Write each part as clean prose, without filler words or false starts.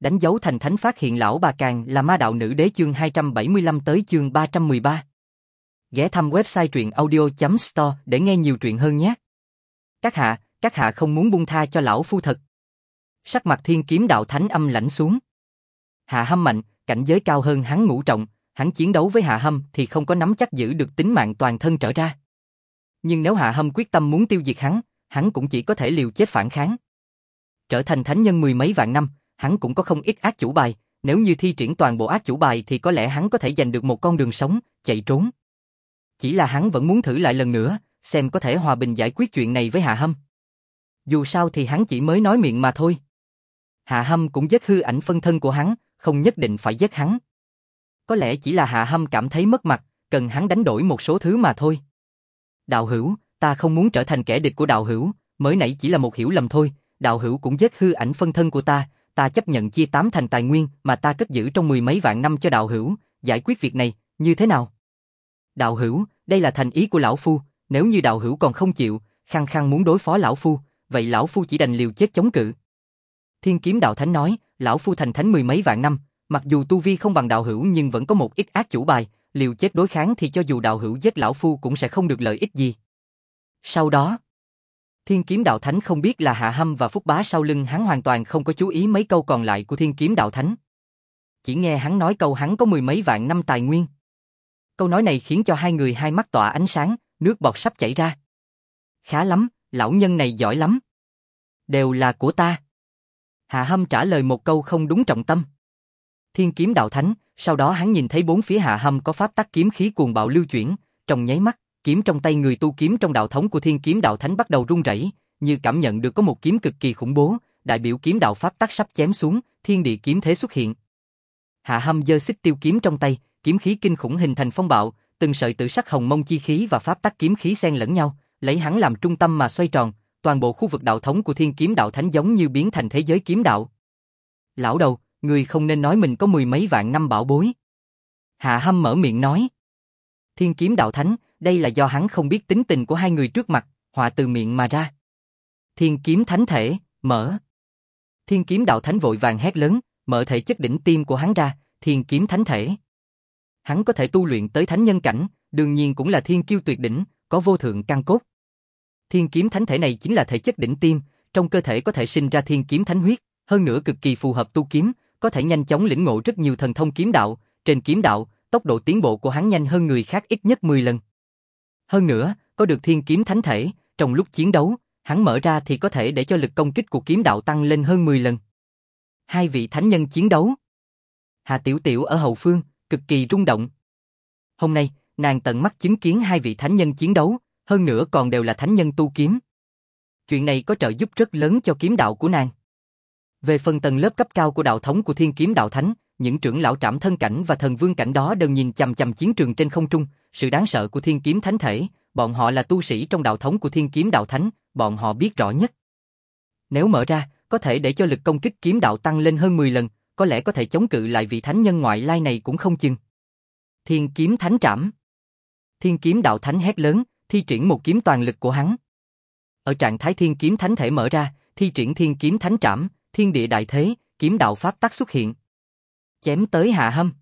Đánh dấu thành thánh phát hiện lão bà càng là ma đạo nữ đế chương 275 tới chương 313. Ghé thăm website truyện audio.store để nghe nhiều truyện hơn nhé. Các hạ không muốn buông tha cho lão phu thật. Sắc mặt Thiên Kiếm Đạo Thánh âm lãnh xuống. Hạ Hâm mạnh, cảnh giới cao hơn hắn ngũ trọng, hắn chiến đấu với Hạ Hâm thì không có nắm chắc giữ được tính mạng toàn thân trở ra. Nhưng nếu Hạ Hâm quyết tâm muốn tiêu diệt hắn cũng chỉ có thể liều chết phản kháng. Trở thành thánh nhân mười mấy vạn năm, hắn cũng có không ít ác chủ bài, nếu như thi triển toàn bộ ác chủ bài thì có lẽ hắn có thể giành được một con đường sống, chạy trốn. Chỉ là hắn vẫn muốn thử lại lần nữa, xem có thể hòa bình giải quyết chuyện này với Hạ Hâm. Dù sao thì hắn chỉ mới nói miệng mà thôi. Hạ Hâm cũng giết hư ảnh phân thân của hắn, không nhất định phải giết hắn. Có lẽ chỉ là Hạ Hâm cảm thấy mất mặt, cần hắn đánh đổi một số thứ mà thôi. Đạo hữu, ta không muốn trở thành kẻ địch của đạo hữu, mới nãy chỉ là một hiểu lầm thôi, đạo hữu cũng giết hư ảnh phân thân của ta chấp nhận chia 8 thành tài nguyên mà ta cất giữ trong mười mấy vạn năm cho đạo hữu, giải quyết việc này, như thế nào? Đạo hữu, đây là thành ý của lão phu, nếu như đạo hữu còn không chịu, khăng khăng muốn đối phó lão phu, vậy lão phu chỉ đành liều chết chống cự. Thiên Kiếm Đạo Thánh nói, lão phu thành thánh mười mấy vạn năm, mặc dù tu vi không bằng đạo hữu nhưng vẫn có một ít ác chủ bài, liều chết đối kháng thì cho dù đạo hữu giết lão phu cũng sẽ không được lợi ích gì. Sau đó, Thiên Kiếm Đạo Thánh không biết là Hạ Hâm và Phúc Bá sau lưng hắn hoàn toàn không có chú ý mấy câu còn lại của Thiên Kiếm Đạo Thánh. Chỉ nghe hắn nói câu hắn có mười mấy vạn năm tài nguyên. Câu nói này khiến cho hai người hai mắt tỏa ánh sáng, nước bọt sắp chảy ra. Khá lắm, lão nhân này giỏi lắm. Đều là của ta. Hạ Hâm trả lời một câu không đúng trọng tâm. Thiên Kiếm Đạo Thánh, sau đó hắn nhìn thấy bốn phía Hạ Hâm có pháp tắc kiếm khí cuồng bạo lưu chuyển, trong nháy mắt, kiếm trong tay người tu kiếm trong đạo thống của Thiên Kiếm Đạo Thánh bắt đầu rung rẩy, như cảm nhận được có một kiếm cực kỳ khủng bố, đại biểu kiếm đạo pháp tắc sắp chém xuống, thiên địa kiếm thế xuất hiện. Hạ Hâm giơ xích tiêu kiếm trong tay, kiếm khí kinh khủng hình thành phong bạo, từng sợi tử sắc hồng mông chi khí và pháp tắc kiếm khí xen lẫn nhau, lấy hắn làm trung tâm mà xoay tròn, toàn bộ khu vực đạo thống của Thiên Kiếm Đạo Thánh giống như biến thành thế giới kiếm đạo. Lão đầu, người không nên nói mình có mười mấy vạn năm bảo bối. Hạ Hâm mở miệng nói. Thiên Kiếm Đạo Thánh, đây là do hắn không biết tính tình của hai người trước mặt, họa từ miệng mà ra. Thiên Kiếm Thánh Thể, mở. Thiên Kiếm Đạo Thánh vội vàng hét lớn, mở thể chất đỉnh tiêm của hắn ra, Thiên Kiếm Thánh Thể. Hắn có thể tu luyện tới thánh nhân cảnh, đương nhiên cũng là thiên kiêu tuyệt đỉnh, có vô thượng căn cốt. Thiên Kiếm Thánh Thể này chính là thể chất đỉnh tiêm, trong cơ thể có thể sinh ra thiên kiếm thánh huyết, hơn nữa cực kỳ phù hợp tu kiếm, có thể nhanh chóng lĩnh ngộ rất nhiều thần thông kiếm đạo, trên kiếm đạo, tốc độ tiến bộ của hắn nhanh hơn người khác ít nhất 10 lần. Hơn nữa, có được Thiên Kiếm Thánh Thể, trong lúc chiến đấu, hắn mở ra thì có thể để cho lực công kích của kiếm đạo tăng lên hơn 10 lần. Hai vị thánh nhân chiến đấu. Hà Tiểu Tiểu ở hậu phương, cực kỳ rung động. Hôm nay, nàng tận mắt chứng kiến hai vị thánh nhân chiến đấu, hơn nữa còn đều là thánh nhân tu kiếm. Chuyện này có trợ giúp rất lớn cho kiếm đạo của nàng. Về phần tầng lớp cấp cao của đạo thống của Thiên Kiếm Đạo Thánh, những trưởng lão trảm thân cảnh và thần vương cảnh đó đều nhìn chằm chằm chiến trường trên không trung, sự đáng sợ của Thiên Kiếm Thánh Thể, bọn họ là tu sĩ trong đạo thống của Thiên Kiếm Đạo Thánh, bọn họ biết rõ nhất. Nếu mở ra, có thể để cho lực công kích kiếm đạo tăng lên hơn 10 lần, có lẽ có thể chống cự lại vị thánh nhân ngoại lai này cũng không chừng. Thiên Kiếm Thánh Trảm. Thiên Kiếm Đạo Thánh hét lớn, thi triển một kiếm toàn lực của hắn. Ở trạng thái Thiên Kiếm Thánh Thể mở ra, thi triển Thiên Kiếm Thánh Trảm, thiên địa đại thế, kiếm đạo pháp tắc xuất hiện. Chém tới Hạ Hâm.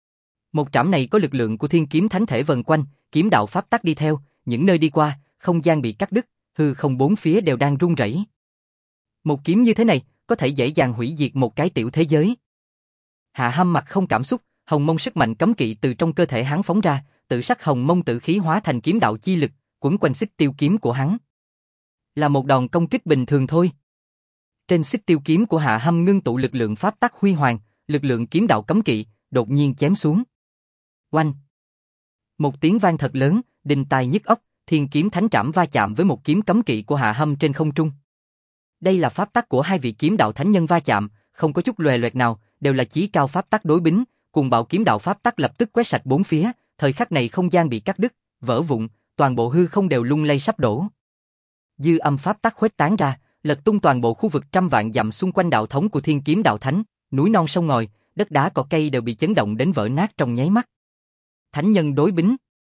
Một trảm này có lực lượng của Thiên Kiếm Thánh Thể vần quanh, kiếm đạo pháp tắc đi theo, những nơi đi qua, không gian bị cắt đứt, hư không bốn phía đều đang rung rẩy. Một kiếm như thế này, có thể dễ dàng hủy diệt một cái tiểu thế giới. Hạ Hâm mặt không cảm xúc, hồng mông sức mạnh cấm kỵ từ trong cơ thể hắn phóng ra, tự sắc hồng mông tự khí hóa thành kiếm đạo chi lực, quấn quanh xích tiêu kiếm của hắn. Là một đòn công kích bình thường thôi. Trên xích tiêu kiếm của Hạ Hâm ngưng tụ lực lượng pháp tắc huy hoàng, lực lượng kiếm đạo cấm kỵ, đột nhiên chém xuống. Oanh! Một tiếng vang thật lớn, đinh tai nhức óc, Thiên Kiếm Thánh Trảm va chạm với một kiếm cấm kỵ của Hạ Hâm trên không trung. Đây là pháp tắc của hai vị kiếm đạo thánh nhân va chạm, không có chút lòe loẹt nào, đều là chí cao pháp tắc đối bính, cùng bạo kiếm đạo pháp tắc lập tức quét sạch bốn phía, thời khắc này không gian bị cắt đứt, vỡ vụn, toàn bộ hư không đều lung lay sắp đổ. Dư âm pháp tắc khuếch tán ra, lật tung toàn bộ khu vực trăm vạn dặm xung quanh đạo thống của Thiên Kiếm Đạo Thánh, núi non sông ngòi, đất đá cỏ cây đều bị chấn động đến vỡ nát trong nháy mắt. Thánh nhân đối bính.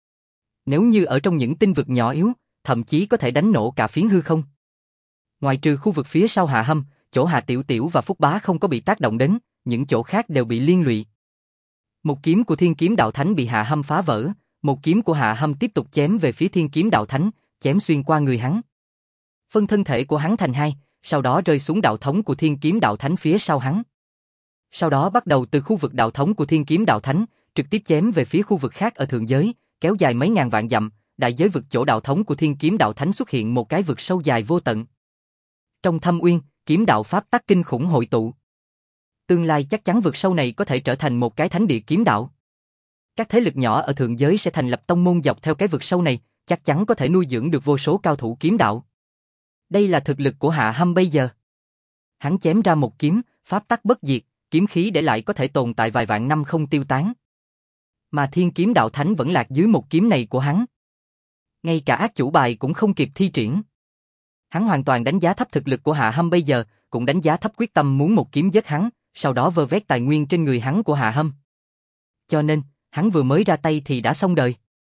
Nếu như ở trong những tinh vực nhỏ yếu, thậm chí có thể đánh nổ cả phiến hư không. Ngoài trừ khu vực phía sau Hạ Hâm, chỗ Hà Tiểu Tiểu và Phúc Bá không có bị tác động đến, những chỗ khác đều bị liên lụy. Một kiếm của Thiên Kiếm Đạo Thánh bị Hạ Hâm phá vỡ, một kiếm của Hạ Hâm tiếp tục chém về phía Thiên Kiếm Đạo Thánh, chém xuyên qua người hắn. Phân thân thể của hắn thành hai, sau đó rơi xuống đạo thống của Thiên Kiếm Đạo Thánh phía sau hắn. Sau đó bắt đầu từ khu vực đạo thống của Thiên Kiếm Đạo Thánh, trực tiếp chém về phía khu vực khác ở thượng giới, kéo dài mấy ngàn vạn dặm, đại giới vực chỗ đạo thống của Thiên Kiếm Đạo Thánh xuất hiện một cái vực sâu dài vô tận. Trong thâm uyên, kiếm đạo pháp tắc kinh khủng hội tụ. Tương lai chắc chắn vực sâu này có thể trở thành một cái thánh địa kiếm đạo. Các thế lực nhỏ ở thượng giới sẽ thành lập tông môn dọc theo cái vực sâu này, chắc chắn có thể nuôi dưỡng được vô số cao thủ kiếm đạo. Đây là thực lực của Hạ Hâm bây giờ. Hắn chém ra một kiếm, pháp tắc bất diệt, kiếm khí để lại có thể tồn tại vài vạn năm không tiêu tán. Mà Thiên Kiếm Đạo Thánh vẫn lạc dưới một kiếm này của hắn. Ngay cả ác chủ bài cũng không kịp thi triển. Hắn hoàn toàn đánh giá thấp thực lực của Hạ Hâm bây giờ, cũng đánh giá thấp quyết tâm muốn một kiếm giết hắn, sau đó vơ vét tài nguyên trên người hắn của Hạ Hâm. Cho nên, hắn vừa mới ra tay thì đã xong đời.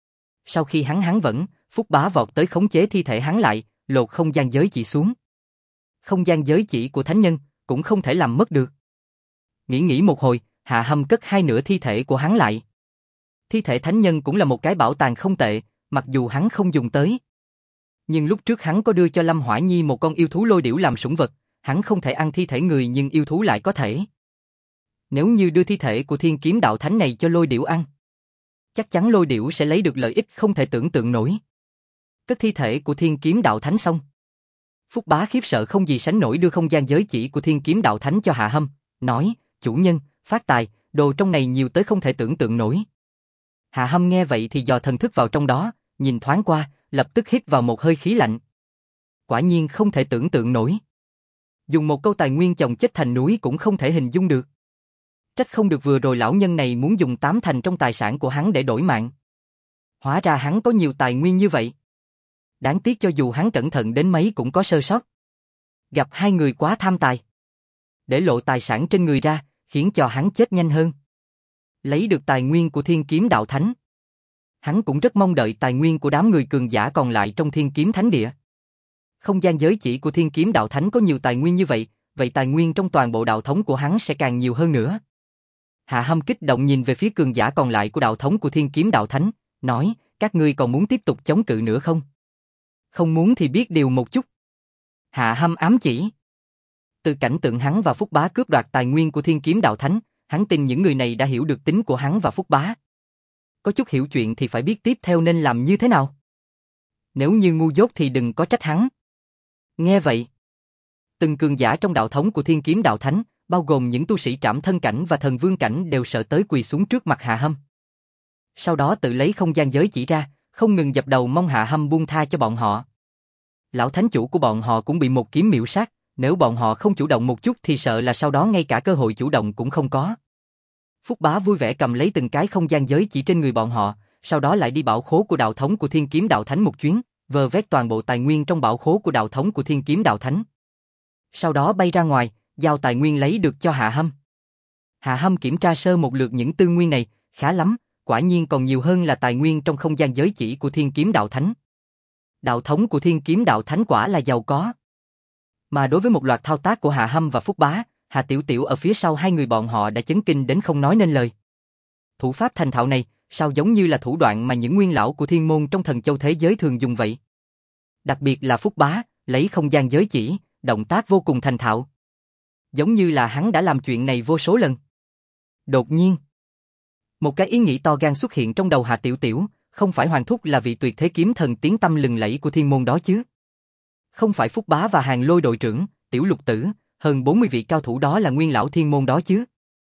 Sau khi hắn vẫn, Phúc Bá vọt tới khống chế thi thể hắn lại, lột không gian giới chỉ xuống. Không gian giới chỉ của thánh nhân, cũng không thể làm mất được. Nghĩ một hồi, Hạ Hâm cất hai nửa thi thể của hắn lại. Thi thể thánh nhân cũng là một cái bảo tàng không tệ, mặc dù hắn không dùng tới. Nhưng lúc trước hắn có đưa cho Lâm Hỏa Nhi một con yêu thú lôi điểu làm sủng vật, hắn không thể ăn thi thể người nhưng yêu thú lại có thể. Nếu như đưa thi thể của Thiên Kiếm Đạo Thánh này cho lôi điểu ăn, chắc chắn lôi điểu sẽ lấy được lợi ích không thể tưởng tượng nổi. Cất thi thể của Thiên Kiếm Đạo Thánh xong, Phúc Bá khiếp sợ không gì sánh nổi đưa không gian giới chỉ của Thiên Kiếm Đạo Thánh cho Hạ Hâm, nói, chủ nhân, phát tài, đồ trong này nhiều tới không thể tưởng tượng nổi. Hạ Hâm nghe vậy thì dò thần thức vào trong đó, nhìn thoáng qua, lập tức hít vào một hơi khí lạnh. Quả nhiên không thể tưởng tượng nổi. Dùng một câu tài nguyên chồng chất thành núi cũng không thể hình dung được. Trách không được vừa rồi lão nhân này muốn dùng 8 thành trong tài sản của hắn để đổi mạng. Hóa ra hắn có nhiều tài nguyên như vậy. Đáng tiếc cho dù hắn cẩn thận đến mấy cũng có sơ sót. Gặp hai người quá tham tài. Để lộ tài sản trên người ra, khiến cho hắn chết nhanh hơn. Lấy được tài nguyên của Thiên Kiếm Đạo Thánh. Hắn cũng rất mong đợi tài nguyên của đám người cường giả còn lại trong Thiên Kiếm Thánh Địa. Không gian giới chỉ của Thiên Kiếm Đạo Thánh có nhiều tài nguyên như vậy, vậy tài nguyên trong toàn bộ đạo thống của hắn sẽ càng nhiều hơn nữa. Hạ Hâm kích động nhìn về phía cường giả còn lại của đạo thống của Thiên Kiếm Đạo Thánh, nói, các ngươi còn muốn tiếp tục chống cự nữa không? Không muốn thì biết điều một chút. Hạ Hâm ám chỉ. Từ cảnh tượng hắn và Phúc Bá cướp đoạt tài nguyên của Thiên Kiếm Đạo Thánh, hắn tin những người này đã hiểu được tính của hắn và Phúc Bá. Có chút hiểu chuyện thì phải biết tiếp theo nên làm như thế nào. Nếu như ngu dốt thì đừng có trách hắn. Nghe vậy, từng cường giả trong đạo thống của Thiên Kiếm Đạo Thánh, bao gồm những tu sĩ trảm thân cảnh và thần vương cảnh đều sợ tới quỳ xuống trước mặt Hạ Hâm. Sau đó tự lấy không gian giới chỉ ra, không ngừng dập đầu mong Hạ Hâm buông tha cho bọn họ. Lão thánh chủ của bọn họ cũng bị một kiếm miểu sát, nếu bọn họ không chủ động một chút thì sợ là sau đó ngay cả cơ hội chủ động cũng không có. Phúc Bá vui vẻ cầm lấy từng cái không gian giới chỉ trên người bọn họ, sau đó lại đi bảo khố của đạo thống của Thiên Kiếm Đạo Thánh một chuyến, vơ vét toàn bộ tài nguyên trong bảo khố của đạo thống của Thiên Kiếm Đạo Thánh. Sau đó bay ra ngoài, giao tài nguyên lấy được cho Hạ Hâm. Hạ Hâm kiểm tra sơ một lượt những tư nguyên này, khá lắm, quả nhiên còn nhiều hơn là tài nguyên trong không gian giới chỉ của Thiên Kiếm Đạo Thánh. Đạo thống của Thiên Kiếm Đạo Thánh quả là giàu có. Mà đối với một loạt thao tác của Hạ Hâm và Phúc Bá, Hà Tiểu Tiểu ở phía sau hai người bọn họ đã chấn kinh đến không nói nên lời. Thủ pháp thành thạo này, sao giống như là thủ đoạn mà những nguyên lão của thiên môn trong thần châu thế giới thường dùng vậy? Đặc biệt là Phúc Bá, lấy không gian giới chỉ, động tác vô cùng thành thạo. Giống như là hắn đã làm chuyện này vô số lần. Đột nhiên, một cái ý nghĩ to gan xuất hiện trong đầu Hà Tiểu Tiểu, không phải Hoàng Thúc là vị tuyệt thế kiếm thần tiếng tăm lừng lẫy của thiên môn đó chứ? Không phải Phúc Bá và Hàng Lôi đội trưởng, Tiểu Lục Tử, hơn 40 vị cao thủ đó là nguyên lão thiên môn đó chứ?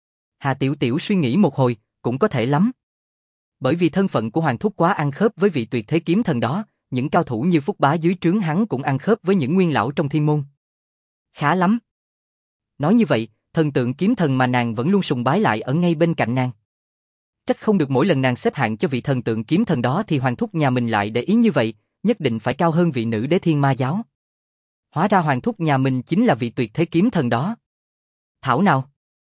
Hà Tiểu Tiểu suy nghĩ một hồi, cũng có thể lắm. Bởi vì thân phận của Hoàng Thúc quá ăn khớp với vị tuyệt thế kiếm thần đó, những cao thủ như Phúc Bá dưới trướng hắn cũng ăn khớp với những nguyên lão trong thiên môn. Khá lắm. Nói như vậy, thần tượng kiếm thần mà nàng vẫn luôn sùng bái lại ở ngay bên cạnh nàng. Trách không được mỗi lần nàng xếp hạng cho vị thần tượng kiếm thần đó thì Hoàng Thúc nhà mình lại để ý như vậy, nhất định phải cao hơn vị nữ đế thiên ma giáo. Hóa ra Hoàng Thúc nhà mình chính là vị tuyệt thế kiếm thần đó. Thảo nào?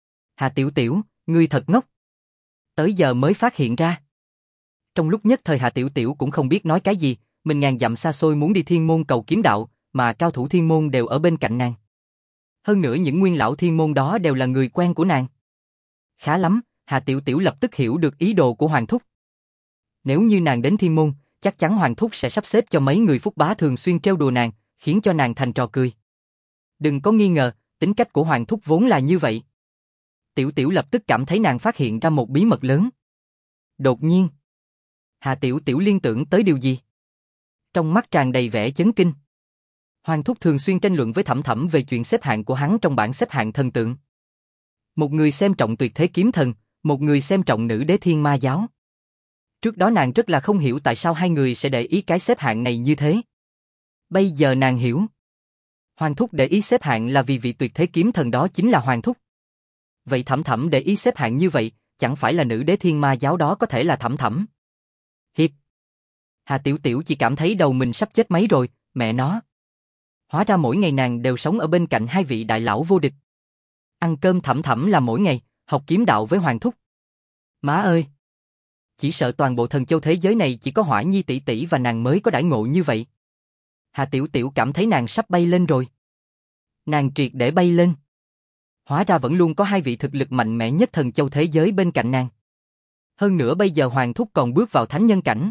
Hà Tiểu Tiểu, ngươi thật ngốc. Tới giờ mới phát hiện ra. Trong lúc nhất thời Hà Tiểu Tiểu cũng không biết nói cái gì, mình ngàn dặm xa xôi muốn đi thiên môn cầu kiếm đạo, mà cao thủ thiên môn đều ở bên cạnh nàng. Hơn nữa những nguyên lão thiên môn đó đều là người quen của nàng. Khá lắm, Hà Tiểu Tiểu lập tức hiểu được ý đồ của Hoàng Thúc. Nếu như nàng đến thiên môn, chắc chắn Hoàng Thúc sẽ sắp xếp cho mấy người Phúc Bá thường xuyên trêu đùa nàng, khiến cho nàng thành trò cười. Đừng có nghi ngờ, tính cách của Hoàng Thúc vốn là như vậy. Tiểu Tiểu lập tức cảm thấy nàng phát hiện ra một bí mật lớn. Đột nhiên, Hà Tiểu Tiểu liên tưởng tới điều gì? Trong mắt tràn đầy vẻ chấn kinh. Hoàng Thúc thường xuyên tranh luận với Thẩm Thẩm về chuyện xếp hạng của hắn trong bảng xếp hạng thần tượng. Một người xem trọng tuyệt thế kiếm thần, một người xem trọng nữ đế thiên ma giáo. Trước đó nàng rất là không hiểu tại sao hai người sẽ để ý cái xếp hạng này như thế. Bây giờ nàng hiểu. Hoàng Thúc để ý xếp hạng là vì vị tuyệt thế kiếm thần đó chính là Hoàng Thúc. Vậy Thẩm Thẩm để ý xếp hạng như vậy, chẳng phải là nữ đế thiên ma giáo đó có thể là Thẩm Thẩm? Hiệp. Hà Tiểu Tiểu chỉ cảm thấy đầu mình sắp chết máy rồi, mẹ nó. Hóa ra mỗi ngày nàng đều sống ở bên cạnh hai vị đại lão vô địch. Ăn cơm Thẩm Thẩm là mỗi ngày, học kiếm đạo với Hoàng Thúc. Má ơi! Chỉ sợ toàn bộ thần châu thế giới này chỉ có Hỏa Nhi tỷ tỷ và nàng mới có đãi ngộ như vậy. Hà Tiểu Tiểu cảm thấy nàng sắp bay lên rồi. Nàng triệt để bay lên. Hóa ra vẫn luôn có hai vị thực lực mạnh mẽ nhất thần châu thế giới bên cạnh nàng. Hơn nữa bây giờ Hoàng Thúc còn bước vào thánh nhân cảnh.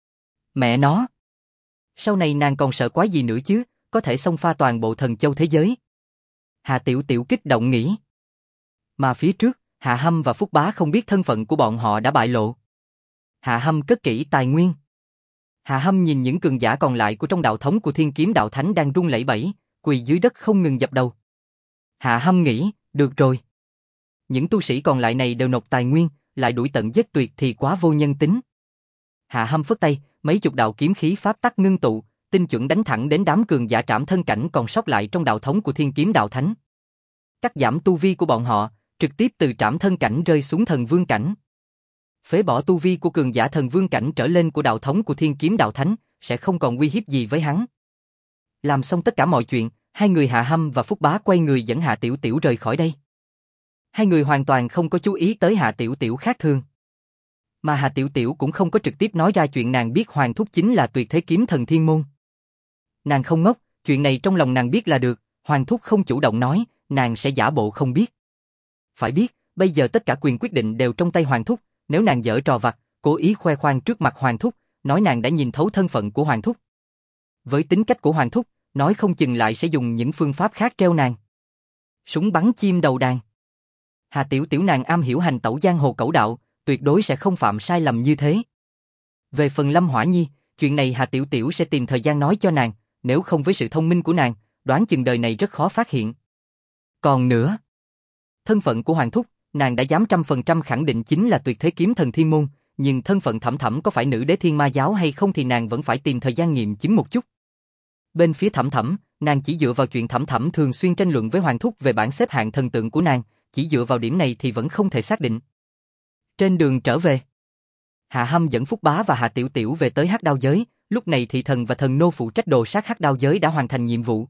Mẹ nó! Sau này nàng còn sợ quái gì nữa chứ, có thể xông pha toàn bộ thần châu thế giới. Hà Tiểu Tiểu kích động nghĩ. Mà phía trước, Hạ Hâm và Phúc Bá không biết thân phận của bọn họ đã bại lộ. Hạ Hâm cất kỹ tài nguyên. Hạ Hâm nhìn những cường giả còn lại của trong đạo thống của Thiên Kiếm Đạo Thánh đang run lẩy bẩy, quỳ dưới đất không ngừng dập đầu. Hạ Hâm nghĩ, được rồi. Những tu sĩ còn lại này đều nộp tài nguyên, lại đuổi tận giết tuyệt thì quá vô nhân tính. Hạ Hâm phất tay, mấy chục đạo kiếm khí pháp tắc ngưng tụ, tinh chuẩn đánh thẳng đến đám cường giả trảm thân cảnh còn sót lại trong đạo thống của Thiên Kiếm Đạo Thánh. Cắt giảm tu vi của bọn họ, trực tiếp từ trảm thân cảnh rơi xuống thần vương cảnh. Phế bỏ tu vi của cường giả thần vương cảnh trở lên của đạo thống của Thiên Kiếm Đạo Thánh, sẽ không còn uy hiếp gì với hắn. Làm xong tất cả mọi chuyện, hai người Hạ Hâm và Phúc Bá quay người dẫn Hạ Tiểu Tiểu rời khỏi đây. Hai người hoàn toàn không có chú ý tới Hạ Tiểu Tiểu khác thường. Mà Hạ Tiểu Tiểu cũng không có trực tiếp nói ra chuyện nàng biết Hoàng Thúc chính là tuyệt thế kiếm thần thiên môn. Nàng không ngốc, chuyện này trong lòng nàng biết là được, Hoàng Thúc không chủ động nói, nàng sẽ giả bộ không biết. Phải biết, bây giờ tất cả quyền quyết định đều trong tay Hoàng Thúc, nếu nàng giở trò vặt, cố ý khoe khoang trước mặt Hoàng Thúc, nói nàng đã nhìn thấu thân phận của Hoàng Thúc. Với tính cách của Hoàng Thúc, nói không chừng lại sẽ dùng những phương pháp khác treo nàng. Súng bắn chim đầu đàn. Hà Tiểu Tiểu nàng am hiểu hành tẩu giang hồ cẩu đạo, tuyệt đối sẽ không phạm sai lầm như thế. Về phần Lâm Hỏa Nhi, chuyện này Hà Tiểu Tiểu sẽ tìm thời gian nói cho nàng, nếu không với sự thông minh của nàng, đoán chừng đời này rất khó phát hiện. Còn nữa, thân phận của Hoàng Thúc, nàng đã dám 100% khẳng định chính là tuyệt thế kiếm thần thiên môn, nhưng thân phận Thẩm Thẩm có phải nữ đế thiên ma giáo hay không thì nàng vẫn phải tìm thời gian nghiệm chứng một chút. Bên phía Thẩm Thẩm, nàng chỉ dựa vào chuyện Thẩm Thẩm thường xuyên tranh luận với Hoàng Thúc về bảng xếp hạng thần tượng của nàng, chỉ dựa vào điểm này thì vẫn không thể xác định. Trên đường trở về, Hạ Hâm dẫn Phúc Bá và Hạ Tiểu Tiểu về tới Hắc Đao giới, lúc này thị thần và thần nô phụ trách đồ sát Hắc Đao giới đã hoàn thành nhiệm vụ.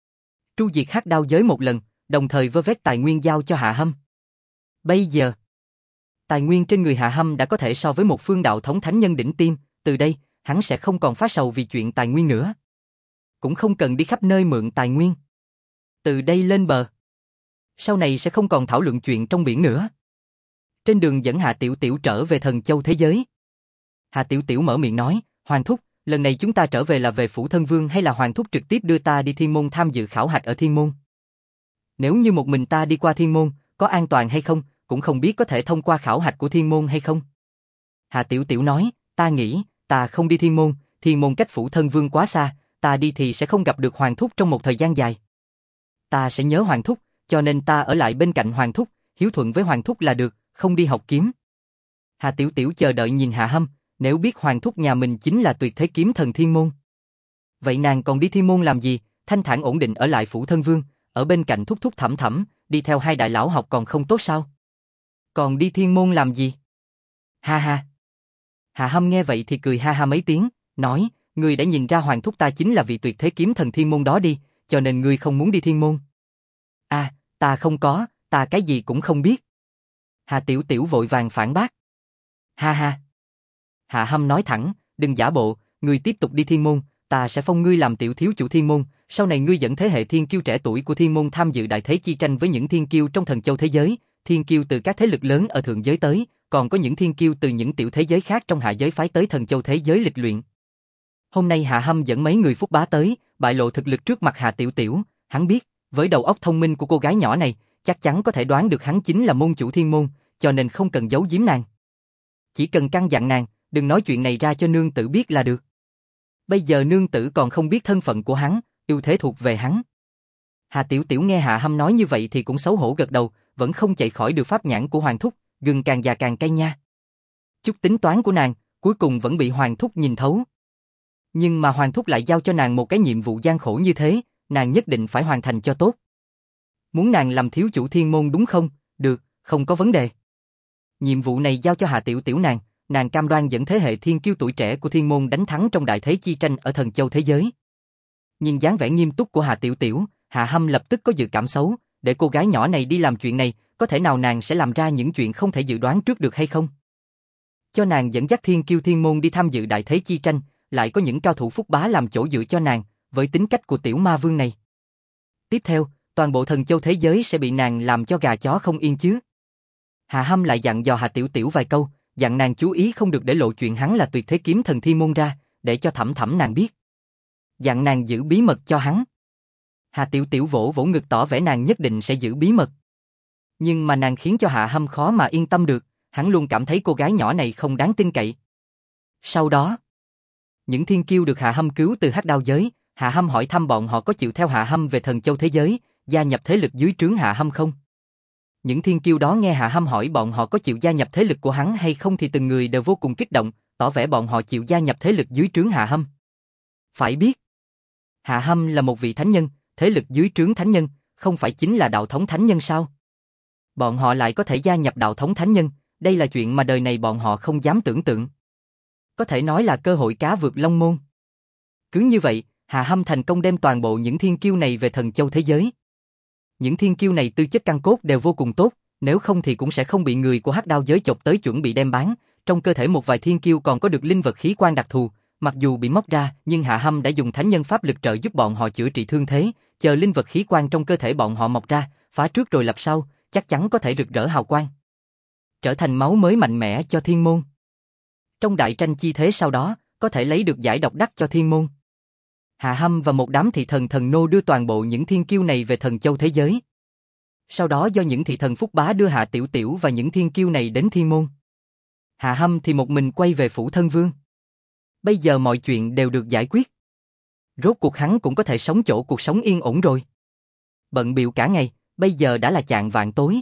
Tru diệt Hắc Đao giới một lần, đồng thời vơ vét tài nguyên giao cho Hạ Hâm. Bây giờ, tài nguyên trên người Hạ Hâm đã có thể so với một phương đạo thống thánh nhân đỉnh tiêm, từ đây, hắn sẽ không còn phát sầu vì chuyện tài nguyên nữa. Cũng không cần đi khắp nơi mượn tài nguyên. Từ đây lên bờ, sau này sẽ không còn thảo luận chuyện trong biển nữa. Trên đường dẫn Hạ Tiểu Tiểu trở về thần châu thế giới. Hạ Tiểu Tiểu mở miệng nói, Hoàng Thúc, lần này chúng ta trở về là về phủ thân vương hay là Hoàng Thúc trực tiếp đưa ta đi thiên môn tham dự khảo hạch ở thiên môn? Nếu như một mình ta đi qua thiên môn, có an toàn hay không, cũng không biết có thể thông qua khảo hạch của thiên môn hay không. Hạ Tiểu Tiểu nói, ta nghĩ, ta không đi thiên môn cách phủ thân vương quá xa, ta đi thì sẽ không gặp được Hoàng Thúc trong một thời gian dài. Ta sẽ nhớ Hoàng Thúc, cho nên ta ở lại bên cạnh Hoàng Thúc, hiếu thuận với Hoàng Thúc là được, không đi học kiếm. Hạ Tiểu Tiểu chờ đợi nhìn Hạ Hâm, nếu biết Hoàng Thúc nhà mình chính là tuyệt thế kiếm thần thiên môn. Vậy nàng còn đi thiên môn làm gì, thanh thản ổn định ở lại phủ thân vương, ở bên cạnh Thúc Thúc Thẩm Thẩm, đi theo hai đại lão học còn không tốt sao? Còn đi thiên môn làm gì? Ha ha. Hạ Hâm nghe vậy thì cười ha ha mấy tiếng, nói, ngươi đã nhìn ra Hoàng Thúc ta chính là vị tuyệt thế kiếm thần thiên môn đó đi, cho nên ngươi không muốn đi thiên môn. À, ta không có, ta cái gì cũng không biết. Hạ Tiểu Tiểu vội vàng phản bác. Ha ha. Hạ Hâm nói thẳng, đừng giả bộ, ngươi tiếp tục đi thiên môn, ta sẽ phong ngươi làm tiểu thiếu chủ thiên môn, Sau này ngươi dẫn thế hệ thiên kiêu trẻ tuổi của thiên môn tham dự đại thế chi tranh với những thiên kiêu trong thần châu thế giới, thiên kiêu từ các thế lực lớn ở thượng giới tới, còn có những thiên kiêu từ những tiểu thế giới khác trong hạ giới phái tới thần châu thế giới lịch luyện. Hôm nay Hạ Hâm dẫn mấy người Phúc Bá tới, bại lộ thực lực trước mặt Hạ Tiểu Tiểu, hắn biết, với đầu óc thông minh của cô gái nhỏ này, chắc chắn có thể đoán được hắn chính là môn chủ thiên môn, cho nên không cần giấu giếm nàng. Chỉ cần căn dặn nàng, đừng nói chuyện này ra cho nương tử biết là được. Bây giờ nương tử còn không biết thân phận của hắn, ưu thế thuộc về hắn. Hạ Tiểu Tiểu nghe Hạ Hâm nói như vậy thì cũng xấu hổ gật đầu, vẫn không chạy khỏi được pháp nhãn của Hoàng Thúc, gừng càng già càng cay nha. Chút tính toán của nàng, cuối cùng vẫn bị Hoàng Thúc nhìn thấu. Nhưng mà Hoàng Thúc lại giao cho nàng một cái nhiệm vụ gian khổ như thế, nàng nhất định phải hoàn thành cho tốt. Muốn nàng làm thiếu chủ thiên môn đúng không? Được, không có vấn đề. Nhiệm vụ này giao cho Hạ Tiểu Tiểu nàng cam đoan dẫn thế hệ thiên kiêu tuổi trẻ của thiên môn đánh thắng trong đại thế chi tranh ở thần châu thế giới. Nhưng dáng vẻ nghiêm túc của Hạ Tiểu Tiểu, Hạ Hâm lập tức có dự cảm xấu, để cô gái nhỏ này đi làm chuyện này, có thể nào nàng sẽ làm ra những chuyện không thể dự đoán trước được hay không? Cho nàng dẫn dắt thiên kiêu thiên môn đi tham dự đại thế chi tranh, lại có những cao thủ Phúc Bá làm chỗ dựa cho nàng, với tính cách của tiểu ma vương này. Tiếp theo, toàn bộ thần châu thế giới sẽ bị nàng làm cho gà chó không yên chứ. Hạ Hâm lại dặn dò Hạ Tiểu Tiểu vài câu, dặn nàng chú ý không được để lộ chuyện hắn là tuyệt thế kiếm thần thiên môn ra, để cho Thẩm Thẩm nàng biết. Dặn nàng giữ bí mật cho hắn. Hạ Tiểu Tiểu vỗ vỗ ngực tỏ vẻ nàng nhất định sẽ giữ bí mật. Nhưng mà nàng khiến cho Hạ Hâm khó mà yên tâm được, hắn luôn cảm thấy cô gái nhỏ này không đáng tin cậy. Sau đó, những thiên kiêu được Hạ Hâm cứu từ Hắc Đao giới, Hạ Hâm hỏi thăm bọn họ có chịu theo Hạ Hâm về thần châu thế giới, gia nhập thế lực dưới trướng Hạ Hâm không? Những thiên kiêu đó nghe Hạ Hâm hỏi bọn họ có chịu gia nhập thế lực của hắn hay không thì từng người đều vô cùng kích động, tỏ vẻ bọn họ chịu gia nhập thế lực dưới trướng Hạ Hâm. Phải biết, Hạ Hâm là một vị thánh nhân, thế lực dưới trướng thánh nhân, không phải chính là đạo thống thánh nhân sao? Bọn họ lại có thể gia nhập đạo thống thánh nhân, đây là chuyện mà đời này bọn họ không dám tưởng tượng. Có thể nói là cơ hội cá vượt long môn. Cứ như vậy, Hạ Hâm thành công đem toàn bộ những thiên kiêu này về thần châu thế giới. Những thiên kiêu này tư chất căn cốt đều vô cùng tốt, nếu không thì cũng sẽ không bị người của Hắc Đao giới chộp tới chuẩn bị đem bán. Trong cơ thể một vài thiên kiêu còn có được linh vật khí quan đặc thù, mặc dù bị móc ra, nhưng Hạ Hâm đã dùng thánh nhân pháp lực trợ giúp bọn họ chữa trị thương thế, chờ linh vật khí quan trong cơ thể bọn họ mọc ra, phá trước rồi lập sau, chắc chắn có thể rực rỡ hào quang, trở thành máu mới mạnh mẽ cho thiên môn. Trong đại tranh chi thế sau đó, có thể lấy được giải độc đắc cho thiên môn. Hạ Hâm và một đám thị thần thần nô đưa toàn bộ những thiên kiêu này về thần châu thế giới. Sau đó do những thị thần Phúc Bá đưa Hạ Tiểu Tiểu và những thiên kiêu này đến thiên môn. Hạ Hâm thì một mình quay về phủ thân vương. Bây giờ mọi chuyện đều được giải quyết. Rốt cuộc hắn cũng có thể sống chỗ cuộc sống yên ổn rồi. Bận bịu cả ngày, bây giờ đã là chạng vạng tối.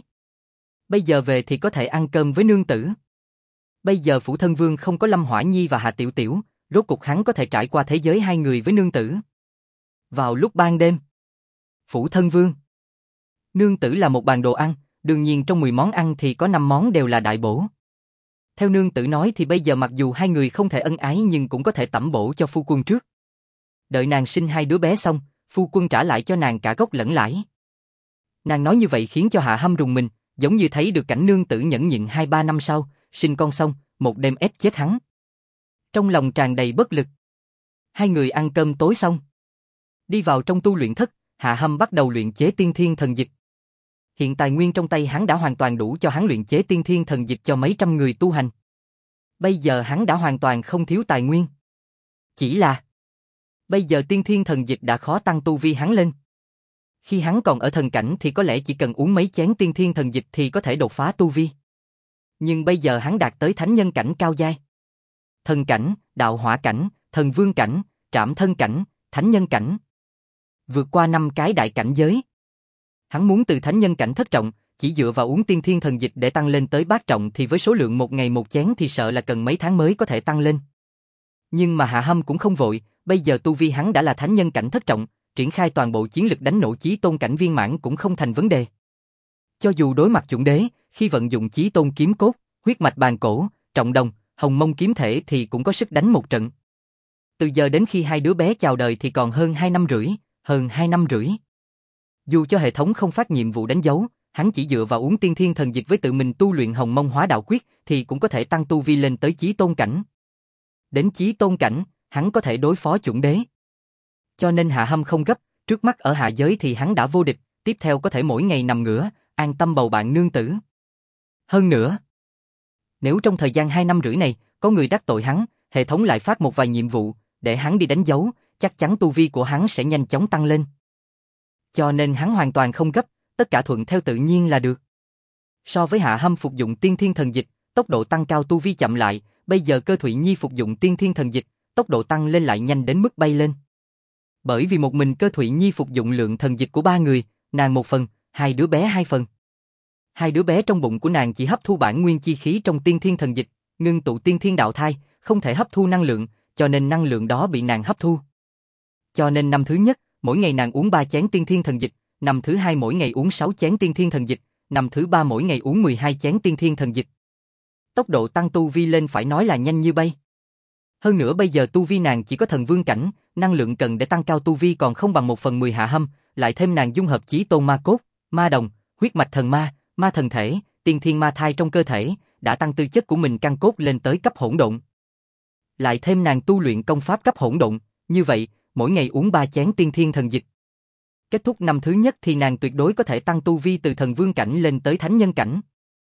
Bây giờ về thì có thể ăn cơm với nương tử. Bây giờ phủ thân vương không có Lâm Hỏa Nhi và Hạ Tiểu Tiểu, rốt cuộc hắn có thể trải qua thế giới hai người với nương tử. Vào lúc ban đêm, phủ thân vương, nương tử là một bàn đồ ăn, đương nhiên trong 10 món ăn thì có 5 món đều là đại bổ. Theo nương tử nói thì bây giờ mặc dù hai người không thể ân ái nhưng cũng có thể tẩm bổ cho phu quân trước. Đợi nàng sinh hai đứa bé xong, phu quân trả lại cho nàng cả gốc lẫn lãi. Nàng nói như vậy khiến cho Hạ Hâm rùng mình, giống như thấy được cảnh nương tử nhẫn nhịn 2-3 năm sau, sinh con xong, một đêm ép chết hắn. Trong lòng tràn đầy bất lực. Hai người ăn cơm tối xong, đi vào trong tu luyện thất, Hạ Hâm bắt đầu luyện chế tiên thiên thần dịch. Hiện tài nguyên trong tay hắn đã hoàn toàn đủ cho hắn luyện chế tiên thiên thần dịch cho mấy trăm người tu hành. Bây giờ hắn đã hoàn toàn không thiếu tài nguyên. Chỉ là, bây giờ tiên thiên thần dịch đã khó tăng tu vi hắn lên. Khi hắn còn ở thần cảnh thì có lẽ chỉ cần uống mấy chén tiên thiên thần dịch thì có thể đột phá tu vi. Nhưng bây giờ hắn đạt tới thánh nhân cảnh cao giai. Thần cảnh, đạo hỏa cảnh, thần vương cảnh, trảm thân cảnh, thánh nhân cảnh. Vượt qua 5 cái đại cảnh giới. Hắn muốn từ thánh nhân cảnh thất trọng, chỉ dựa vào uống tiên thiên thần dịch để tăng lên tới bát trọng thì với số lượng một ngày một chén thì sợ là cần mấy tháng mới có thể tăng lên. Nhưng mà Hạ Hâm cũng không vội, bây giờ tu vi hắn đã là thánh nhân cảnh thất trọng, triển khai toàn bộ chiến lực đánh nổ chí tôn cảnh viên mãn cũng không thành vấn đề. Cho dù đối mặt chuẩn đế, khi vận dụng chí tôn kiếm cốt, huyết mạch bàn cổ, trọng đồng, hồng mông kiếm thể thì cũng có sức đánh một trận. Từ giờ đến khi hai đứa bé chào đời thì còn hơn 2 năm rưỡi, hơn 2 năm rưỡi. Dù cho hệ thống không phát nhiệm vụ đánh dấu, hắn chỉ dựa vào uống tiên thiên thần dịch với tự mình tu luyện hồng mông hóa đạo quyết thì cũng có thể tăng tu vi lên tới chí tôn cảnh. Đến chí tôn cảnh, hắn có thể đối phó chuẩn đế. Cho nên Hạ Hâm không gấp, trước mắt ở hạ giới thì hắn đã vô địch, tiếp theo có thể mỗi ngày nằm ngửa, an tâm bầu bạn nương tử. Hơn nữa, nếu trong thời gian 2 năm rưỡi này, có người đắc tội hắn, hệ thống lại phát một vài nhiệm vụ, để hắn đi đánh dấu, chắc chắn tu vi của hắn sẽ nhanh chóng tăng lên. Cho nên hắn hoàn toàn không gấp, tất cả thuận theo tự nhiên là được. So với Hạ Hâm phục dụng tiên thiên thần dịch, tốc độ tăng cao tu vi chậm lại, bây giờ Cơ Thụy Nhi phục dụng tiên thiên thần dịch, tốc độ tăng lên lại nhanh đến mức bay lên. Bởi vì một mình Cơ Thụy Nhi phục dụng lượng thần dịch của 3 người, nàng 1 phần, 2 đứa bé 2 phần. 2 đứa bé trong bụng của nàng chỉ hấp thu bản nguyên chi khí trong tiên thiên thần dịch, ngưng tụ tiên thiên đạo thai, không thể hấp thu năng lượng, cho nên năng lượng đó bị nàng hấp thu. Cho nên năm thứ nhất, mỗi ngày nàng uống 3 chén tiên thiên thần dịch, năm thứ hai mỗi ngày uống 6 chén tiên thiên thần dịch, năm thứ ba mỗi ngày uống 12 chén tiên thiên thần dịch. Tốc độ tăng tu vi lên phải nói là nhanh như bay. Hơn nữa bây giờ tu vi nàng chỉ có thần vương cảnh, năng lượng cần để tăng cao tu vi còn không bằng 1/10 Hạ Hâm, lại thêm nàng dung hợp chí tôn ma cốt, ma đồng, huyết mạch thần ma, ma thần thể, tiên thiên ma thai trong cơ thể, đã tăng tư chất của mình căn cốt lên tới cấp hỗn độn. Lại thêm nàng tu luyện công pháp cấp hỗn độn, như vậy, mỗi ngày uống 3 chén tiên thiên thần dịch. Kết thúc năm thứ nhất thì nàng tuyệt đối có thể tăng tu vi từ thần vương cảnh lên tới thánh nhân cảnh.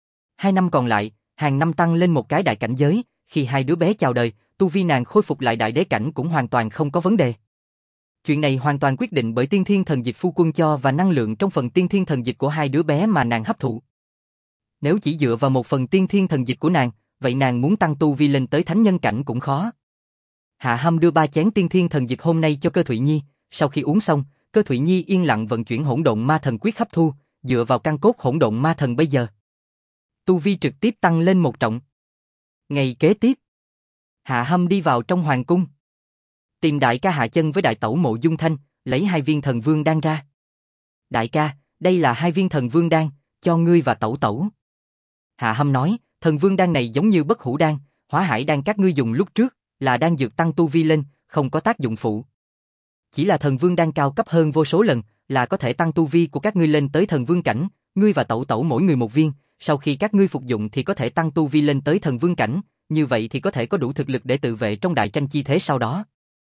2 năm còn lại, hàng năm tăng lên một cái đại cảnh giới, khi 2 đứa bé chào đời, tu vi nàng khôi phục lại đại đế cảnh cũng hoàn toàn không có vấn đề. Chuyện này hoàn toàn quyết định bởi tiên thiên thần dịch phu quân cho và năng lượng trong phần tiên thiên thần dịch của 2 đứa bé mà nàng hấp thụ. Nếu chỉ dựa vào 1 phần tiên thiên thần dịch của nàng, vậy nàng muốn tăng tu vi lên tới thánh nhân cảnh cũng khó. Hạ Hâm đưa 3 chén tiên thiên thần dịch hôm nay cho Cơ Thụy Nhi, sau khi uống xong, Cơ Thụy Nhi yên lặng vận chuyển hỗn độn ma thần quyết hấp thu, dựa vào căn cốt hỗn độn ma thần bây giờ, tu vi trực tiếp tăng lên 1 trọng. Ngày kế tiếp, Hạ Hâm đi vào trong hoàng cung, tìm đại ca Hạ Chân với đại tẩu Mộ Dung Thanh, lấy 2 viên thần vương đan ra. Đại ca, đây là 2 viên thần vương đan, cho ngươi và tẩu tẩu. Hạ Hâm nói, thần vương đan này giống như bất hủ đan, hỏa hải đan các ngươi dùng lúc trước, là đan dược tăng tu vi lên, không có tác dụng phụ. Chỉ là thần vương đan cao cấp hơn vô số lần, là có thể tăng tu vi của các ngươi lên tới thần vương cảnh, ngươi và tẩu tẩu mỗi người 1 viên, sau khi các ngươi phục dụng thì có thể tăng tu vi lên tới thần vương cảnh, như vậy thì có thể có đủ thực lực để tự vệ trong đại tranh chi thế sau đó.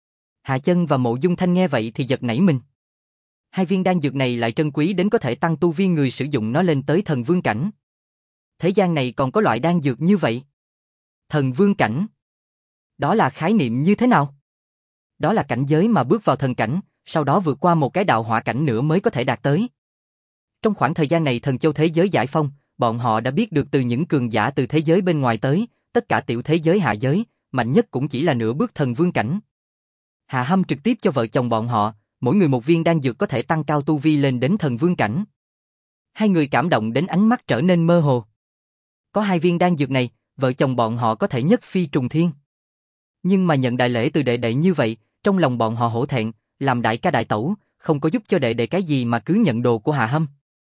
Hạ Chân và Mộ Dung Thanh nghe vậy thì giật nảy mình. 2 viên đan dược này lại trân quý đến có thể tăng tu vi người sử dụng nó lên tới thần vương cảnh. Thế gian này còn có loại đan dược như vậy? Thần vương cảnh? Đó là khái niệm như thế nào? Đó là cảnh giới mà bước vào thần cảnh, sau đó vượt qua một cái đạo hỏa cảnh nữa mới có thể đạt tới. Trong khoảng thời gian này Thần Châu thế giới giải phong, bọn họ đã biết được từ những cường giả từ thế giới bên ngoài tới, tất cả tiểu thế giới hạ giới, mạnh nhất cũng chỉ là nửa bước thần vương cảnh. Hạ Hâm trực tiếp cho vợ chồng bọn họ, mỗi người 1 viên đan dược có thể tăng cao tu vi lên đến thần vương cảnh. 2 người cảm động đến ánh mắt trở nên mơ hồ. Có 2 viên đan dược này, vợ chồng bọn họ có thể nhất phi trùng thiên. Nhưng mà nhận đại lễ từ đệ đệ như vậy, trong lòng bọn họ hổ thẹn, làm đại ca đại tẩu, không có giúp cho đệ đệ cái gì mà cứ nhận đồ của Hạ Hâm.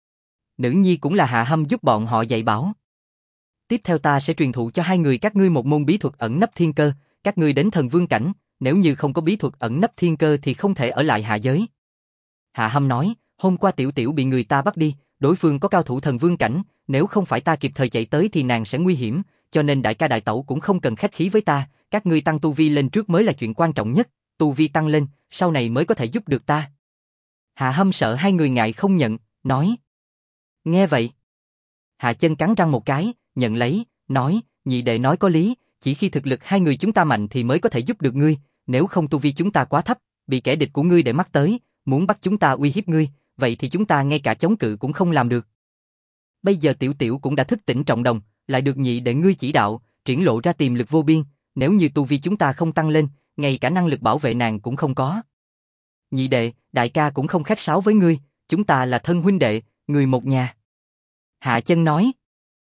Nữ nhi cũng là Hạ Hâm giúp bọn họ dạy bảo. Tiếp theo ta sẽ truyền thụ cho 2 người các ngươi một môn bí thuật ẩn nấp thiên cơ, các ngươi đến thần vương cảnh, nếu như không có bí thuật ẩn nấp thiên cơ thì không thể ở lại hạ giới. Hạ Hâm nói, hôm qua tiểu tiểu bị người ta bắt đi, đối phương có cao thủ thần vương cảnh, nếu không phải ta kịp thời chạy tới thì nàng sẽ nguy hiểm, cho nên đại ca đại tẩu cũng không cần khách khí với ta, các ngươi tăng tu vi lên trước mới là chuyện quan trọng nhất, tu vi tăng lên, sau này mới có thể giúp được ta. Hạ Hâm sợ 2 người ngại không nhận, nói. Nghe vậy, Hạ Chân cắn răng một cái, nhận lấy, nói, nhị đệ nói có lý, chỉ khi thực lực 2 người chúng ta mạnh thì mới có thể giúp được ngươi, nếu không tu vi chúng ta quá thấp, bị kẻ địch của ngươi để mắt tới, muốn bắt chúng ta uy hiếp ngươi, vậy thì chúng ta ngay cả chống cự cũng không làm được. Bây giờ tiểu tiểu cũng đã thức tỉnh trọng đồng, lại được nhị đệ ngươi chỉ đạo, triển lộ ra tiềm lực vô biên, nếu như tu vi chúng ta không tăng lên, ngay cả năng lực bảo vệ nàng cũng không có. Nhị đệ, đại ca cũng không khách sáo với ngươi, chúng ta là thân huynh đệ, người một nhà. Hạ Chân nói.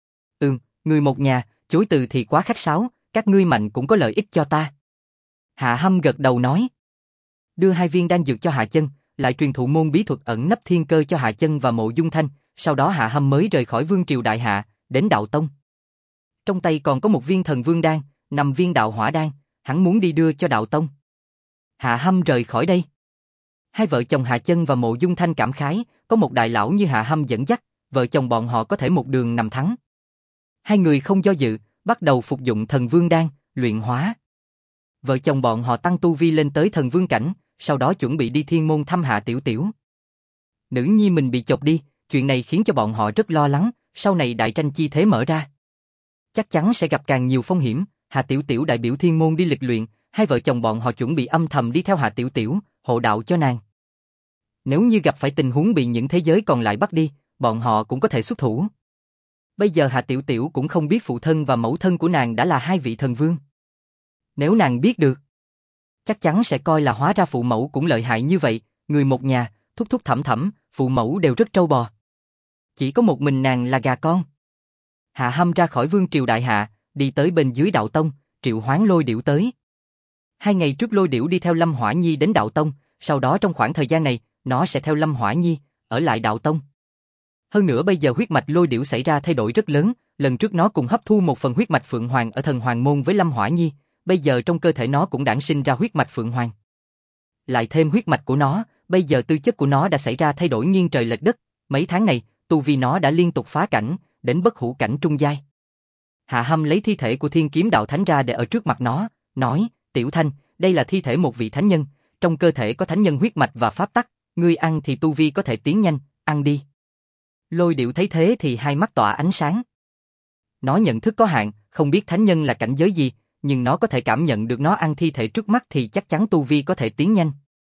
Người một nhà, chối từ thì quá khách sáo, các ngươi mạnh cũng có lợi ích cho ta. Hạ Hâm gật đầu nói. Đưa 2 viên đan dược cho Hạ Chân, lại truyền thụ môn bí thuật ẩn nấp thiên cơ cho Hạ Chân và Mộ Dung Thanh, sau đó Hạ Hâm mới rời khỏi Vương triều Đại Hạ, đến Đạo Tông. Trong tay còn có 1 viên thần vương đan, 5 viên đạo hỏa đan, hắn muốn đi đưa cho Đạo Tông. Hạ Hâm rời khỏi đây. 2 vợ chồng Hạ Chân và Mộ Dung Thanh cảm khái, có một đại lão như Hạ Hâm dẫn dắt, vợ chồng bọn họ có thể một đường nằm thắng. 2 người không do dự, bắt đầu phục dụng thần vương đan, luyện hóa. Vợ chồng bọn họ tăng tu vi lên tới thần vương cảnh, sau đó chuẩn bị đi thiên môn thăm Hạ Tiểu Tiểu. Nữ nhi mình bị chộp đi, chuyện này khiến cho bọn họ rất lo lắng, sau này đại tranh chi thế mở ra. Chắc chắn sẽ gặp càng nhiều phong hiểm, Hạ Tiểu Tiểu đại biểu thiên môn đi lịch luyện, hai vợ chồng bọn họ chuẩn bị âm thầm đi theo Hạ Tiểu Tiểu, hộ đạo cho nàng. Nếu như gặp phải tình huống bị những thế giới còn lại bắt đi, bọn họ cũng có thể xuất thủ. Bây giờ Hạ Tiểu Tiểu cũng không biết phụ thân và mẫu thân của nàng đã là hai vị thần vương. Nếu nàng biết được, chắc chắn sẽ coi là hóa ra phụ mẫu cũng lợi hại như vậy, người một nhà, thúc thúc thẩm thẩm, phụ mẫu đều rất trâu bò. Chỉ có một mình nàng là gà con. Hạ Hâm ra khỏi vương triều đại hạ, đi tới bên dưới đạo tông, triệu hoán Lôi Điểu tới. 2 ngày trước Lôi Điểu đi theo Lâm Hỏa Nhi đến đạo tông, sau đó trong khoảng thời gian này, nó sẽ theo Lâm Hỏa Nhi, ở lại đạo tông. Hơn nữa bây giờ huyết mạch Lôi Điểu xảy ra thay đổi rất lớn, lần trước nó cùng hấp thu một phần huyết mạch Phượng Hoàng ở thần Hoàng môn với Lâm Hỏa Nhi, bây giờ trong cơ thể nó cũng đản sinh ra huyết mạch Phượng Hoàng. Lại thêm huyết mạch của nó, bây giờ tư chất của nó đã xảy ra thay đổi nghiêng trời lệch đất, mấy tháng này, tu vi nó đã liên tục phá cảnh, đến bất hủ cảnh trung giai. Hạ Hâm lấy thi thể của Thiên Kiếm Đạo Thánh ra để ở trước mặt nó, nói, Tiểu Thanh, đây là thi thể một vị thánh nhân, trong cơ thể có thánh nhân huyết mạch và pháp tắc, ngươi ăn thì tu vi có thể tiến nhanh, ăn đi. Lôi Điểu thấy thế thì hai mắt tỏa ánh sáng. Nó nhận thức có hạn, không biết thánh nhân là cảnh giới gì, nhưng nó có thể cảm nhận được nó ăn thi thể trước mắt thì chắc chắn tu vi có thể tiến nhanh.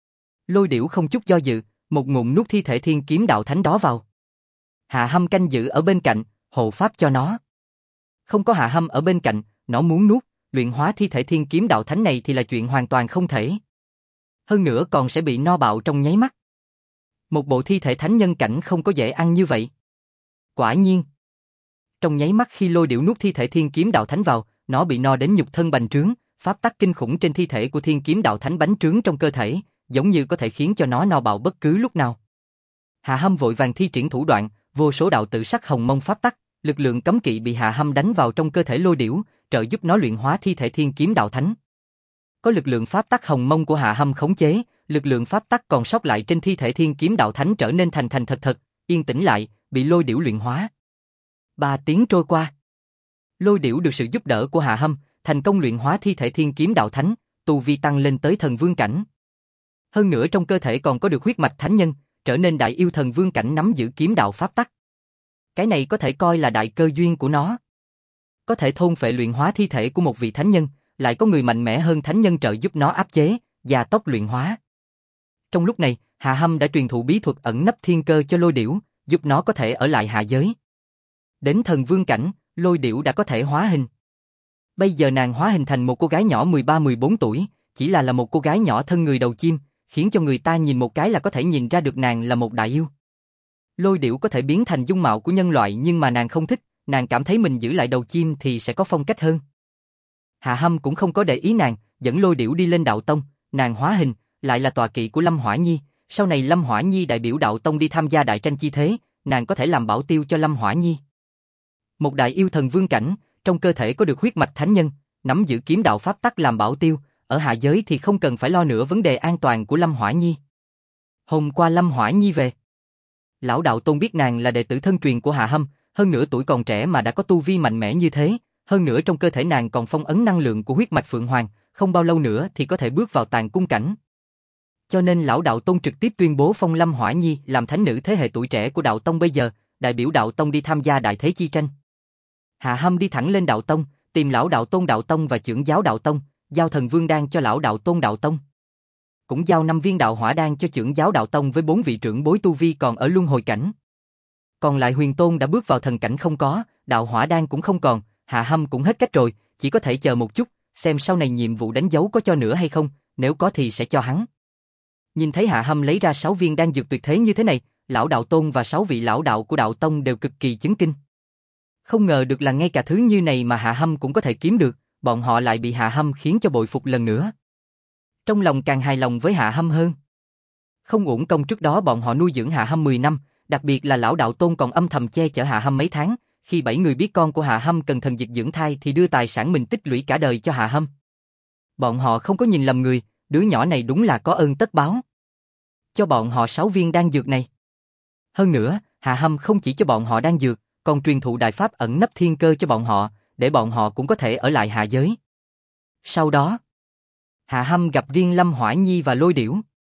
Lôi Điểu không chút do dự, một ngụm nuốt thi thể Thiên Kiếm Đạo Thánh đó vào. Hạ Hâm canh giữ ở bên cạnh, hộ pháp cho nó. Không có Hạ Hâm ở bên cạnh, nó muốn nuốt, luyện hóa thi thể Thiên Kiếm Đạo Thánh này thì là chuyện hoàn toàn không thể. Hơn nữa còn sẽ bị no bạo trong nháy mắt. Một bộ thi thể thánh nhân cảnh không có dễ ăn như vậy. Quả nhiên. Trong nháy mắt khi Lôi Điểu nuốt thi thể Thiên Kiếm Đạo Thánh vào, nó bị no đến nhục thân bành trướng, pháp tắc kinh khủng trên thi thể của Thiên Kiếm Đạo Thánh bành trướng trong cơ thể, giống như có thể khiến cho nó no bạo bất cứ lúc nào. Hạ Hâm vội vàng thi triển thủ đoạn, vô số đạo tự sắc hồng mông pháp tắc, lực lượng cấm kỵ bị Hạ Hâm đánh vào trong cơ thể Lôi Điểu, trợ giúp nó luyện hóa thi thể Thiên Kiếm Đạo Thánh. Có lực lượng pháp tắc hồng mông của Hạ Hâm khống chế, lực lượng pháp tắc còn sót lại trên thi thể Thiên Kiếm Đạo Thánh trở nên thành thật, yên tĩnh lại, bị Lôi Điểu luyện hóa. 3 tiếng trôi qua. Lôi Điểu được sự giúp đỡ của Hạ Hâm, thành công luyện hóa thi thể Thiên Kiếm Đạo Thánh, tu vi tăng lên tới thần vương cảnh. Hơn nữa trong cơ thể còn có được huyết mạch thánh nhân, trở nên đại yêu thần vương cảnh nắm giữ kiếm đạo pháp tắc. Cái này có thể coi là đại cơ duyên của nó. Có thể thôn phệ luyện hóa thi thể của một vị thánh nhân, lại có người mạnh mẽ hơn thánh nhân trợ giúp nó áp chế, gia tốc luyện hóa. Trong lúc này, Hạ Hâm đã truyền thụ bí thuật ẩn nấp thiên cơ cho Lôi Điểu, giúp nó có thể ở lại hạ giới. Đến thần vương cảnh, Lôi Điểu đã có thể hóa hình. Bây giờ nàng hóa hình thành một cô gái nhỏ 13-14 tuổi, chỉ là một cô gái nhỏ thân người đầu chim, khiến cho người ta nhìn một cái là có thể nhìn ra được nàng là một đại yêu. Lôi Điểu có thể biến thành dung mạo của nhân loại nhưng mà nàng không thích, nàng cảm thấy mình giữ lại đầu chim thì sẽ có phong cách hơn. Hạ Hâm cũng không có để ý nàng, dẫn Lôi Điểu đi lên đạo tông, nàng hóa hình, lại là tọa kỵ của Lâm Hỏa Nhi, sau này Lâm Hỏa Nhi đại biểu đạo tông đi tham gia đại tranh chi thế, nàng có thể làm bảo tiêu cho Lâm Hỏa Nhi. Một đại yêu thần vương cảnh, trong cơ thể có được huyết mạch thánh nhân, nắm giữ kiếm đạo pháp tắc làm bảo tiêu, ở hạ giới thì không cần phải lo nữa vấn đề an toàn của Lâm Hỏa Nhi. Hôm qua Lâm Hỏa Nhi về. Lão đạo tôn biết nàng là đệ tử thân truyền của Hạ Hâm, hơn nữa tuổi còn trẻ mà đã có tu vi mạnh mẽ như thế, hơn nữa trong cơ thể nàng còn phong ấn năng lượng của huyết mạch Phượng Hoàng, không bao lâu nữa thì có thể bước vào tàng cung cảnh. Cho nên lão đạo tôn trực tiếp tuyên bố phong Lâm Hỏa Nhi làm thánh nữ thế hệ tuổi trẻ của đạo tông bây giờ, đại biểu đạo tông đi tham gia đại thế chi tranh. Hạ Hâm đi thẳng lên đạo tông, tìm lão đạo tôn đạo tông và trưởng giáo đạo tông, giao thần vương đan cho lão đạo tôn đạo tông. Cũng giao 5 viên đạo hỏa đan cho trưởng giáo đạo tông với 4 vị trưởng bối tu vi còn ở luân hồi cảnh. Còn lại huyền tôn đã bước vào thần cảnh không có, đạo hỏa đan cũng không còn, Hạ Hâm cũng hết cách rồi, chỉ có thể chờ một chút, xem sau này nhiệm vụ đánh dấu có cho nữa hay không, nếu có thì sẽ cho hắn. Nhìn thấy Hạ Hâm lấy ra 6 viên đan dược tuyệt thế như thế này, lão đạo tôn và 6 vị lão đạo của đạo tông đều cực kỳ chấn kinh. Không ngờ được là ngay cả thứ như này mà Hạ Hâm cũng có thể kiếm được, bọn họ lại bị Hạ Hâm khiến cho bội phục lần nữa. Trong lòng càng hài lòng với Hạ Hâm hơn. Không uổng công trước đó bọn họ nuôi dưỡng Hạ Hâm 10 năm, đặc biệt là lão đạo tôn còn âm thầm che chở Hạ Hâm mấy tháng, khi 7 người biết con của Hạ Hâm cần thần dịch dưỡng thai thì đưa tài sản mình tích lũy cả đời cho Hạ Hâm. Bọn họ không có nhìn lầm người, đứa nhỏ này đúng là có ơn tất báo. Cho bọn họ 6 viên đan dược này. Hơn nữa, Hạ Hâm không chỉ cho bọn họ đan dược, còn truyền thụ đại pháp ẩn nấp thiên cơ cho bọn họ, để bọn họ cũng có thể ở lại hạ giới. Sau đó, Hạ Hâm gặp riêng Lâm Hỏa Nhi và Lôi Điểu.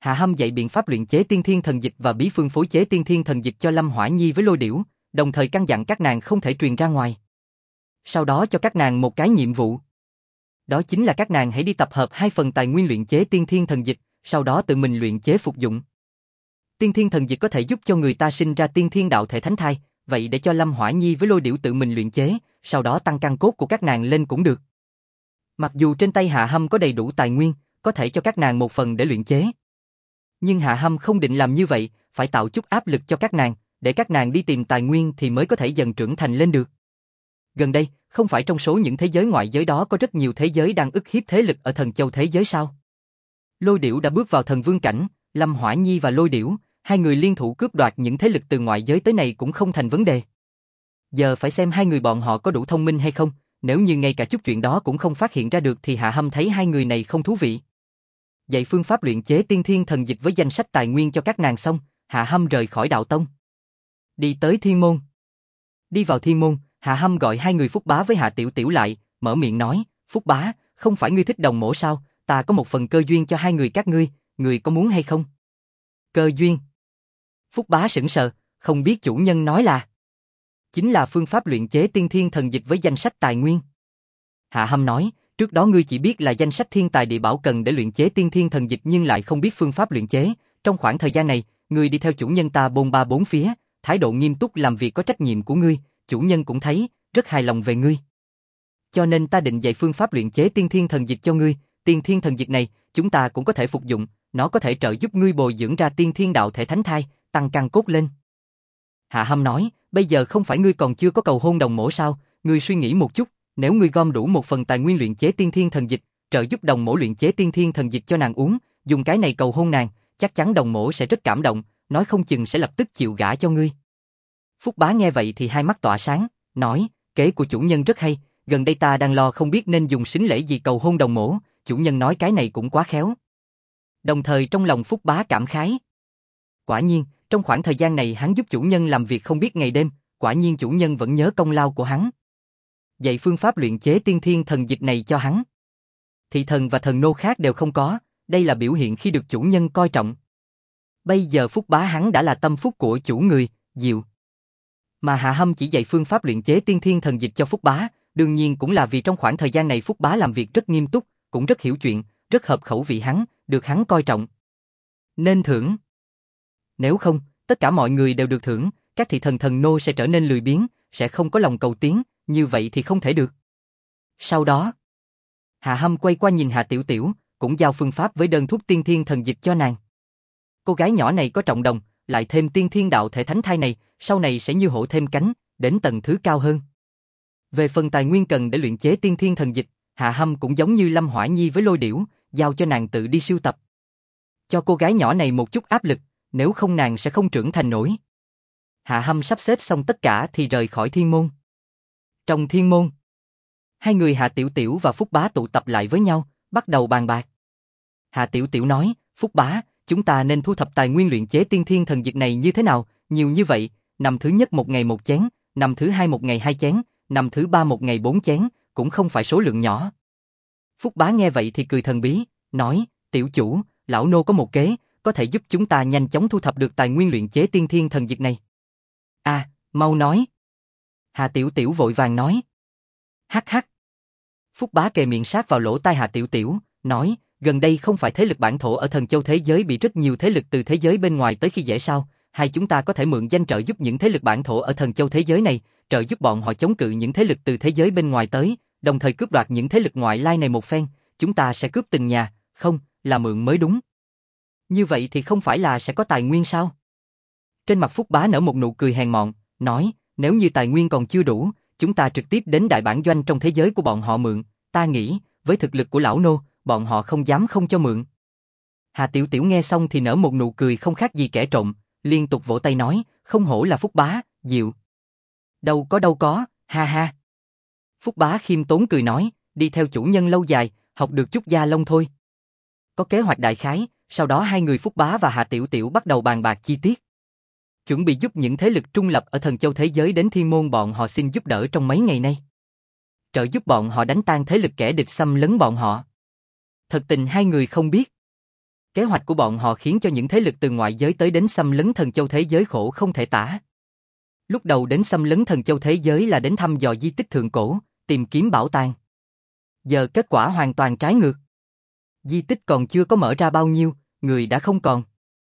Hạ Hâm dạy biện pháp luyện chế tiên thiên thần dịch và bí phương phối chế tiên thiên thần dịch cho Lâm Hỏa Nhi với Lôi Điểu, đồng thời căn dặn các nàng không thể truyền ra ngoài. Sau đó cho các nàng một cái nhiệm vụ. Đó chính là các nàng hãy đi tập hợp 2 phần tài nguyên luyện chế tiên thiên thần dịch, sau đó tự mình luyện chế phục dụng. Tiên thiên thần dịch có thể giúp cho người ta sinh ra tiên thiên đạo thể thánh thai, vậy để cho Lâm Hỏa Nhi với Lôi Điểu tự mình luyện chế, sau đó tăng căn cốt của các nàng lên cũng được. Mặc dù trên tay Hạ Hâm có đầy đủ tài nguyên, có thể cho các nàng một phần để luyện chế. Nhưng Hạ Hâm không định làm như vậy, phải tạo chút áp lực cho các nàng, để các nàng đi tìm tài nguyên thì mới có thể dần trưởng thành lên được. Gần đây, không phải trong số những thế giới ngoại giới đó có rất nhiều thế giới đang ức hiếp thế lực ở thần châu thế giới sao? Lôi Điểu đã bước vào thần vương cảnh, Lâm Hỏa Nhi và Lôi Điểu, hai người liên thủ cướp đoạt những thế lực từ ngoại giới tới này cũng không thành vấn đề. Giờ phải xem hai người bọn họ có đủ thông minh hay không, nếu như ngay cả chút chuyện đó cũng không phát hiện ra được thì Hạ Hâm thấy hai người này không thú vị. Dạy phương pháp luyện chế tiên thiên thần dịch với danh sách tài nguyên cho các nàng xong, Hạ Hâm rời khỏi đạo tông. Đi tới thiên môn. Đi vào thiên môn, Hạ Hâm gọi hai người Phúc Bá với Hạ Tiểu Tiểu lại, mở miệng nói, Phúc Bá, không phải ngươi thích đồng mổ sao, ta có một phần cơ duyên cho hai người các ngươi, người có muốn hay không? Cơ duyên? Phúc Bá sững sờ, không biết chủ nhân nói là. Chính là phương pháp luyện chế tiên thiên thần dịch với danh sách tài nguyên. Hạ Hâm nói, trước đó ngươi chỉ biết là danh sách thiên tài địa bảo cần để luyện chế tiên thiên thần dịch nhưng lại không biết phương pháp luyện chế. Trong khoảng thời gian này, ngươi đi theo chủ nhân ta bôn ba bốn phía, thái độ nghiêm túc làm việc có trách nhiệm của ngươi, chủ nhân cũng thấy, rất hài lòng về ngươi. Cho nên ta định dạy phương pháp luyện chế tiên thiên thần dịch cho ngươi, tiên thiên thần dịch này, chúng ta cũng có thể phục dụng, nó có thể trợ giúp ngươi bồi dưỡng ra tiên thiên đạo thể thánh thai, tăng căn cốt lên. Hạ Hâm nói, bây giờ không phải ngươi còn chưa có cầu hôn đồng mổ sao, ngươi suy nghĩ một chút, nếu ngươi gom đủ một phần tài nguyên luyện chế tiên thiên thần dịch, trợ giúp đồng mổ luyện chế tiên thiên thần dịch cho nàng uống, dùng cái này cầu hôn nàng, chắc chắn đồng mổ sẽ rất cảm động, nói không chừng sẽ lập tức chịu gả cho ngươi. Phúc Bá nghe vậy thì hai mắt tỏa sáng, nói, kế của chủ nhân rất hay, gần đây ta đang lo không biết nên dùng sính lễ gì cầu hôn đồng mổ, chủ nhân nói cái này cũng quá khéo. Đồng thời trong lòng Phúc Bá cảm khái. Quả nhiên, trong khoảng thời gian này hắn giúp chủ nhân làm việc không biết ngày đêm, quả nhiên chủ nhân vẫn nhớ công lao của hắn. Dạy phương pháp luyện chế tiên thiên thần dịch này cho hắn. Thị thần và thần nô khác đều không có, đây là biểu hiện khi được chủ nhân coi trọng. Bây giờ Phúc Bá hắn đã là tâm phúc của chủ người, Diệu. Mà Hạ Hâm chỉ dạy phương pháp luyện chế tiên thiên thần dịch cho Phúc Bá, đương nhiên cũng là vì trong khoảng thời gian này Phúc Bá làm việc rất nghiêm túc, cũng rất hiểu chuyện, rất hợp khẩu vị hắn, được hắn coi trọng. Nên thưởng. Nếu không, tất cả mọi người đều được thưởng, các thị thần thần nô sẽ trở nên lười biếng, sẽ không có lòng cầu tiến, như vậy thì không thể được. Sau đó, Hạ Hâm quay qua nhìn Hạ Tiểu Tiểu, cũng giao phương pháp với đơn thuốc tiên thiên thần dịch cho nàng. Cô gái nhỏ này có trọng đồng, lại thêm tiên thiên đạo thể thánh thai này, sau này sẽ như hổ thêm cánh, đến tầng thứ cao hơn. Về phần tài nguyên cần để luyện chế tiên thiên thần dịch, Hạ Hâm cũng giống như Lâm Hỏa Nhi với Lôi Điểu, giao cho nàng tự đi sưu tập. Cho cô gái nhỏ này một chút áp lực, nếu không nàng sẽ không trưởng thành nổi. Hạ Hâm sắp xếp xong tất cả thì rời khỏi thiên môn. Trong thiên môn, hai người Hạ Tiểu Tiểu và Phúc Bá tụ tập lại với nhau, bắt đầu bàn bạc. Hạ Tiểu Tiểu nói, Phúc Bá, chúng ta nên thu thập tài nguyên luyện chế tiên thiên thần dịch này như thế nào, nhiều như vậy, năm thứ nhất một ngày một chén, năm thứ hai một ngày hai chén, năm thứ ba một ngày 4 chén, cũng không phải số lượng nhỏ. Phúc Bá nghe vậy thì cười thần bí, nói, tiểu chủ, lão nô có một kế, có thể giúp chúng ta nhanh chóng thu thập được tài nguyên luyện chế tiên thiên thần dịch này. À, mau nói. Hạ Tiểu Tiểu vội vàng nói. Hắc hắc. Phúc Bá kề miệng sát vào lỗ tai Hạ Tiểu Tiểu, nói, gần đây không phải thế lực bản thổ ở thần châu thế giới bị rất nhiều thế lực từ thế giới bên ngoài tới khi dễ sao, hay chúng ta có thể mượn danh trợ giúp những thế lực bản thổ ở thần châu thế giới này, trợ giúp bọn họ chống cự những thế lực từ thế giới bên ngoài tới, đồng thời cướp đoạt những thế lực ngoại lai này một phen, chúng ta sẽ cướp tình nhà, không, là mượn mới đúng. Như vậy thì không phải là sẽ có tài nguyên sao? Trên mặt Phúc Bá nở một nụ cười hèn mọn, nói, nếu như tài nguyên còn chưa đủ, chúng ta trực tiếp đến đại bản doanh trong thế giới của bọn họ mượn, ta nghĩ, với thực lực của lão nô, bọn họ không dám không cho mượn. Hà Tiểu Tiểu nghe xong thì nở một nụ cười không khác gì kẻ trộm, liên tục vỗ tay nói, không hổ là Phúc Bá, Diệu. Đâu có, ha ha. Phúc Bá khiêm tốn cười nói, đi theo chủ nhân lâu dài, học được chút gia lông thôi. Có kế hoạch đại khái, sau đó hai người Phúc Bá và Hạ Tiểu Tiểu bắt đầu bàn bạc chi tiết. Chuẩn bị giúp những thế lực trung lập ở thần châu thế giới đến thiên môn bọn họ xin giúp đỡ trong mấy ngày nay. Trợ giúp bọn họ đánh tan thế lực kẻ địch xâm lấn bọn họ. Thật tình hai người không biết. Kế hoạch của bọn họ khiến cho những thế lực từ ngoại giới tới đến xâm lấn thần châu thế giới khổ không thể tả. Lúc đầu đến xâm lấn thần châu thế giới là đến thăm dò di tích thượng cổ, tìm kiếm bảo tàng. Giờ kết quả hoàn toàn trái ngược. Di tích còn chưa có mở ra bao nhiêu, người đã không còn.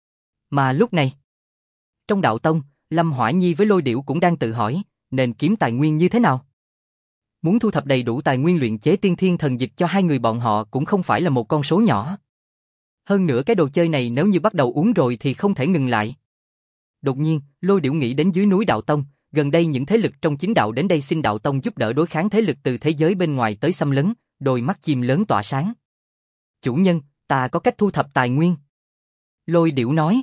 Mà lúc này, trong đạo tông, Lâm Hỏa Nhi với Lôi Điểu cũng đang tự hỏi, nên kiếm tài nguyên như thế nào? Muốn thu thập đầy đủ tài nguyên luyện chế tiên thiên thần dịch cho hai người bọn họ cũng không phải là một con số nhỏ. Hơn nữa cái đồ chơi này nếu như bắt đầu uống rồi thì không thể ngừng lại. Đột nhiên, Lôi Điểu nghĩ đến dưới núi Đạo Tông, gần đây những thế lực trong chính đạo đến đây xin Đạo Tông giúp đỡ đối kháng thế lực từ thế giới bên ngoài tới xâm lấn, đôi mắt chim lớn tỏa sáng. Chủ nhân, ta có cách thu thập tài nguyên. Lôi Điểu nói.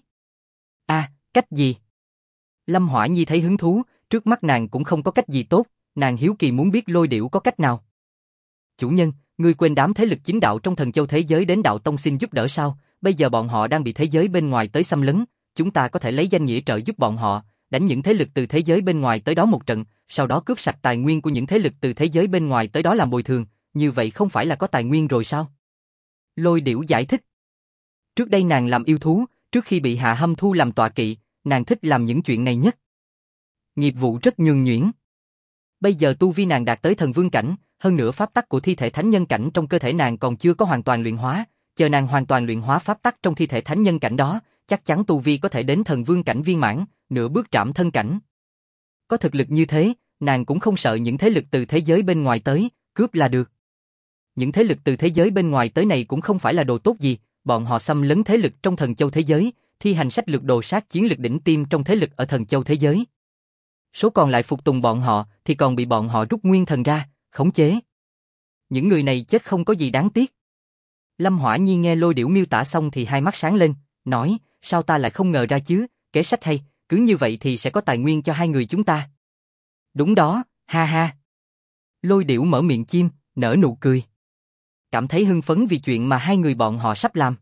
Cách gì? Lâm Hỏa Nhi thấy hứng thú, trước mắt nàng cũng không có cách gì tốt, nàng hiếu kỳ muốn biết Lôi Điểu có cách nào. Chủ nhân, ngươi quên đám thế lực chính đạo trong thần châu thế giới đến Đạo Tông xin giúp đỡ sao? Bây giờ bọn họ đang bị thế giới bên ngoài tới xâm lấn, chúng ta có thể lấy danh nghĩa trợ giúp bọn họ, đánh những thế lực từ thế giới bên ngoài tới đó một trận, sau đó cướp sạch tài nguyên của những thế lực từ thế giới bên ngoài tới đó làm bồi thường, như vậy không phải là có tài nguyên rồi sao? Lôi Điểu giải thích. Trước đây nàng làm yêu thú, trước khi bị Hạ Hâm thu làm tọa kỵ, nàng thích làm những chuyện này nhất. Nghiệp vụ rất nhuần nhuyễn. Bây giờ tu vi nàng đạt tới thần vương cảnh, hơn nữa pháp tắc của thi thể thánh nhân cảnh trong cơ thể nàng còn chưa có hoàn toàn luyện hóa, chờ nàng hoàn toàn luyện hóa pháp tắc trong thi thể thánh nhân cảnh đó, chắc chắn tu vi có thể đến thần vương cảnh viên mãn, nửa bước trảm thân cảnh. Có thực lực như thế, nàng cũng không sợ những thế lực từ thế giới bên ngoài tới, cướp là được. Những thế lực từ thế giới bên ngoài tới này cũng không phải là đồ tốt gì, bọn họ xâm lấn thế lực trong thần châu thế giới, thi hành sách lược đồ sát chiến lực đỉnh tiêm trong thế lực ở thần châu thế giới. Số còn lại phục tùng bọn họ thì còn bị bọn họ rút nguyên thần ra, khống chế. Những người này chết không có gì đáng tiếc. Lâm Hỏa Nhi nghe Lôi Điểu miêu tả xong thì hai mắt sáng lên, nói, sao ta lại không ngờ ra chứ, kế sách hay, cứ như vậy thì sẽ có tài nguyên cho hai người chúng ta. Đúng đó, ha ha. Lôi Điểu mở miệng chim, nở nụ cười. Cảm thấy hưng phấn vì chuyện mà hai người bọn họ sắp làm.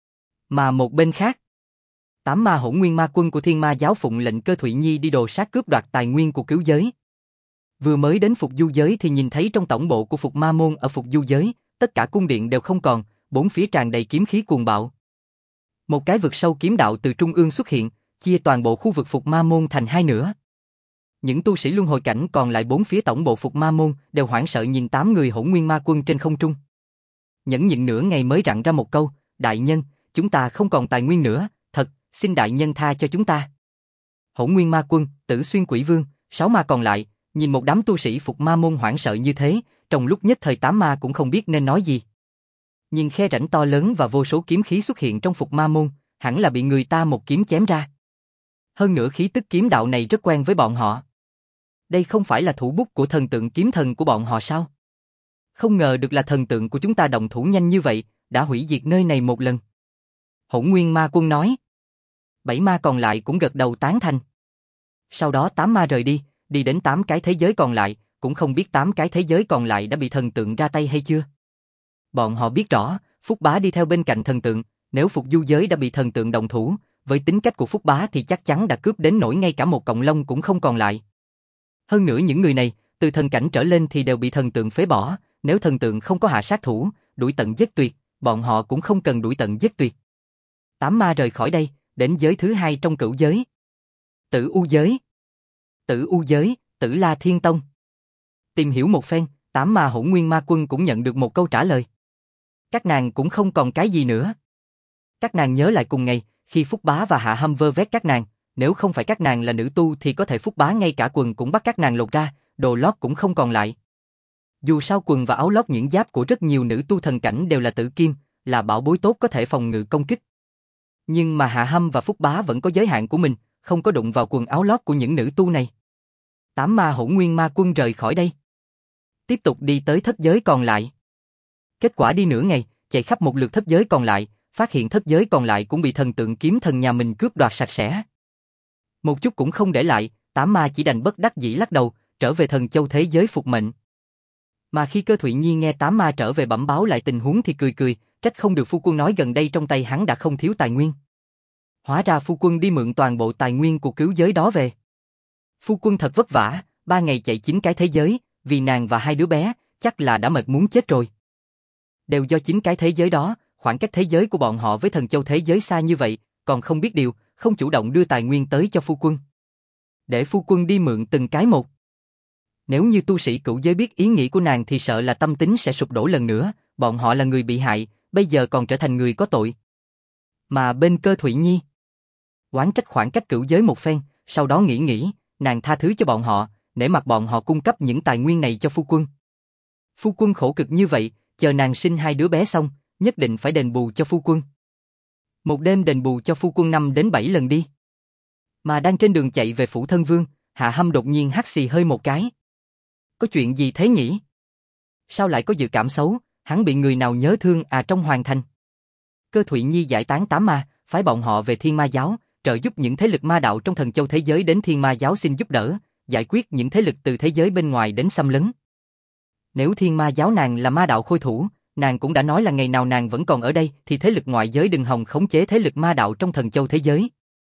Mà một bên khác, 8 ma hỗn nguyên ma quân của Thiên Ma giáo phụng lệnh Cơ Thụy Nhi đi đồ sát cướp đoạt tài nguyên của cứu giới. Vừa mới đến Phục Du giới thì nhìn thấy trong tổng bộ của Phục Ma môn ở Phục Du giới, tất cả cung điện đều không còn, bốn phía tràn đầy kiếm khí cuồng bạo. Một cái vực sâu kiếm đạo từ trung ương xuất hiện, chia toàn bộ khu vực Phục Ma môn thành hai nửa. Những tu sĩ luân hồi cảnh còn lại bốn phía tổng bộ Phục Ma môn đều hoảng sợ nhìn 8 người hỗn nguyên ma quân trên không trung. Nhẫn nhịn nửa ngày mới rặn ra một câu, đại nhân, chúng ta không còn tài nguyên nữa, thật, xin đại nhân tha cho chúng ta. Hỗn nguyên ma quân, Tử Xuyên Quỷ Vương, 6 ma còn lại, nhìn một đám tu sĩ Phục Ma môn hoảng sợ như thế, trong lúc nhất thời 8 ma cũng không biết nên nói gì. Nhìn khe rãnh to lớn và vô số kiếm khí xuất hiện trong Phục Ma môn, hẳn là bị người ta một kiếm chém ra. Hơn nữa khí tức kiếm đạo này rất quen với bọn họ. Đây không phải là thủ bút của thần tượng kiếm thần của bọn họ sao? Không ngờ được là thần tượng của chúng ta động thủ nhanh như vậy, đã hủy diệt nơi này một lần. Hỗn nguyên ma quân nói. 7 ma còn lại cũng gật đầu tán thành. Sau đó 8 ma rời đi, đi đến 8 cái thế giới còn lại, cũng không biết 8 cái thế giới còn lại đã bị thần tượng ra tay hay chưa. Bọn họ biết rõ, Phúc Bá đi theo bên cạnh thần tượng, nếu Phục Du giới đã bị thần tượng động thủ, với tính cách của Phúc Bá thì chắc chắn đã cướp đến nỗi ngay cả một cọng lông cũng không còn lại. Hơn nữa những người này, từ thần cảnh trở lên thì đều bị thần tượng phế bỏ, nếu thần tượng không có hạ sát thủ, đuổi tận giết tuyệt, bọn họ cũng không cần đuổi tận giết tuyệt. 8 ma rời khỏi đây, đến giới thứ 2 trong Cửu giới. Tử U giới. Tử U giới, Tử La Thiên Tông. Tìm hiểu một phen, 8 ma hỗn nguyên ma quân cũng nhận được một câu trả lời. Các nàng cũng không còn cái gì nữa. Các nàng nhớ lại cùng ngày, khi Phúc Bá và Hạ Hâm vơ vét các nàng, nếu không phải các nàng là nữ tu thì có thể Phúc Bá ngay cả quần cũng bắt các nàng lột ra, đồ lót cũng không còn lại. Dù sao quần và áo lót nhuyễn giáp của rất nhiều nữ tu thần cảnh đều là tử kim, là bảo bối tốt có thể phòng ngự công kích. Nhưng mà Hạ Hâm và Phúc Bá vẫn có giới hạn của mình, không có đụng vào quần áo lót của những nữ tu này. 8 ma hỗn nguyên ma quân rời khỏi đây. Tiếp tục đi tới thất giới còn lại. Kết quả đi nửa ngày, chạy khắp một lượt thất giới còn lại, phát hiện thất giới còn lại cũng bị thần tượng kiếm thần nhà mình cướp đoạt sạch sẽ. Một chút cũng không để lại, 8 ma chỉ đành bất đắc dĩ lắc đầu, trở về thần châu thế giới phục mệnh. Mà khi Cơ Thụy Nhi nghe 8 ma trở về bẩm báo lại tình huống thì cười cười, trách không được phu quân nói gần đây trong tay hắn đã không thiếu tài nguyên. Hóa ra phu quân đi mượn toàn bộ tài nguyên của cứu giới đó về. Phu quân thật vất vả, 3 ngày chạy 9 cái thế giới, vì nàng và 2 đứa bé, chắc là đã mệt muốn chết rồi. Đều do 9 cái thế giới đó, khoảng cách thế giới của bọn họ với thần châu thế giới xa như vậy, còn không biết điều, không chủ động đưa tài nguyên tới cho phu quân. Để phu quân đi mượn từng cái một. Nếu như tu sĩ cửu giới biết ý nghĩ của nàng thì sợ là tâm tính sẽ sụp đổ lần nữa, bọn họ là người bị hại, bây giờ còn trở thành người có tội. Mà bên Cơ Thụy Nhi, oán trách khoảng cách cửu giới một phen, sau đó nghĩ, nàng tha thứ cho bọn họ, nể mặt bọn họ cung cấp những tài nguyên này cho phu quân. Phu quân khổ cực như vậy, chờ nàng sinh 2 đứa bé xong, nhất định phải đền bù cho phu quân. Một đêm đền bù cho phu quân 5 đến 7 lần đi. Mà đang trên đường chạy về phủ thân vương, Hạ Hâm đột nhiên hắt xì hơi một cái. Có chuyện gì thế nhỉ? Sao lại có dự cảm xấu, hắn bị người nào nhớ thương trong hoàng thành? Cơ Thụy Nhi giải tán 8 ma, phái bọn họ về Thiên Ma giáo, trợ giúp những thế lực ma đạo trong thần châu thế giới đến Thiên Ma giáo xin giúp đỡ, giải quyết những thế lực từ thế giới bên ngoài đến xâm lấn. Nếu Thiên Ma giáo nàng là ma đạo khôi thủ, nàng cũng đã nói là ngày nào nàng vẫn còn ở đây thì thế lực ngoại giới đừng hòng khống chế thế lực ma đạo trong thần châu thế giới.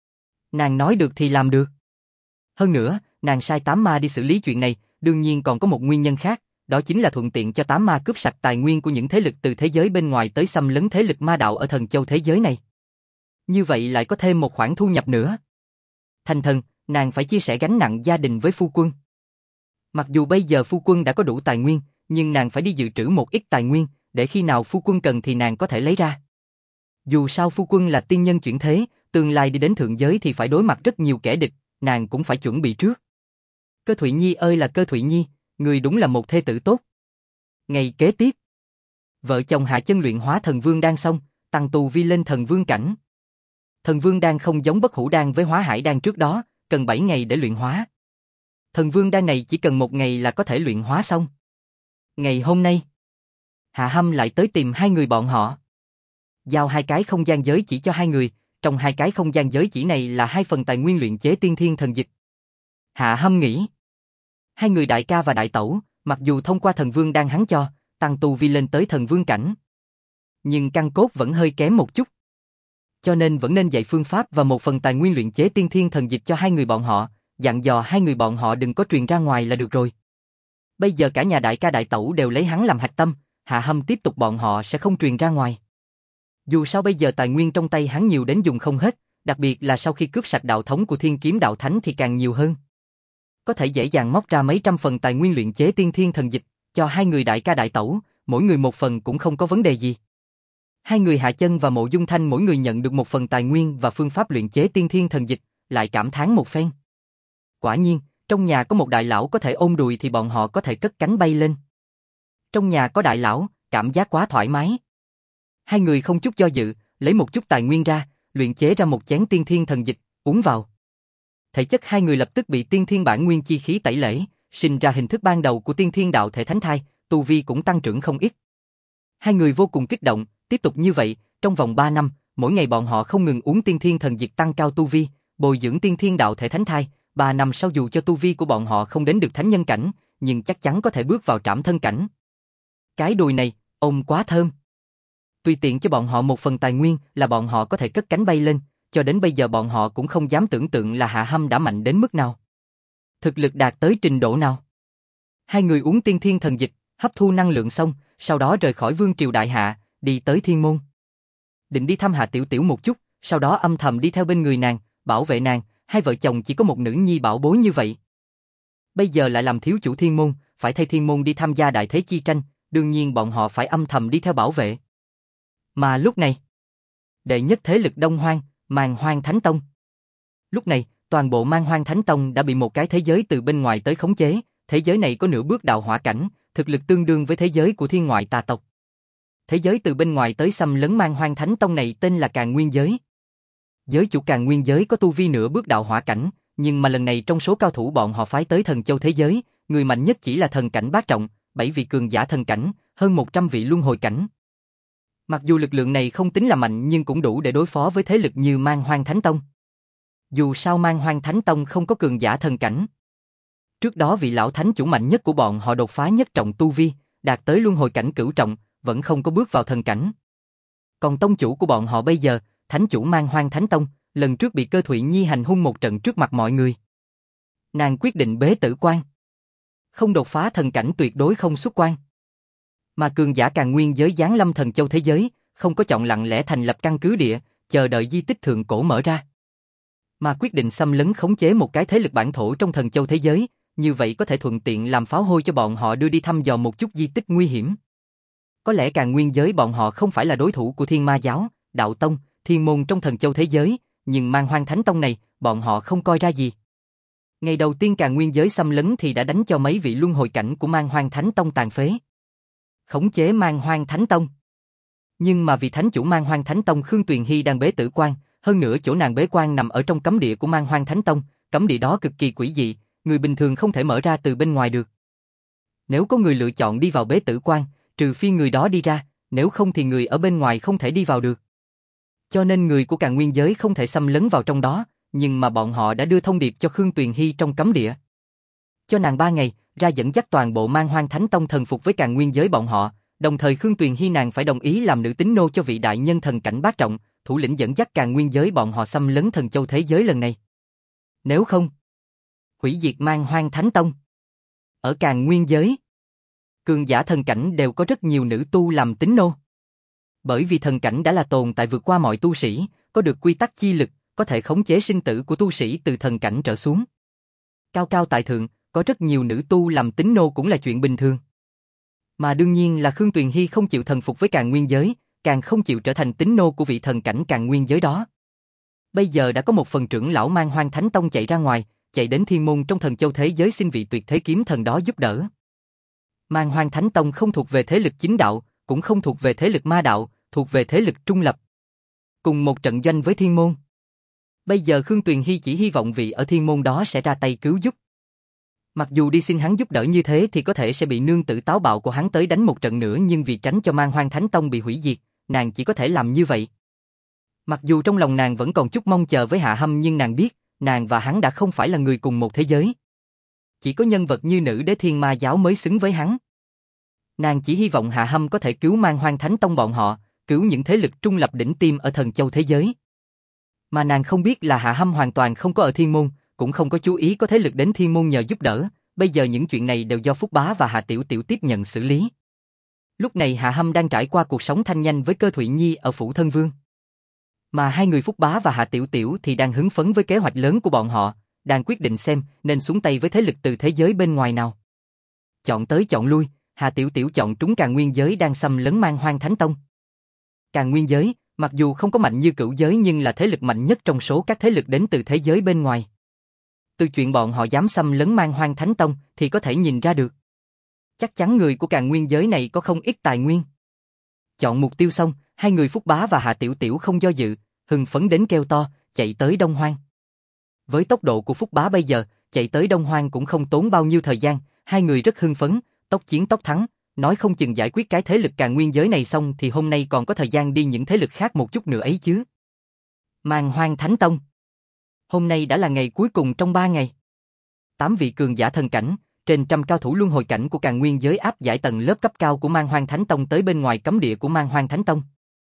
Nàng nói được thì làm được. Hơn nữa, nàng sai 8 ma đi xử lý chuyện này, đương nhiên còn có một nguyên nhân khác, đó chính là thuận tiện cho 8 ma cướp sạch tài nguyên của những thế lực từ thế giới bên ngoài tới xâm lấn thế lực ma đạo ở thần châu thế giới này. Như vậy lại có thêm một khoản thu nhập nữa. Thành thần, nàng phải chia sẻ gánh nặng gia đình với phu quân. Mặc dù bây giờ phu quân đã có đủ tài nguyên, nhưng nàng phải đi dự trữ một ít tài nguyên, để khi nào phu quân cần thì nàng có thể lấy ra. Dù sao phu quân là tiên nhân chuyển thế, tương lai đi đến thượng giới thì phải đối mặt rất nhiều kẻ địch, nàng cũng phải chuẩn bị trước. Cơ Thụy Nhi ơi là Cơ Thụy Nhi, người đúng là một thê tử tốt. Ngày kế tiếp, vợ chồng hạ chân luyện hóa thần vương đan xong, tăng tu vi lên thần vương cảnh. Thần vương đan không giống bất hủ đan với hóa hải đan trước đó, cần 7 ngày để luyện hóa. Thần vương đan này chỉ cần 1 ngày là có thể luyện hóa xong. Ngày hôm nay, Hạ Hâm lại tới tìm 2 người bọn họ. Giao 2 cái không gian giới chỉ cho 2 người, trong 2 cái không gian giới chỉ này là 2 phần tài nguyên luyện chế tiên thiên thần dịch. Hạ Hâm nghĩ, 2 người đại ca và đại tẩu, mặc dù thông qua thần vương đan hắn cho, tăng tu vi lên tới thần vương cảnh, nhưng căn cốt vẫn hơi kém một chút. Cho nên vẫn nên dạy phương pháp và 1 phần tài nguyên luyện chế tiên thiên thần dịch cho 2 người bọn họ, dặn dò 2 người bọn họ đừng có truyền ra ngoài là được rồi. Bây giờ cả nhà đại ca đại tẩu đều lấy hắn làm hạch tâm, Hạ Hâm tiếp tục bọn họ sẽ không truyền ra ngoài. Dù sao bây giờ tài nguyên trong tay hắn nhiều đến dùng không hết, đặc biệt là sau khi cướp sạch đạo thống của Thiên Kiếm Đạo Thánh thì càng nhiều hơn. Có thể dễ dàng móc ra mấy trăm phần tài nguyên luyện chế tiên thiên thần dịch, cho 2 người đại ca đại tẩu, mỗi người 1 phần cũng không có vấn đề gì. 2 người Hạ Chân và Mộ Dung Thanh mỗi người nhận được 1 phần tài nguyên và phương pháp luyện chế tiên thiên thần dịch, lại cảm thán một phen. Quả nhiên, trong nhà có một đại lão có thể ôm đùi thì bọn họ có thể cất cánh bay lên. Trong nhà có đại lão, cảm giác quá thoải mái. 2 người không chút do dự, lấy một chút tài nguyên ra, luyện chế ra một chén tiên thiên thần dịch, uống vào. Thể chất 2 người lập tức bị tiên thiên bản nguyên chi khí tẩy lễ, sinh ra hình thức ban đầu của tiên thiên đạo thể thánh thai, tu vi cũng tăng trưởng không ít. 2 người vô cùng kích động, tiếp tục như vậy, trong vòng 3 năm, mỗi ngày bọn họ không ngừng uống tiên thiên thần dịch tăng cao tu vi, bồi dưỡng tiên thiên đạo thể thánh thai, 3 năm sau dù cho tu vi của bọn họ không đến được thánh nhân cảnh, nhưng chắc chắn có thể bước vào trảm thân cảnh. Cái đùi này, ôm quá thơm. Tùy tiện cho bọn họ 1 phần tài nguyên là bọn họ có thể cất cánh bay lên, cho đến bây giờ bọn họ cũng không dám tưởng tượng là Hạ Hâm đã mạnh đến mức nào. Thực lực đạt tới trình độ nào. 2 người uống tiên thiên thần dịch, hấp thu năng lượng xong, sau đó rời khỏi Vương Triều Đại Hạ, đi tới Thiên Môn. Định đi thăm Hạ Tiểu Tiểu một chút, sau đó âm thầm đi theo bên người nàng, bảo vệ nàng, 2 vợ chồng chỉ có một nữ nhi bảo bối như vậy. Bây giờ lại làm thiếu chủ Thiên Môn, phải thay Thiên Môn đi tham gia đại thế chi tranh, đương nhiên bọn họ phải âm thầm đi theo bảo vệ. Mà lúc này, đệ nhất thế lực Đông Hoang, Màn Hoang Thánh Tông. Lúc này, toàn bộ Màn Hoang Thánh Tông đã bị một cái thế giới từ bên ngoài tới khống chế, thế giới này có nửa bước đạo hỏa cảnh, thực lực tương đương với thế giới của thiên ngoại tà tộc. Thế giới từ bên ngoài tới xâm lấn Màn Hoang Thánh Tông này tên là Càn Nguyên Giới. Giới chủ Càn Nguyên Giới có tu vi nửa bước đạo hỏa cảnh, nhưng mà lần này trong số cao thủ bọn họ phái tới thần châu thế giới, người mạnh nhất chỉ là thần cảnh bát trọng, 7 vị cường giả thần cảnh, hơn 100 vị luân hồi cảnh. Mặc dù lực lượng này không tính là mạnh nhưng cũng đủ để đối phó với thế lực như Màn Hoang Thánh Tông. Dù sao Màn Hoang Thánh Tông không có cường giả thần cảnh. Trước đó vị lão thánh chủ mạnh nhất của bọn họ đột phá nhất trọng tu vi, đạt tới luân hồi cảnh cửu trọng, vẫn không có bước vào thần cảnh. Còn tông chủ của bọn họ bây giờ, thánh chủ Màn Hoang Thánh Tông, lần trước bị Cơ Thụy Nhi hành hung một trận trước mặt mọi người. Nàng quyết định bế tử quan. Không đột phá thần cảnh tuyệt đối không xuất quan. Mà cường giả Càn Nguyên Giới giáng lâm thần châu thế giới, không có chọn lặng lẽ thành lập căn cứ địa, chờ đợi di tích thượng cổ mở ra. Mà quyết định xâm lấn khống chế một cái thế lực bản thổ trong thần châu thế giới, như vậy có thể thuận tiện làm pháo hôi cho bọn họ đưa đi thăm dò một chút di tích nguy hiểm. Có lẽ Càn Nguyên giới bọn họ không phải là đối thủ của Thiên Ma giáo, Đạo tông, Thiên môn trong thần châu thế giới, nhưng Man Hoang Thánh tông này, bọn họ không coi ra gì. Ngày đầu tiên Càn Nguyên giới xâm lấn thì đã đánh cho mấy vị luân hồi cảnh của Man Hoang Thánh tông tàn phế. Khống chế Man Hoang Thánh tông. Nhưng mà vì thánh chủ Man Hoang Thánh tông Khương Tuyền Hy đang bế tử quan, hơn nữa chỗ nàng bế quan nằm ở trong cấm địa của Man Hoang Thánh tông, cấm địa đó cực kỳ quỷ dị, người bình thường không thể mở ra từ bên ngoài được. Nếu có người lựa chọn đi vào bế tử quan, trừ phi người đó đi ra, nếu không thì người ở bên ngoài không thể đi vào được. Cho nên người của Càn Nguyên giới không thể xâm lấn vào trong đó, nhưng mà bọn họ đã đưa thông điệp cho Khương Tuyền Hy trong cấm địa. Cho nàng 3 ngày, ra dẫn dắt toàn bộ Man Hoang Thánh tông thần phục với Càn Nguyên giới bọn họ, đồng thời Khương Tuyền Hy nàng phải đồng ý làm nữ tín nô cho vị đại nhân thần cảnh bát trọng, thủ lĩnh dẫn dắt Càn Nguyên giới bọn họ xâm lấn thần châu thế giới lần này. Nếu không, hủy diệt Man Hoang Thánh tông. Ở Càn Nguyên giới, cường giả thần cảnh đều có rất nhiều nữ tu làm tín nô. Bởi vì thần cảnh đã là tồn tại vượt qua mọi tu sĩ, có được quy tắc chi lực, có thể khống chế sinh tử của tu sĩ từ thần cảnh trở xuống. Cao cao tại thượng, có rất nhiều nữ tu làm tín nô cũng là chuyện bình thường. Mà đương nhiên là Khương Tuyền Hy không chịu thần phục với Càn Nguyên giới, càng không chịu trở thành tín nô của vị thần cảnh Càn Nguyên giới đó. Bây giờ đã có một phần trưởng lão Man Hoang Thánh tông chạy ra ngoài, chạy đến thiên môn trong thần châu thế giới xin vị tuyệt thế kiếm thần đó giúp đỡ. Man Hoang Thánh tông không thuộc về thế lực chính đạo, cũng không thuộc về thế lực ma đạo, thuộc về thế lực trung lập. Cùng một trận doanh với thiên môn. Bây giờ Khương Tuyền Hy chỉ hy vọng vị ở thiên môn đó sẽ ra tay cứu giúp. Mặc dù đi xin hắn giúp đỡ như thế thì có thể sẽ bị nương tử táo bạo của hắn tới đánh một trận nữa, nhưng vì tránh cho Man Hoang Thánh tông bị hủy diệt, nàng chỉ có thể làm như vậy. Mặc dù trong lòng nàng vẫn còn chút mong chờ với Hạ Hâm, nhưng nàng biết, nàng và hắn đã không phải là người cùng một thế giới. Chỉ có nhân vật như nữ đế Thiên Ma giáo mới xứng với hắn. Nàng chỉ hy vọng Hạ Hâm có thể cứu Man Hoang Thánh tông bọn họ, cứu những thế lực trung lập đỉnh tiêm ở thần châu thế giới. Mà nàng không biết là Hạ Hâm hoàn toàn không có ở thiên môn, cũng không có chú ý có thế lực đến thiên môn nhờ giúp đỡ, bây giờ những chuyện này đều do Phúc Bá và Hạ Tiểu Tiểu tiếp nhận xử lý. Lúc này Hạ Hâm đang trải qua cuộc sống thanh nhanh với Cơ Thụy Nhi ở phủ thân vương. Mà hai người Phúc Bá và Hạ Tiểu Tiểu thì đang hứng phấn với kế hoạch lớn của bọn họ, đang quyết định xem nên xuống tay với thế lực từ thế giới bên ngoài nào. Chọn tới chọn lui, Hạ Tiểu Tiểu chọn trúng Càn Nguyên giới đang xâm lấn Man Hoang Thánh tông. Càn Nguyên giới, mặc dù không có mạnh như Cửu giới nhưng là thế lực mạnh nhất trong số các thế lực đến từ thế giới bên ngoài. Từ chuyện bọn họ dám xâm lấn Man Hoang Thánh tông thì có thể nhìn ra được. Chắc chắn người của Càn Nguyên giới này có không ít tài nguyên. Chọn mục tiêu xong, hai người Phúc Bá và Hạ Tiểu Tiểu không do dự, hưng phấn đến kêu to, chạy tới Đông Hoang. Với tốc độ của Phúc Bá bây giờ, chạy tới Đông Hoang cũng không tốn bao nhiêu thời gian, hai người rất hưng phấn, tốc chiến tốc thắng, nói không chừng giải quyết cái thế lực Càn Nguyên giới này xong thì hôm nay còn có thời gian đi những thế lực khác một chút nữa ấy chứ. Man Hoang Thánh tông. Hôm nay đã là ngày cuối cùng trong 3 ngày. 8 vị cường giả thần cảnh, trên trăm cao thủ luân hồi cảnh của Càn Nguyên giới áp giải tầng lớp cấp cao của Man Hoang Thánh tông tới bên ngoài cấm địa của Man Hoang Thánh tông.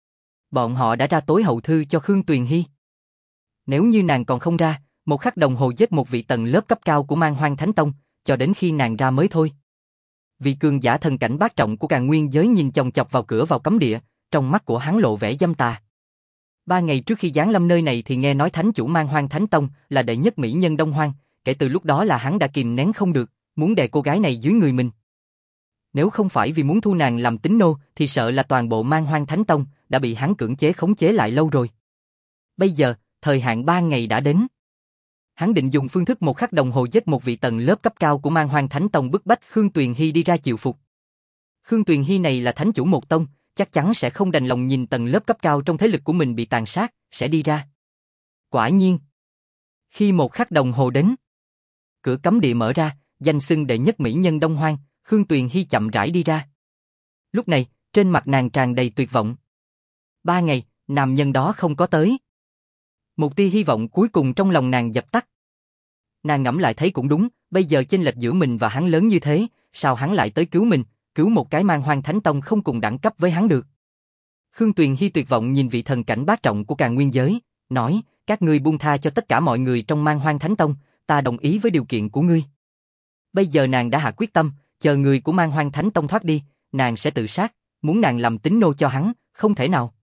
Bọn họ đã ra tối hậu thư cho Khương Tuyền Hy. Nếu như nàng còn không ra, một khắc đồng hồ giết một vị tầng lớp cấp cao của Man Hoang Thánh tông, cho đến khi nàng ra mới thôi. Vị cường giả thần cảnh bát trọng của Càn Nguyên giới nhìn chòng chọc vào cửa vào cấm địa, trong mắt của hắn lộ vẻ dâm tà. 3 ngày trước khi giáng lâm nơi này thì nghe nói thánh chủ Man Hoang Thánh tông là đệ nhất mỹ nhân Đông Hoang, kể từ lúc đó là hắn đã kìm nén không được, muốn đè cô gái này dưới người mình. Nếu không phải vì muốn thu nàng làm tín nô thì sợ là toàn bộ Man Hoang Thánh tông đã bị hắn cưỡng chế khống chế lại lâu rồi. Bây giờ, thời hạn 3 ngày đã đến. Hắn định dùng phương thức một khắc đồng hồ giết một vị tầng lớp cấp cao của Man Hoang Thánh tông bức bách Khương Tuyền Hy đi ra chịu phục. Khương Tuyền Hy này là thánh chủ một tông, chắc chắn sẽ không đành lòng nhìn tầng lớp cấp cao trong thế lực của mình bị tàn sát, sẽ đi ra. Quả nhiên, khi một khắc đồng hồ đến, cửa cấm địa mở ra, danh xưng đệ nhất mỹ nhân Đông Hoang, Khương Tuyền Hy chậm rãi đi ra. Lúc này, trên mặt nàng tràn đầy tuyệt vọng. 3 ngày, nam nhân đó không có tới. Một tia hy vọng cuối cùng trong lòng nàng dập tắt. Nàng ngẫm lại thấy cũng đúng, bây giờ chênh lệch giữa mình và hắn lớn như thế, sao hắn lại tới cứu mình, cứu một cái Man Hoang Thánh tông không cùng đẳng cấp với hắn được. Khương Tuyền Hy tuyệt vọng nhìn vị thần cảnh bát trọng của Càn Nguyên giới, nói, các ngươi buông tha cho tất cả mọi người trong Man Hoang Thánh tông, ta đồng ý với điều kiện của ngươi. Bây giờ nàng đã hạ quyết tâm, chờ người của Man Hoang Thánh tông thoát đi, nàng sẽ tự sát, muốn nàng làm tín nô cho hắn, không thể nào.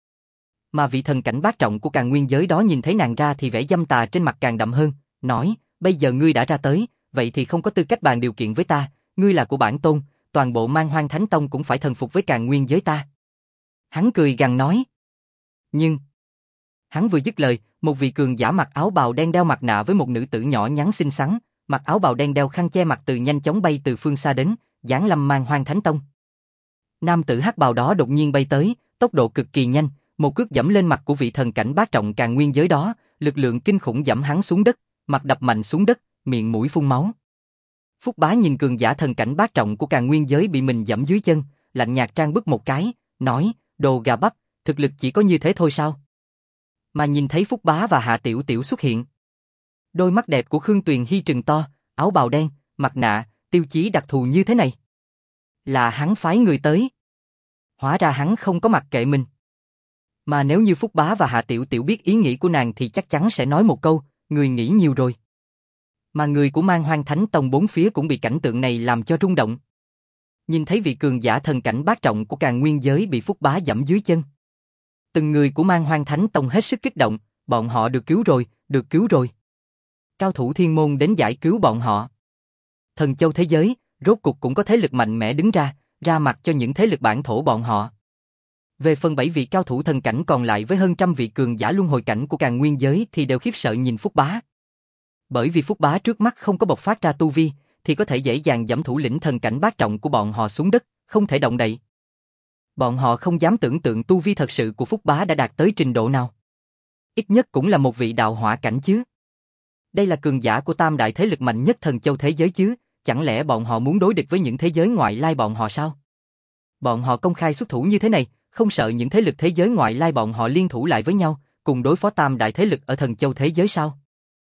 Mà vị thần cảnh bát trọng của Càn Nguyên giới đó nhìn thấy nàng ra thì vẻ dâm tà trên mặt càng đậm hơn, nói, bây giờ ngươi đã ra tới, vậy thì không có tư cách bàn điều kiện với ta, ngươi là của bản tôn, toàn bộ Man Hoang Thánh Tông cũng phải thần phục với Càn Nguyên giới ta. Hắn cười gằn nói. Nhưng, hắn vừa dứt lời, một vị cường giả mặc áo bào đen đeo mặt nạ với một nữ tử nhỏ nhắn xinh xắn, mặc áo bào đen đeo khăn che mặt từ nhanh chóng bay từ phương xa đến, giáng lâm Man Hoang Thánh Tông. Nam tử hắc bào đó đột nhiên bay tới, tốc độ cực kỳ nhanh, một cước giẫm lên mặt của vị thần cảnh bát trọng Càn Nguyên giới đó, lực lượng kinh khủng giẫm hắn xuống đất, mặt đập mạnh xuống đất, miệng mũi phun máu. Phúc Bá nhìn cường giả thần cảnh bát trọng của Càn Nguyên giới bị mình giẫm dưới chân, lạnh nhạt trang bức một cái, nói, đồ gà bắp, thực lực chỉ có như thế thôi sao? Mà nhìn thấy Phúc Bá và Hạ Tiểu Tiểu xuất hiện. Đôi mắt đẹp của Khương Tuyền Hy trừng to, áo bào đen, mặt nạ, tiêu chí đặc thù như thế này. Là hắn phái người tới. Hóa ra hắn không có mặc kệ mình. Mà nếu như Phúc Bá và Hạ Tiểu Tiểu biết ý nghĩ của nàng thì chắc chắn sẽ nói một câu, người nghĩ nhiều rồi. Mà người của Man Hoang Thánh Tông bốn phía cũng bị cảnh tượng này làm cho rung động. Nhìn thấy vị cường giả thần cảnh bát trọng của Càn Nguyên giới bị Phúc Bá giẫm dưới chân. Từng người của Man Hoang Thánh Tông hết sức kích động, bọn họ được cứu rồi, được cứu rồi. Cao thủ thiên môn đến giải cứu bọn họ. Thần châu thế giới, rốt cục cũng có thế lực mạnh mẽ đứng ra, ra mặt cho những thế lực bản thổ bọn họ. Về phần 7 vị cao thủ thần cảnh còn lại với hơn trăm vị cường giả luân hồi cảnh của Càn Nguyên giới thì đều khiếp sợ nhìn Phúc Bá. Bởi vì Phúc Bá trước mắt không có bộc phát ra tu vi, thì có thể dễ dàng giẫm thủ lĩnh thần cảnh bát trọng của bọn họ xuống đất, không thể động đậy. Bọn họ không dám tưởng tượng tu vi thật sự của Phúc Bá đã đạt tới trình độ nào. Ít nhất cũng là một vị đạo hỏa cảnh chứ. Đây là cường giả của tam đại thế lực mạnh nhất thần châu thế giới chứ, chẳng lẽ bọn họ muốn đối địch với những thế giới ngoại lai bọn họ sao? Bọn họ công khai xuất thủ như thế này, không sợ những thế lực thế giới ngoại lai bọn họ liên thủ lại với nhau, cùng đối phó tam đại thế lực ở thần châu thế giới sao?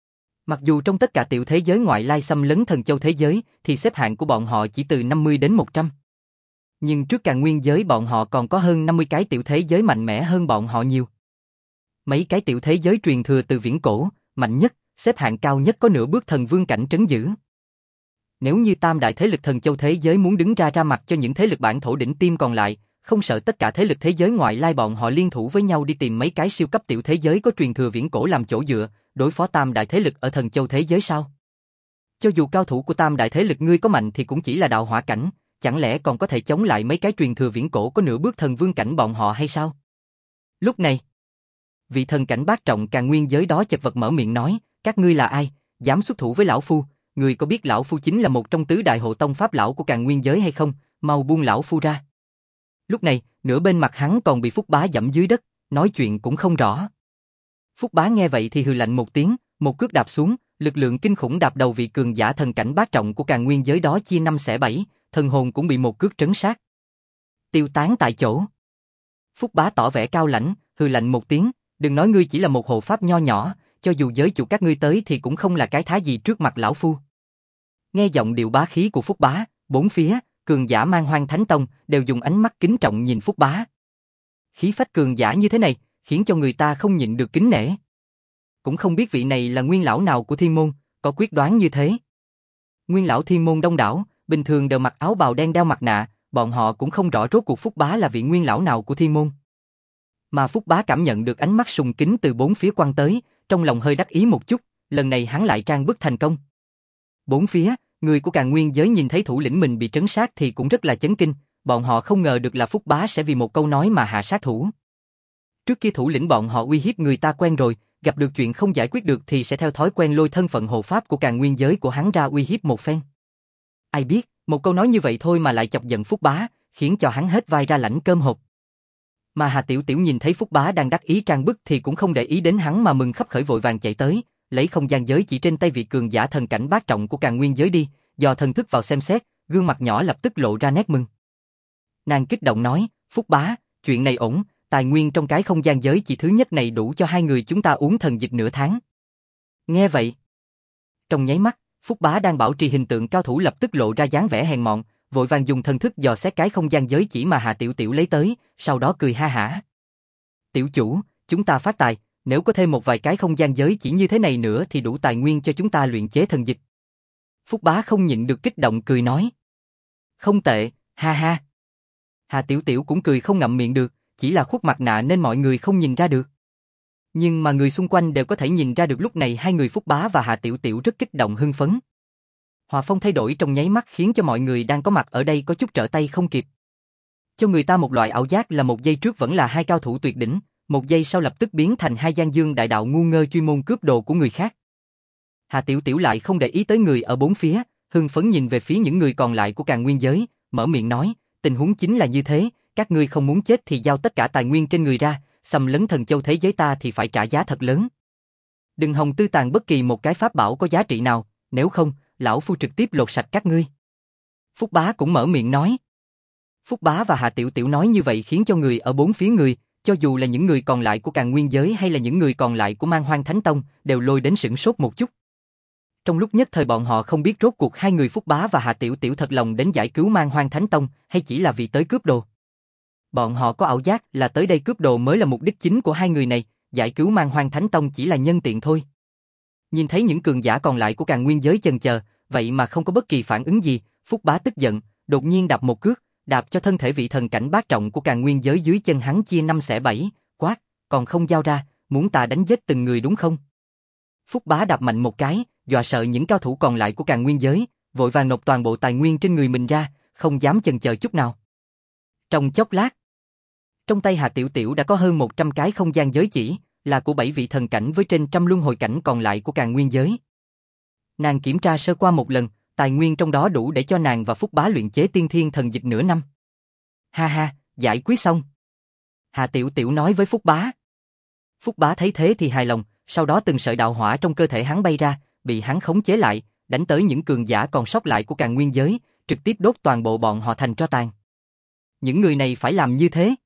Mặc dù trong tất cả tiểu thế giới ngoại lai xâm lấn thần châu thế giới, thì xếp hạng của bọn họ chỉ từ 50 đến 100. Nhưng trước Càn Nguyên giới bọn họ còn có hơn 50 cái tiểu thế giới mạnh mẽ hơn bọn họ nhiều. Mấy cái tiểu thế giới truyền thừa từ viễn cổ, mạnh nhất, xếp hạng cao nhất có nửa bước thần vương cảnh trấn giữ. Nếu như tam đại thế lực thần châu thế giới muốn đứng ra mặt cho những thế lực bản thổ đỉnh tiêm còn lại, không sợ tất cả thế lực thế giới ngoại lai bọn họ liên thủ với nhau đi tìm mấy cái siêu cấp tiểu thế giới có truyền thừa viễn cổ làm chỗ dựa, đối phó tam đại thế lực ở thần châu thế giới sao? Cho dù cao thủ của tam đại thế lực ngươi có mạnh thì cũng chỉ là đạo hỏa cảnh, chẳng lẽ còn có thể chống lại mấy cái truyền thừa viễn cổ có nửa bước thần vương cảnh bọn họ hay sao? Lúc này, vị thần cảnh bát trọng Càn Nguyên giới đó chật vật mở miệng nói, các ngươi là ai, dám xuất thủ với lão phu, người có biết lão phu chính là một trong tứ đại hộ tông pháp lão của Càn Nguyên giới hay không, mau buông lão phu ra. Lúc này, nửa bên mặt hắn còn bị Phúc Bá giẫm dưới đất, nói chuyện cũng không rõ. Phúc Bá nghe vậy thì hừ lạnh một tiếng, một cước đạp xuống, lực lượng kinh khủng đạp đầu vị cường giả thần cảnh bát trọng của Càn Nguyên giới đó chia 5 xẻ 7, thần hồn cũng bị một cước trấn sát. Tiêu tán tại chỗ. Phúc Bá tỏ vẻ cao lãnh, hừ lạnh một tiếng, đừng nói ngươi chỉ là một hộ pháp nho nhỏ, cho dù giới chủ các ngươi tới thì cũng không là cái thá gì trước mặt lão phu. Nghe giọng điệu bá khí của Phúc Bá, bốn phía, cường giả Man Hoang Thánh Tông đều dùng ánh mắt kính trọng nhìn Phúc Bá. Khí phách cường giả như thế này, khiến cho người ta không nhịn được kính nể. Cũng không biết vị này là nguyên lão nào của thiên môn, có quyết đoán như thế. Nguyên lão thiên môn đông đảo, bình thường đều mặc áo bào đen đeo mặt nạ, bọn họ cũng không rõ rốt cuộc Phúc Bá là vị nguyên lão nào của thiên môn. Mà Phúc Bá cảm nhận được ánh mắt sùng kính từ bốn phía quăng tới, trong lòng hơi đắc ý một chút, lần này hắn lại trang bức thành công. Bốn phía, người của Càn Nguyên giới nhìn thấy thủ lĩnh mình bị trấn sát thì cũng rất là chấn kinh, bọn họ không ngờ được là Phúc Bá sẽ vì một câu nói mà hạ sát thủ. Trước kia thủ lĩnh bọn họ uy hiếp người ta quen rồi, gặp được chuyện không giải quyết được thì sẽ theo thói quen lôi thân phận hộ pháp của Càn Nguyên giới của hắn ra uy hiếp một phen. Ai biết, một câu nói như vậy thôi mà lại chọc giận Phúc Bá, khiến cho hắn hết vai ra lãnh cơm hộp. Mà Hà Tiểu Tiểu nhìn thấy Phúc Bá đang đắc ý trang bức thì cũng không để ý đến hắn mà mừng khắp khởi vội vàng chạy tới, lấy không gian giới chỉ trên tay vị cường giả thần cảnh bát trọng của Càn Nguyên giới đi, dò thần thức vào xem xét, gương mặt nhỏ lập tức lộ ra nét mừng. Nàng kích động nói, Phúc Bá, chuyện này ổn, tài nguyên trong cái không gian giới chỉ thứ nhất này đủ cho hai người chúng ta uống thần dịch nửa tháng. Nghe vậy, trong nháy mắt, Phúc Bá đang bảo trì hình tượng cao thủ lập tức lộ ra dáng vẻ hèn mọn, vội vàng dùng thần thức dò xét cái không gian giới chỉ mà Hà Tiểu Tiểu lấy tới, sau đó cười ha hả. Tiểu chủ, chúng ta phát tài, nếu có thêm một vài cái không gian giới chỉ như thế này nữa thì đủ tài nguyên cho chúng ta luyện chế thần dịch. Phúc Bá không nhịn được kích động cười nói. Không tệ, ha ha. Hà Tiểu Tiểu cũng cười không ngậm miệng được, chỉ là khuất mặt nạ nên mọi người không nhìn ra được. Nhưng mà người xung quanh đều có thể nhìn ra được lúc này hai người Phúc Bá và Hà Tiểu Tiểu rất kích động hưng phấn. Hòa phong thay đổi trong nháy mắt khiến cho mọi người đang có mặt ở đây có chút trở tay không kịp. Cho người ta một loại ảo giác là một giây trước vẫn là hai cao thủ tuyệt đỉnh, một giây sau lập tức biến thành hai gian dương đại đạo ngu ngơ chuyên môn cướp đồ của người khác. Hà Tiểu Tiểu lại không để ý tới người ở bốn phía, hưng phấn nhìn về phía những người còn lại của Càn Nguyên giới, mở miệng nói, tình huống chính là như thế, các ngươi không muốn chết thì giao tất cả tài nguyên trên người ra, xâm lấn thần châu thế giới ta thì phải trả giá thật lớn. Đừng hòng tư tàn bất kỳ một cái pháp bảo có giá trị nào, nếu không, lão phu trực tiếp lột sạch các ngươi. Phúc Bá cũng mở miệng nói. Phúc Bá và Hà Tiểu Tiểu nói như vậy khiến cho người ở bốn phía người, cho dù là những người còn lại của Càn Nguyên giới hay là những người còn lại của Man Hoang Thánh Tông, đều lôi đến sửng sốt một chút. Trong lúc nhất thời bọn họ không biết rốt cuộc hai người Phúc Bá và Hà Tiểu Tiểu thật lòng đến giải cứu Man Hoang Thánh Tông hay chỉ là vì tới cướp đồ. Bọn họ có ảo giác là tới đây cướp đồ mới là mục đích chính của hai người này, giải cứu Man Hoang Thánh Tông chỉ là nhân tiện thôi. Nhìn thấy những cường giả còn lại của Càn Nguyên giới chần chờ, vậy mà không có bất kỳ phản ứng gì, Phúc Bá tức giận, đột nhiên đạp một cước, đạp cho thân thể vị thần cảnh bát trọng của Càn Nguyên giới dưới chân hắn chia 5 xẻ 7, quát, còn không giao ra, muốn ta đánh giết từng người đúng không? Phúc Bá đạp mạnh một cái, dọa sợ những cao thủ còn lại của Càn Nguyên giới, vội vàng nộp toàn bộ tài nguyên trên người mình ra, không dám chần chờ chút nào. Trong chốc lát, trong tay Hà Tiểu Tiểu đã có hơn 100 cái không gian giới chỉ, là của 7 vị thần cảnh với trên trăm luân hồi cảnh còn lại của Càn Nguyên giới. Nàng kiểm tra sơ qua một lần, tài nguyên trong đó đủ để cho nàng và Phúc Bá luyện chế tiên thiên thần dịch nửa năm. Ha ha, giải quyết xong. Hà Tiểu Tiểu nói với Phúc Bá. Phúc Bá thấy thế thì hài lòng, sau đó từng sợi đạo hỏa trong cơ thể hắn bay ra, bị hắn khống chế lại, đánh tới những cường giả còn sót lại của Càn Nguyên giới, trực tiếp đốt toàn bộ bọn họ thành tro tàn. Những người này phải làm như thế.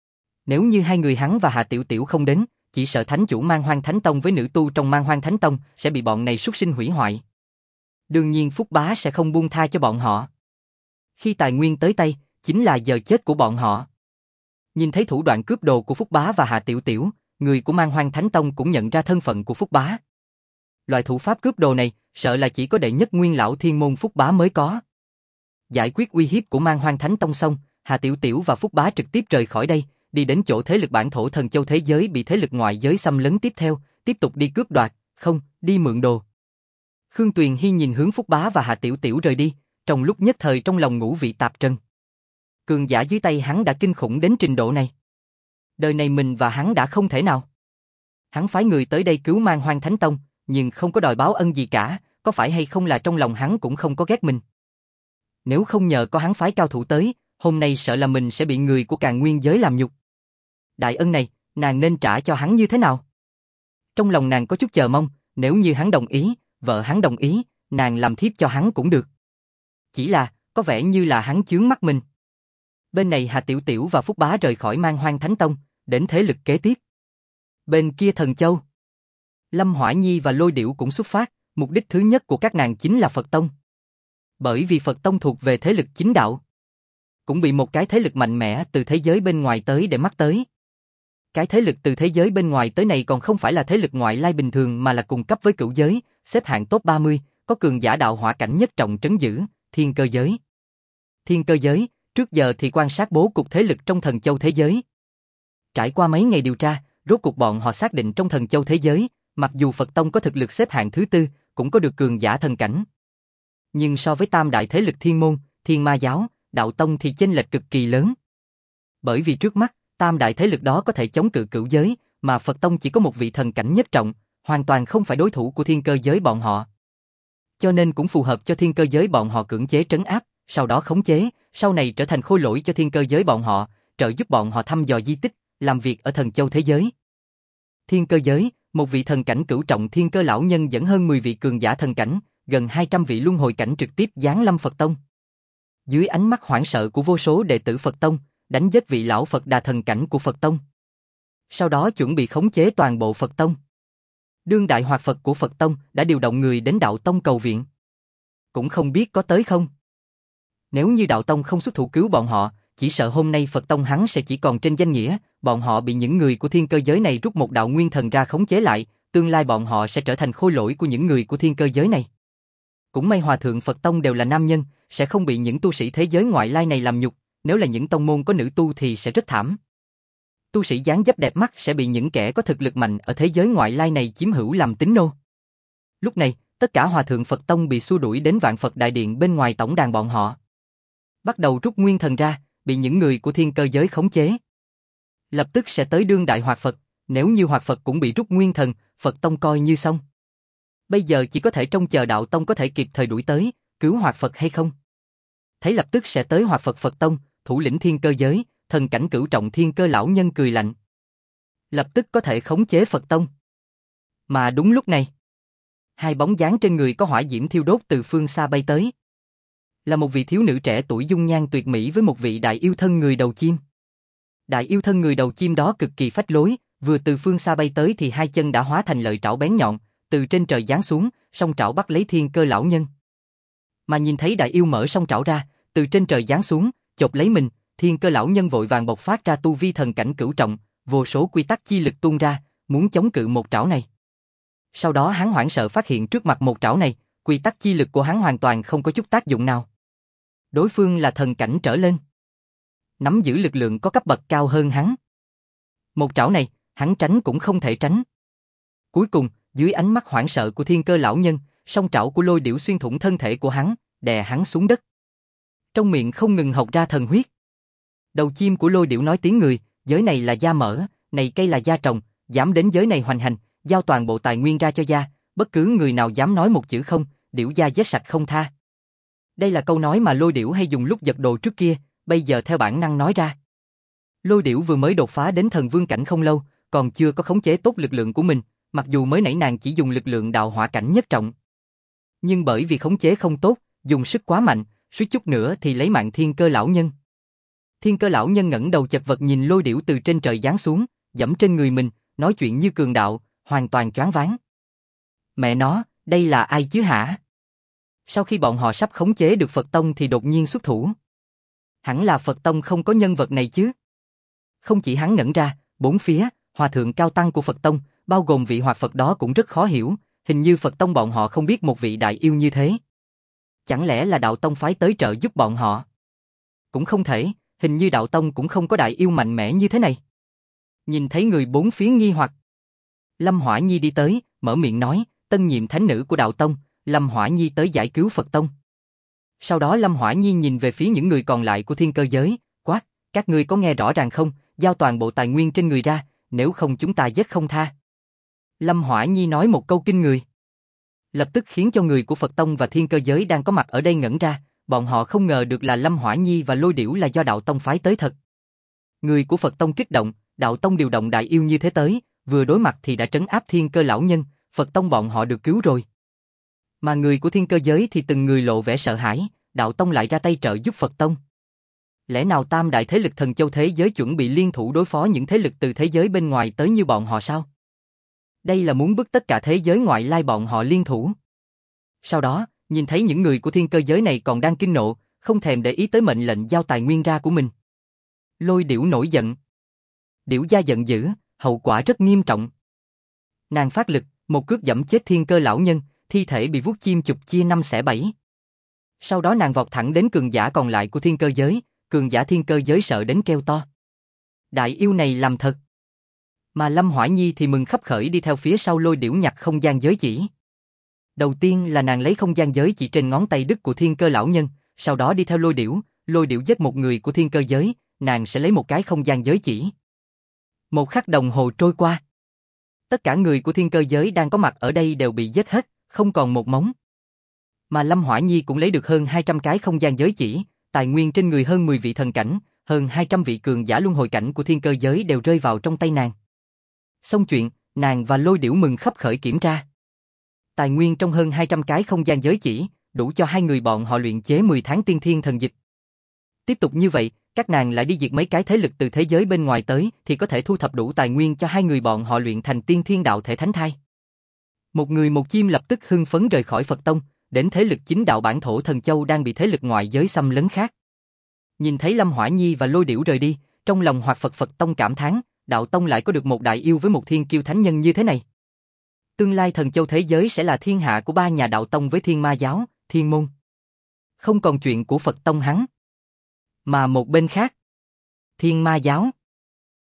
Nếu như hai người hắn và Hà Tiểu Tiểu không đến, chỉ sợ thánh chủ Man Hoang Thánh Tông với nữ tu trong Man Hoang Thánh Tông sẽ bị bọn này súc sinh hủy hoại. Đương nhiên Phúc Bá sẽ không buông tha cho bọn họ. Khi tài nguyên tới tay, chính là giờ chết của bọn họ. Nhìn thấy thủ đoạn cướp đồ của Phúc Bá và Hà Tiểu Tiểu, người của Man Hoang Thánh Tông cũng nhận ra thân phận của Phúc Bá. Loại thủ pháp cướp đồ này, sợ là chỉ có đệ nhất nguyên lão thiên môn Phúc Bá mới có. Giải quyết uy hiếp của Man Hoang Thánh Tông xong, Hà Tiểu Tiểu và Phúc Bá trực tiếp rời khỏi đây, đi đến chỗ thế lực bản thổ thần châu thế giới bị thế lực ngoại giới xâm lấn tiếp theo, tiếp tục đi cướp đoạt, không, đi mượn đồ. Khương Tuyền Hy nhìn hướng Phúc Bá và Hà Tiểu Tiểu rời đi, trong lúc nhất thời trong lòng ngũ vị tạp trần. Cường giả dưới tay hắn đã kinh khủng đến trình độ này. Đời này mình và hắn đã không thể nào. Hắn phái người tới đây cứu Man Hoang Thánh Tông, nhưng không có đòi báo ân gì cả, có phải hay không là trong lòng hắn cũng không có ghét mình. Nếu không nhờ có hắn phái cao thủ tới, hôm nay sợ là mình sẽ bị người của Càn Nguyên giới làm nhục. Đại ân này, nàng nên trả cho hắn như thế nào? Trong lòng nàng có chút chờ mong, nếu như hắn đồng ý, vợ hắn đồng ý, nàng làm thiếp cho hắn cũng được. Chỉ là, có vẻ như là hắn chướng mắt mình. Bên này Hà Tiểu Tiểu và Phúc Bá rời khỏi Man Hoang Thánh Tông, đến thế lực kế tiếp. Bên kia Thần Châu, Lâm Hỏa Nhi và Lôi Điểu cũng xuất phát, mục đích thứ nhất của các nàng chính là Phật Tông. Bởi vì Phật Tông thuộc về thế lực chính đạo, cũng bị một cái thế lực mạnh mẽ từ thế giới bên ngoài tới để mắt tới. Cái thế lực từ thế giới bên ngoài tới này còn không phải là thế lực ngoại lai bình thường mà là cùng cấp với cửu giới, xếp hạng top 30, có cường giả đạo hỏa cảnh nhất trọng trấn giữ, Thiên Cơ giới. Thiên Cơ giới, trước giờ thì quan sát bố cục thế lực trong Thần Châu thế giới. Trải qua mấy ngày điều tra, rốt cuộc bọn họ xác định trong Thần Châu thế giới, mặc dù Phật Tông có thực lực xếp hạng thứ tư, cũng có được cường giả thần cảnh. Nhưng so với tam đại thế lực Thiên Môn, Thiên Ma Giáo, Đạo Tông thì chênh lệch cực kỳ lớn. Bởi vì trước mắt, tam đại thế lực đó có thể chống cự cửu giới, mà Phật Tông chỉ có một vị thần cảnh nhất trọng, hoàn toàn không phải đối thủ của Thiên Cơ giới bọn họ. Cho nên cũng phù hợp cho Thiên Cơ giới bọn họ cưỡng chế trấn áp, sau đó khống chế, sau này trở thành khôi lỗi cho Thiên Cơ giới bọn họ, trợ giúp bọn họ thăm dò di tích, làm việc ở Thần Châu thế giới. Thiên Cơ giới, một vị thần cảnh cửu trọng Thiên Cơ lão nhân dẫn hơn 10 vị cường giả thần cảnh, gần 200 vị luân hồi cảnh trực tiếp giáng lâm Phật Tông. Dưới ánh mắt hoảng sợ của vô số đệ tử Phật Tông, đánh giết vị lão Phật Đà thần cảnh của Phật Tông. Sau đó chuẩn bị khống chế toàn bộ Phật Tông. Đương đại hoạt Phật của Phật Tông đã điều động người đến Đạo Tông cầu viện. Cũng không biết có tới không. Nếu như Đạo Tông không xuất thủ cứu bọn họ, chỉ sợ hôm nay Phật Tông hắn sẽ chỉ còn trên danh nghĩa, bọn họ bị những người của Thiên Cơ giới này rút một đạo nguyên thần ra khống chế lại, tương lai bọn họ sẽ trở thành khôi lỗi của những người của Thiên Cơ giới này. Cũng may hòa thượng Phật Tông đều là nam nhân, sẽ không bị những tu sĩ thế giới ngoại lai này làm nhục, nếu là những tông môn có nữ tu thì sẽ rất thảm. Tu sĩ dáng dấp đẹp mắt sẽ bị những kẻ có thực lực mạnh ở thế giới ngoại lai này chiếm hữu làm tín nô. Lúc này, tất cả hòa thượng Phật Tông bị xua đuổi đến Vạn Phật Đại Điện bên ngoài tổng đàn bọn họ. Bắt đầu rút nguyên thần ra, bị những người của thiên cơ giới khống chế. Lập tức sẽ tới đương đại Hoạt Phật, nếu như Hoạt Phật cũng bị rút nguyên thần, Phật Tông coi như xong. Bây giờ chỉ có thể trông chờ Đạo Tông có thể kịp thời đuổi tới, cứu Hoạt Phật hay không. Thấy lập tức sẽ tới Hoạt Phật Phật Tông, thủ lĩnh thiên cơ giới, thần cảnh cửu trọng thiên cơ lão nhân cười lạnh. Lập tức có thể khống chế Phật Tông. Mà đúng lúc này, hai bóng dáng trên người có hỏa diễm thiêu đốt từ phương xa bay tới. Là một vị thiếu nữ trẻ tuổi dung nhan tuyệt mỹ với một vị đại yêu thân người đầu chim. Đại yêu thân người đầu chim đó cực kỳ phách lối, vừa từ phương xa bay tới thì hai chân đã hóa thành lợi trảo bén nhọn, từ trên trời giáng xuống, song trảo bắt lấy thiên cơ lão nhân. Mà nhìn thấy đại yêu mở song trảo ra, từ trên trời giáng xuống, chộp lấy mình, thiên cơ lão nhân vội vàng bộc phát ra tu vi thần cảnh cửu trọng, vô số quy tắc chi lực tuôn ra, muốn chống cự một trảo này. Sau đó hắn hoảng sợ phát hiện trước mặt một trảo này, quy tắc chi lực của hắn hoàn toàn không có chút tác dụng nào. Đối phương là thần cảnh trở lên, nắm giữ lực lượng có cấp bậc cao hơn hắn. Một trảo này, hắn tránh cũng không thể tránh. Cuối cùng, dưới ánh mắt hoảng sợ của thiên cơ lão nhân, song trảo của lôi điểu xuyên thủng thân thể của hắn, đè hắn xuống đất. Trong miệng không ngừng học ra thần huyết. Đầu chim của lôi điểu nói tiếng người, giới này là da mỡ, này cây là da trồng, dám đến giới này hoành hành, giao toàn bộ tài nguyên ra cho gia, bất cứ người nào dám nói một chữ không, điểu gia giết sạch không tha. Đây là câu nói mà lôi điểu hay dùng lúc giật đồ trước kia, bây giờ theo bản năng nói ra. Lôi điểu vừa mới đột phá đến thần vương cảnh không lâu, còn chưa có khống chế tốt lực lượng của mình, mặc dù mới nãy nàng chỉ dùng lực lượng đạo hỏa cảnh nhất trọng. Nhưng bởi vì khống chế không tốt, dùng sức quá mạnh, suýt chút nữa thì lấy mạng thiên cơ lão nhân. Thiên cơ lão nhân ngẩng đầu chật vật nhìn lôi điểu từ trên trời giáng xuống, giẫm trên người mình, nói chuyện như cường đạo, hoàn toàn choáng váng. Mẹ nó, đây là ai chứ hả? Sau khi bọn họ sắp khống chế được Phật Tông thì đột nhiên xuất thủ. Hẳn là Phật Tông không có nhân vật này chứ. Không chỉ hắn ngẩn ra, bốn phía, hòa thượng cao tăng của Phật Tông, bao gồm vị Hoạt Phật đó cũng rất khó hiểu, hình như Phật Tông bọn họ không biết một vị đại yêu như thế. Chẳng lẽ là Đạo Tông phái tới trợ giúp bọn họ? Cũng không thể, hình như Đạo Tông cũng không có đại yêu mạnh mẽ như thế này. Nhìn thấy người bốn phía nghi hoặc, Lâm Hỏa Nhi đi tới, mở miệng nói, tân nhiệm thánh nữ của Đạo Tông, Lâm Hỏa Nhi tới giải cứu Phật Tông. Sau đó Lâm Hỏa Nhi nhìn về phía những người còn lại của thiên cơ giới, quát, các ngươi có nghe rõ ràng không, giao toàn bộ tài nguyên trên người ra, nếu không chúng ta giết không tha. Lâm Hỏa Nhi nói một câu kinh người. Lập tức khiến cho người của Phật Tông và thiên cơ giới đang có mặt ở đây ngẩn ra, bọn họ không ngờ được là Lâm Hỏa Nhi và Lôi Điểu là do Đạo Tông phái tới thật. Người của Phật Tông kích động, Đạo Tông điều động đại yêu như thế tới, vừa đối mặt thì đã trấn áp thiên cơ lão nhân, Phật Tông bọn họ được cứu rồi. Mà người của thiên cơ giới thì từng người lộ vẻ sợ hãi, Đạo Tông lại ra tay trợ giúp Phật Tông. Lẽ nào tam đại thế lực thần châu thế giới chuẩn bị liên thủ đối phó những thế lực từ thế giới bên ngoài tới như bọn họ sao? Đây là muốn bức tất cả thế giới ngoại lai bọn họ liên thủ. Sau đó, nhìn thấy những người của thiên cơ giới này còn đang kinh nộ, không thèm để ý tới mệnh lệnh giao tài nguyên ra của mình. Lôi Điểu nổi giận. Điểu gia giận dữ, hậu quả rất nghiêm trọng. Nàng phát lực, một cước giẫm chết thiên cơ lão nhân, thi thể bị vuốt chim chục chia năm xẻ bảy. Sau đó nàng vọt thẳng đến cường giả còn lại của thiên cơ giới, cường giả thiên cơ giới sợ đến kêu to. Đại yêu này làm thật. Mà Lâm Hỏa Nhi thì mừng khấp khởi đi theo phía sau Lôi Điểu nhặt không gian giới chỉ. Đầu tiên là nàng lấy không gian giới chỉ trên ngón tay đứt của thiên cơ lão nhân, sau đó đi theo Lôi Điểu giết một người của thiên cơ giới, nàng sẽ lấy một cái không gian giới chỉ. Một khắc đồng hồ trôi qua. Tất cả người của thiên cơ giới đang có mặt ở đây đều bị giết hết, không còn một mống. Mà Lâm Hỏa Nhi cũng lấy được hơn 200 cái không gian giới chỉ, tài nguyên trên người hơn 10 vị thần cảnh, hơn 200 vị cường giả luân hồi cảnh của thiên cơ giới đều rơi vào trong tay nàng. Xong chuyện, nàng và Lôi Điểu mừng khấp khởi kiểm tra. Tài nguyên trong hơn 200 cái không gian giới chỉ, đủ cho hai người bọn họ luyện chế 10 tháng tiên thiên thần dịch. Tiếp tục như vậy, các nàng lại đi diệt mấy cái thế lực từ thế giới bên ngoài tới thì có thể thu thập đủ tài nguyên cho hai người bọn họ luyện thành tiên thiên đạo thể thánh thai. Một người một chim lập tức hưng phấn rời khỏi Phật Tông, đến thế lực chính đạo bản thổ thần châu đang bị thế lực ngoại giới xâm lấn khác. Nhìn thấy Lâm Hỏa Nhi và Lôi Điểu rời đi, trong lòng Hoạt Phật Tông cảm thán, Đạo Tông lại có được một đại yêu với một thiên kiêu thánh nhân như thế này. Tương lai thần châu thế giới sẽ là thiên hạ của ba nhà Đạo Tông với Thiên Ma giáo, Thiên môn. Không còn chuyện của Phật Tông hắn. Mà một bên khác, Thiên Ma giáo.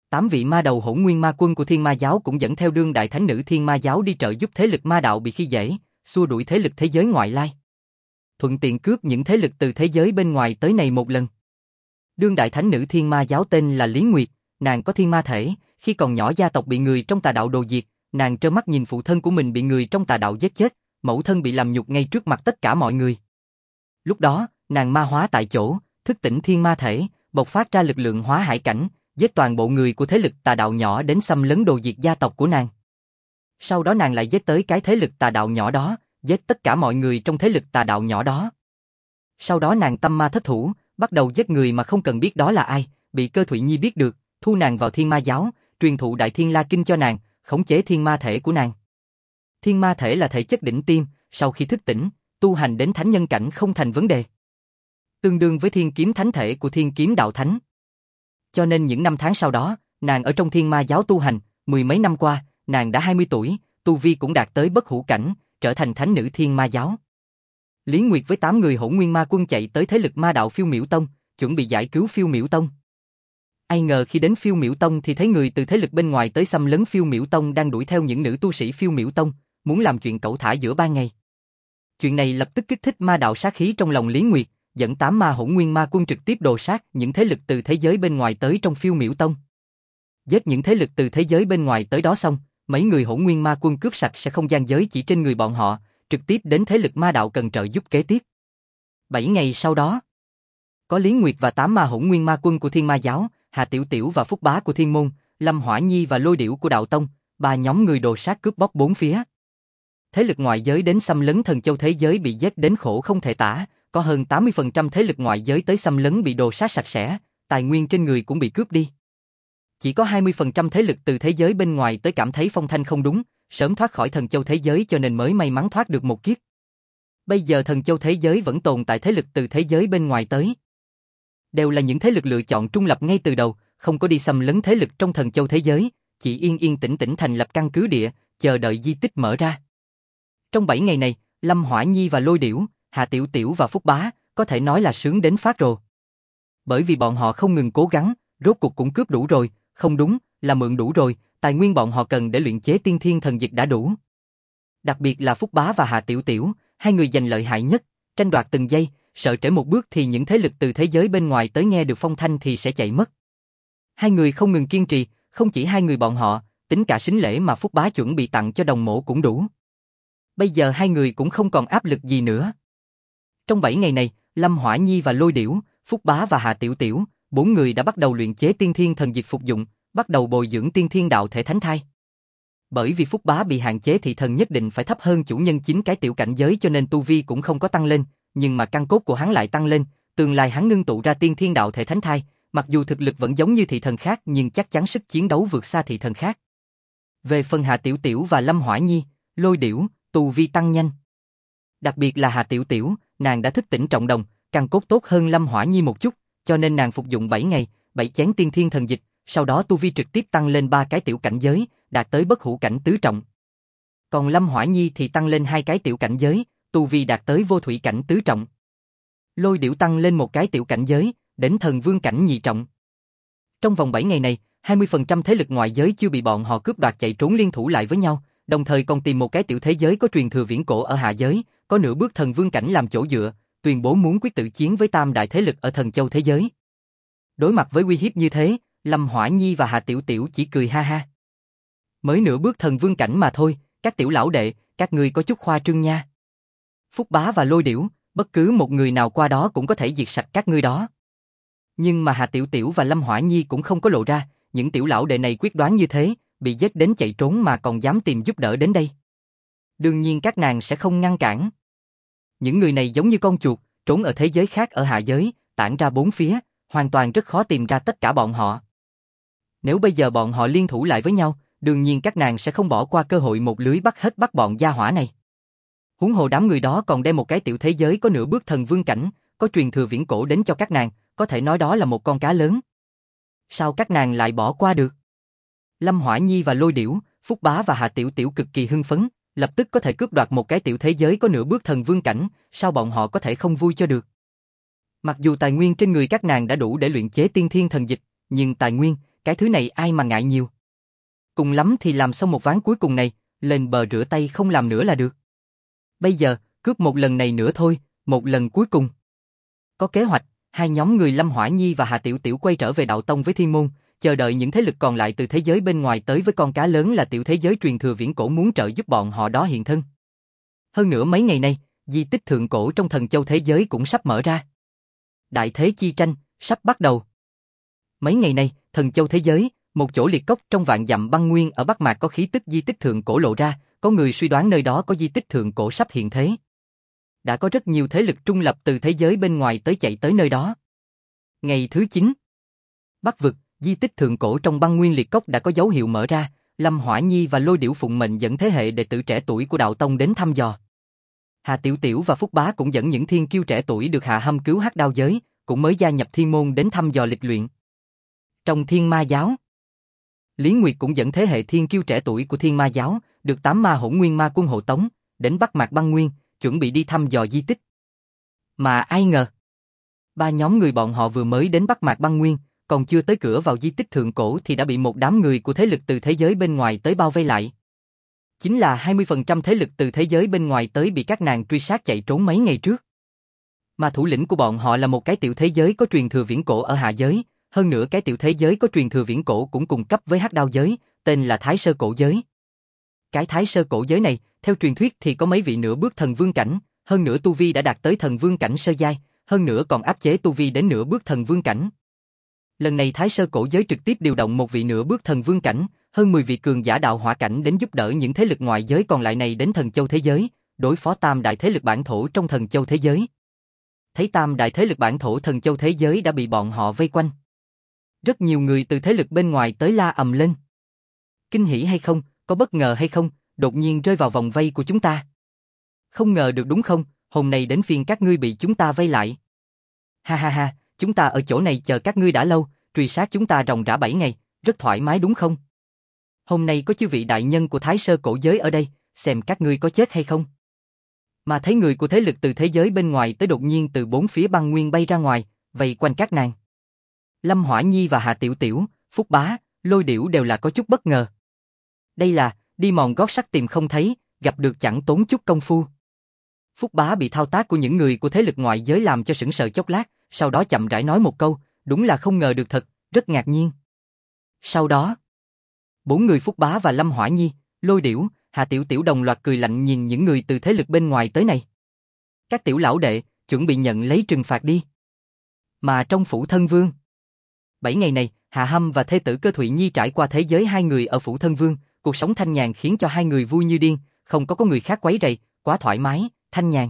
8 vị ma đầu hỗn nguyên ma quân của Thiên Ma giáo cũng dẫn theo đương đại thánh nữ Thiên Ma giáo đi trợ giúp thế lực ma đạo bị khi dễ, xua đuổi thế lực thế giới ngoại lai. Thuận tiện cướp những thế lực từ thế giới bên ngoài tới này một lần. Đương đại thánh nữ Thiên Ma giáo tên là Lý Nguyệt, nàng có thiên ma thể, khi còn nhỏ gia tộc bị người trong tà đạo đồ diệt, nàng trơ mắt nhìn phụ thân của mình bị người trong tà đạo giết chết, mẫu thân bị làm nhục ngay trước mặt tất cả mọi người. Lúc đó, nàng ma hóa tại chỗ, thức tỉnh thiên ma thể, bộc phát ra lực lượng hóa hải cảnh, giết toàn bộ người của thế lực tà đạo nhỏ đến xâm lấn đồ diệt gia tộc của nàng. Sau đó nàng lại giết tới cái thế lực tà đạo nhỏ đó, giết tất cả mọi người trong thế lực tà đạo nhỏ đó. Sau đó nàng tâm ma thất thủ, bắt đầu giết người mà không cần biết đó là ai, bị Cơ Thụy Nhi biết được, thu nàng vào Thiên Ma giáo, truyền thụ Đại Thiên La Kinh cho nàng, khống chế thiên ma thể của nàng. Thiên ma thể là thể chất đỉnh tiêm, sau khi thức tỉnh, tu hành đến thánh nhân cảnh không thành vấn đề. Tương đương với thiên kiếm thánh thể của thiên kiếm đạo thánh. Cho nên những năm tháng sau đó, nàng ở trong Thiên Ma giáo tu hành, mười mấy năm qua, nàng đã 20 tuổi, tu vi cũng đạt tới bất hủ cảnh, trở thành thánh nữ Thiên Ma giáo. Lý Nguyệt với 8 người hỗn nguyên ma quân chạy tới thế lực ma đạo Phiêu Miểu Tông, chuẩn bị giải cứu Phiêu Miểu Tông. Ai ngờ khi đến Phiêu Miểu Tông thì thấy người từ thế lực bên ngoài tới xâm lấn Phiêu Miểu Tông đang đuổi theo những nữ tu sĩ Phiêu Miểu Tông, muốn làm chuyện cẩu thả giữa ban ngày. Chuyện này lập tức kích thích ma đạo sát khí trong lòng Lý Nguyệt, dẫn 8 ma hỗn nguyên ma quân trực tiếp đồ sát những thế lực từ thế giới bên ngoài tới trong Phiêu Miểu Tông. Giết những thế lực từ thế giới bên ngoài tới đó xong, mấy người hỗn nguyên ma quân cướp sạch sẽ không gian giới chỉ trên người bọn họ, trực tiếp đến thế lực ma đạo cần trợ giúp kế tiếp. 7 ngày sau đó, có Lý Nguyệt và 8 ma hỗn nguyên ma quân của Thiên Ma giáo, Hà Tiểu Tiểu và Phúc Bá của Thiên Môn, Lâm Hỏa Nhi và Lôi Điểu của Đạo Tông, 3 nhóm người đồ sát cướp bóc bốn phía. Thế lực ngoại giới đến xâm lấn Thần Châu thế giới bị giết đến khổ không thể tả, có hơn 80% thế lực ngoại giới tới xâm lấn bị đồ sát sạch sẽ, tài nguyên trên người cũng bị cướp đi. Chỉ có 20% thế lực từ thế giới bên ngoài tới cảm thấy phong thanh không đúng, sớm thoát khỏi Thần Châu thế giới cho nên mới may mắn thoát được một kiếp. Bây giờ Thần Châu thế giới vẫn tồn tại thế lực từ thế giới bên ngoài tới. Đều là những thế lực lựa chọn trung lập ngay từ đầu, không có đi xâm lấn thế lực trong Thần Châu thế giới, chỉ yên yên tĩnh tĩnh thành lập căn cứ địa, chờ đợi di tích mở ra. Trong 7 ngày này, Lâm Hỏa Nhi và Lôi Điểu, Hà Tiểu Tiểu và Phúc Bá, có thể nói là sướng đến phát rồ. Bởi vì bọn họ không ngừng cố gắng, rốt cuộc cũng cướp đủ rồi, không đúng, là mượn đủ rồi, tài nguyên bọn họ cần để luyện chế tiên thiên thần dịch đã đủ. Đặc biệt là Phúc Bá và Hà Tiểu Tiểu, hai người giành lợi hại nhất, tranh đoạt từng giây, sợ trễ một bước thì những thế lực từ thế giới bên ngoài tới nghe được phong thanh thì sẽ chạy mất. Hai người không ngừng kiên trì, không chỉ hai người bọn họ, tính cả sính lễ mà Phúc Bá chuẩn bị tặng cho đồng mộ cũng đủ. Bây giờ hai người cũng không còn áp lực gì nữa. Trong 7 ngày này, Lâm Hỏa Nhi và Lôi Điểu, Phúc Bá và Hà Tiểu Tiểu, 4 người đã bắt đầu luyện chế tiên thiên thần dịch phục dụng, bắt đầu bồi dưỡng tiên thiên đạo thể thánh thai. Bởi vì Phúc Bá bị hạn chế thị thần nhất định phải thấp hơn chủ nhân 9 cái tiểu cảnh giới cho nên tu vi cũng không có tăng lên, nhưng mà căn cốt của hắn lại tăng lên, tương lai hắn ngưng tụ ra tiên thiên đạo thể thánh thai, mặc dù thực lực vẫn giống như thị thần khác nhưng chắc chắn sức chiến đấu vượt xa thị thần khác. Về phần Hà Tiểu Tiểu và Lâm Hỏa Nhi, Lôi Điểu, tu vi tăng nhanh. Đặc biệt là Hà Tiểu Tiểu, nàng đã thức tỉnh trọng đồng, căn cốt tốt hơn Lâm Hỏa Nhi một chút, cho nên nàng phục dụng 7 ngày, 7 chén tiên thiên thần dịch, sau đó tu vi trực tiếp tăng lên 3 cái tiểu cảnh giới, đạt tới bất hủ cảnh tứ trọng. Còn Lâm Hỏa Nhi thì tăng lên 2 cái tiểu cảnh giới, tu vi đạt tới vô thủy cảnh tứ trọng. Lôi Điểu tăng lên 1 cái tiểu cảnh giới, đến thần vương cảnh nhị trọng. Trong vòng 7 ngày này, 20% thế lực ngoại giới chưa bị bọn họ cướp đoạt chạy trốn liên thủ lại với nhau, đồng thời còn tìm một cái tiểu thế giới có truyền thừa viễn cổ ở hạ giới, có nửa bước thần vương cảnh làm chỗ dựa, tuyên bố muốn quyết tử chiến với tam đại thế lực ở Thần Châu thế giới. Đối mặt với uy hiếp như thế, Lâm Hỏa Nhi và Hà Tiểu Tiểu chỉ cười ha ha. Mới nửa bước thần vương cảnh mà thôi, các tiểu lão đệ, các ngươi có chút khoa trương nha. Phúc Bá và Lôi Điểu, bất cứ một người nào qua đó cũng có thể diệt sạch các ngươi đó. Nhưng mà Hà Tiểu Tiểu và Lâm Hỏa Nhi cũng không có lộ ra, những tiểu lão đệ này quyết đoán như thế, bị giết đến chạy trốn mà còn dám tìm giúp đỡ đến đây. Đương nhiên các nàng sẽ không ngăn cản. Những người này giống như con chuột, trốn ở thế giới khác ở hạ giới, tản ra bốn phía, hoàn toàn rất khó tìm ra tất cả bọn họ. Nếu bây giờ bọn họ liên thủ lại với nhau, đương nhiên các nàng sẽ không bỏ qua cơ hội một lưới bắt bọn gia hỏa này. Huống hồ đám người đó còn đem một cái tiểu thế giới có nửa bước thần vương cảnh, có truyền thừa viễn cổ đến cho các nàng, có thể nói đó là một con cá lớn. Sao các nàng lại bỏ qua được? Lâm Hỏa Nhi và Lôi Điểu, Phúc Bá và Hà Tiểu Tiểu cực kỳ hưng phấn, lập tức có thể cướp đoạt một cái tiểu thế giới có nửa bước thần vương cảnh, sao bọn họ có thể không vui cho được? Mặc dù tài nguyên trên người các nàng đã đủ để luyện chế tiên thiên thần dịch, nhưng tài nguyên, cái thứ này ai mà ngại nhiều. Cùng lắm thì làm xong một ván cuối cùng này, lên bờ rửa tay không làm nữa là được. Bây giờ, cướp một lần này nữa thôi, một lần cuối cùng. Có kế hoạch, hai nhóm người Lâm Hỏa Nhi và Hà Tiểu Tiểu quay trở về đạo tông với Thiên Môn, chờ đợi những thế lực còn lại từ thế giới bên ngoài tới với con cá lớn là tiểu thế giới truyền thừa viễn cổ muốn trợ giúp bọn họ đó hiện thân. Hơn nữa mấy ngày nay, di tích thượng cổ trong Thần Châu thế giới cũng sắp mở ra. Đại thế chi tranh, sắp bắt đầu. Mấy ngày nay, Thần Châu thế giới, một chỗ liệt cốc trong vạn dặm băng nguyên ở Bắc Mạc có khí tức di tích thượng cổ lộ ra, có người suy đoán nơi đó có di tích thượng cổ sắp hiện thế. Đã có rất nhiều thế lực trung lập từ thế giới bên ngoài tới chạy tới nơi đó. Ngày thứ 9, Bắc vực, di tích thượng cổ trong băng nguyên liệt cốc đã có dấu hiệu mở ra, Lâm Hỏa Nhi và Lôi Điểu phụng mệnh dẫn thế hệ đệ tử trẻ tuổi của đạo tông đến thăm dò. Hà Tiểu Tiểu và Phúc Bá cũng dẫn những thiên kiêu trẻ tuổi được Hạ Hâm cứu hắc đao giới, cũng mới gia nhập thiên môn đến thăm dò lịch luyện. Trong Thiên Ma giáo, Lý Nguyệt cũng dẫn thế hệ thiên kiêu trẻ tuổi của Thiên Ma giáo, được 8 ma hỗn nguyên ma quân hộ tống, đến Bắc Mạc băng nguyên, chuẩn bị đi thăm dò di tích. Mà ai ngờ, ba nhóm người bọn họ vừa mới đến Bắc Mạc băng nguyên, còn chưa tới cửa vào di tích thượng cổ thì đã bị một đám người của thế lực từ thế giới bên ngoài tới bao vây lại. Chính là 20% thế lực từ thế giới bên ngoài tới bị các nàng truy sát chạy trốn mấy ngày trước. Mà thủ lĩnh của bọn họ là một cái tiểu thế giới có truyền thừa viễn cổ ở hạ giới, hơn nữa cái tiểu thế giới có truyền thừa viễn cổ cũng cùng cấp với hắc đao giới, tên là Thái Sơ cổ giới. Cái Thái Sơ cổ giới này, theo truyền thuyết thì có mấy vị nửa bước thần vương cảnh, hơn nữa tu vi đã đạt tới thần vương cảnh sơ giai, hơn nữa còn áp chế tu vi đến nửa bước thần vương cảnh. Lần này Thái Sơ cổ giới trực tiếp điều động một vị nửa bước thần vương cảnh, hơn 10 vị cường giả đạo hỏa cảnh đến giúp đỡ những thế lực ngoại giới còn lại này đến Thần Châu thế giới, đối phó tam đại thế lực bản thổ trong Thần Châu thế giới. Thấy tam đại thế lực bản thổ Thần Châu thế giới đã bị bọn họ vây quanh. Rất nhiều người từ thế lực bên ngoài tới la ầm lên. Kinh hỉ hay không, có bất ngờ hay không, đột nhiên rơi vào vòng vây của chúng ta. Không ngờ được đúng không, hôm nay đến phiên các ngươi bị chúng ta vây lại. Ha ha ha, chúng ta ở chỗ này chờ các ngươi đã lâu, truy sát chúng ta ròng rã 7 ngày, rất thoải mái đúng không? Hôm nay có chư vị đại nhân của Thái Sơ cổ giới ở đây, xem các ngươi có chết hay không. Mà thấy người của thế lực từ thế giới bên ngoài tới đột nhiên từ bốn phía băng nguyên bay ra ngoài, vây quanh các nàng. Lâm Hỏa Nhi và Hà Tiểu Tiểu, Phúc Bá, Lôi Điểu đều là có chút bất ngờ. Đây là, đi mòn gót sắt tìm không thấy, gặp được chẳng tốn chút công phu. Phúc Bá bị thao tác của những người của thế lực ngoại giới làm cho sững sờ chốc lát, sau đó chậm rãi nói một câu, đúng là không ngờ được thật, rất ngạc nhiên. Sau đó, bốn người Phúc Bá và Lâm Hỏa Nhi, Lôi Điểu, Hà Tiểu Tiểu đồng loạt cười lạnh nhìn những người từ thế lực bên ngoài tới này. Các tiểu lão đệ, chuẩn bị nhận lấy trừng phạt đi. Mà trong phủ thân vương, 7 ngày này, Hạ Hâm và thê tử Cơ Thụy Nhi trải qua thế giới hai người ở phủ thân vương, cuộc sống thanh nhàn khiến cho hai người vui như điên, không có người khác quấy rầy, quá thoải mái, thanh nhàn.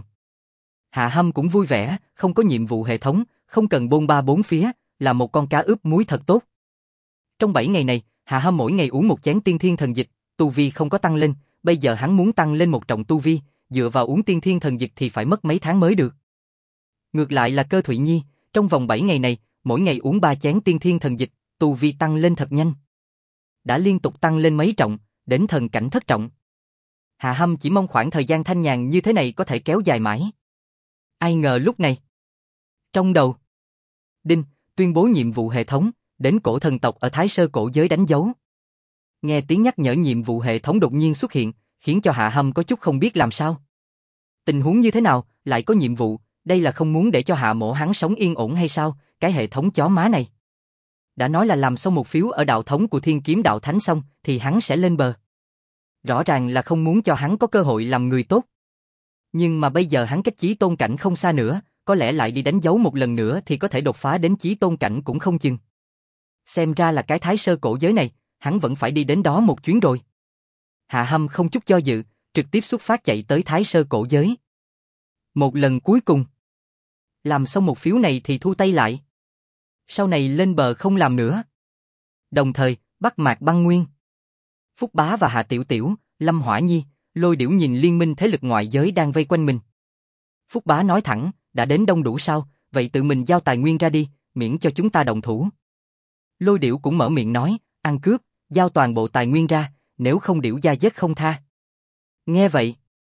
Hạ Hâm cũng vui vẻ, không có nhiệm vụ hệ thống, không cần bôn ba bốn phía, là một con cá ướp muối thật tốt. Trong 7 ngày này, Hạ Hâm mỗi ngày uống một chén tiên thiên thần dịch, tu vi không có tăng lên, bây giờ hắn muốn tăng lên một trọng tu vi, dựa vào uống tiên thiên thần dịch thì phải mất mấy tháng mới được. Ngược lại là Cơ Thụy Nhi, trong vòng 7 ngày này, mỗi ngày uống 3 chén tiên thiên thần dịch, tu vi tăng lên thật nhanh. Đã liên tục tăng lên mấy trọng, đến thần cảnh thất trọng. Hạ Hâm chỉ mong khoảng thời gian thanh nhàn như thế này có thể kéo dài mãi. Ai ngờ lúc này, trong đầu, đinh, tuyên bố nhiệm vụ hệ thống, đến cổ thần tộc ở Thái Sơ cổ giới đánh dấu. Nghe tiếng nhắc nhở nhiệm vụ hệ thống đột nhiên xuất hiện, khiến cho Hạ Hâm có chút không biết làm sao. Tình huống như thế nào, lại có nhiệm vụ, đây là không muốn để cho Hạ Mỗ hắn sống yên ổn hay sao, cái hệ thống chó má này. Đã nói là làm xong một phiếu ở đạo thống của Thiên Kiếm Đạo Thánh xong, thì hắn sẽ lên bờ. Rõ ràng là không muốn cho hắn có cơ hội làm người tốt. Nhưng mà bây giờ hắn cách chí tôn cảnh không xa nữa, có lẽ lại đi đánh dấu một lần nữa thì có thể đột phá đến chí tôn cảnh cũng không chừng. Xem ra là cái Thái Sơ cổ giới này, hắn vẫn phải đi đến đó một chuyến rồi. Hạ Hâm không chút do dự, trực tiếp xuất phát chạy tới Thái Sơ cổ giới. Một lần cuối cùng. Làm xong một phiếu này thì thu tay lại. Sau này lên bờ không làm nữa. Đồng thời, Bắc Mạc băng nguyên. Phúc Bá và Hạ Tiểu Tiểu, Lâm Hỏa Nhi, Lôi Điểu nhìn liên minh thế lực ngoại giới đang vây quanh mình. Phúc Bá nói thẳng, đã đến đông đủ sao, vậy tự mình giao tài nguyên ra đi, miễn cho chúng ta động thủ. Lôi Điểu cũng mở miệng nói, ăn cướp, giao toàn bộ tài nguyên ra, nếu không Điểu gia giết không tha. Nghe vậy,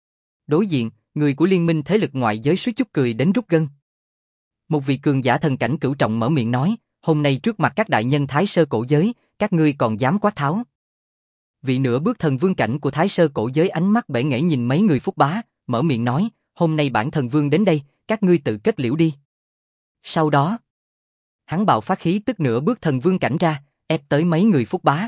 đối diện, người của liên minh thế lực ngoại giới suýt chút cười đến rút gân. Một vị cường giả thần cảnh cửu trọng mở miệng nói, hôm nay trước mặt các đại nhân Thái Sơ cổ giới, các ngươi còn dám quát tháo. Vị nửa bước thần vương cảnh của Thái Sơ cổ giới ánh mắt bể nghễ nhìn mấy người Phúc Bá, mở miệng nói, hôm nay bản thần vương đến đây, các ngươi tự kết liễu đi. Sau đó, hắn bạo phát khí tức nửa bước thần vương cảnh ra, ép tới mấy người Phúc Bá.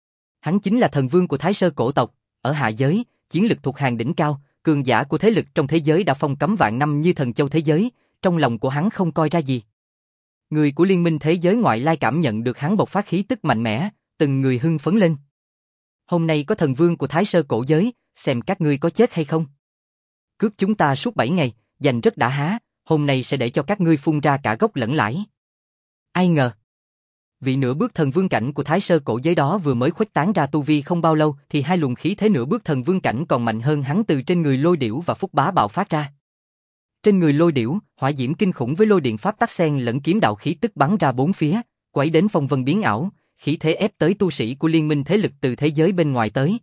Hắn chính là thần vương của Thái Sơ cổ tộc, ở hạ giới, chiến lực thuộc hàng đỉnh cao, cường giả của thế lực trong thế giới đã phong cấm vạn năm như thần châu thế giới, trong lòng của hắn không coi ra gì. Người của liên minh thế giới ngoại lai cảm nhận được hắn bộc phát khí tức mạnh mẽ, từng người hưng phấn lên. Hôm nay có thần vương của Thái Sơ cổ giới, xem các ngươi có chết hay không. Cướp chúng ta suốt 7 ngày, giành rất đã há, hôm nay sẽ để cho các ngươi phun ra cả gốc lẫn lãi. Ai ngờ, vị nửa bước thần vương cảnh của Thái Sơ cổ giới đó vừa mới khuếch tán ra tu vi không bao lâu thì hai luồng khí thế nửa bước thần vương cảnh còn mạnh hơn hắn từ trên người Lôi Điểu và Phúc Bá bạo phát ra. Trên người Lôi Điểu, hỏa diễm kinh khủng với lôi điện pháp tắc xen lẫn kiếm đạo khí tức bắn ra bốn phía, quấy đến phong vân biến ảo, khí thế ép tới tu sĩ của liên minh thế lực từ thế giới bên ngoài tới.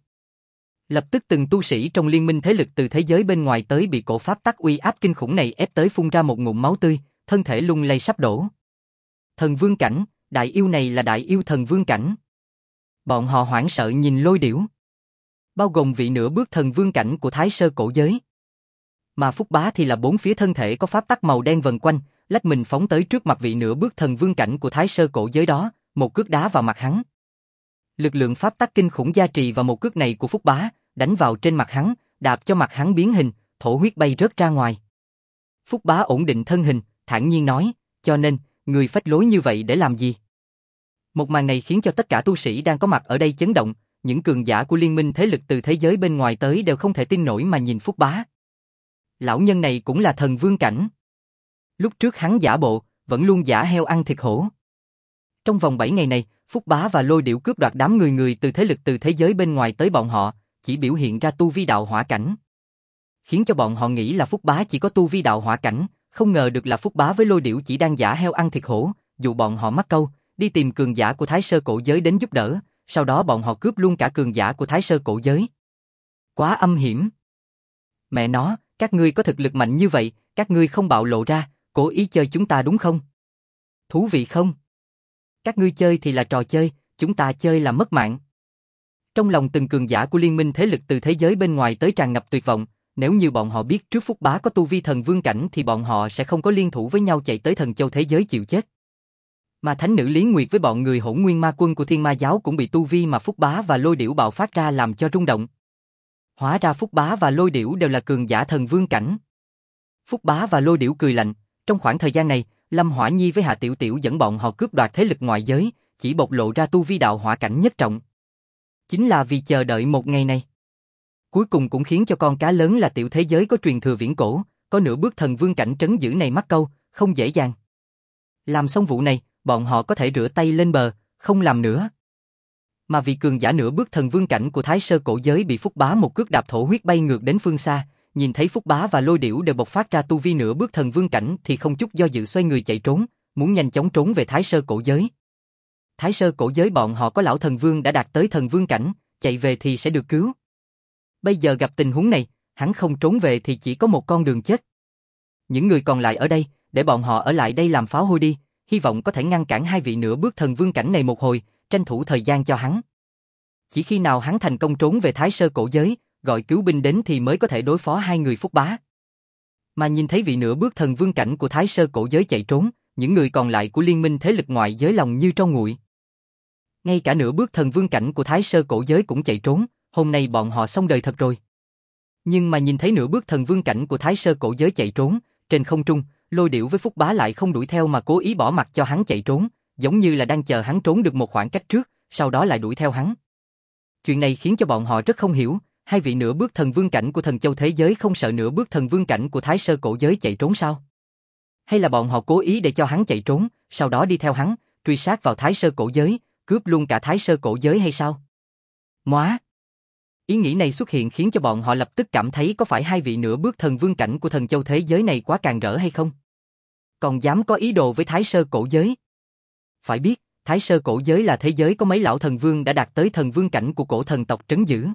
Lập tức từng tu sĩ trong liên minh thế lực từ thế giới bên ngoài tới bị cổ pháp tắc uy áp kinh khủng này ép tới phun ra một ngụm máu tươi, thân thể lung lay sắp đổ. Thần vương cảnh, đại yêu này là đại yêu thần vương cảnh. Bọn họ hoảng sợ nhìn Lôi Điểu, bao gồm vị nửa bước thần vương cảnh của Thái Sơ cổ giới. Mà Phúc Bá thì là bốn phía thân thể có pháp tắc màu đen vần quanh, lách mình phóng tới trước mặt vị nửa bước thần vương cảnh của Thái Sơ cổ giới đó, một cước đá vào mặt hắn. Lực lượng pháp tắc kinh khủng gia trì vào một cước này của Phúc Bá, đánh vào trên mặt hắn, đạp cho mặt hắn biến hình, thổ huyết bay rớt ra ngoài. Phúc Bá ổn định thân hình, thản nhiên nói, cho nên, người phách lối như vậy để làm gì? Một màn này khiến cho tất cả tu sĩ đang có mặt ở đây chấn động, những cường giả của liên minh thế lực từ thế giới bên ngoài tới đều không thể tin nổi mà nhìn Phúc Bá. Lão nhân này cũng là thần vương cảnh. Lúc trước hắn giả bộ, vẫn luôn giả heo ăn thịt hổ. Trong vòng 7 ngày này, Phúc Bá và Lôi Điểu cướp đoạt đám người từ thế lực từ thế giới bên ngoài tới bọn họ, chỉ biểu hiện ra tu vi đạo hỏa cảnh. Khiến cho bọn họ nghĩ là Phúc Bá chỉ có tu vi đạo hỏa cảnh, không ngờ được là Phúc Bá với Lôi Điểu chỉ đang giả heo ăn thịt hổ, dù bọn họ mắc câu, đi tìm cường giả của Thái Sơ cổ giới đến giúp đỡ, sau đó bọn họ cướp luôn cả cường giả của Thái Sơ cổ giới. Quá âm hiểm. Mẹ nó, các ngươi có thực lực mạnh như vậy, các ngươi không bạo lộ ra, cố ý chơi chúng ta đúng không? Thú vị không? Các ngươi chơi thì là trò chơi, chúng ta chơi là mất mạng. Trong lòng từng cường giả của liên minh thế lực từ thế giới bên ngoài tới tràn ngập tuyệt vọng, nếu như bọn họ biết trước Phúc Bá có tu vi thần vương cảnh thì bọn họ sẽ không có liên thủ với nhau chạy tới thần châu thế giới chịu chết. Mà thánh nữ Lý Nguyệt với bọn người Hỗn Nguyên Ma Quân của Thiên Ma giáo cũng bị tu vi mà Phúc Bá và Lôi Điểu bạo phát ra làm cho rung động. Hóa ra Phúc Bá và Lôi Điểu đều là cường giả thần vương cảnh. Phúc Bá và Lôi Điểu cười lạnh, trong khoảng thời gian này, Lâm Hỏa Nhi với Hạ Tiểu Tiểu dẫn bọn họ cướp đoạt thế lực ngoại giới, chỉ bộc lộ ra tu vi đạo hỏa cảnh nhất trọng. Chính là vì chờ đợi một ngày này. Cuối cùng cũng khiến cho con cá lớn là tiểu thế giới có truyền thừa viễn cổ, có nửa bước thần vương cảnh trấn giữ này mắc câu, không dễ dàng. Làm xong vụ này, bọn họ có thể rửa tay lên bờ, không làm nữa. Mà vì cường giả nửa bước thần vương cảnh của Thái Sơ cổ giới bị Phúc Bá một cước đạp thổ huyết bay ngược đến phương xa, nhìn thấy Phúc Bá và Lôi Điểu đều bộc phát ra tu vi nửa bước thần vương cảnh thì không chút do dự xoay người chạy trốn, muốn nhanh chóng trốn về Thái Sơ cổ giới. Thái Sơ cổ giới bọn họ có lão thần vương đã đạt tới thần vương cảnh, chạy về thì sẽ được cứu. Bây giờ gặp tình huống này, hắn không trốn về thì chỉ có một con đường chết. Những người còn lại ở đây, để bọn họ ở lại đây làm pháo hôi đi, hy vọng có thể ngăn cản hai vị nửa bước thần vương cảnh này một hồi, tranh thủ thời gian cho hắn. Chỉ khi nào hắn thành công trốn về Thái Sơ cổ giới, gọi cứu binh đến thì mới có thể đối phó hai người Phúc Bá. Mà nhìn thấy vị nửa bước thần vương cảnh của Thái Sơ cổ giới chạy trốn, những người còn lại của liên minh thế lực ngoại giới lòng như tro nguội. Ngay cả nửa bước thần vương cảnh của Thái Sơ cổ giới cũng chạy trốn, hôm nay bọn họ xong đời thật rồi. Nhưng mà nhìn thấy nửa bước thần vương cảnh của Thái Sơ cổ giới chạy trốn, trên không trung, Lôi Điểu với Phúc Bá lại không đuổi theo mà cố ý bỏ mặc cho hắn chạy trốn, giống như là đang chờ hắn trốn được một khoảng cách trước, sau đó lại đuổi theo hắn. Chuyện này khiến cho bọn họ rất không hiểu, hai vị nửa bước thần vương cảnh của thần châu thế giới không sợ nửa bước thần vương cảnh của Thái Sơ cổ giới chạy trốn sao? Hay là bọn họ cố ý để cho hắn chạy trốn, sau đó đi theo hắn, truy sát vào Thái Sơ cổ giới, cướp luôn cả Thái Sơ cổ giới hay sao? Móa! Ý nghĩ này xuất hiện khiến cho bọn họ lập tức cảm thấy có phải hai vị nửa bước thần vương cảnh của thần châu thế giới này quá càn rỡ hay không? Còn dám có ý đồ với Thái Sơ cổ giới? Phải biết, Thái Sơ cổ giới là thế giới có mấy lão thần vương đã đạt tới thần vương cảnh của cổ thần tộc trấn giữ.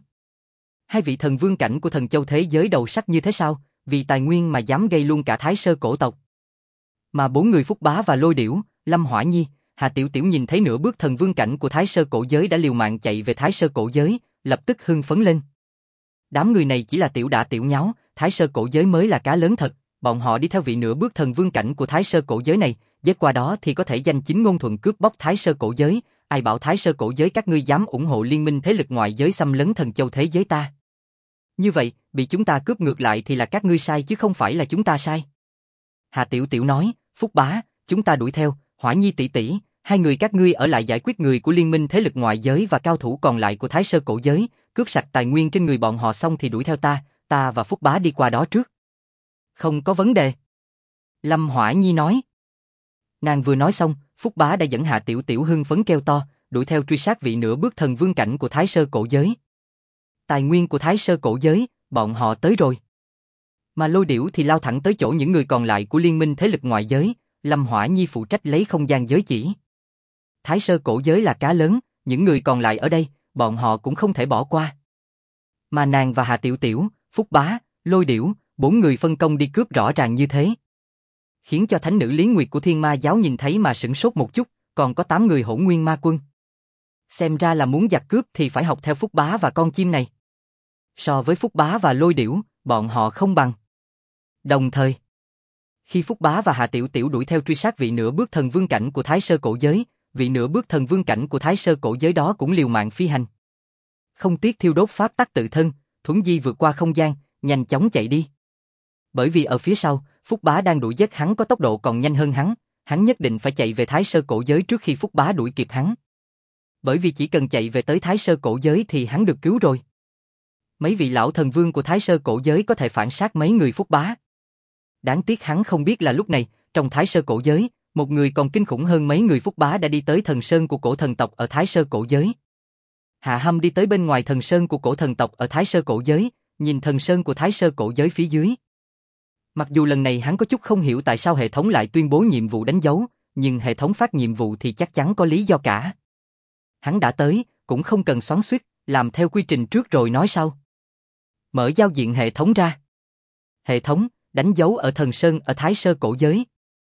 Hai vị thần vương cảnh của thần châu thế giới đầu sắc như thế sao, vì tài nguyên mà dám gây luôn cả Thái Sơ cổ tộc. Mà bốn người Phúc Bá và Lôi Điểu, Lâm Hỏa Nhi, Hà Tiểu Tiểu nhìn thấy nửa bước thần vương cảnh của Thái Sơ Cổ Giới đã liều mạng chạy về Thái Sơ Cổ Giới, lập tức hưng phấn lên. Đám người này chỉ là tiểu đả tiểu nháo, Thái Sơ Cổ Giới mới là cá lớn thật, bọn họ đi theo vị nửa bước thần vương cảnh của Thái Sơ Cổ Giới này, giết qua đó thì có thể danh chính ngôn thuận cướp bóc Thái Sơ Cổ Giới, ai bảo Thái Sơ Cổ Giới các ngươi dám ủng hộ liên minh thế lực ngoại giới xâm lấn thần châu thế giới ta. Như vậy, bị chúng ta cướp ngược lại thì là các ngươi sai chứ không phải là chúng ta sai. Hà Tiểu Tiểu nói, Phúc Bá, chúng ta đuổi theo, Hỏa Nhi tỷ tỷ, hai người các ngươi ở lại giải quyết người của liên minh thế lực ngoại giới và cao thủ còn lại của Thái Sơ Cổ Giới, cướp sạch tài nguyên trên người bọn họ xong thì đuổi theo ta và Phúc Bá đi qua đó trước. Không có vấn đề. Lâm Hỏa Nhi nói. Nàng vừa nói xong, Phúc Bá đã dẫn Hà Tiểu Tiểu hưng phấn kêu to, đuổi theo truy sát vị nửa bước thần vương cảnh của Thái Sơ Cổ Giới. Tài nguyên của Thái Sơ Cổ Giới, bọn họ tới rồi. Mà Lôi Điểu thì lao thẳng tới chỗ những người còn lại của liên minh thế lực ngoại giới, Lâm Hỏa Nhi phụ trách lấy không gian giới chỉ. Thái Sơ Cổ Giới là cá lớn, những người còn lại ở đây, bọn họ cũng không thể bỏ qua. Mà nàng và Hà Tiểu Tiểu, Phúc Bá, Lôi Điểu, 4 người phân công đi cướp rõ ràng như thế. Khiến cho thánh nữ Lý Nguyệt của Thiên Ma giáo nhìn thấy mà sửng sốt một chút, còn có 8 người Hỗn Nguyên Ma Quân. Xem ra là muốn giặc cướp thì phải học theo Phúc Bá và con chim này. So với Phúc Bá và Lôi Điểu, bọn họ không bằng. Đồng thời, khi Phúc Bá và Hà Tiểu Tiểu đuổi theo truy sát vị nửa bước thần vương cảnh của Thái Sơ Cổ Giới, vị nửa bước thần vương cảnh của Thái Sơ Cổ Giới đó cũng liều mạng phi hành. Không tiếc thiêu đốt pháp tắc tự thân, thuấn di vượt qua không gian, nhanh chóng chạy đi. Bởi vì ở phía sau, Phúc Bá đang đuổi giết hắn có tốc độ còn nhanh hơn hắn nhất định phải chạy về Thái Sơ Cổ Giới trước khi Phúc Bá đuổi kịp hắn. Bởi vì chỉ cần chạy về tới Thái Sơ Cổ Giới thì hắn được cứu rồi. Mấy vị lão thần vương của Thái Sơ Cổ Giới có thể phản sát mấy người Phúc Bá. Đáng tiếc hắn không biết là lúc này, trong Thái Sơ Cổ Giới, một người còn kinh khủng hơn mấy người Phúc Bá đã đi tới thần sơn của cổ thần tộc ở Thái Sơ Cổ Giới. Hạ Hâm đi tới bên ngoài thần sơn của cổ thần tộc ở Thái Sơ Cổ Giới, nhìn thần sơn của Thái Sơ Cổ Giới phía dưới. Mặc dù lần này hắn có chút không hiểu tại sao hệ thống lại tuyên bố nhiệm vụ đánh dấu, nhưng hệ thống phát nhiệm vụ thì chắc chắn có lý do cả. Hắn đã tới, cũng không cần xoắn xuýt, làm theo quy trình trước rồi nói sau. Mở giao diện hệ thống ra. Hệ thống, đánh dấu ở thần sơn ở Thái Sơ Cổ Giới.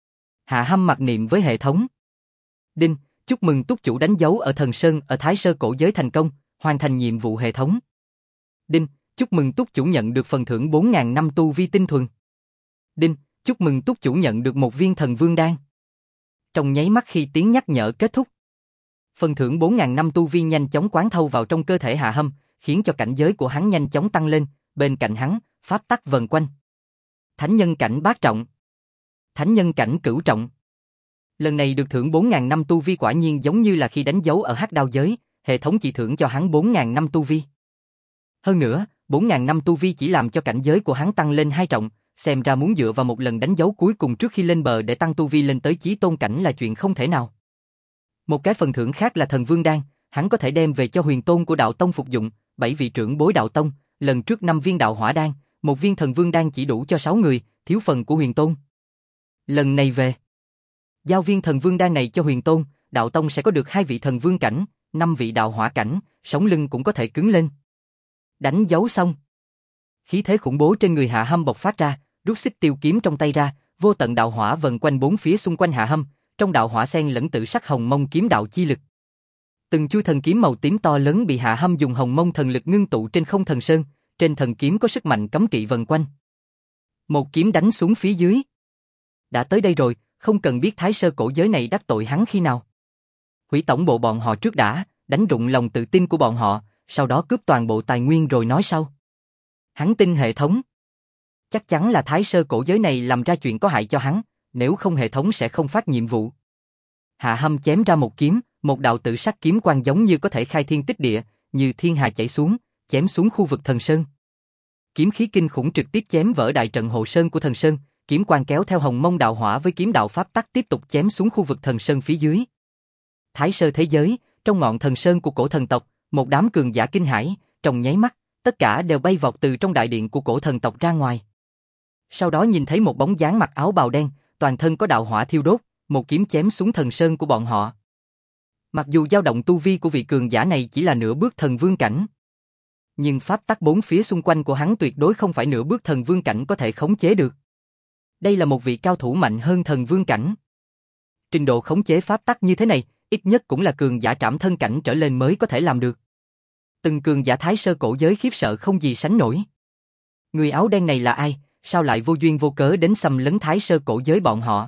Hạ Hâm mặc niệm với hệ thống. Đinh, chúc mừng túc chủ đánh dấu ở thần sơn ở Thái Sơ Cổ Giới thành công, hoàn thành nhiệm vụ hệ thống. Đinh, chúc mừng túc chủ nhận được phần thưởng 4.000 năm tu vi tinh thuần. Đinh, chúc mừng túc chủ nhận được một viên thần vương đan. Trong nháy mắt khi tiếng nhắc nhở kết thúc, phần thưởng 4.000 năm tu vi nhanh chóng quán thâu vào trong cơ thể Hạ Hâm, khiến cho cảnh giới của hắn nhanh chóng tăng lên, bên cạnh hắn, pháp tắc vần quanh. Thánh nhân cảnh bát trọng. Thánh nhân cảnh cửu trọng. Lần này được thưởng 4.000 năm tu vi quả nhiên giống như là khi đánh dấu ở Hắc Đao giới, hệ thống chỉ thưởng cho hắn 4.000 năm tu vi. Hơn nữa, 4.000 năm tu vi chỉ làm cho cảnh giới của hắn tăng lên 2 trọng, xem ra muốn dựa vào một lần đánh dấu cuối cùng trước khi lên bờ để tăng tu vi lên tới chí tôn cảnh là chuyện không thể nào. Một cái phần thưởng khác là thần vương đan, hắn có thể đem về cho huyền tôn của đạo tông phục dụng, 7 vị trưởng bối đạo tông, lần trước 5 viên đạo hỏa đan, một viên thần vương đan chỉ đủ cho 6 người, thiếu phần của huyền tôn. Lần này về, giao viên thần vương đan này cho huyền tôn, đạo tông sẽ có được 2 vị thần vương cảnh, 5 vị đạo hỏa cảnh, sống lưng cũng có thể cứng lên. Đánh dấu xong, khí thế khủng bố trên người Hạ Hâm bộc phát ra, rút xích tiêu kiếm trong tay ra, vô tận đạo hỏa vần quanh bốn phía xung quanh Hạ Hâm, trong đạo hỏa xen lẫn tự sắc hồng mông kiếm đạo chi lực. Từng chuôi thần kiếm màu tím to lớn bị Hạ Hâm dùng hồng mông thần lực ngưng tụ trên không thần sơn, trên thần kiếm có sức mạnh cấm kỵ vần quanh. Một kiếm đánh xuống phía dưới. Đã tới đây rồi, không cần biết Thái Sơ Cổ Giới này đắc tội hắn khi nào. Hủy tổng bộ bọn họ trước đã, đánh rụng lòng tự tin của bọn họ, sau đó cướp toàn bộ tài nguyên rồi nói sau. Hắn tin hệ thống. Chắc chắn là Thái Sơ Cổ Giới này làm ra chuyện có hại cho hắn, nếu không hệ thống sẽ không phát nhiệm vụ. Hạ Hâm chém ra một kiếm, một đạo tự sắc kiếm quang giống như có thể khai thiên tích địa, như thiên hà chảy xuống, chém xuống khu vực thần sơn. Kiếm khí kinh khủng trực tiếp chém vỡ đại trận hộ sơn của thần sơn, kiếm quang kéo theo hồng mông đạo hỏa với kiếm đạo pháp tắc tiếp tục chém xuống khu vực thần sơn phía dưới. Thái Sơ thế giới, trong ngọn thần sơn của cổ thần tộc, một đám cường giả kinh hãi, trong nháy mắt, tất cả đều bay vọt từ trong đại điện của cổ thần tộc ra ngoài. Sau đó nhìn thấy một bóng dáng mặc áo bào đen, toàn thân có đạo hỏa thiêu đốt, một kiếm chém xuống thần sơn của bọn họ. Mặc dù dao động tu vi của vị cường giả này chỉ là nửa bước thần vương cảnh, nhưng pháp tắc bốn phía xung quanh của hắn tuyệt đối không phải nửa bước thần vương cảnh có thể khống chế được. Đây là một vị cao thủ mạnh hơn thần vương cảnh. Trình độ khống chế pháp tắc như thế này, ít nhất cũng là cường giả trảm thân cảnh trở lên mới có thể làm được. Từng cường giả thái sơ cổ giới khiếp sợ không gì sánh nổi. Người áo đen này là ai, sao lại vô duyên vô cớ đến xâm lấn thái sơ cổ giới bọn họ?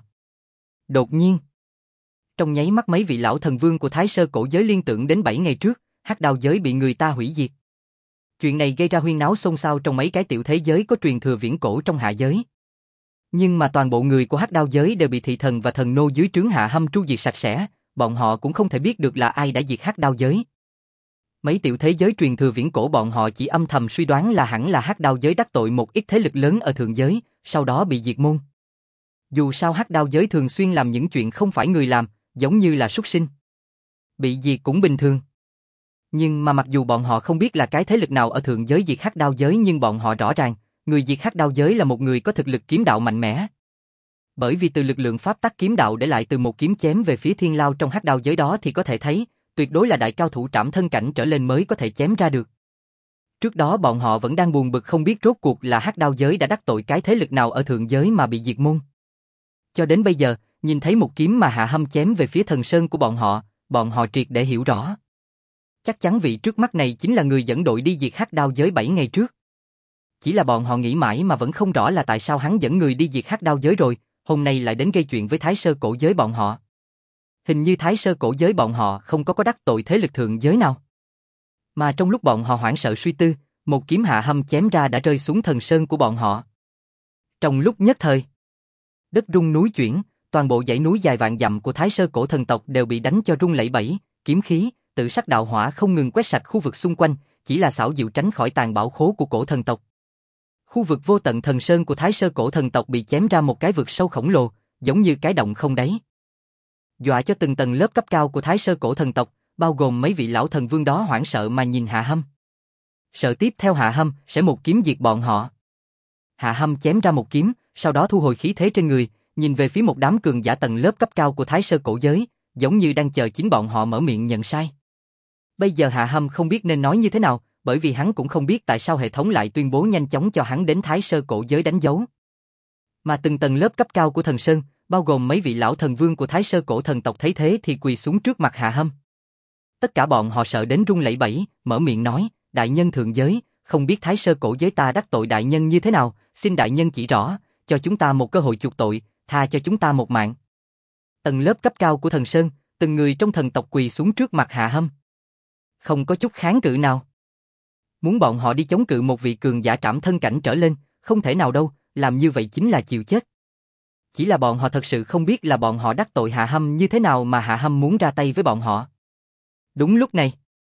Đột nhiên, trong nháy mắt mấy vị lão thần vương của thái sơ cổ giới liên tưởng đến 7 ngày trước, hắc đao giới bị người ta hủy diệt. Chuyện này gây ra huyên náo xôn xao trong mấy cái tiểu thế giới có truyền thừa viễn cổ trong hạ giới. Nhưng mà toàn bộ người của hắc đao giới đều bị thị thần và thần nô dưới trướng Hạ Hâm tru diệt sạch sẽ, bọn họ cũng không thể biết được là ai đã diệt hắc đao giới. Mấy tiểu thế giới truyền thừa viễn cổ bọn họ chỉ âm thầm suy đoán là hẳn là hắc đao giới đắc tội một ít thế lực lớn ở thượng giới, sau đó bị diệt môn. Dù sao hắc đao giới thường xuyên làm những chuyện không phải người làm, giống như là súc sinh. Bị diệt cũng bình thường. Nhưng mà mặc dù bọn họ không biết là cái thế lực nào ở thượng giới diệt hắc đao giới nhưng bọn họ rõ ràng, người diệt hắc đao giới là một người có thực lực kiếm đạo mạnh mẽ. Bởi vì từ lực lượng pháp tắc kiếm đạo để lại từ một kiếm chém về phía thiên lao trong hắc đao giới đó thì có thể thấy, tuyệt đối là đại cao thủ trảm thân cảnh trở lên mới có thể chém ra được. Trước đó bọn họ vẫn đang buồn bực không biết rốt cuộc là hắc đao giới đã đắc tội cái thế lực nào ở thượng giới mà bị diệt môn. Cho đến bây giờ, nhìn thấy một kiếm mà Hạ Hâm chém về phía thần sơn của bọn họ triệt để hiểu rõ. Chắc chắn vị trước mắt này chính là người dẫn đội đi diệt hắc đao giới 7 ngày trước. Chỉ là bọn họ nghĩ mãi mà vẫn không rõ là tại sao hắn dẫn người đi diệt hắc đao giới rồi, hôm nay lại đến gây chuyện với thái sơ cổ giới bọn họ. Hình như thái sơ cổ giới bọn họ không có đắc tội thế lực thượng giới nào. Mà trong lúc bọn họ hoảng sợ suy tư, một kiếm Hạ Hâm chém ra đã rơi xuống thần sơn của bọn họ. Trong lúc nhất thời, đất rung núi chuyển, toàn bộ dãy núi dài vạn dặm của thái sơ cổ thần tộc đều bị đánh cho rung lẩy bẩy, kiếm khí, tự sắc đạo hỏa không ngừng quét sạch khu vực xung quanh, chỉ là xảo diệu tránh khỏi tàn bạo khố của cổ thần tộc. Khu vực vô tận thần sơn của thái sơ cổ thần tộc bị chém ra một cái vực sâu khổng lồ, giống như cái động không đáy. Dọa cho từng tầng lớp cấp cao của thái sơ cổ thần tộc, bao gồm mấy vị lão thần vương đó hoảng sợ mà nhìn Hạ Hâm. Sợ tiếp theo Hạ Hâm sẽ một kiếm diệt bọn họ. Hạ Hâm chém ra một kiếm, sau đó thu hồi khí thế trên người, nhìn về phía một đám cường giả tầng lớp cấp cao của thái sơ cổ giới, giống như đang chờ chính bọn họ mở miệng nhận sai. Bây giờ Hạ Hâm không biết nên nói như thế nào, bởi vì hắn cũng không biết tại sao hệ thống lại tuyên bố nhanh chóng cho hắn đến thái sơ cổ giới đánh dấu. Mà từng tầng lớp cấp cao của thần sơn, bao gồm mấy vị lão thần vương của thái sơ cổ thần tộc thấy thế thì quỳ xuống trước mặt Hạ Hâm. Tất cả bọn họ sợ đến run lẩy bẩy, mở miệng nói, đại nhân thượng giới, không biết thái sơ cổ giới ta đắc tội đại nhân như thế nào, xin đại nhân chỉ rõ, cho chúng ta một cơ hội chuộc tội, tha cho chúng ta một mạng. Tầng lớp cấp cao của thần sơn, từng người trong thần tộc quỳ xuống trước mặt Hạ Hâm. Không có chút kháng cự nào. Muốn bọn họ đi chống cự một vị cường giả trảm thân cảnh trở lên, không thể nào đâu, làm như vậy chính là chịu chết. Chỉ là bọn họ thật sự không biết là bọn họ đắc tội Hạ Hâm như thế nào mà Hạ Hâm muốn ra tay với bọn họ. Đúng lúc này,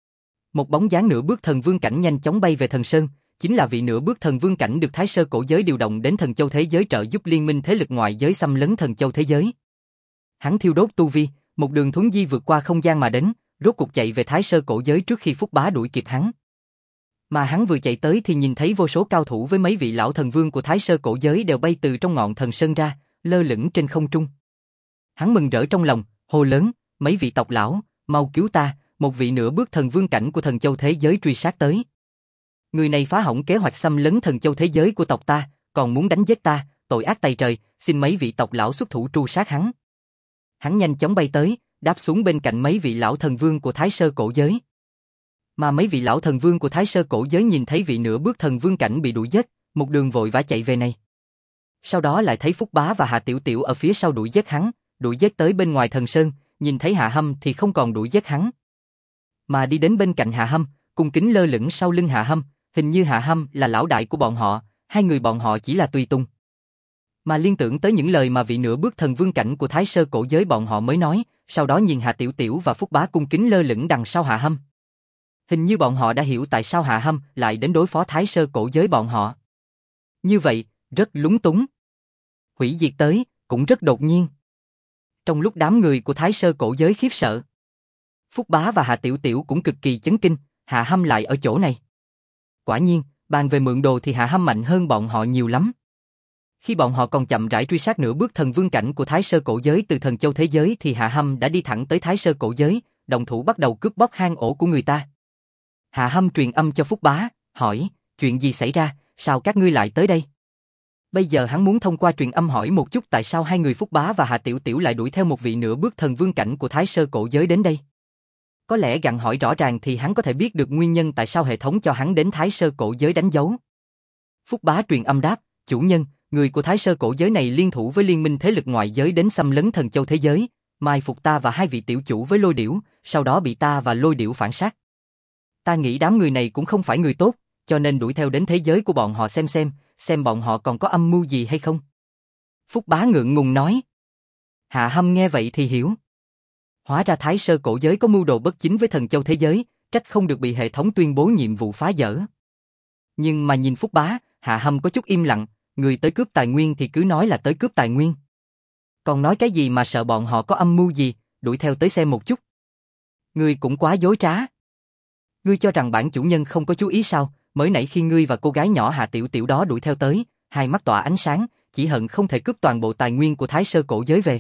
một bóng dáng nửa bước thần vương cảnh nhanh chóng bay về thần sơn, chính là vị nửa bước thần vương cảnh được thái sơ cổ giới điều động đến thần châu thế giới trợ giúp liên minh thế lực ngoại giới xâm lấn thần châu thế giới. Hắn thiêu đốt tu vi, một đường thuấn di vượt qua không gian mà đến, rốt cuộc chạy về thái sơ cổ giới trước khi Phúc Bá đuổi kịp hắn. Mà hắn vừa chạy tới thì nhìn thấy vô số cao thủ với mấy vị lão thần vương của thái sơ cổ giới đều bay từ trong ngọn thần sơn ra, lơ lửng trên không trung. Hắn mừng rỡ trong lòng, hô lớn, mấy vị tộc lão, mau cứu ta, một vị nửa bước thần vương cảnh của thần châu thế giới truy sát tới. Người này phá hỏng kế hoạch xâm lấn thần châu thế giới của tộc ta, còn muốn đánh giết ta, tội ác tày trời, xin mấy vị tộc lão xuất thủ tru sát hắn. Hắn nhanh chóng bay tới, đáp xuống bên cạnh mấy vị lão thần vương của thái sơ cổ giới. Mà mấy vị lão thần vương của thái sơ cổ giới nhìn thấy vị nửa bước thần vương cảnh bị đuổi giết, một đường vội vã chạy về này. Sau đó lại thấy Phúc Bá và Hạ Tiểu Tiểu ở phía sau đuổi giết hắn, đuổi giết tới bên ngoài thần sơn, nhìn thấy Hạ Hâm thì không còn đuổi giết hắn. Mà đi đến bên cạnh Hạ Hâm, cung kính lơ lửng sau lưng Hạ Hâm, hình như Hạ Hâm là lão đại của bọn họ, hai người bọn họ chỉ là tùy tùng. Mà liên tưởng tới những lời mà vị nửa bước thần vương cảnh của thái sơ cổ giới bọn họ mới nói, sau đó nhìn Hạ Tiểu Tiểu và Phúc Bá cung kính lơ lửng đằng sau Hạ Hâm. Hình như bọn họ đã hiểu tại sao Hạ Hâm lại đến đối phó thái sơ cổ giới bọn họ. Như vậy, rất lúng túng. Hủy diệt tới, cũng rất đột nhiên. Trong lúc đám người của thái sơ cổ giới khiếp sợ, Phúc Bá và Hạ Tiểu Tiểu cũng cực kỳ chấn kinh, Hạ Hâm lại ở chỗ này. Quả nhiên, bàn về mượn đồ thì Hạ Hâm mạnh hơn bọn họ nhiều lắm. Khi bọn họ còn chậm rãi truy sát nửa bước thần vương cảnh của thái sơ cổ giới từ thần châu thế giới thì Hạ Hâm đã đi thẳng tới thái sơ cổ giới, đồng thủ bắt đầu cướp bóc hang ổ của người ta. Hạ Hâm truyền âm cho Phúc Bá, hỏi, chuyện gì xảy ra, sao các ngươi lại tới đây? Bây giờ hắn muốn thông qua truyền âm hỏi một chút tại sao hai người Phúc Bá và Hạ Tiểu Tiểu lại đuổi theo một vị nửa bước thần vương cảnh của Thái Sơ Cổ Giới đến đây. Có lẽ gặng hỏi rõ ràng thì hắn có thể biết được nguyên nhân tại sao hệ thống cho hắn đến Thái Sơ Cổ Giới đánh dấu. Phúc Bá truyền âm đáp, chủ nhân, người của Thái Sơ Cổ Giới này liên thủ với liên minh thế lực ngoại giới đến xâm lấn Thần Châu thế giới, mai phục ta và hai vị tiểu chủ với Lôi Điểu, sau đó bị ta và Lôi Điểu phản sát. Ta nghĩ đám người này cũng không phải người tốt, cho nên đuổi theo đến thế giới của bọn họ xem bọn họ còn có âm mưu gì hay không. Phúc Bá ngượng ngùng nói. Hạ Hâm nghe vậy thì hiểu. Hóa ra Thái Sơ Cổ Giới có mưu đồ bất chính với Thần Châu thế giới, trách không được bị hệ thống tuyên bố nhiệm vụ phá dỡ. Nhưng mà nhìn Phúc Bá, Hạ Hâm có chút im lặng, người tới cướp tài nguyên thì cứ nói là tới cướp tài nguyên. Còn nói cái gì mà sợ bọn họ có âm mưu gì, đuổi theo tới xem một chút. Ngươi cũng quá dối trá. Ngươi cho rằng bản chủ nhân không có chú ý sao, mới nãy khi ngươi và cô gái nhỏ Hạ Tiểu Tiểu đó đuổi theo tới, hai mắt tỏa ánh sáng, chỉ hận không thể cướp toàn bộ tài nguyên của Thái Sơ Cổ Giới về.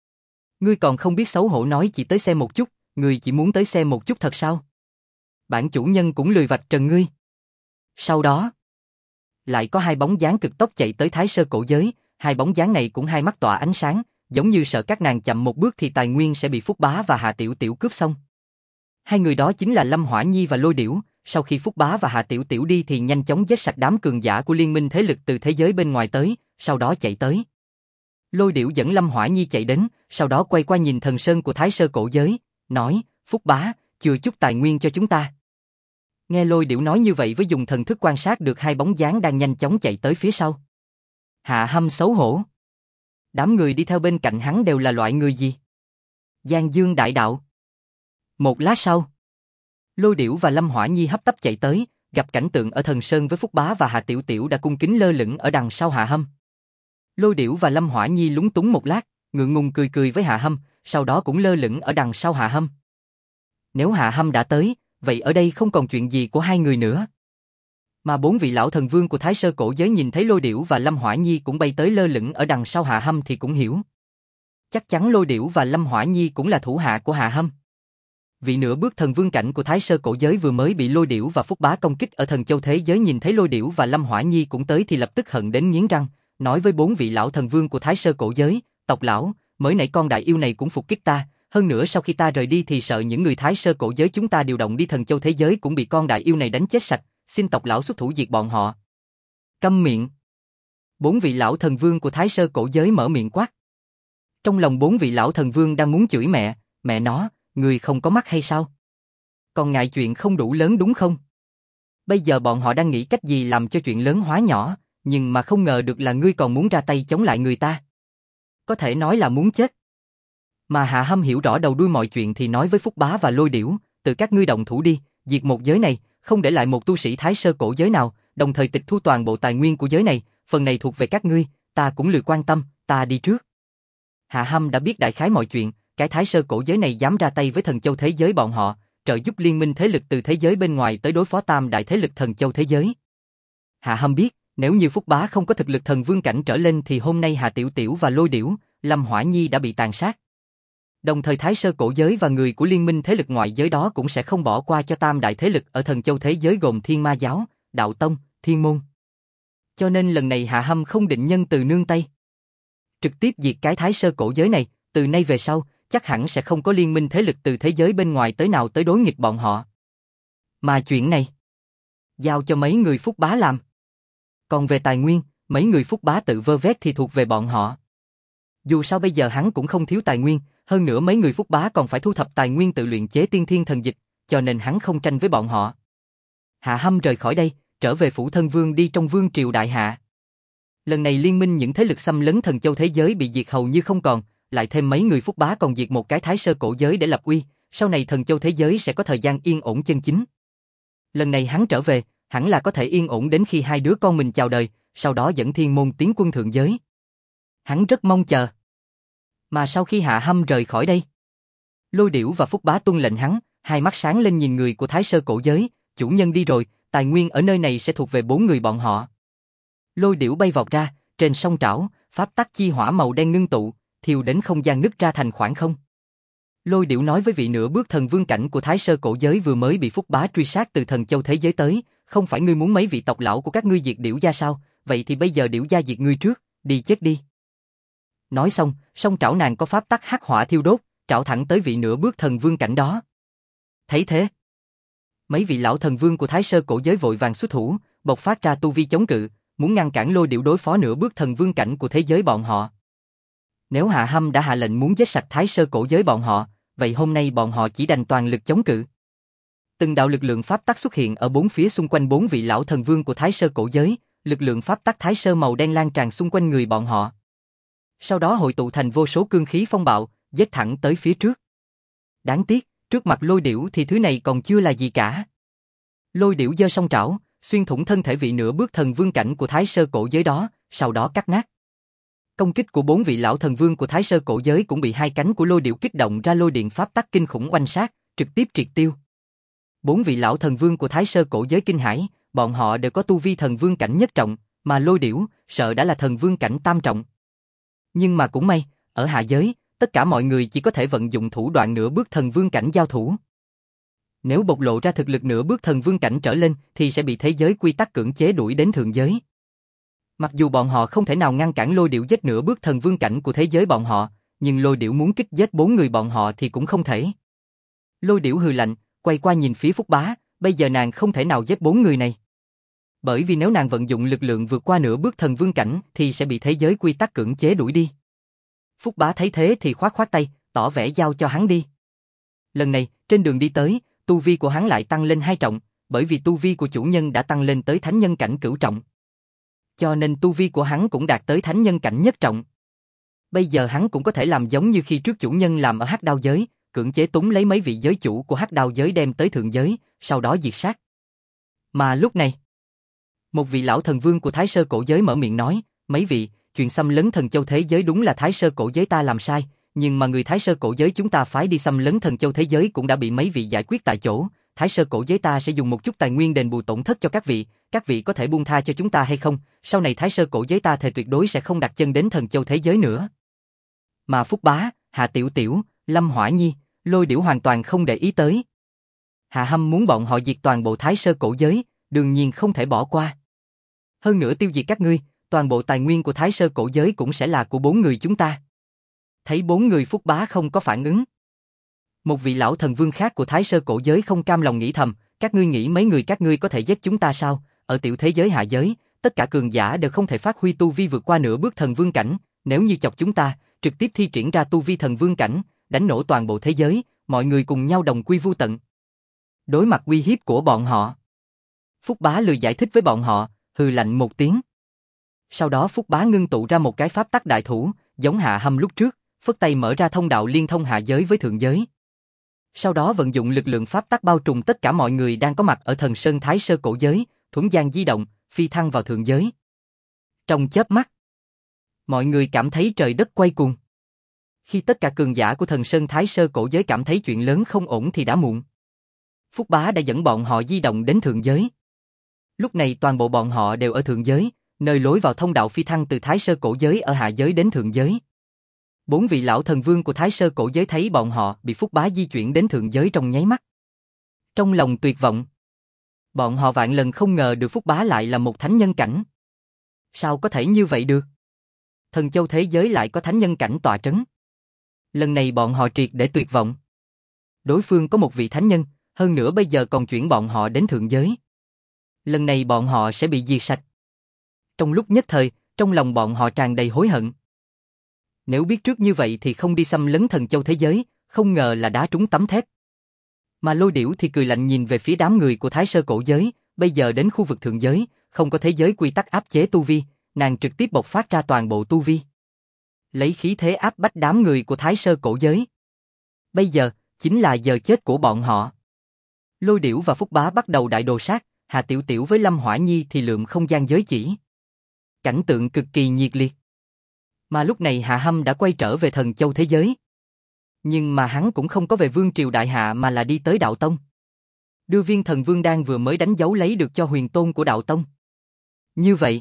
Ngươi còn không biết xấu hổ nói chỉ tới xem một chút, ngươi chỉ muốn tới xem một chút thật sao? Bản chủ nhân cũng lười vạch trần ngươi. Sau đó, lại có hai bóng dáng cực tốc chạy tới Thái Sơ Cổ Giới, hai bóng dáng này cũng hai mắt tỏa ánh sáng, giống như sợ các nàng chậm một bước thì tài nguyên sẽ bị Phúc Bá và Hạ Tiểu Tiểu cướp xong. Hai người đó chính là Lâm Hỏa Nhi và Lôi Điểu, sau khi Phúc Bá và Hạ Tiểu Tiểu đi thì nhanh chóng giết sạch đám cường giả của liên minh thế lực từ thế giới bên ngoài tới, sau đó chạy tới. Lôi Điểu dẫn Lâm Hỏa Nhi chạy đến, sau đó quay qua nhìn thần sơn của Thái Sơ Cổ Giới, nói, Phúc Bá, chừa chút tài nguyên cho chúng ta. Nghe Lôi Điểu nói như vậy với dùng thần thức quan sát được hai bóng dáng đang nhanh chóng chạy tới phía sau. Hạ Hâm xấu hổ. Đám người đi theo bên cạnh hắn đều là loại người gì? Giang Dương đại đạo. Một lát sau, Lôi Điểu và Lâm Hỏa Nhi hấp tấp chạy tới, gặp cảnh tượng ở thần sơn với Phúc Bá và Hạ Tiểu Tiểu đã cung kính lơ lửng ở đằng sau Hạ Hâm. Lôi Điểu và Lâm Hỏa Nhi lúng túng một lát, ngượng ngùng cười cười với Hạ Hâm, sau đó cũng lơ lửng ở đằng sau Hạ Hâm. Nếu Hạ Hâm đã tới, vậy ở đây không còn chuyện gì của hai người nữa. Mà bốn vị lão thần vương của Thái Sơ Cổ Giới nhìn thấy Lôi Điểu và Lâm Hỏa Nhi cũng bay tới lơ lửng ở đằng sau Hạ Hâm thì cũng hiểu. Chắc chắn Lôi Điểu và Lâm Hỏa Nhi cũng là thủ hạ của Hạ Hâm. Vị nửa bước thần vương cảnh của Thái Sơ Cổ Giới vừa mới bị Lôi Điểu và Phúc Bá công kích ở Thần Châu thế giới nhìn thấy Lôi Điểu và Lâm Hỏa Nhi cũng tới thì lập tức hận đến nghiến răng, nói với bốn vị lão thần vương của Thái Sơ Cổ Giới, tộc lão, mới nãy con đại yêu này cũng phục kích ta, hơn nữa sau khi ta rời đi thì sợ những người Thái Sơ Cổ Giới chúng ta điều động đi Thần Châu thế giới cũng bị con đại yêu này đánh chết sạch, xin tộc lão xuất thủ diệt bọn họ. Câm miệng. Bốn vị lão thần vương của Thái Sơ Cổ Giới mở miệng quát. Trong lòng bốn vị lão thần vương đang muốn chửi mẹ nó, người không có mắt hay sao? Còn ngại chuyện không đủ lớn đúng không? Bây giờ bọn họ đang nghĩ cách gì làm cho chuyện lớn hóa nhỏ, nhưng mà không ngờ được là ngươi còn muốn ra tay chống lại người ta. Có thể nói là muốn chết. Mà Hạ Hâm hiểu rõ đầu đuôi mọi chuyện thì nói với Phúc Bá và Lôi Điểu, từ các ngươi động thủ đi, diệt một giới này, không để lại một tu sĩ Thái Sơ Cổ Giới nào, đồng thời tịch thu toàn bộ tài nguyên của giới này, phần này thuộc về các ngươi, ta cũng lười quan tâm, ta đi trước. Hạ Hâm đã biết đại khái mọi chuyện, cái Thái Sơ Cổ Giới này dám ra tay với Thần Châu thế giới bọn họ, trợ giúp liên minh thế lực từ thế giới bên ngoài tới đối phó tam đại thế lực Thần Châu thế giới. Hạ Hâm biết, nếu như Phúc Bá không có thực lực thần vương cảnh trở lên thì hôm nay Hạ Tiểu Tiểu và Lôi Điểu, Lâm Hỏa Nhi đã bị tàn sát. Đồng thời Thái Sơ Cổ Giới và người của liên minh thế lực ngoại giới đó cũng sẽ không bỏ qua cho tam đại thế lực ở Thần Châu thế giới gồm Thiên Ma Giáo, Đạo Tông, Thiên Môn. Cho nên lần này Hạ Hâm không định nhân từ nương tay. Trực tiếp diệt cái Thái Sơ Cổ Giới này, từ nay về sau, chắc hẳn sẽ không có liên minh thế lực từ thế giới bên ngoài tới nào tới đối nghịch bọn họ. Mà chuyện này, giao cho mấy người Phúc Bá làm. Còn về tài nguyên, mấy người Phúc Bá tự vơ vét thì thuộc về bọn họ. Dù sao bây giờ hắn cũng không thiếu tài nguyên, hơn nữa mấy người Phúc Bá còn phải thu thập tài nguyên tự luyện chế tiên thiên thần dịch, cho nên hắn không tranh với bọn họ. Hạ Hâm rời khỏi đây, trở về phủ thân vương đi trong vương triều đại hạ. Lần này liên minh những thế lực xâm lấn Thần Châu thế giới bị diệt hầu như không còn, lại thêm mấy người Phúc Bá còn diệt một cái Thái Sơ Cổ Giới để lập uy, sau này Thần Châu thế giới sẽ có thời gian yên ổn chân chính. Lần này hắn trở về, hẳn là có thể yên ổn đến khi hai đứa con mình chào đời, sau đó dẫn Thiên Môn tiến quân thượng giới. Hắn rất mong chờ. Mà sau khi Hạ Hâm rời khỏi đây, Lôi Điểu và Phúc Bá tuân lệnh hắn, hai mắt sáng lên nhìn người của Thái Sơ Cổ Giới, chủ nhân đi rồi, tài nguyên ở nơi này sẽ thuộc về bốn người bọn họ. Lôi Điểu bay vọt ra, trên song trảo, pháp tắc chi hỏa màu đen ngưng tụ, thiêu đến không gian nứt ra thành khoảng không. Lôi Điểu nói với vị nửa bước thần vương cảnh của Thái Sơ Cổ Giới vừa mới bị Phúc Bá truy sát từ Thần Châu thế giới tới, không phải ngươi muốn mấy vị tộc lão của các ngươi diệt Điểu gia sao, vậy thì bây giờ điểu gia diệt ngươi trước, đi chết đi. Nói xong, song trảo nàng có pháp tắc hắc hỏa thiêu đốt, trảo thẳng tới vị nửa bước thần vương cảnh đó. Thấy thế, mấy vị lão thần vương của Thái Sơ cổ giới vội vàng xuất thủ, bộc phát ra tu vi chống cự, muốn ngăn cản Lôi Điểu đối phó nửa bước thần vương cảnh của thế giới bọn họ. Nếu Hạ Hâm đã hạ lệnh muốn giết sạch Thái Sơ cổ giới bọn họ, vậy hôm nay bọn họ chỉ đành toàn lực chống cự. Từng đạo lực lượng pháp tắc xuất hiện ở bốn phía xung quanh bốn vị lão thần vương của Thái Sơ cổ giới, lực lượng pháp tắc Thái Sơ màu đen lan tràn xung quanh người bọn họ. Sau đó hội tụ thành vô số cương khí phong bạo, giết thẳng tới phía trước. Đáng tiếc, trước mặt Lôi Điểu thì thứ này còn chưa là gì cả. Lôi Điểu giơ song trảo, xuyên thủng thân thể vị nửa bước thần vương cảnh của Thái Sơ cổ giới đó, sau đó cắt nát. Công kích của bốn vị lão thần vương của Thái Sơ cổ giới cũng bị hai cánh của Lôi Điểu kích động ra lôi điện pháp tắc kinh khủng oanh sát, trực tiếp triệt tiêu. Bốn vị lão thần vương của Thái Sơ cổ giới kinh hãi, bọn họ đều có tu vi thần vương cảnh nhất trọng, mà Lôi Điểu sợ đã là thần vương cảnh tam trọng. Nhưng mà cũng may, ở hạ giới, tất cả mọi người chỉ có thể vận dụng thủ đoạn nửa bước thần vương cảnh giao thủ. Nếu bộc lộ ra thực lực nửa bước thần vương cảnh trở lên thì sẽ bị thế giới quy tắc cưỡng chế đuổi đến thượng giới. Mặc dù bọn họ không thể nào ngăn cản Lôi Điểu giết nửa bước thần vương cảnh của thế giới bọn họ, nhưng Lôi Điểu muốn kích giết bốn người bọn họ thì cũng không thể. Lôi Điểu hừ lạnh, quay qua nhìn phía Phúc Bá, bây giờ nàng không thể nào giết bốn người này. Bởi vì nếu nàng vận dụng lực lượng vượt qua nửa bước thần vương cảnh thì sẽ bị thế giới quy tắc cưỡng chế đuổi đi. Phúc Bá thấy thế thì khoát khoát tay, tỏ vẻ giao cho hắn đi. Lần này, trên đường đi tới, tu vi của hắn lại tăng lên 2 trọng, bởi vì tu vi của chủ nhân đã tăng lên tới thánh nhân cảnh cửu trọng. Cho nên tu vi của hắn cũng đạt tới thánh nhân cảnh nhất trọng. Bây giờ hắn cũng có thể làm giống như khi trước chủ nhân làm ở Hắc Đao giới, cưỡng chế túng lấy mấy vị giới chủ của Hắc Đao giới đem tới thượng giới, sau đó diệt sát. Mà lúc này, một vị lão thần vương của Thái Sơ cổ giới mở miệng nói, mấy vị, chuyện xâm lấn thần châu thế giới đúng là Thái Sơ cổ giới ta làm sai, nhưng mà người Thái Sơ cổ giới chúng ta phái đi xâm lấn thần châu thế giới cũng đã bị mấy vị giải quyết tại chỗ, Thái Sơ cổ giới ta sẽ dùng một chút tài nguyên đền bù tổn thất cho các vị có thể buông tha cho chúng ta hay không, sau này Thái Sơ cổ giới ta thề tuyệt đối sẽ không đặt chân đến thần châu thế giới nữa. Mà Phúc Bá, Hạ Tiểu Tiểu, Lâm Hỏa Nhi, Lôi Điểu hoàn toàn không để ý tới. Hạ Hâm muốn bọn họ diệt toàn bộ Thái Sơ cổ giới, đương nhiên không thể bỏ qua. Hơn nữa tiêu diệt các ngươi, toàn bộ tài nguyên của Thái Sơ cổ giới cũng sẽ là của bốn người chúng ta. Thấy bốn người Phúc Bá không có phản ứng, một vị lão thần vương khác của Thái Sơ cổ giới không cam lòng nghĩ thầm, các ngươi nghĩ mấy người các ngươi có thể giết chúng ta sao? Ở tiểu thế giới hạ giới, tất cả cường giả đều không thể phát huy tu vi vượt qua nửa bước thần vương cảnh, nếu như chọc chúng ta, trực tiếp thi triển ra tu vi thần vương cảnh, đánh nổ toàn bộ thế giới, mọi người cùng nhau đồng quy vu tận. Đối mặt uy hiếp của bọn họ, Phúc Bá lười giải thích với bọn họ, hừ lạnh một tiếng. Sau đó Phúc Bá ngưng tụ ra một cái pháp tắc đại thủ, giống Hạ Hâm lúc trước, phất tay mở ra thông đạo liên thông hạ giới với thượng giới. Sau đó vận dụng lực lượng pháp tắc bao trùm tất cả mọi người đang có mặt ở Thần Sơn Thái Sơ cổ giới, thuấn gian di động, phi thăng vào thượng giới. Trong chớp mắt, mọi người cảm thấy trời đất quay cuồng. Khi tất cả cường giả của Thần Sơn Thái Sơ cổ giới cảm thấy chuyện lớn không ổn thì đã muộn. Phúc Bá đã dẫn bọn họ di động đến thượng giới. Lúc này toàn bộ bọn họ đều ở thượng giới, nơi lối vào thông đạo phi thăng từ Thái Sơ cổ giới ở hạ giới đến thượng giới. Bốn vị lão thần vương của Thái Sơ cổ giới thấy bọn họ bị Phúc Bá di chuyển đến thượng giới trong nháy mắt. Trong lòng tuyệt vọng. Bọn họ vạn lần không ngờ được Phúc Bá lại là một thánh nhân cảnh. Sao có thể như vậy được? Thần châu thế giới lại có thánh nhân cảnh tọa trấn. Lần này bọn họ triệt để tuyệt vọng. Đối phương có một vị thánh nhân, hơn nữa bây giờ còn chuyển bọn họ đến thượng giới. Lần này bọn họ sẽ bị diệt sạch. Trong lúc nhất thời, trong lòng bọn họ tràn đầy hối hận. Nếu biết trước như vậy thì không đi xâm lấn thần châu thế giới, không ngờ là đá trúng tấm thép. Mà Lôi Điểu thì cười lạnh nhìn về phía đám người của Thái Sơ cổ giới, bây giờ đến khu vực thượng giới, không có thế giới quy tắc áp chế tu vi, nàng trực tiếp bộc phát ra toàn bộ tu vi. Lấy khí thế áp bách đám người của Thái Sơ cổ giới. Bây giờ, chính là giờ chết của bọn họ. Lôi Điểu và Phúc Bá bắt đầu đại đồ sát, Hà Tiểu Tiểu với Lâm Hỏa Nhi thì lượm không gian giới chỉ. Cảnh tượng cực kỳ nhiệt liệt. Mà lúc này Hạ Hâm đã quay trở về thần châu thế giới. Nhưng mà hắn cũng không có về Vương Triều Đại Hạ mà là đi tới Đạo Tông. Đưa viên thần vương đan vừa mới đánh dấu lấy được cho huyền tôn của Đạo Tông. Như vậy,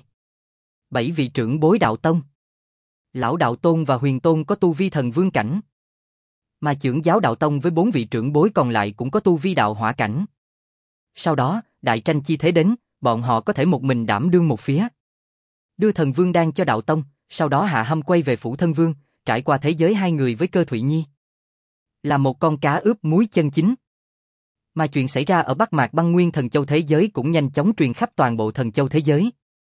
7 vị trưởng bối Đạo Tông, Lão Đạo Tôn và huyền tôn có tu vi thần vương cảnh. Mà trưởng giáo Đạo Tông với 4 vị trưởng bối còn lại cũng có tu vi đạo hỏa cảnh. Sau đó, đại tranh chi thế đến, bọn họ có thể một mình đảm đương một phía. đưa thần vương đan cho đạo tông, sau đó Hạ Hâm quay về phủ thân vương, trải qua thế giới hai người với Cơ Thụy Nhi. Là một con cá ướp muối chân chính. Mà chuyện xảy ra ở Bắc Mạc Băng Nguyên Thần Châu thế giới cũng nhanh chóng truyền khắp toàn bộ Thần Châu thế giới.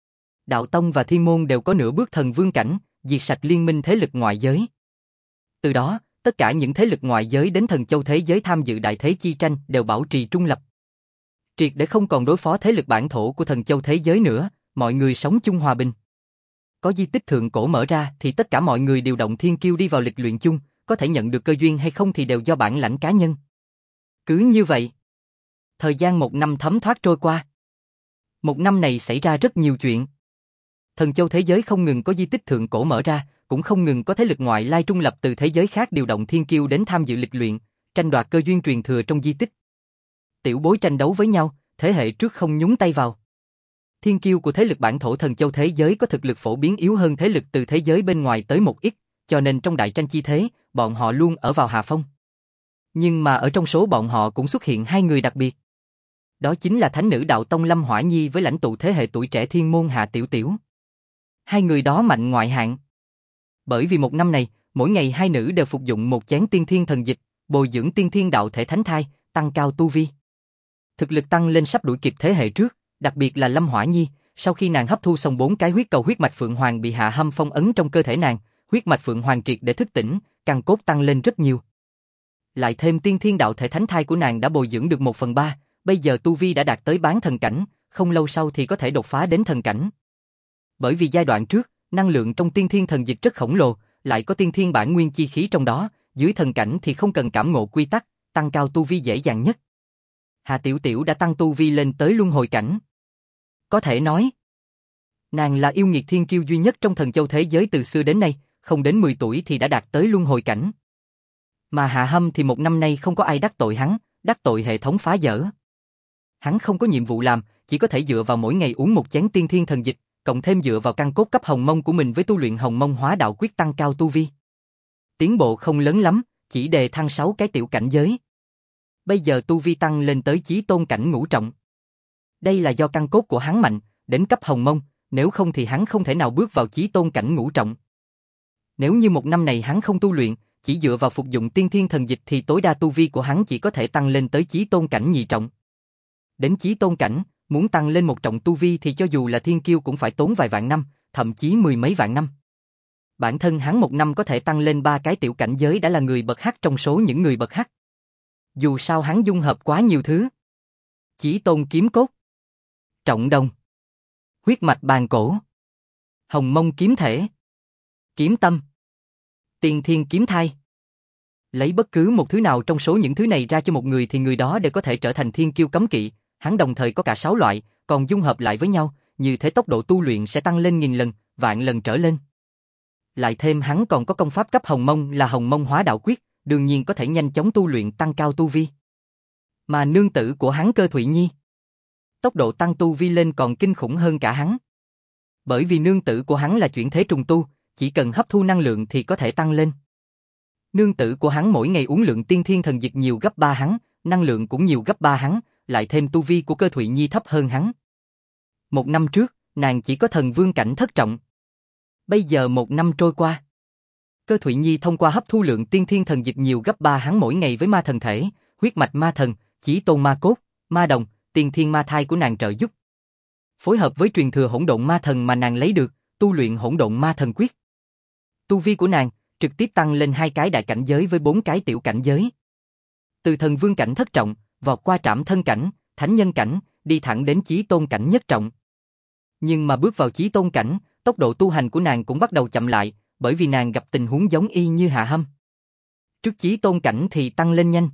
Đạo tông và Thiên môn đều có nửa bước thần vương cảnh, diệt sạch liên minh thế lực ngoại giới. Từ đó, tất cả những thế lực ngoại giới đến Thần Châu thế giới tham dự đại thế chi tranh đều bảo trì trung lập. Triệt để không còn đối phó thế lực bản thổ của Thần Châu thế giới nữa, mọi người sống chung hòa bình. Có di tích thượng cổ mở ra thì tất cả mọi người điều động thiên kiêu đi vào lịch luyện chung, có thể nhận được cơ duyên hay không thì đều do bản lãnh cá nhân. Cứ như vậy, thời gian một năm thấm thoát trôi qua. Một năm này xảy ra rất nhiều chuyện. Thần Châu thế giới không ngừng có di tích thượng cổ mở ra, cũng không ngừng có thế lực ngoại lai trung lập từ thế giới khác điều động thiên kiêu đến tham dự lịch luyện, tranh đoạt cơ duyên truyền thừa trong di tích. Tiểu bối tranh đấu với nhau, thế hệ trước không nhúng tay vào. Thiên kiêu của thế lực bản thổ Thần Châu thế giới có thực lực phổ biến yếu hơn thế lực từ thế giới bên ngoài tới một ít, cho nên trong đại tranh chi thế, bọn họ luôn ở vào hạ phong. Nhưng mà ở trong số bọn họ cũng xuất hiện hai người đặc biệt. Đó chính là thánh nữ đạo tông Lâm Hỏa Nhi với lãnh tụ thế hệ tuổi trẻ Thiên môn Hạ Tiểu Tiểu. Hai người đó mạnh ngoại hạng. Bởi vì một năm này, mỗi ngày hai nữ đều phục dụng một chén tiên thiên thần dịch, bồi dưỡng tiên thiên đạo thể thánh thai, tăng cao tu vi. Thực lực tăng lên sắp đuổi kịp thế hệ trước, đặc biệt là Lâm Hỏa Nhi, sau khi nàng hấp thu xong 4 cái huyết cầu huyết mạch Phượng Hoàng bị Hạ Hâm phong ấn trong cơ thể nàng, huyết mạch Phượng Hoàng triệt để thức tỉnh, căn cốt tăng lên rất nhiều. Lại thêm tiên thiên đạo thể thánh thai của nàng đã bồi dưỡng được 1/3, bây giờ tu vi đã đạt tới bán thần cảnh, không lâu sau thì có thể đột phá đến thần cảnh. Bởi vì giai đoạn trước, năng lượng trong tiên thiên thần dịch rất khổng lồ, lại có tiên thiên bản nguyên chi khí trong đó, dưới thần cảnh thì không cần cảm ngộ quy tắc, tăng cao tu vi dễ dàng nhất. Hà Tiểu Tiểu đã tăng tu vi lên tới luân hồi cảnh. Có thể nói, nàng là yêu nghiệt thiên kiêu duy nhất trong Thần Châu thế giới từ xưa đến nay, không đến 10 tuổi thì đã đạt tới luân hồi cảnh. Mà Hạ Hâm thì một năm nay không có ai đắc tội hắn, đắc tội hệ thống phá dỡ. Hắn không có nhiệm vụ làm, chỉ có thể dựa vào mỗi ngày uống một chén tiên thiên thần dịch, cộng thêm dựa vào căn cốt cấp hồng mông của mình với tu luyện hồng mông hóa đạo quyết tăng cao tu vi. Tiến bộ không lớn lắm, chỉ đề thăng 6 cái tiểu cảnh giới. Bây giờ tu vi tăng lên tới chí tôn cảnh ngũ trọng. Đây là do căn cốt của hắn mạnh, đến cấp hồng mông, nếu không thì hắn không thể nào bước vào chí tôn cảnh ngũ trọng. Nếu như một năm này hắn không tu luyện, chỉ dựa vào phục dụng tiên thiên thần dịch thì tối đa tu vi của hắn chỉ có thể tăng lên tới chí tôn cảnh nhị trọng. Đến chí tôn cảnh, muốn tăng lên một trọng tu vi thì cho dù là thiên kiêu cũng phải tốn vài vạn năm, thậm chí 10 mấy vạn năm. Bản thân hắn một năm có thể tăng lên 3 cái tiểu cảnh giới đã là người bậc hắc trong số những người bậc hắc. Dù sao hắn dung hợp quá nhiều thứ. Chí tôn kiếm cốt, trọng đồng, huyết mạch bàn cổ, hồng mông kiếm thể, kiếm tâm, tiên thiên kiếm thai. Lấy bất cứ một thứ nào trong số những thứ này ra cho một người thì người đó đều có thể trở thành thiên kiêu cấm kỵ. Hắn đồng thời có cả 6 loại, còn dung hợp lại với nhau, như thế tốc độ tu luyện sẽ tăng lên 1000 lần, vạn lần trở lên. Lại thêm hắn còn có công pháp cấp hồng mông là hồng mông hóa đạo quyết, đương nhiên có thể nhanh chóng tu luyện tăng cao tu vi. Mà nương tử của hắn Cơ Thụy Nhi, tốc độ tăng tu vi lên còn kinh khủng hơn cả hắn. Bởi vì nương tử của hắn là chuyển thế trùng tu, chỉ cần hấp thu năng lượng thì có thể tăng lên. Nương tử của hắn mỗi ngày uống lượng tiên thiên thần dịch nhiều gấp 3 hắn, năng lượng cũng nhiều gấp 3 hắn, lại thêm tu vi của Cơ Thụy Nhi thấp hơn hắn. Một năm trước, nàng chỉ có thần vương cảnh thất trọng. Bây giờ một năm trôi qua, Cơ Thụy Nhi thông qua hấp thu lượng tiên thiên thần dịch nhiều gấp 3 hắn mỗi ngày với ma thần thể, huyết mạch ma thần, chí tôn ma cốt, ma đồng, tiên thiên ma thai của nàng trợ giúp. Phối hợp với truyền thừa hỗn độn ma thần mà nàng lấy được, tu luyện hỗn độn ma thần quyết. Tu vi của nàng trực tiếp tăng lên 2 cái đại cảnh giới với 4 cái tiểu cảnh giới. Từ thần vương cảnh thất trọng, vọt qua trảm thân cảnh, thánh nhân cảnh, đi thẳng đến chí tôn cảnh nhất trọng. Nhưng mà bước vào chí tôn cảnh, tốc độ tu hành của nàng cũng bắt đầu chậm lại, bởi vì nàng gặp tình huống giống y như Hạ Hâm. Trước chí tôn cảnh thì tăng lên nhanh.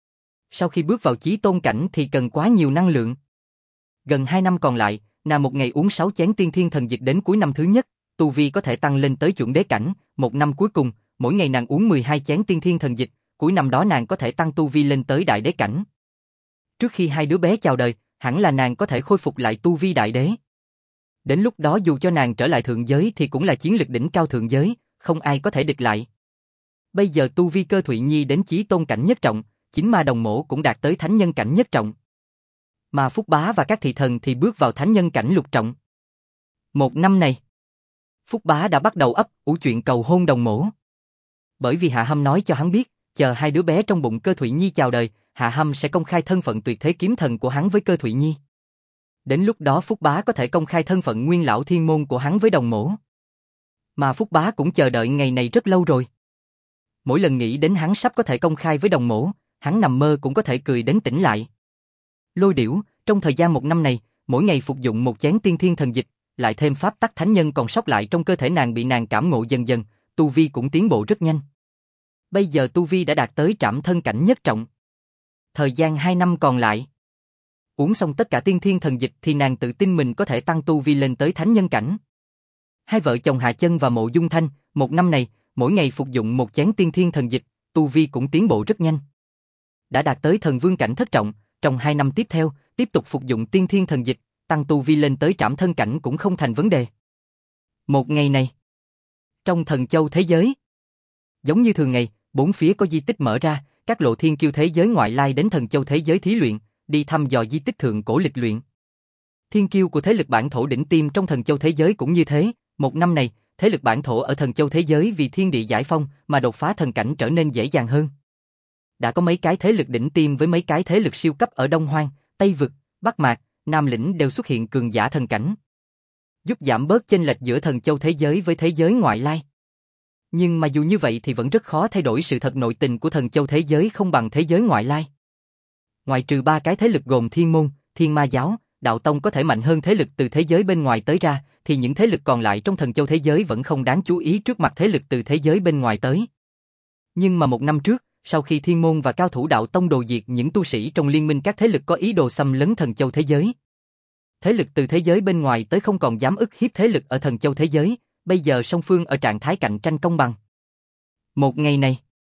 Sau khi bước vào chí tôn cảnh thì cần quá nhiều năng lượng. Gần 2 năm còn lại, nàng một ngày uống 6 chén tiên thiên thần dịch đến cuối năm thứ nhất, tu vi có thể tăng lên tới chuẩn đế cảnh, một năm cuối cùng, mỗi ngày nàng uống 12 chén tiên thiên thần dịch, cuối năm đó nàng có thể tăng tu vi lên tới đại đế cảnh. Trước khi hai đứa bé chào đời, hẳn là nàng có thể khôi phục lại tu vi đại đế. Đến lúc đó dù cho nàng trở lại thượng giới thì cũng là chiến lực đỉnh cao thượng giới, không ai có thể địch lại. Bây giờ tu vi Cơ Thụy Nhi đến chí tôn cảnh nhất trọng, chính ma đồng mổ cũng đạt tới thánh nhân cảnh nhất trọng. Mà Phúc Bá và các thị thần thì bước vào thánh nhân cảnh lục trọng. Một năm này, Phúc Bá đã bắt đầu ấp ủ chuyện cầu hôn Đồng Mỗ. Bởi vì Hạ Hâm nói cho hắn biết, chờ hai đứa bé trong bụng Cơ Thụy Nhi chào đời, Hạ Hâm sẽ công khai thân phận tuyệt thế kiếm thần của hắn với Cơ Thụy Nhi. Đến lúc đó Phúc Bá có thể công khai thân phận nguyên lão thiên môn của hắn với Đồng Mỗ. Mà Phúc Bá cũng chờ đợi ngày này rất lâu rồi. Mỗi lần nghĩ đến hắn sắp có thể công khai với Đồng Mỗ, hắn nằm mơ cũng có thể cười đến tỉnh lại. Lôi Điểu, trong thời gian 1 năm này, mỗi ngày phục dụng một chén tiên thiên thần dịch, lại thêm pháp tắc thánh nhân còn sót lại trong cơ thể nàng bị nàng cảm ngộ dần dần, tu vi cũng tiến bộ rất nhanh. Bây giờ tu vi đã đạt tới trảm thân cảnh nhất trọng. Thời gian 2 năm còn lại. Uống xong tất cả tiên thiên thần dịch thì nàng tự tin mình có thể tăng tu vi lên tới thánh nhân cảnh. Hai vợ chồng Hạ Chân và Mộ Dung Thanh, 1 năm này, mỗi ngày phục dụng một chén tiên thiên thần dịch, tu vi cũng tiến bộ rất nhanh. Đã đạt tới thần vương cảnh thất trọng, trong 2 năm tiếp theo, tiếp tục phục dụng tiên thiên thần dịch, tăng tu vi lên tới trảm thân cảnh cũng không thành vấn đề. Một ngày này, trong Thần Châu thế giới, giống như thường ngày, bốn phía có di tích mở ra, các lộ thiên kiêu thế giới ngoại lai đến Thần Châu thế giới thí luyện, đi thăm dò di tích thượng cổ lịch luyện. Thiên kiêu của thế lực bản thổ đỉnh tiêm trong Thần Châu thế giới cũng như thế, 1 năm này, thế lực bản thổ ở Thần Châu thế giới vì thiên địa giải phong mà đột phá thần cảnh trở nên dễ dàng hơn. Đã có mấy cái thế lực đỉnh tiêm với mấy cái thế lực siêu cấp ở Đông Hoang, Tây Vực, Bắc Mạc, Nam Lĩnh đều xuất hiện cường giả thần cảnh, giúp giảm bớt chênh lệch giữa Thần Châu thế giới với thế giới ngoại lai. Nhưng mà dù như vậy thì vẫn rất khó thay đổi sự thật nội tình của Thần Châu thế giới không bằng thế giới ngoại lai. Ngoài trừ 3 cái thế lực gồm Thiên Môn, Thiên Ma Giáo, Đạo Tông có thể mạnh hơn thế lực từ thế giới bên ngoài tới ra, thì những thế lực còn lại trong Thần Châu thế giới vẫn không đáng chú ý trước mặt thế lực từ thế giới bên ngoài tới. Nhưng mà 1 năm trước, sau khi Thiên Môn và cao thủ Đạo Tông đồ diệt những tu sĩ trong liên minh các thế lực có ý đồ xâm lấn Thần Châu thế giới, thế lực từ thế giới bên ngoài tới không còn dám ức hiếp thế lực ở Thần Châu thế giới, bây giờ song phương ở trạng thái cạnh tranh công bằng. Một ngày này,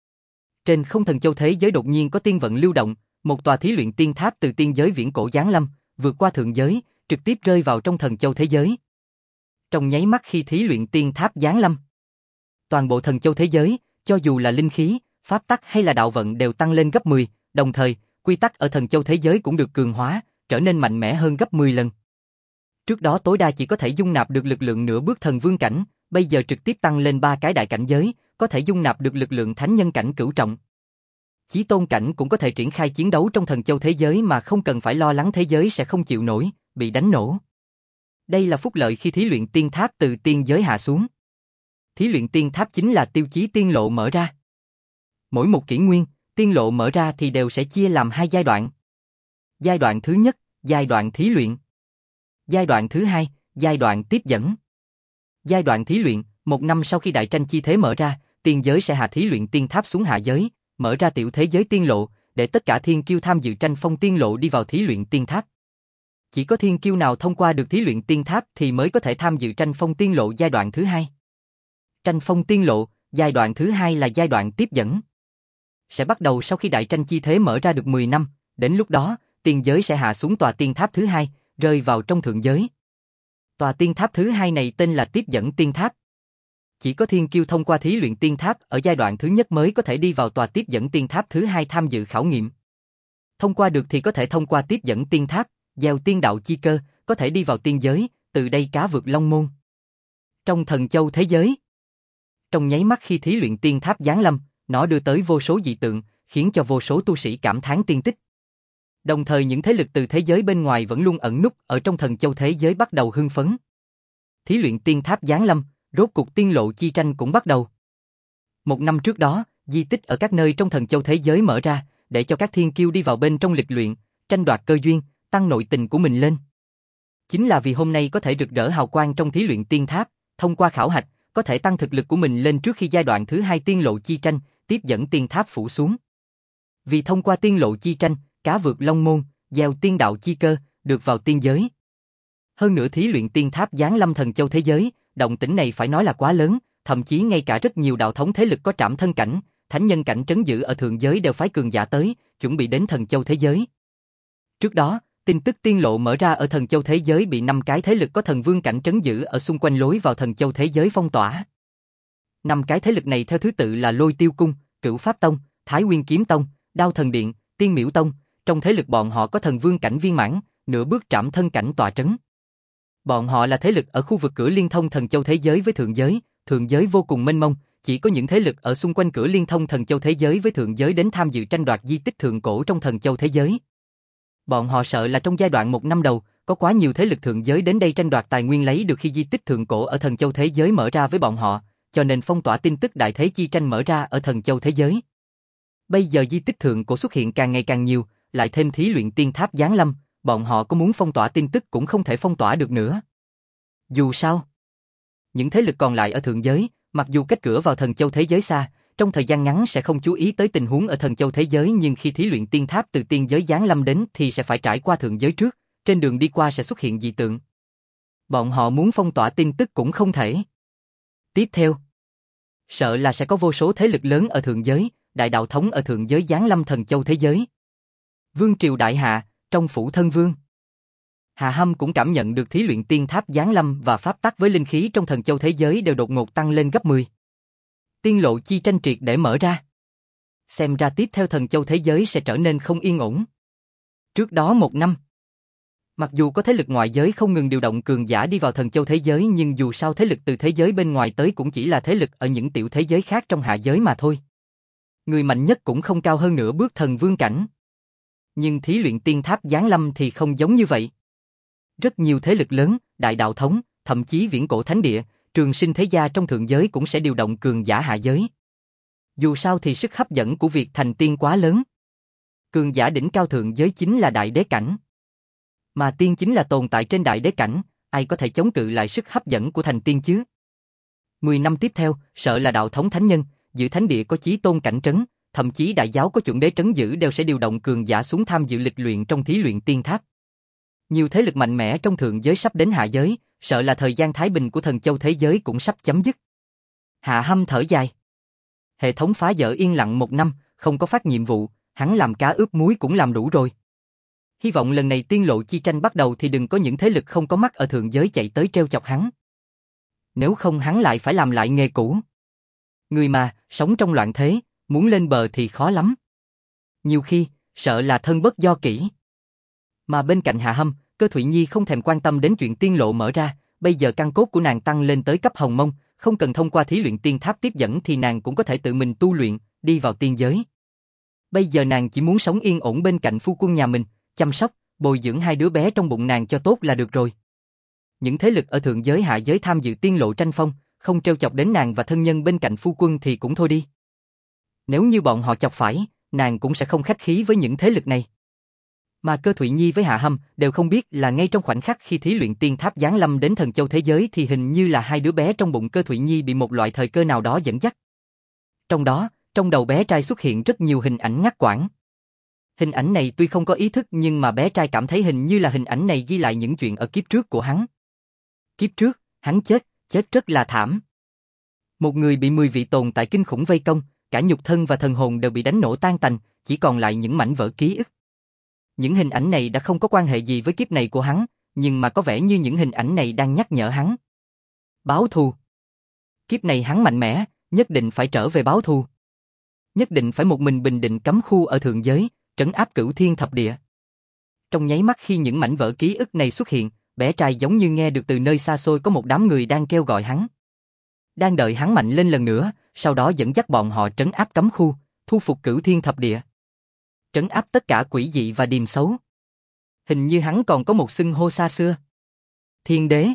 trên không Thần Châu thế giới đột nhiên có tiên vận lưu động, một tòa thí luyện tiên tháp từ tiên giới viễn cổ giáng lâm, vượt qua thượng giới, trực tiếp rơi vào trong Thần Châu thế giới. Trong nháy mắt khi thí luyện tiên tháp giáng lâm, toàn bộ Thần Châu thế giới, cho dù là linh khí, pháp tắc hay là đạo vận đều tăng lên gấp 10, đồng thời, quy tắc ở Thần Châu thế giới cũng được cường hóa, trở nên mạnh mẽ hơn gấp 10 lần. Trước đó tối đa chỉ có thể dung nạp được lực lượng nửa bước thần vương cảnh, bây giờ trực tiếp tăng lên 3 cái đại cảnh giới, có thể dung nạp được lực lượng thánh nhân cảnh cửu trọng. Chí tôn cảnh cũng có thể triển khai chiến đấu trong Thần Châu thế giới mà không cần phải lo lắng thế giới sẽ không chịu nổi, bị đánh nổ. Đây là phúc lợi khi thí luyện tiên tháp từ tiên giới hạ xuống. Thí luyện tiên tháp chính là tiêu chí tiên lộ mở ra. Mỗi một kỷ nguyên, tiên lộ mở ra thì đều sẽ chia làm 2 giai đoạn. Giai đoạn thứ nhất, giai đoạn thí luyện. Giai đoạn thứ hai, giai đoạn tiếp dẫn. Giai đoạn thí luyện, 1 năm sau khi đại tranh chi thế mở ra, tiên giới sẽ hạ thí luyện tiên tháp xuống hạ giới, mở ra tiểu thế giới tiên lộ, để tất cả thiên kiêu tham dự tranh phong tiên lộ đi vào thí luyện tiên tháp. Chỉ có thiên kiêu nào thông qua được thí luyện tiên tháp thì mới có thể tham dự tranh phong tiên lộ giai đoạn thứ hai. Tranh phong tiên lộ, giai đoạn thứ hai là giai đoạn tiếp dẫn. Sẽ bắt đầu sau khi đại tranh chi thế mở ra được 10 năm, đến lúc đó, tiên giới sẽ hạ xuống tòa tiên tháp thứ hai, rơi vào trong thượng giới. Tòa tiên tháp thứ hai này tên là tiếp dẫn tiên tháp. Chỉ có thiên kiêu thông qua thí luyện tiên tháp ở giai đoạn thứ nhất mới có thể đi vào tòa tiếp dẫn tiên tháp thứ hai tham dự khảo nghiệm. Thông qua được thì có thể thông qua tiếp dẫn tiên tháp, gieo tiên đạo chi cơ, có thể đi vào tiên giới, từ đây cá vượt long môn. Trong Thần Châu thế giới, trong nháy mắt khi thí luyện tiên tháp giáng lâm, nó đưa tới vô số dị tượng, khiến cho vô số tu sĩ cảm thán tiên tích. Đồng thời những thế lực từ thế giới bên ngoài vẫn luôn ẩn núp ở trong Thần Châu thế giới bắt đầu hưng phấn. Thí luyện tiên tháp giáng lâm, rốt cuộc tiên lộ chi tranh cũng bắt đầu. 1 năm trước đó, di tích ở các nơi trong Thần Châu thế giới mở ra, để cho các thiên kiêu đi vào bên trong lịch luyện, tranh đoạt cơ duyên, tăng nội tình của mình lên. Chính là vì hôm nay có thể rực rỡ hào quang trong thí luyện tiên tháp, thông qua khảo hạch, có thể tăng thực lực của mình lên trước khi giai đoạn thứ hai tiên lộ chi tranh, tiếp dẫn tiên tháp phủ xuống. Vì thông qua tiên lộ chi tranh, cá vượt long môn, gieo tiên đạo chi cơ, được vào tiên giới. Hơn nữa thí luyện tiên tháp giáng lâm Thần Châu thế giới, động tĩnh này phải nói là quá lớn, thậm chí ngay cả rất nhiều đạo thống thế lực có trảm thân cảnh, thánh nhân cảnh trấn giữ ở thượng giới đều phái cường giả tới, chuẩn bị đến Thần Châu thế giới. Trước đó, tin tức tiên lộ mở ra ở Thần Châu thế giới bị 5 cái thế lực có thần vương cảnh trấn giữ ở xung quanh lối vào Thần Châu thế giới phong tỏa. 5 cái thế lực này theo thứ tự là Lôi Tiêu Cung, Cửu Pháp Tông, Thái Nguyên Kiếm Tông, Đao Thần Điện, Tiên Miễu Tông. Trong thế lực bọn họ có thần vương cảnh viên mãn, nửa bước trảm thân cảnh tọa trấn. Bọn họ là thế lực ở khu vực cửa liên thông thần châu thế giới với thượng giới vô cùng mênh mông, chỉ có những thế lực ở xung quanh cửa liên thông thần châu thế giới với thượng giới đến tham dự tranh đoạt di tích thượng cổ trong thần châu thế giới. Bọn họ sợ là trong giai đoạn 1 năm đầu, có quá nhiều thế lực thượng giới đến đây tranh đoạt tài nguyên lấy được khi di tích thượng cổ ở thần châu thế giới mở ra với bọn họ, cho nên phong tỏa tin tức đại thế chi tranh mở ra ở thần châu thế giới. Bây giờ di tích thượng cổ xuất hiện càng ngày càng nhiều, lại thêm thí luyện tiên tháp giáng lâm, bọn họ có muốn phong tỏa tin tức cũng không thể phong tỏa được nữa. Dù sao, những thế lực còn lại ở thượng giới, mặc dù cách cửa vào thần châu thế giới xa, trong thời gian ngắn sẽ không chú ý tới tình huống ở thần châu thế giới, nhưng khi thí luyện tiên tháp từ tiên giới giáng lâm đến thì sẽ phải trải qua thượng giới trước, trên đường đi qua sẽ xuất hiện dị tượng. Bọn họ muốn phong tỏa tin tức cũng không thể. Tiếp theo, sợ là sẽ có vô số thế lực lớn ở thượng giới, đại đạo thống ở thượng giới giáng lâm thần châu thế giới. Vương triều đại hạ, trong phủ thân vương. Hạ Hâm cũng cảm nhận được thí luyện tiên tháp giáng lâm và pháp tắc với linh khí trong thần châu thế giới đều đột ngột tăng lên gấp 10. Tiên lộ chi tranh triệt để mở ra. Xem ra tiếp theo thần châu thế giới sẽ trở nên không yên ổn. Trước đó 1 năm, mặc dù có thế lực ngoại giới không ngừng điều động cường giả đi vào thần châu thế giới, nhưng dù sao thế lực từ thế giới bên ngoài tới cũng chỉ là thế lực ở những tiểu thế giới khác trong hạ giới mà thôi. Người mạnh nhất cũng không cao hơn nửa bước thần vương cảnh. Nhưng thí luyện tiên tháp giáng lâm thì không giống như vậy. Rất nhiều thế lực lớn, đại đạo thống, thậm chí viễn cổ thánh địa, trường sinh thế gia trong thượng giới cũng sẽ điều động cường giả hạ giới. Dù sao thì sức hấp dẫn của việc thành tiên quá lớn. Cường giả đỉnh cao thượng giới chính là đại đế cảnh. Mà tiên chính là tồn tại trên đại đế cảnh, ai có thể chống cự lại sức hấp dẫn của thành tiên chứ? 10 năm tiếp theo, sợ là đạo thống thánh nhân, giữ thánh địa có chí tôn cảnh trấn, thậm chí đại giáo có chuẩn đế trấn giữ đều sẽ điều động cường giả xuống tham dự lịch luyện trong thí luyện tiên tháp. Nhiều thế lực mạnh mẽ trong thượng giới sắp đến hạ giới, sợ là thời gian thái bình của thần châu thế giới cũng sắp chấm dứt. Hạ Hâm thở dài. Hệ thống phá vỡ yên lặng 1 năm, không có phát nhiệm vụ, hắn làm cá ướp muối cũng làm đủ rồi. Hy vọng lần này tiên lộ chi tranh bắt đầu thì đừng có những thế lực không có mắt ở thượng giới chạy tới treo chọc hắn. Nếu không hắn lại phải làm lại nghề cũ. Người mà, sống trong loạn thế, muốn lên bờ thì khó lắm. Nhiều khi, sợ là thân bất do kỷ. Mà bên cạnh Hạ Hâm, Cơ Thụy Nhi không thèm quan tâm đến chuyện tiên lộ mở ra, bây giờ căn cốt của nàng tăng lên tới cấp hồng mông, không cần thông qua thí luyện tiên tháp tiếp dẫn thì nàng cũng có thể tự mình tu luyện, đi vào tiên giới. Bây giờ nàng chỉ muốn sống yên ổn bên cạnh phu quân nhà mình, chăm sóc, bồi dưỡng 2 đứa bé trong bụng nàng cho tốt là được rồi. Những thế lực ở thượng giới hạ giới tham dự tiên lộ tranh phong, không trêu chọc đến nàng và thân nhân bên cạnh phu quân thì cũng thôi đi. Nếu như bọn họ chọc phải, nàng cũng sẽ không khách khí với những thế lực này. Mà Cơ Thụy Nhi với Hạ Hâm đều không biết là ngay trong khoảnh khắc khi thí luyện tiên tháp giáng lâm đến thần châu thế giới thì hình như là 2 đứa bé trong bụng Cơ Thụy Nhi bị một loại thời cơ nào đó dẫn dắt. Trong đó, trong đầu bé trai xuất hiện rất nhiều hình ảnh ngắt quãng. Hình ảnh này tuy không có ý thức nhưng mà bé trai cảm thấy hình như là hình ảnh này ghi lại những chuyện ở kiếp trước của hắn. Kiếp trước, hắn chết rất là thảm. Một người bị 10 vị tồn tại kinh khủng vây công, cả nhục thân và thần hồn đều bị đánh nổ tan tành, chỉ còn lại những mảnh vỡ ký ức. Những hình ảnh này đã không có quan hệ gì với kiếp này của hắn, nhưng mà có vẻ như những hình ảnh này đang nhắc nhở hắn. Báo thù. Kiếp này hắn mạnh mẽ, nhất định phải trở về báo thù. Nhất định phải một mình bình định cấm khu ở thượng giới, trấn áp cửu thiên thập địa. Trong nháy mắt khi những mảnh vỡ ký ức này xuất hiện, bé trai giống như nghe được từ nơi xa xôi có một đám người đang kêu gọi hắn. Đang đợi hắn mạnh lên lần nữa, sau đó dẫn dắt bọn họ trấn áp cấm khu, thu phục cửu thiên thập địa. Trấn áp tất cả quỷ dị và điềm xấu. Hình như hắn còn có một xưng hô xa xưa. Thiên đế.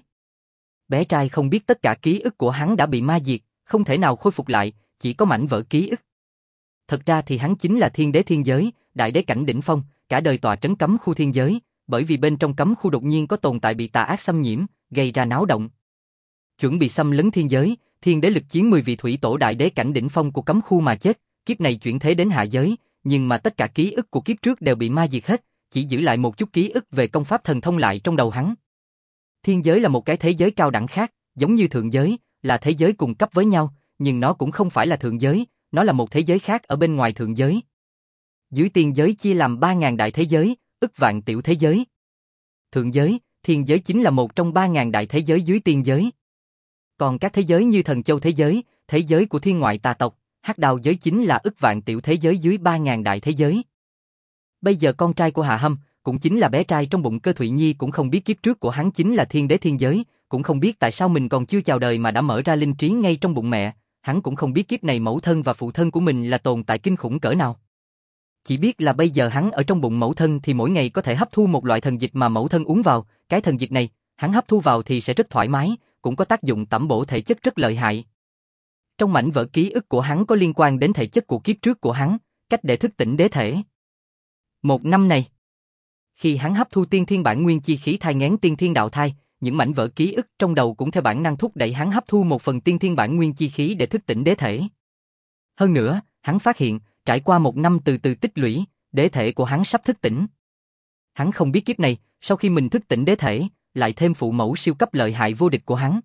Bé trai không biết tất cả ký ức của hắn đã bị ma diệt, không thể nào khôi phục lại, chỉ có mảnh vỡ ký ức. Thật ra thì hắn chính là thiên đế thiên giới, đại đế cảnh đỉnh phong, cả đời tọa trấn cấm khu thiên giới, bởi vì bên trong cấm khu đột nhiên có tồn tại bị tà ác xâm nhiễm, gây ra náo động. Chuẩn bị xâm lấn thiên giới, thiên đế lực chiến 10 vị thủy tổ đại đế cảnh đỉnh phong của cấm khu mà chết, kiếp này chuyển thế đến hạ giới, nhưng mà tất cả ký ức của kiếp trước đều bị ma diệt hết, chỉ giữ lại một chút ký ức về công pháp thần thông lại trong đầu hắn. Thiên giới là một cái thế giới cao đẳng khác, giống như thượng giới, là thế giới cùng cấp với nhau, nhưng nó cũng không phải là thượng giới, nó là một thế giới khác ở bên ngoài thượng giới. Dưới tiên giới chia làm 3.000 đại thế giới, ức vạn tiểu thế giới. Thượng giới, thiên giới chính là một trong 3.000 đại thế giới dưới tiên giới. Còn các thế giới như thần châu thế giới của thiên ngoại tà tộc, hắc đào giới chính là ức vạn tiểu thế giới dưới 3.000 đại thế giới. Bây giờ con trai của Hạ Hâm cũng chính là bé trai trong bụng Cơ Thụy Nhi cũng không biết kiếp trước của hắn chính là thiên đế thiên giới, cũng không biết tại sao mình còn chưa chào đời mà đã mở ra linh trí ngay trong bụng mẹ, hắn cũng không biết kiếp này mẫu thân và phụ thân của mình là tồn tại kinh khủng cỡ nào. Chỉ biết là bây giờ hắn ở trong bụng mẫu thân thì mỗi ngày có thể hấp thu một loại thần dịch mà mẫu thân uống vào, cái thần dịch này, hắn hấp thu vào thì sẽ rất thoải mái, cũng có tác dụng tẩm bổ thể chất rất lợi hại. Trong mảnh vỡ ký ức của hắn có liên quan đến thể chất của kiếp trước của hắn, cách để thức tỉnh đế thể. Một năm này, khi hắn hấp thu tiên thiên bản nguyên chi khí thai nghén tiên thiên đạo thai, những mảnh vỡ ký ức trong đầu cũng theo bản năng thúc đẩy hắn hấp thu một phần tiên thiên bản nguyên chi khí để thức tỉnh đế thể. Hơn nữa, hắn phát hiện, trải qua một năm từ từ tích lũy, đế thể của hắn sắp thức tỉnh. Hắn không biết kiếp này, sau khi mình thức tỉnh đế thể, lại thêm phụ mẫu siêu cấp lợi hại vô địch của hắn.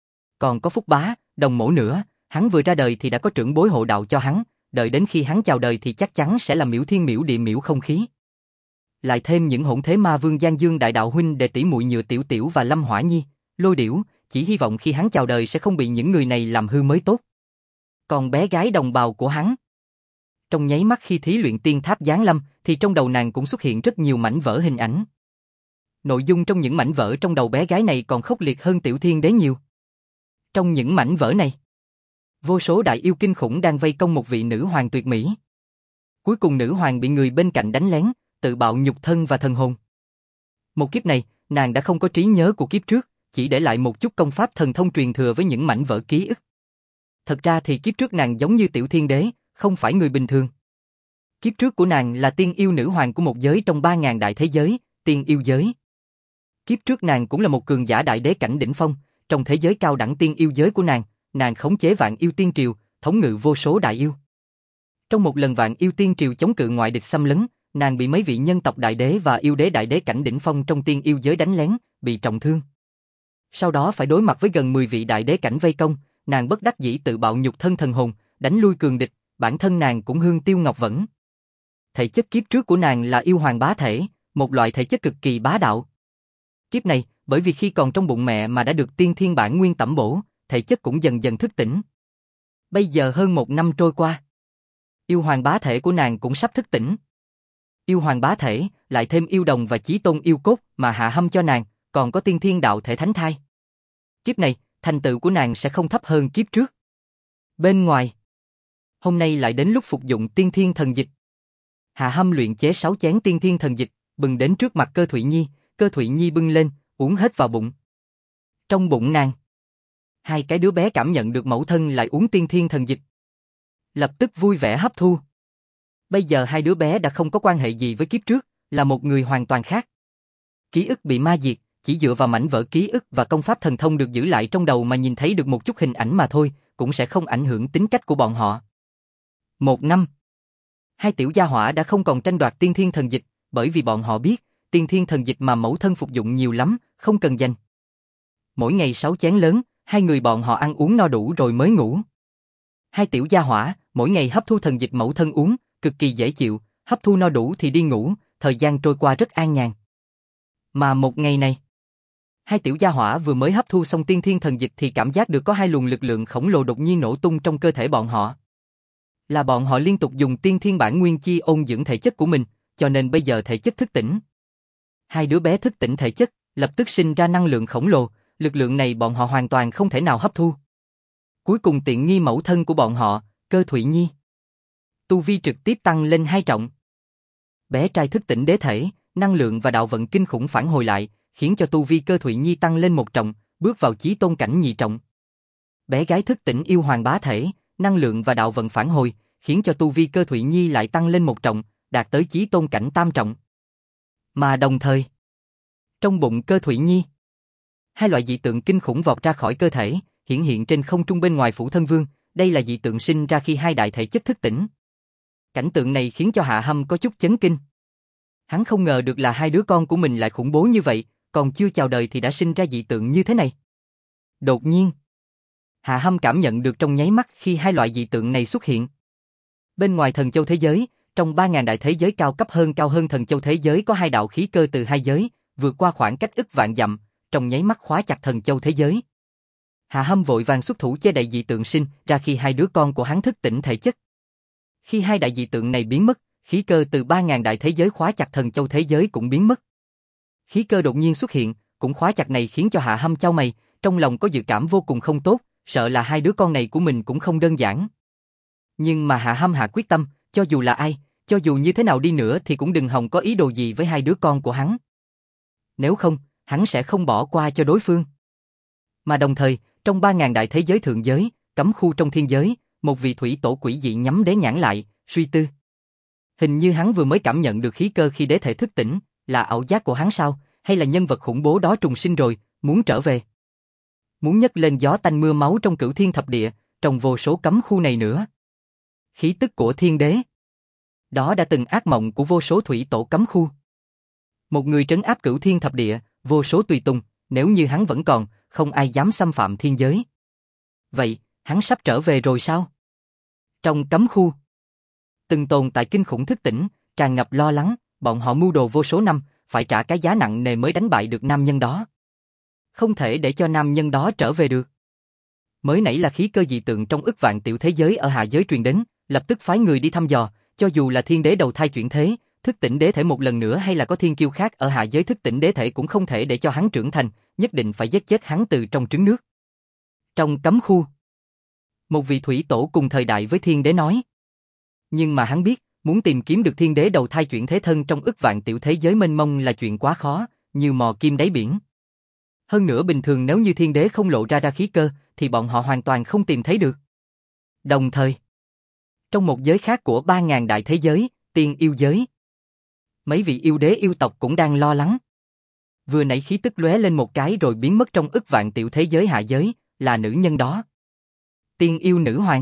Còn có Phúc Bá, đồng mẫu nữa, hắn vừa ra đời thì đã có trưởng bối hộ đạo cho hắn, đợi đến khi hắn chào đời thì chắc chắn sẽ là miễu thiên miễu địa miễu không khí. Lại thêm những hỗn thế ma vương Giang Dương đại đạo huynh đệ tỷ muội Nhựa Tiểu Tiểu và Lâm Hỏa Nhi, Lôi Điểu, chỉ hy vọng khi hắn chào đời sẽ không bị những người này làm hư mới tốt. Còn bé gái đồng bào của hắn, trong nháy mắt khi thí luyện tiên tháp giáng lâm, thì trong đầu nàng cũng xuất hiện rất nhiều mảnh vỡ hình ảnh. Nội dung trong những mảnh vỡ trong đầu bé gái này còn khốc liệt hơn Tiểu Thiên Đế nhiều. Trong những mảnh vỡ này, vô số đại yêu kinh khủng đang vây công một vị nữ hoàng tuyệt mỹ. Cuối cùng nữ hoàng bị người bên cạnh đánh lén, tự bạo nhục thân và thần hồn. Một kiếp này, nàng đã không có trí nhớ của kiếp trước, chỉ để lại một chút công pháp thần thông truyền thừa với những mảnh vỡ ký ức. Thật ra thì kiếp trước nàng giống như Tiểu Thiên Đế, không phải người bình thường. Kiếp trước của nàng là tiên yêu nữ hoàng của một giới trong 3.000 đại thế giới, tiên yêu giới. Kiếp trước nàng cũng là một cường giả đại đế cảnh đỉnh phong, trong thế giới cao đẳng tiên yêu giới của nàng khống chế vạn yêu tiên triều, thống ngự vô số đại yêu. Trong một lần vạn yêu tiên triều chống cự ngoại địch xâm lấn, nàng bị mấy vị nhân tộc đại đế và yêu đế đại đế cảnh đỉnh phong trong tiên yêu giới đánh lén, bị trọng thương. Sau đó phải đối mặt với gần 10 vị đại đế cảnh vây công, nàng bất đắc dĩ tự bạo nhục thân thần hồn, đánh lui cường địch, bản thân nàng cũng hương tiêu ngọc vẫn. Thể chất kiếp trước của nàng là yêu hoàng bá thể, một loại thể chất cực kỳ bá đạo. Kiếp này, bởi vì khi còn trong bụng mẹ mà đã được tiên thiên bản nguyên tẩm bổ, thể chất cũng dần dần thức tỉnh. Bây giờ hơn một năm trôi qua, yêu hoàng bá thể của nàng cũng sắp thức tỉnh. Yêu hoàng bá thể, lại thêm yêu đồng và chí tôn yêu cốt mà hạ hâm cho nàng, còn có tiên thiên đạo thể thánh thai. Kiếp này, thành tựu của nàng sẽ không thấp hơn kiếp trước. Bên ngoài, hôm nay lại đến lúc phục dụng tiên thiên thần dịch. Hạ hâm luyện chế 6 chén tiên thiên thần dịch, bừng đến trước mặt Cơ Thụy Nhi, Cơ Thụy Nhi bưng lên, uống hết vào bụng. Trong bụng nàng, hai cái đứa bé cảm nhận được mẫu thân lại uống tiên thiên thần dịch. Lập tức vui vẻ hấp thu. Bây giờ hai đứa bé đã không có quan hệ gì với kiếp trước, là một người hoàn toàn khác. Ký ức bị ma diệt, chỉ dựa vào mảnh vỡ ký ức và công pháp thần thông được giữ lại trong đầu mà nhìn thấy được một chút hình ảnh mà thôi, cũng sẽ không ảnh hưởng tính cách của bọn họ. Một năm, hai tiểu gia hỏa đã không còn tranh đoạt tiên thiên thần dịch, bởi vì bọn họ biết, tiên thiên thần dịch mà mẫu thân phục dụng nhiều lắm, không cần dành. Mỗi ngày 6 chén lớn, hai người bọn họ ăn uống no đủ rồi mới ngủ. Hai tiểu gia hỏa, mỗi ngày hấp thu thần dịch mẫu thân uống, cực kỳ dễ chịu, hấp thu no đủ thì đi ngủ, thời gian trôi qua rất an nhàn. Mà một ngày này, hai tiểu gia hỏa vừa mới hấp thu xong tiên thiên thần dịch thì cảm giác được có hai luồng lực lượng khổng lồ đột nhiên nổ tung trong cơ thể bọn họ. Là bọn họ liên tục dùng tiên thiên bản nguyên chi ôn dưỡng thể chất của mình, cho nên bây giờ thể chất thức tỉnh. Hai đứa bé thức tỉnh thể chất, lập tức sinh ra năng lượng khổng lồ, lực lượng này bọn họ hoàn toàn không thể nào hấp thu. Cuối cùng tiện nghi mẫu thân của bọn họ, Cơ Thụy Nhi, tu vi trực tiếp tăng lên 2 trọng. Bé trai thức tỉnh đế thể, năng lượng và đạo vận kinh khủng phản hồi lại, khiến cho tu vi Cơ Thụy Nhi tăng lên 1 trọng, bước vào chí tôn cảnh 2 trọng. Bé gái thức tỉnh yêu hoàng bá thể, năng lượng và đạo vận phản hồi, khiến cho tu vi Cơ Thụy Nhi lại tăng lên 1 trọng, đạt tới chí tôn cảnh 3 trọng. Mà đồng thời, trong bụng Cơ Thụy Nhi, hai loại dị tượng kinh khủng vọt ra khỏi cơ thể, hiển hiện trên không trung bên ngoài phủ thân vương, đây là dị tượng sinh ra khi hai đại thể chất thức tỉnh. Cảnh tượng này khiến cho Hạ Hâm có chút chấn kinh. Hắn không ngờ được là hai đứa con của mình lại khủng bố như vậy, còn chưa chào đời thì đã sinh ra dị tượng như thế này. Đột nhiên, Hạ Hâm cảm nhận được trong nháy mắt khi hai loại dị tượng này xuất hiện. Bên ngoài thần châu thế giới, trong 3.000 đại thế giới cao hơn thần châu thế giới có hai đạo khí cơ từ hai giới, vượt qua khoảng cách ức vạn dặm, trong nháy mắt khóa chặt thần châu thế giới. Hạ Hâm vội vàng xuất thủ che đậy dị tượng sinh ra khi hai đứa con của hắn thức tỉnh thể chất. Khi hai đại dị tượng này biến mất, Khí cơ từ 3.000 đại thế giới khóa chặt thần châu thế giới cũng biến mất. Khí cơ đột nhiên xuất hiện, cũng khóa chặt này khiến cho Hạ Hâm chau mày, trong lòng có dự cảm vô cùng không tốt, sợ là hai đứa con này của mình cũng không đơn giản. Nhưng mà Hạ Hâm hạ quyết tâm, cho dù là ai, cho dù như thế nào đi nữa thì cũng đừng hòng có ý đồ gì với hai đứa con của hắn. Nếu không, hắn sẽ không bỏ qua cho đối phương. Mà đồng thời, trong 3.000 đại thế giới thượng giới, cấm khu trong thiên giới, một vị thủy tổ quỷ dị nhắm đế nhãn lại, suy tư. Hình như hắn vừa mới cảm nhận được khí cơ khi đế thể thức tỉnh, là ảo giác của hắn sao, hay là nhân vật khủng bố đó trùng sinh rồi, muốn trở về. Muốn nhấc lên gió tanh mưa máu trong cửu thiên thập địa, trong vô số cấm khu này nữa. Khí tức của thiên đế. Đó đã từng ác mộng của vô số thủy tổ cấm khu. Một người trấn áp cửu thiên thập địa, vô số tùy tùng, nếu như hắn vẫn còn, không ai dám xâm phạm thiên giới. Vậy, hắn sắp trở về rồi sao? Trong cấm khu, từng tồn tại kinh khủng thức tỉnh, tràn ngập lo lắng, bọn họ mưu đồ vô số năm, phải trả cái giá nặng nề mới đánh bại được nam nhân đó. Không thể để cho nam nhân đó trở về được. Mới nãy là khí cơ dị tượng trong ức vạn tiểu thế giới ở hạ giới truyền đến, lập tức phái người đi thăm dò, cho dù là thiên đế đầu thai chuyển thế, thức tỉnh đế thể một lần nữa hay là có thiên kiêu khác ở hạ giới thức tỉnh đế thể cũng không thể để cho hắn trưởng thành, nhất định phải giết chết hắn từ trong trứng nước. Trong cấm khu, một vị thủy tổ cùng thời đại với thiên đế nói. Nhưng mà hắn biết, muốn tìm kiếm được thiên đế đầu thai chuyển thế thân trong ức vạn tiểu thế giới mênh mông là chuyện quá khó, như mò kim đáy biển. Hơn nữa bình thường nếu như thiên đế không lộ ra khí cơ, thì bọn họ hoàn toàn không tìm thấy được. Đồng thời, trong một giới khác của 3.000 đại thế giới, tiên yêu giới, mấy vị yêu đế yêu tộc cũng đang lo lắng. Vừa nãy khí tức lóe lên một cái rồi biến mất trong ức vạn tiểu thế giới hạ giới, là nữ nhân đó. Tiên yêu nữ hoàng.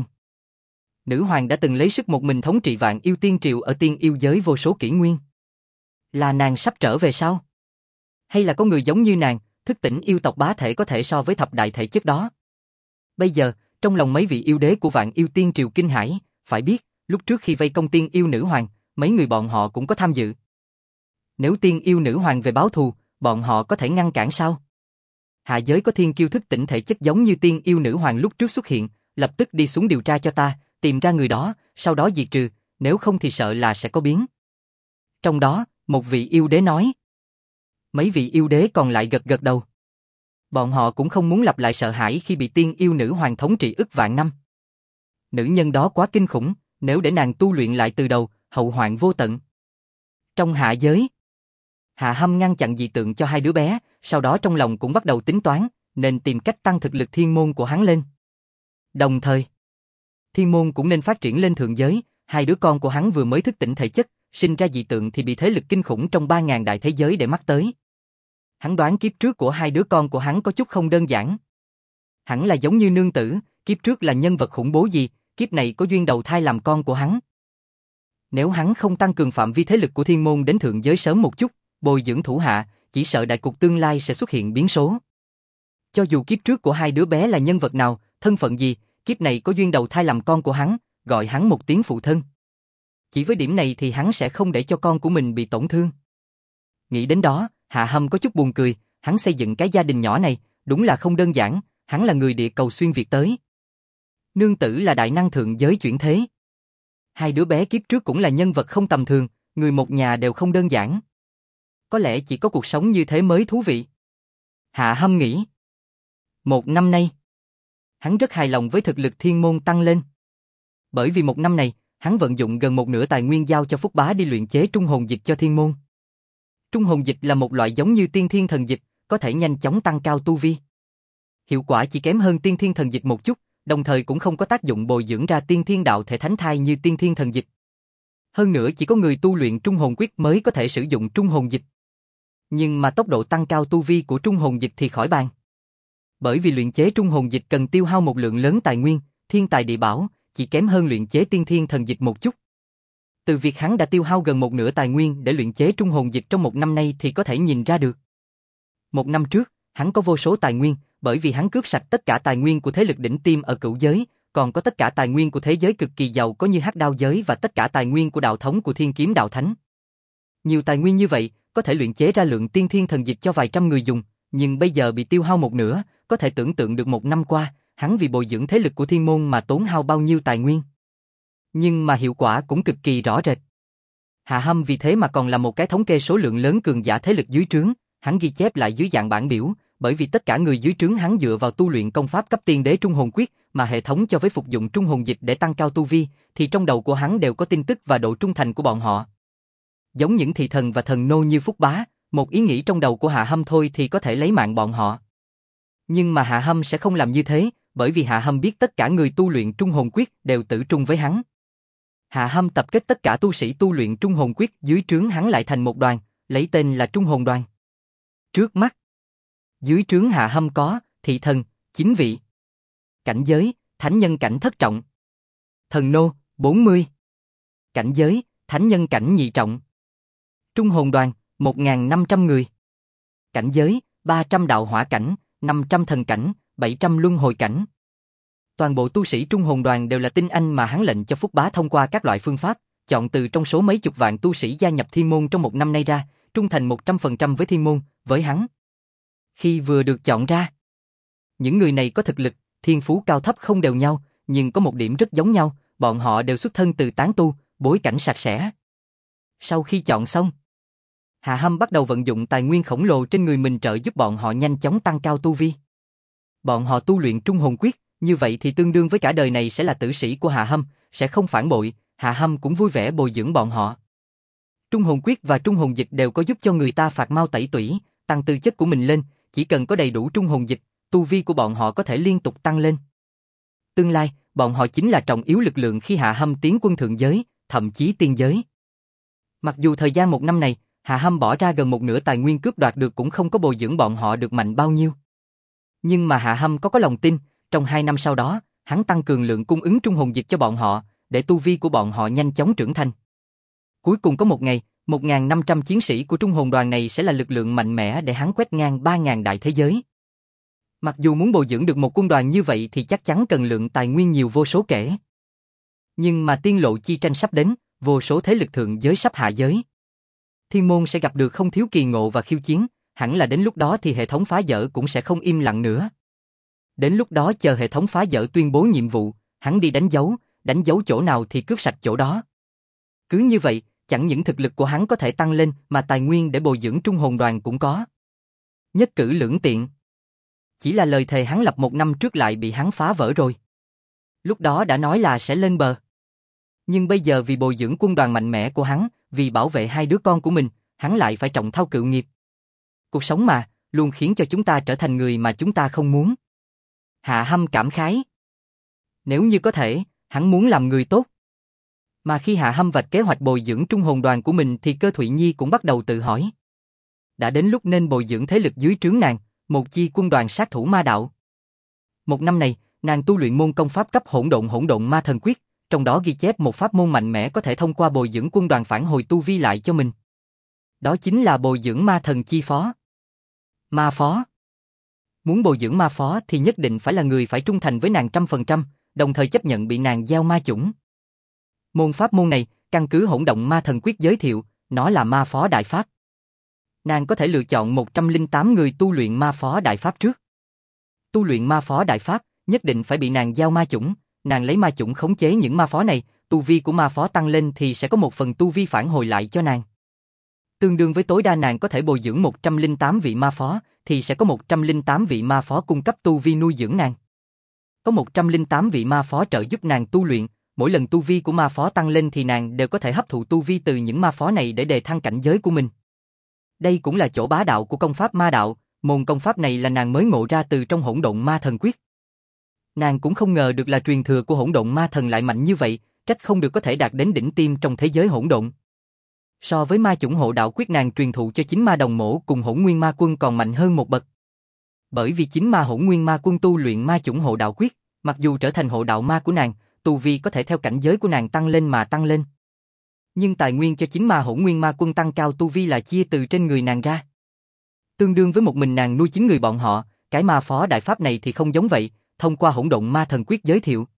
Nữ hoàng đã từng lấy sức một mình thống trị vạn yêu tiên triều ở tiên yêu giới vô số kỷ nguyên. Là nàng sắp trở về sao? Hay là có người giống như nàng, thức tỉnh yêu tộc bá thể có thể so với thập đại thể chất đó? Bây giờ, trong lòng mấy vị yêu đế của vạn yêu tiên triều kinh hãi, phải biết, lúc trước khi vây công tiên yêu nữ hoàng, mấy người bọn họ cũng có tham dự. Nếu tiên yêu nữ hoàng về báo thù, bọn họ có thể ngăn cản sao? Hạ giới có thiên kiêu thức tỉnh thể chất giống như tiên yêu nữ hoàng lúc trước xuất hiện, lập tức đi xuống điều tra cho ta, tìm ra người đó, sau đó diệt trừ, nếu không thì sợ là sẽ có biến. Trong đó, một vị yêu đế nói. Mấy vị yêu đế còn lại gật gật đầu. Bọn họ cũng không muốn lặp lại sợ hãi khi bị tiên yêu nữ hoàng thống trị ức vạn năm. Nữ nhân đó quá kinh khủng, nếu để nàng tu luyện lại từ đầu, hậu hoạn vô tận. Trong hạ giới, Hạ Hâm ngăn chặn dị tượng cho hai đứa bé, sau đó trong lòng cũng bắt đầu tính toán, nên tìm cách tăng thực lực thiên môn của hắn lên. Đồng thời, thiên môn cũng nên phát triển lên thượng giới, hai đứa con của hắn vừa mới thức tỉnh thể chất, sinh ra dị tượng thì bị thế lực kinh khủng trong 3.000 đại thế giới để mắt tới. Hắn đoán kiếp trước của hai đứa con của hắn có chút không đơn giản. Hẳn là giống như nương tử, kiếp trước là nhân vật khủng bố gì, kiếp này có duyên đầu thai làm con của hắn. Nếu hắn không tăng cường phạm vi thế lực của thiên môn đến thượng giới sớm một chút, bồi dưỡng thủ hạ, chỉ sợ đại cục tương lai sẽ xuất hiện biến số. Cho dù kiếp trước của hai đứa bé là nhân vật nào, thân phận gì, kiếp này có duyên đầu thai làm con của hắn, gọi hắn một tiếng phụ thân. Chỉ với điểm này thì hắn sẽ không để cho con của mình bị tổn thương. Nghĩ đến đó, Hạ Hâm có chút buồn cười, hắn xây dựng cái gia đình nhỏ này, đúng là không đơn giản, hắn là người địa cầu xuyên việt tới. Nương tử là đại năng thượng giới chuyển thế. Hai đứa bé kiếp trước cũng là nhân vật không tầm thường, người một nhà đều không đơn giản. Có lẽ chỉ có cuộc sống như thế mới thú vị. Hạ Hâm nghĩ. Một năm nay, hắn rất hài lòng với thực lực thiên môn tăng lên. Bởi vì một năm này, hắn vận dụng gần một nửa tài nguyên giao cho Phúc Bá đi luyện chế trung hồn dịch cho thiên môn. Trung hồn dịch là một loại giống như tiên thiên thần dịch, có thể nhanh chóng tăng cao tu vi. Hiệu quả chỉ kém hơn tiên thiên thần dịch một chút, đồng thời cũng không có tác dụng bồi dưỡng ra tiên thiên đạo thể thánh thai như tiên thiên thần dịch. Hơn nữa chỉ có người tu luyện trung hồn quyết mới có thể sử dụng trung hồn dịch. Nhưng mà tốc độ tăng cao tu vi của trung hồn dịch thì khỏi bàn. Bởi vì luyện chế trung hồn dịch cần tiêu hao một lượng lớn tài nguyên, thiên tài địa bảo, chỉ kém hơn luyện chế tiên thiên thần dịch một chút. Từ việc hắn đã tiêu hao gần một nửa tài nguyên để luyện chế trung hồn dịch trong một năm nay thì có thể nhìn ra được. Một năm trước, hắn có vô số tài nguyên, bởi vì hắn cướp sạch tất cả tài nguyên của thế lực đỉnh tiêm ở cửu giới, còn có tất cả tài nguyên của thế giới cực kỳ giàu có như Hắc Đao giới và tất cả tài nguyên của đạo thống của Thiên Kiếm đạo thánh. Nhiều tài nguyên như vậy, có thể luyện chế ra lượng tiên thiên thần dịch cho vài trăm người dùng, nhưng bây giờ bị tiêu hao một nửa, có thể tưởng tượng được một năm qua, hắn vì bồi dưỡng thế lực của thiên môn mà tốn hao bao nhiêu tài nguyên. Nhưng mà hiệu quả cũng cực kỳ rõ rệt. Hạ Hâm vì thế mà còn là một cái thống kê số lượng lớn cường giả thế lực dưới trướng, hắn ghi chép lại dưới dạng bản biểu, bởi vì tất cả người dưới trướng hắn dựa vào tu luyện công pháp cấp tiên đế trung hồn quyết, mà hệ thống cho với phục dụng trung hồn dịch để tăng cao tu vi, thì trong đầu của hắn đều có tin tức và độ trung thành của bọn họ. Giống những thị thần và thần nô như Phúc Bá, một ý nghĩ trong đầu của Hạ Hâm thôi thì có thể lấy mạng bọn họ. Nhưng mà Hạ Hâm sẽ không làm như thế, bởi vì Hạ Hâm biết tất cả người tu luyện trung hồn quyết đều tử trung với hắn. Hạ Hâm tập kết tất cả tu sĩ tu luyện trung hồn quyết dưới trướng hắn lại thành một đoàn, lấy tên là Trung Hồn Đoàn. Trước mắt, dưới trướng Hạ Hâm có thị thần 9 vị, cảnh giới thánh nhân cảnh thất trọng, thần nô 40, cảnh giới thánh nhân cảnh nhị trọng. Trung Hồn Đoàn 1.500 người, cảnh giới 300 đạo hỏa cảnh, 500 thần cảnh, 700 luân hồi cảnh. Toàn bộ tu sĩ Trung Hồn Đoàn đều là tinh anh mà hắn lệnh cho Phúc Bá thông qua các loại phương pháp, chọn từ trong số mấy chục vạn tu sĩ gia nhập Thiên Môn trong một năm nay ra, trung thành 100% với Thiên Môn, với hắn. Khi vừa được chọn ra, những người này có thực lực, thiên phú cao thấp không đều nhau, nhưng có một điểm rất giống nhau, bọn họ đều xuất thân từ tán tu, bối cảnh sạch sẽ. Sau khi chọn xong, Hạ Hâm bắt đầu vận dụng tài nguyên khổng lồ trên người mình trợ giúp bọn họ nhanh chóng tăng cao tu vi. Bọn họ tu luyện Trung Hồn Quyết, như vậy thì tương đương với cả đời này sẽ là tử sĩ của Hạ Hâm, sẽ không phản bội, Hạ Hâm cũng vui vẻ bồi dưỡng bọn họ. Trung Hồn Quyết và Trung Hồn Dịch đều có giúp cho người ta phạt mau tẩy tủy, tăng tư chất của mình lên, chỉ cần có đầy đủ Trung Hồn Dịch, tu vi của bọn họ có thể liên tục tăng lên. Tương lai, bọn họ chính là trọng yếu lực lượng khi Hạ Hâm tiến quân thượng giới, thậm chí tiên giới. Mặc dù thời gian một năm này, Hạ Hâm bỏ ra gần một nửa tài nguyên cướp đoạt được cũng không có bồi dưỡng bọn họ được mạnh bao nhiêu. Nhưng mà Hạ Hâm có lòng tin, trong 2 năm sau đó, hắn tăng cường lượng cung ứng Trung Hồn Dịch cho bọn họ, để tu vi của bọn họ nhanh chóng trưởng thành. Cuối cùng có một ngày, 1.500 chiến sĩ của Trung Hồn Đoàn này sẽ là lực lượng mạnh mẽ để hắn quét ngang 3.000 đại thế giới. Mặc dù muốn bồi dưỡng được một quân đoàn như vậy thì chắc chắn cần lượng tài nguyên nhiều vô số kể. Nhưng mà tiên lộ chi tranh sắp đến, vô số thế lực thượng giới sắp hạ giới. Thiên Môn sẽ gặp được không thiếu kỳ ngộ và khiêu chiến, hẳn là đến lúc đó thì hệ thống phá vỡ cũng sẽ không im lặng nữa. Đến lúc đó chờ hệ thống phá vỡ tuyên bố nhiệm vụ, hắn đi đánh dấu chỗ nào thì cướp sạch chỗ đó. Cứ như vậy, chẳng những thực lực của hắn có thể tăng lên mà tài nguyên để bồi dưỡng Trung Hồn Đoàn cũng có. Nhất cử lưỡng tiện. Chỉ là lời thề hắn lập một năm trước lại bị hắn phá vỡ rồi. Lúc đó đã nói là sẽ lên bờ. Nhưng bây giờ vì bồi dưỡng quân đoàn mạnh mẽ của hắn, vì bảo vệ hai đứa con của mình, hắn lại phải trọng thao cựu nghiệp. Cuộc sống mà, luôn khiến cho chúng ta trở thành người mà chúng ta không muốn. Hạ Hâm cảm khái. Nếu như có thể, hắn muốn làm người tốt. Mà khi Hạ Hâm vạch kế hoạch bồi dưỡng Trung Hồn Đoàn của mình thì Cơ Thụy Nhi cũng bắt đầu tự hỏi. Đã đến lúc nên bồi dưỡng thế lực dưới trướng nàng, một chi quân đoàn sát thủ ma đạo. Một năm này, nàng tu luyện môn công pháp cấp hỗn độn ma thần quyết, trong đó ghi chép một pháp môn mạnh mẽ có thể thông qua bồi dưỡng quân đoàn phản hồi tu vi lại cho mình. Đó chính là bồi dưỡng ma thần chi phó. Ma phó. Muốn bồi dưỡng ma phó thì nhất định phải là người phải trung thành với nàng 100%, đồng thời chấp nhận bị nàng gieo ma chủng. Môn pháp môn này, căn cứ hỗn động ma thần quyết giới thiệu, nó là ma phó đại pháp. Nàng có thể lựa chọn 108 người tu luyện ma phó đại pháp trước. Tu luyện ma phó đại pháp, nhất định phải bị nàng gieo ma chủng, nàng lấy ma chủng khống chế những ma phó này, tu vi của ma phó tăng lên thì sẽ có một phần tu vi phản hồi lại cho nàng. Tương đương với tối đa nàng có thể bồi dưỡng 108 vị ma phó, thì sẽ có 108 vị ma phó cung cấp tu vi nuôi dưỡng nàng. Có 108 vị ma phó trợ giúp nàng tu luyện, mỗi lần tu vi của ma phó tăng lên thì nàng đều có thể hấp thụ tu vi từ những ma phó này để đề thăng cảnh giới của mình. Đây cũng là chỗ bá đạo của công pháp ma đạo, môn công pháp này là nàng mới ngộ ra từ trong hỗn độn ma thần quyết. Nàng cũng không ngờ được là truyền thừa của hỗn độn ma thần lại mạnh như vậy, trách không được có thể đạt đến đỉnh tiêm trong thế giới hỗn độn. So với ma chủng hộ đạo quyết nàng truyền thụ cho chính ma đồng mổ cùng hỗn nguyên ma quân còn mạnh hơn một bậc. Bởi vì chính ma hỗn nguyên ma quân tu luyện ma chủng hộ đạo quyết, mặc dù trở thành hộ đạo ma của nàng, tu vi có thể theo cảnh giới của nàng tăng lên mà tăng lên. Nhưng tài nguyên cho chính ma hỗn nguyên ma quân tăng cao tu vi là chia từ trên người nàng ra. Tương đương với một mình nàng nuôi 9 người bọn họ, cái ma phó đại pháp này thì không giống vậy, thông qua hỗn độn ma thần quyết giới thiệu.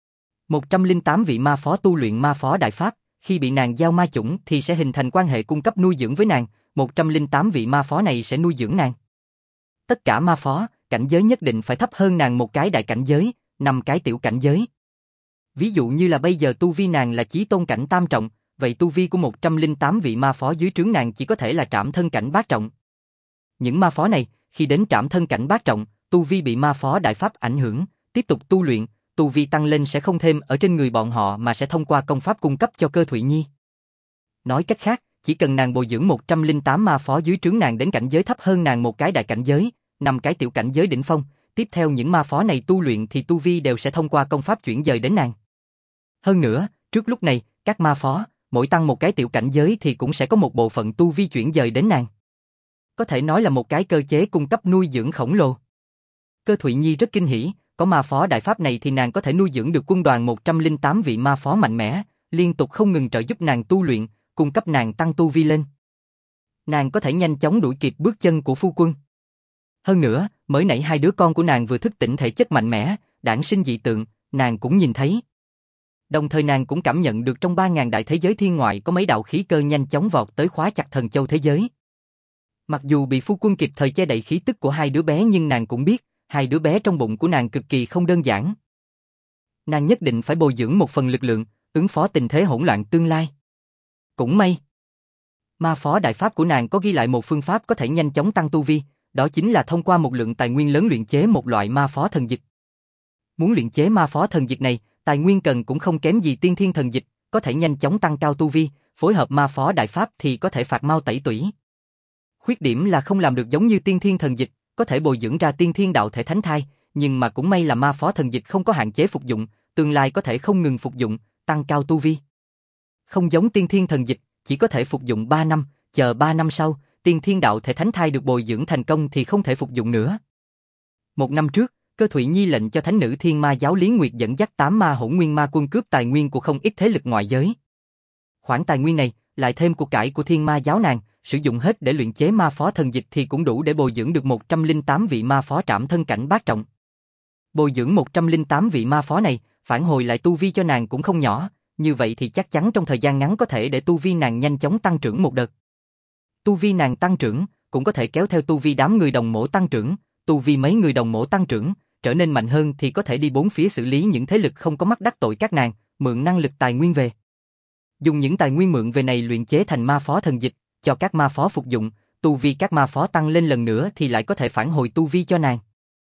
108 vị ma phó tu luyện ma phó đại pháp, khi bị nàng giao ma chủng thì sẽ hình thành quan hệ cung cấp nuôi dưỡng với nàng, 108 vị ma phó này sẽ nuôi dưỡng nàng. Tất cả ma phó, cảnh giới nhất định phải thấp hơn nàng một cái đại cảnh giới, 5 cái tiểu cảnh giới. Ví dụ như là bây giờ tu vi nàng là chí tôn cảnh tam trọng, vậy tu vi của 108 vị ma phó dưới trướng nàng chỉ có thể là trảm thân cảnh bát trọng. Những ma phó này, khi đến trảm thân cảnh bát trọng, tu vi bị ma phó đại pháp ảnh hưởng, tiếp tục tu luyện, tu vi tăng lên sẽ không thêm ở trên người bọn họ mà sẽ thông qua công pháp cung cấp cho Cơ Thụy Nhi. Nói cách khác, chỉ cần nàng bồi dưỡng 108 ma phó dưới trướng nàng đến cảnh giới thấp hơn nàng một cái đại cảnh giới, 5 cái tiểu cảnh giới đỉnh phong, tiếp theo những ma phó này tu luyện thì tu vi đều sẽ thông qua công pháp chuyển dời đến nàng. Hơn nữa, trước lúc này, các ma phó, mỗi tăng một cái tiểu cảnh giới thì cũng sẽ có một bộ phận tu vi chuyển dời đến nàng. Có thể nói là một cái cơ chế cung cấp nuôi dưỡng khổng lồ. Cơ Thụy Nhi rất kinh hỉ, có ma phó đại pháp này thì nàng có thể nuôi dưỡng được quân đoàn 108 vị ma phó mạnh mẽ, liên tục không ngừng trợ giúp nàng tu luyện, cung cấp nàng tăng tu vi lên. Nàng có thể nhanh chóng đuổi kịp bước chân của phu quân. Hơn nữa, mới nãy hai đứa con của nàng vừa thức tỉnh thể chất mạnh mẽ, đản sinh dị tượng, nàng cũng nhìn thấy. Đồng thời nàng cũng cảm nhận được trong 3.000 đại thế giới thiên ngoại có mấy đạo khí cơ nhanh chóng vọt tới khóa chặt thần châu thế giới. Mặc dù bị phu quân kịp thời che đậy khí tức của hai đứa bé nhưng nàng cũng biết, hai đứa bé trong bụng của nàng cực kỳ không đơn giản. Nàng nhất định phải bồi dưỡng một phần lực lượng, ứng phó tình thế hỗn loạn tương lai. Cũng may, ma phó đại pháp của nàng có ghi lại một phương pháp có thể nhanh chóng tăng tu vi, đó chính là thông qua một lượng tài nguyên lớn luyện chế một loại ma phó thần dịch. Muốn luyện chế ma phó thần dịch này, tài nguyên cần cũng không kém gì tiên thiên thần dịch, có thể nhanh chóng tăng cao tu vi, phối hợp ma phó đại pháp thì có thể phạt mau tẩy tủy. Khuyết điểm là không làm được giống như tiên thiên thần dịch, có thể bồi dưỡng ra tiên thiên đạo thể thánh thai, nhưng mà cũng may là ma phó thần dịch không có hạn chế phục dụng, tương lai có thể không ngừng phục dụng, tăng cao tu vi. Không giống tiên thiên thần dịch, chỉ có thể phục dụng 3 năm, chờ 3 năm sau, tiên thiên đạo thể thánh thai được bồi dưỡng thành công thì không thể phục dụng nữa. 1 năm trước, Cơ Thụy Nhi lệnh cho thánh nữ Thiên Ma giáo Lý Nguyệt dẫn dắt 8 ma hỗn nguyên ma quân cướp tài nguyên của không ít thế lực ngoại giới. Khoản tài nguyên này, lại thêm của cải của Thiên Ma giáo nàng, sử dụng hết để luyện chế ma phó thần dịch thì cũng đủ để bồi dưỡng được 108 vị ma phó trảm thân cảnh bát trọng. Bồi dưỡng 108 vị ma phó này, phản hồi lại tu vi cho nàng cũng không nhỏ, như vậy thì chắc chắn trong thời gian ngắn có thể để tu vi nàng nhanh chóng tăng trưởng một đợt. Tu vi nàng tăng trưởng, cũng có thể kéo theo tu vi đám người đồng mộ tăng trưởng, tu vi mấy người đồng mộ tăng trưởng, trở nên mạnh hơn thì có thể đi bốn phía xử lý những thế lực không có mắc đắc tội các nàng, mượn năng lực tài nguyên về. Dùng những tài nguyên mượn về này luyện chế thành ma phó thần dịch, cho các ma phó phục dụng, tu vi các ma phó tăng lên lần nữa thì lại có thể phản hồi tu vi cho nàng.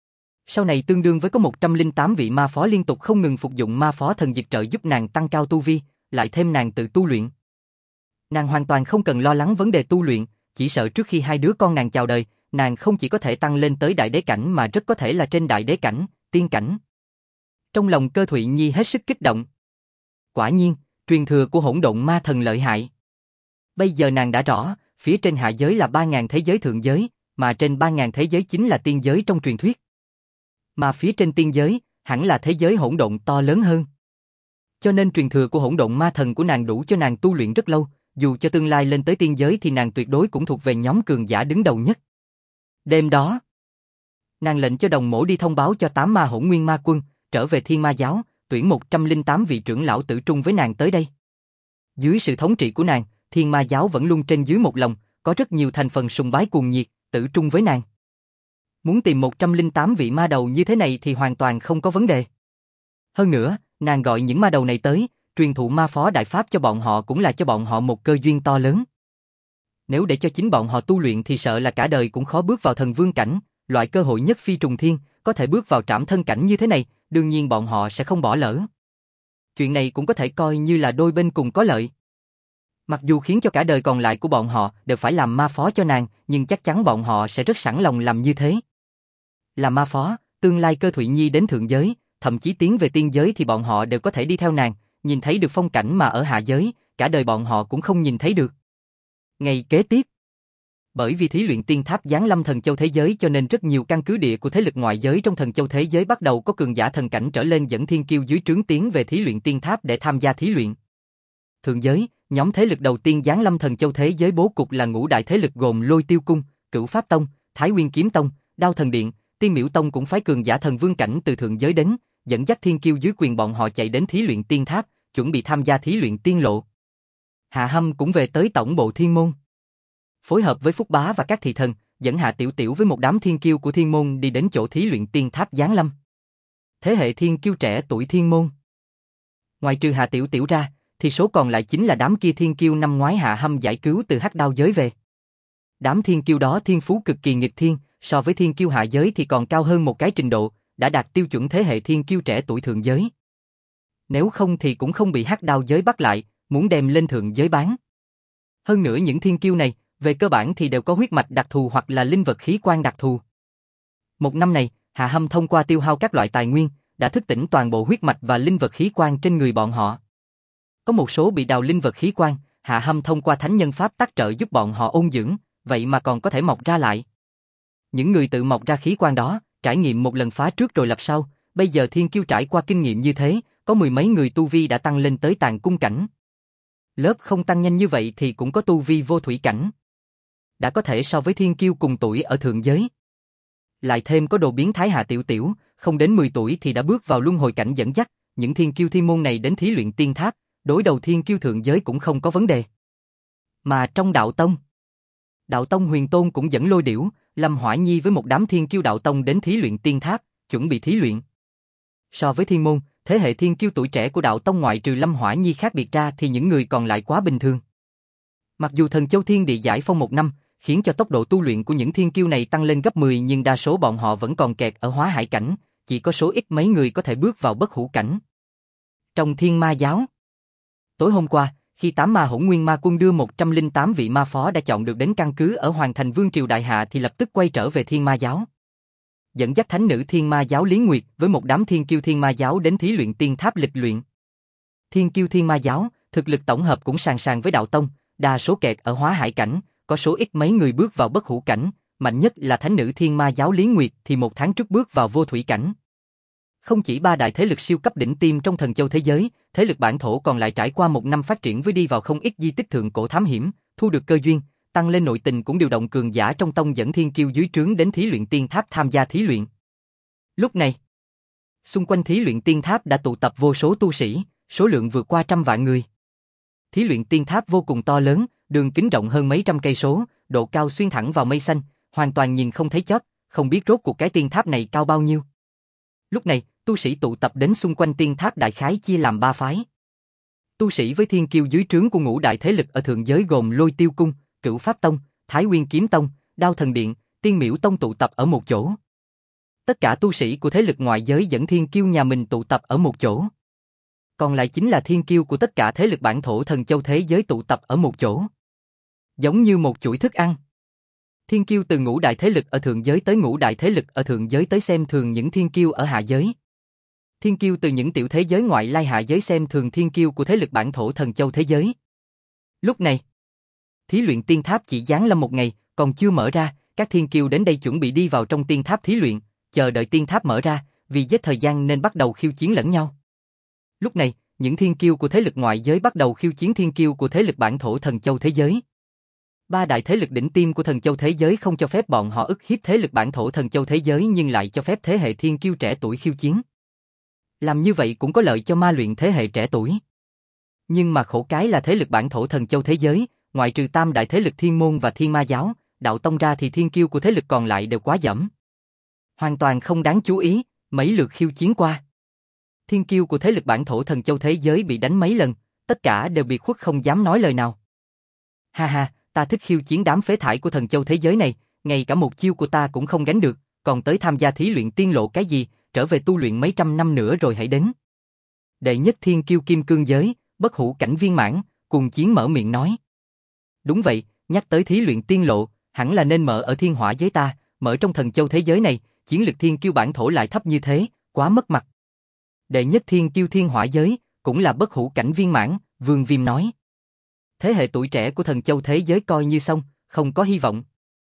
Sau này tương đương với có 108 vị ma phó liên tục không ngừng phục dụng ma phó thần dịch trợ giúp nàng tăng cao tu vi, lại thêm nàng tự tu luyện. Nàng hoàn toàn không cần lo lắng vấn đề tu luyện, chỉ sợ trước khi hai đứa con nàng chào đời, nàng không chỉ có thể tăng lên tới đại đế cảnh mà rất có thể là trên đại đế cảnh, tiên cảnh. Trong lòng Cơ Thụy Nhi hết sức kích động. Quả nhiên, truyền thừa của hỗn độn ma thần lợi hại. Bây giờ nàng đã rõ, phía trên hạ giới là 3.000 thế giới thượng giới, mà trên 3.000 thế giới chính là tiên giới trong truyền thuyết. Mà phía trên tiên giới, hẳn là thế giới hỗn độn to lớn hơn. Cho nên truyền thừa của hỗn độn ma thần của nàng đủ cho nàng tu luyện rất lâu, dù cho tương lai lên tới tiên giới thì nàng tuyệt đối cũng thuộc về nhóm cường giả đứng đầu nhất. Đêm đó, nàng lệnh cho đồng mổ đi thông báo cho 8 ma hỗn nguyên ma quân, trở về Thiên Ma giáo, tuyển 108 vị trưởng lão tử trung với nàng tới đây. Dưới sự thống trị của nàng, Thiên Ma giáo vẫn luôn trên dưới một lòng, có rất nhiều thành phần sùng bái cuồng nhiệt, tử trung với nàng. Muốn tìm 108 vị ma đầu như thế này thì hoàn toàn không có vấn đề. Hơn nữa, nàng gọi những ma đầu này tới, truyền thụ ma phó đại pháp cho bọn họ cũng là cho bọn họ một cơ duyên to lớn. Nếu để cho chính bọn họ tu luyện thì sợ là cả đời cũng khó bước vào thần vương cảnh, loại cơ hội nhất phi trùng thiên, có thể bước vào trảm thân cảnh như thế này, đương nhiên bọn họ sẽ không bỏ lỡ. Chuyện này cũng có thể coi như là đôi bên cùng có lợi. Mặc dù khiến cho cả đời còn lại của bọn họ đều phải làm ma phó cho nàng, nhưng chắc chắn bọn họ sẽ rất sẵn lòng làm như thế. Làm ma phó, tương lai Cơ Thụy Nhi đến thượng giới, thậm chí tiến về tiên giới thì bọn họ đều có thể đi theo nàng, nhìn thấy được phong cảnh mà ở hạ giới, cả đời bọn họ cũng không nhìn thấy được. Ngày kế tiếp, bởi vì thí luyện tiên tháp giáng lâm thần châu thế giới cho nên rất nhiều căn cứ địa của thế lực ngoại giới trong thần châu thế giới bắt đầu có cường giả thần cảnh trở lên dẫn thiên kiêu dưới trướng tiến về thí luyện tiên tháp để tham gia thí luyện. Thượng giới, nhóm thế lực đầu tiên giáng lâm thần châu thế giới bố cục là ngũ đại thế lực gồm Lôi Tiêu Cung, Cửu Pháp Tông, Thái Nguyên Kiếm Tông, Đao Thần Điện, Tiên Miễu Tông cũng phái cường giả thần vương cảnh từ thượng giới đến, dẫn dắt thiên kiêu dưới quyền bọn họ chạy đến thí luyện tiên tháp, chuẩn bị tham gia thí luyện tiên lộ. Hạ Hâm cũng về tới tổng bộ thiên môn. Phối hợp với Phúc Bá và các thị thần, dẫn Hạ Tiểu Tiểu với một đám thiên kiêu của thiên môn đi đến chỗ thí luyện tiên tháp giáng lâm. Thế hệ thiên kiêu trẻ tuổi thiên môn. Ngoài trừ Hạ Tiểu Tiểu ra, thì số còn lại chính là đám kia thiên kiêu năm ngoái Hạ Hâm giải cứu từ Hắc Đao giới về. Đám thiên kiêu đó thiên phú cực kỳ nghịch thiên, so với thiên kiêu hạ giới thì còn cao hơn một cái trình độ, đã đạt tiêu chuẩn thế hệ thiên kiêu trẻ tuổi thượng giới. Nếu không thì cũng không bị Hắc Đao giới bắt lại, muốn đem lên thượng giới bán. Hơn nữa những thiên kiêu này, về cơ bản thì đều có huyết mạch đặc thù hoặc là linh vật khí quan đặc thù. Một năm này, Hạ Hâm thông qua tiêu hao các loại tài nguyên, đã thức tỉnh toàn bộ huyết mạch và linh vật khí quan trên người bọn họ. Có một số bị đào linh vật khí quan, Hạ Hâm thông qua thánh nhân pháp tác trợ giúp bọn họ ôn dưỡng, vậy mà còn có thể mọc ra lại. Những người tự mọc ra khí quan đó, trải nghiệm một lần phá trước rồi lập sau, bây giờ thiên kiêu trải qua kinh nghiệm như thế, có mười mấy người tu vi đã tăng lên tới tàn cung cảnh. Lớp không tăng nhanh như vậy thì cũng có tu vi vô thủy cảnh. Đã có thể so với thiên kiêu cùng tuổi ở thượng giới. Lại thêm có đồ biến thái Hạ Tiểu Tiểu, không đến 10 tuổi thì đã bước vào luân hồi cảnh dẫn dắt, những thiên kiêu thiên môn này đến thí luyện tiên tháp, đối đầu thiên kiêu thượng giới cũng không có vấn đề. Mà trong đạo tông Huyền Tôn cũng dẫn Lôi Điểu, Lâm Hỏa Nhi với một đám thiên kiêu đạo tông đến thí luyện tiên tháp, chuẩn bị thí luyện. So với thiên môn, thế hệ thiên kiêu tuổi trẻ của đạo tông ngoại trừ Lâm Hỏa Nhi khác biệt ra thì những người còn lại quá bình thường. Mặc dù Thần Châu Thiên Địa giải phong một năm, khiến cho tốc độ tu luyện của những thiên kiêu này tăng lên gấp 10 nhưng đa số bọn họ vẫn còn kẹt ở hóa hải cảnh, chỉ có số ít mấy người có thể bước vào bất hủ cảnh. Trong Thiên Ma giáo, tối hôm qua, khi 8 ma hỗn nguyên ma quân đưa 108 vị ma phó đã chọn được đến căn cứ ở Hoàng Thành Vương Triều Đại Hạ thì lập tức quay trở về Thiên Ma giáo. Dẫn dắt thánh nữ Thiên Ma giáo Lý Nguyệt với một đám thiên kiêu Thiên Ma giáo đến thí luyện tiên tháp lịch luyện. Thiên kiêu Thiên Ma giáo, thực lực tổng hợp cũng sàn sàn với đạo tông, đa số kẹt ở hóa hải cảnh, có số ít mấy người bước vào bất hủ cảnh, mạnh nhất là thánh nữ Thiên Ma giáo Lý Nguyệt thì một tháng trước bước vào vô thủy cảnh. Không chỉ ba đại thế lực siêu cấp đỉnh tiêm trong thần châu thế giới, thế lực bản thổ còn lại trải qua một năm phát triển với đi vào không ít di tích thượng cổ thám hiểm, thu được cơ duyên, tăng lên nội tình cũng điều động cường giả trong tông dẫn thiên kiêu dưới trướng đến thí luyện tiên tháp tham gia thí luyện. Lúc này, xung quanh thí luyện tiên tháp đã tụ tập vô số tu sĩ, số lượng vượt qua 100 vạn người. Thí luyện tiên tháp vô cùng to lớn, đường kính rộng hơn mấy trăm cây số, độ cao xuyên thẳng vào mây xanh, hoàn toàn nhìn không thấy chóp, không biết rốt cuộc cái tiên tháp này cao bao nhiêu. Lúc này, tu sĩ tụ tập đến xung quanh tiên tháp đại khái chia làm 3 phái. Tu sĩ với thiên kiêu dưới trướng của ngũ đại thế lực ở thượng giới gồm Lôi Tiêu Cung, Cửu Pháp Tông, Thái Nguyên Kiếm Tông, Đao Thần Điện, Tiên Miễu Tông tụ tập ở một chỗ. Tất cả tu sĩ của thế lực ngoại giới dẫn thiên kiêu nhà mình tụ tập ở một chỗ. Còn lại chính là thiên kiêu của tất cả thế lực bản thổ thần châu thế giới tụ tập ở một chỗ. Giống như một chuỗi thức ăn. Thiên kiêu từ ngũ đại thế lực ở thượng giới tới ngũ đại thế lực ở thượng giới tới xem thường những thiên kiêu ở hạ giới. Thiên kiêu từ những tiểu thế giới ngoại lai hạ giới xem thường thiên kiêu của thế lực bản thổ thần châu thế giới. Lúc này, thí luyện tiên tháp chỉ giáng lâm một ngày, còn chưa mở ra, các thiên kiêu đến đây chuẩn bị đi vào trong tiên tháp thí luyện, chờ đợi tiên tháp mở ra, vì giết thời gian nên bắt đầu khiêu chiến lẫn nhau. Lúc này, những thiên kiêu của thế lực ngoại giới bắt đầu khiêu chiến thiên kiêu của thế lực bản thổ thần châu thế giới. Ba đại thế lực đỉnh tiêm của thần châu thế giới không cho phép bọn họ ức hiếp thế lực bản thổ thần châu thế giới nhưng lại cho phép thế hệ thiên kiêu trẻ tuổi khiêu chiến. Làm như vậy cũng có lợi cho ma luyện thế hệ trẻ tuổi. Nhưng mà khổ cái là thế lực bản thổ thần châu thế giới, ngoại trừ tam đại thế lực Thiên Môn và Thiên Ma giáo, đạo tông ra thì thiên kiêu của thế lực còn lại đều quá dẫm. Hoàn toàn không đáng chú ý, mấy lượt khiêu chiến qua. Thiên kiêu của thế lực bản thổ thần châu thế giới bị đánh mấy lần, tất cả đều bị khuất không dám nói lời nào. Ha ha, ta thích khiêu chiến đám phế thải của thần châu thế giới này, ngay cả một chiêu của ta cũng không gánh được, còn tới tham gia thí luyện tiên lộ cái gì, trở về tu luyện mấy trăm năm nữa rồi hãy đến. Đệ nhất thiên kiêu kim cương giới, bất hủ cảnh viên mãn, cùng chiến mở miệng nói. Đúng vậy, nhắc tới thí luyện tiên lộ, hẳn là nên mở ở thiên hỏa giới ta, mở trong thần châu thế giới này, chiến lực thiên kiêu bản thổ lại thấp như thế, quá mất mặt. Đệ nhất thiên kiêu thiên hỏa giới, cũng là bất hủ cảnh viên mãn, Vương Viêm nói. Thế hệ tuổi trẻ của thần châu thế giới coi như xong, không có hy vọng.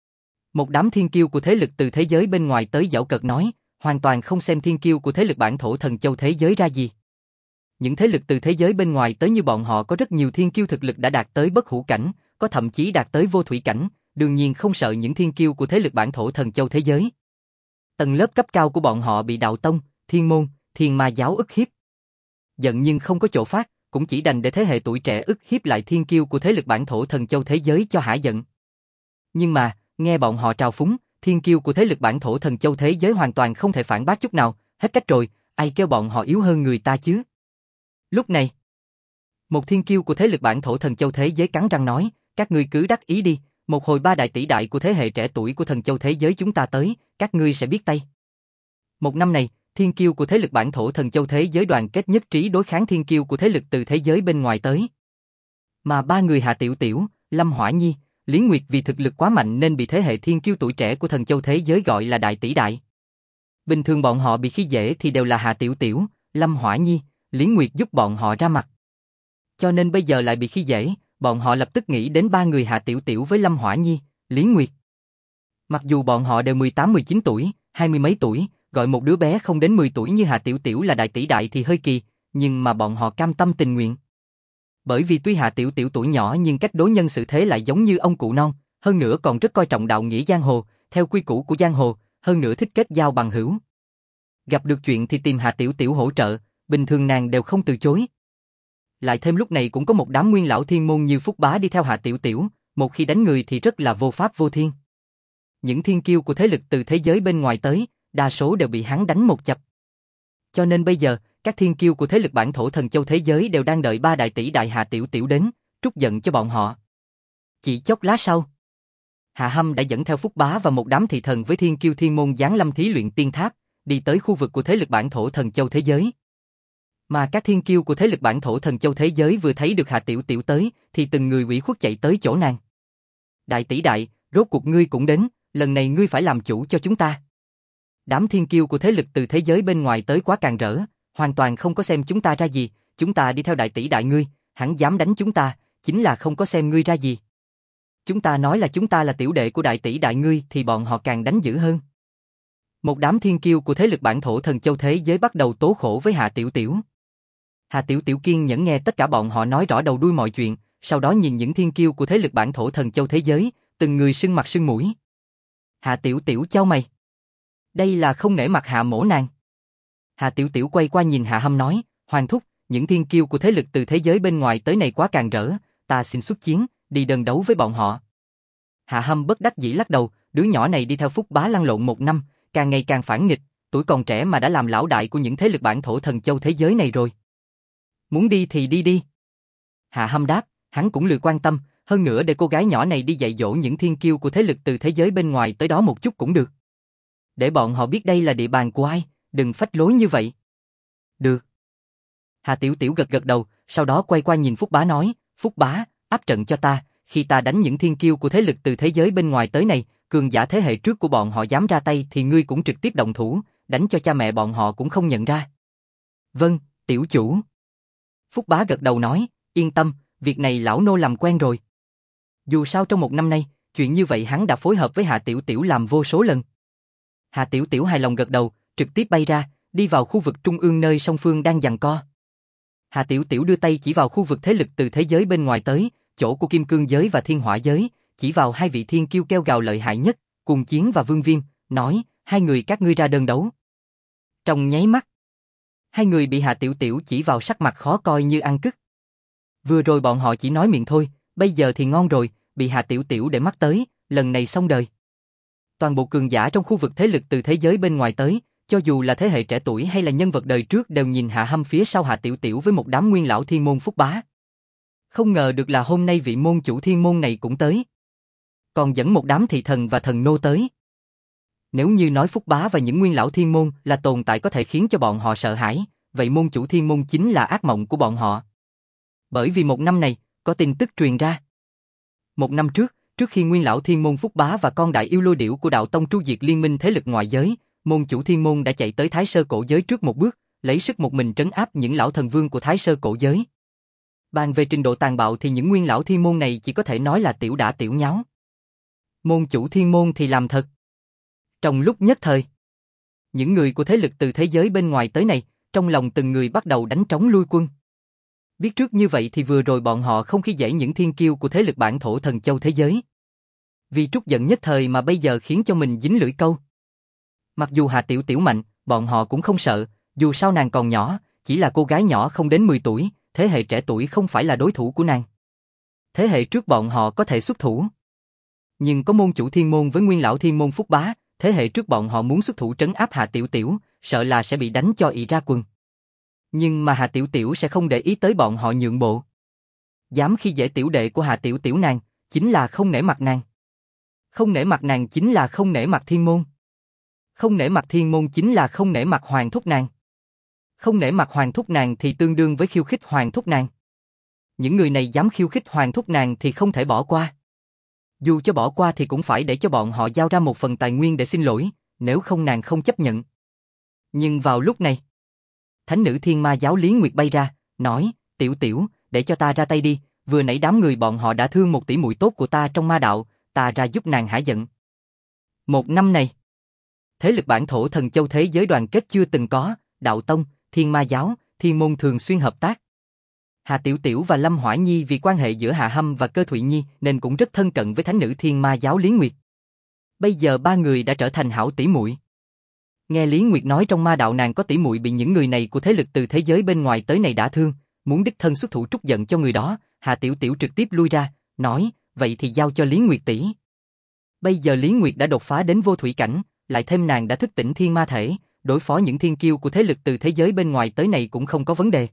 Một đám thiên kiêu của thế lực từ thế giới bên ngoài tới giảo cợt nói, hoàn toàn không xem thiên kiêu của thế lực bản thổ thần châu thế giới ra gì. Những thế lực từ thế giới bên ngoài tới như bọn họ có rất nhiều thiên kiêu thực lực đã đạt tới bất hủ cảnh, có thậm chí đạt tới vô thủy cảnh, đương nhiên không sợ những thiên kiêu của thế lực bản thổ thần châu thế giới. Tầng lớp cấp cao của bọn họ bị đạo tông, thiên môn, thiên ma giáo ức hiếp. Giận nhưng không có chỗ phát, cũng chỉ đành để thế hệ tuổi trẻ ức hiếp lại thiên kiêu của thế lực bản thổ thần châu thế giới cho hả giận. Nhưng mà, nghe bọn họ trào phúng, thiên kiêu của thế lực bản thổ thần châu thế giới hoàn toàn không thể phản bác chút nào, hết cách rồi, ai kêu bọn họ yếu hơn người ta chứ. Lúc này, Một thiên kiêu của thế lực bản thổ thần châu thế giới cắn răng nói, các ngươi cứ đắc ý đi, một hồi ba đại tỷ đại của thế hệ trẻ tuổi của thần châu thế giới chúng ta tới, các ngươi sẽ biết tay. Một năm này, thiên kiêu của thế lực bản thổ thần châu thế giới đoàn kết nhất trí đối kháng thiên kiêu của thế lực từ thế giới bên ngoài tới. Mà ba người Hạ Tiểu Tiểu, Lâm Hỏa Nhi, Lý Nguyệt vì thực lực quá mạnh nên bị thế hệ thiên kiêu tuổi trẻ của thần châu thế giới gọi là đại tỷ đại. Bình thường bọn họ bị khi dễ thì đều là Hạ Tiểu Tiểu, Lâm Hỏa Nhi, Lý Nguyệt giúp bọn họ ra mặt. Cho nên bây giờ lại bị khi dễ, bọn họ lập tức nghĩ đến ba người Hạ Tiểu Tiểu với Lâm Hỏa Nhi, Lý Nguyệt. Mặc dù bọn họ đều 18-19 tuổi, 20 mấy tuổi, gọi một đứa bé không đến 10 tuổi như Hạ Tiểu Tiểu là đại tỷ đại thì hơi kỳ, nhưng mà bọn họ cam tâm tình nguyện. Bởi vì tuy Hạ Tiểu Tiểu tuổi nhỏ nhưng cách đối nhân xử thế lại giống như ông cụ non, hơn nữa còn rất coi trọng đạo nghĩa giang hồ, theo quy củ của giang hồ, hơn nữa thích kết giao bằng hữu. Gặp được chuyện thì tìm Hạ Tiểu Tiểu hỗ trợ, bình thường nàng đều không từ chối. Lại thêm lúc này cũng có một đám nguyên lão thiên môn như Phúc Bá đi theo Hạ Tiểu Tiểu, một khi đánh người thì rất là vô pháp vô thiên. Những thiên kiêu của thế lực từ thế giới bên ngoài tới, đa số đều bị hắn đánh một chập. Cho nên bây giờ, các thiên kiêu của thế lực bản thổ thần châu thế giới đều đang đợi ba đại tỷ đại Hạ Tiểu Tiểu đến, trút giận cho bọn họ. Chỉ chốc lát sau, Hạ Hâm đã dẫn theo Phúc Bá và một đám thị thần với thiên kiêu thiên môn giáng lâm thí luyện tiên tháp, đi tới khu vực của thế lực bản thổ thần châu thế giới. Mà các thiên kiêu của thế lực bản thổ thần châu thế giới vừa thấy được Hạ Tiểu Tiểu tới, thì từng người ủy khuất chạy tới chỗ nàng. Đại tỷ đại, rốt cuộc ngươi cũng đến, lần này ngươi phải làm chủ cho chúng ta. Đám thiên kiêu của thế lực từ thế giới bên ngoài tới quá càn rỡ, hoàn toàn không có xem chúng ta ra gì, chúng ta đi theo đại tỷ đại ngươi, hắn dám đánh chúng ta, chính là không có xem ngươi ra gì. Chúng ta nói là chúng ta là tiểu đệ của đại tỷ đại ngươi thì bọn họ càng đánh dữ hơn. Một đám thiên kiêu của thế lực bản thổ thần châu thế giới bắt đầu tố khổ với Hạ Tiểu Tiểu. Hạ Tiểu Tiểu kiên nhẫn nghe tất cả bọn họ nói rõ đầu đuôi mọi chuyện, sau đó nhìn những thiên kiêu của thế lực bản thổ thần châu thế giới, từng người sưng mặt sưng mũi. Hạ Tiểu Tiểu chau mày. Đây là không nể mặt Hạ mỗ nàng. Hạ Tiểu Tiểu quay qua nhìn Hạ Hâm nói, Hoàng thúc, những thiên kiêu của thế lực từ thế giới bên ngoài tới này quá càn rỡ, ta xin xuất chiến, đi đơn đấu với bọn họ. Hạ Hâm bất đắc dĩ lắc đầu, đứa nhỏ này đi theo Phúc Bá lăn lộn một năm, càng ngày càng phản nghịch, tuổi còn trẻ mà đã làm lão đại của những thế lực bản thổ thần châu thế giới này rồi. Muốn đi thì đi đi. Hạ Hâm đáp, hắn cũng lười quan tâm, hơn nữa để cô gái nhỏ này đi dạy dỗ những thiên kiêu của thế lực từ thế giới bên ngoài tới đó một chút cũng được. Để bọn họ biết đây là địa bàn của ai, đừng phách lối như vậy. Được. Hạ Tiểu Tiểu gật gật đầu, sau đó quay qua nhìn Phúc Bá nói, Phúc Bá, áp trận cho ta, khi ta đánh những thiên kiêu của thế lực từ thế giới bên ngoài tới này, cường giả thế hệ trước của bọn họ dám ra tay thì ngươi cũng trực tiếp động thủ, đánh cho cha mẹ bọn họ cũng không nhận ra. Vâng, tiểu chủ. Phúc Bá gật đầu nói, yên tâm, việc này lão nô làm quen rồi. Dù sao trong một năm nay, chuyện như vậy hắn đã phối hợp với Hạ Tiểu Tiểu làm vô số lần. Hạ Tiểu Tiểu hài lòng gật đầu, trực tiếp bay ra, đi vào khu vực trung ương nơi song phương đang giằng co. Hạ Tiểu Tiểu đưa tay chỉ vào khu vực thế lực từ thế giới bên ngoài tới, chỗ của Kim Cương giới và Thiên Hỏa giới, chỉ vào hai vị thiên kiêu kêu gào lợi hại nhất, Cùng Chiến và Vương Viêm, nói, hai người các ngươi ra đơn đấu. Trong nháy mắt, hai người bị Hạ Tiểu Tiểu chỉ vào sắc mặt khó coi như ăn cứt. Vừa rồi bọn họ chỉ nói miệng thôi, bây giờ thì ngon rồi, bị Hạ Tiểu Tiểu để mắt tới, lần này xong đời. Toàn bộ cường giả trong khu vực thế lực từ thế giới bên ngoài tới, cho dù là thế hệ trẻ tuổi hay là nhân vật đời trước đều nhìn Hạ Hâm phía sau Hạ Tiểu Tiểu với một đám nguyên lão thiên môn Phúc Bá. Không ngờ được là hôm nay vị môn chủ thiên môn này cũng tới. Còn dẫn một đám thị thần và thần nô tới. Nếu như nói Phúc Bá và những nguyên lão thiên môn là tồn tại có thể khiến cho bọn họ sợ hãi, vậy môn chủ thiên môn chính là ác mộng của bọn họ. Bởi vì một năm này, có tin tức truyền ra. Một năm trước khi nguyên lão thiên môn Phúc Bá và con đại yêu lôi điểu của đạo tông tru diệt liên minh thế lực ngoại giới, môn chủ thiên môn đã chạy tới Thái Sơ cổ giới trước một bước, lấy sức một mình trấn áp những lão thần vương của Thái Sơ cổ giới. Bàn về trình độ tàn bạo thì những nguyên lão thiên môn này chỉ có thể nói là tiểu đả tiểu nháo. Môn chủ thiên môn thì làm thật. Trong lúc nhất thời, những người của thế lực từ thế giới bên ngoài tới này, trong lòng từng người bắt đầu đánh trống lui quân. Biết trước như vậy thì vừa rồi bọn họ không khi dễ những thiên kiêu của thế lực bản thổ thần châu thế giới. Vì trút giận nhất thời mà bây giờ khiến cho mình dính lưỡi câu. Mặc dù Hạ Tiểu Tiểu mạnh, bọn họ cũng không sợ, dù sao nàng còn nhỏ, chỉ là cô gái nhỏ không đến 10 tuổi, thế hệ trẻ tuổi không phải là đối thủ của nàng. Thế hệ trước bọn họ có thể xuất thủ. Nhưng có môn chủ thiên môn với nguyên lão thiên môn Phúc Bá, thế hệ trước bọn họ muốn xuất thủ trấn áp Hạ Tiểu Tiểu, sợ là sẽ bị đánh cho ị ra quần. Nhưng mà Hạ Tiểu Tiểu sẽ không để ý tới bọn họ nhượng bộ. Dám khi dễ tiểu đệ của Hà Tiểu Tiểu nàng, chính là không nể mặt nàng. Không nể mặt nàng chính là không nể mặt thiên môn. Không nể mặt thiên môn chính là không nể mặt hoàng thúc nàng. Không nể mặt hoàng thúc nàng thì tương đương với khiêu khích hoàng thúc nàng. Những người này dám khiêu khích hoàng thúc nàng thì không thể bỏ qua. Dù cho bỏ qua thì cũng phải để cho bọn họ giao ra một phần tài nguyên để xin lỗi, nếu không nàng không chấp nhận. Nhưng vào lúc này, thánh nữ thiên ma giáo Lý Nguyệt bay ra, nói, Tiểu Tiểu, để cho ta ra tay đi, vừa nãy đám người bọn họ đã thương một tỷ muội tốt của ta trong ma đạo, ta ra giúp nàng hả giận. Một năm này, thế lực bản thổ thần châu thế giới đoàn kết chưa từng có, đạo tông, thiên ma giáo, thiên môn thường xuyên hợp tác. Hà Tiểu Tiểu và Lâm Hỏa Nhi vì quan hệ giữa Hạ Hâm và Cơ Thụy Nhi nên cũng rất thân cận với thánh nữ thiên ma giáo Lý Nguyệt. Bây giờ ba người đã trở thành hảo tỷ muội. Nghe Lý Nguyệt nói trong ma đạo nàng có tỷ muội bị những người này của thế lực từ thế giới bên ngoài tới này đả thương, muốn đích thân xuất thủ trút giận cho người đó, Hà Tiểu Tiểu trực tiếp lui ra, nói, vậy thì giao cho Lý Nguyệt tỷ. Bây giờ Lý Nguyệt đã đột phá đến vô thủy cảnh, lại thêm nàng đã thức tỉnh thiên ma thể, đối phó những thiên kiêu của thế lực từ thế giới bên ngoài tới này cũng không có vấn đề.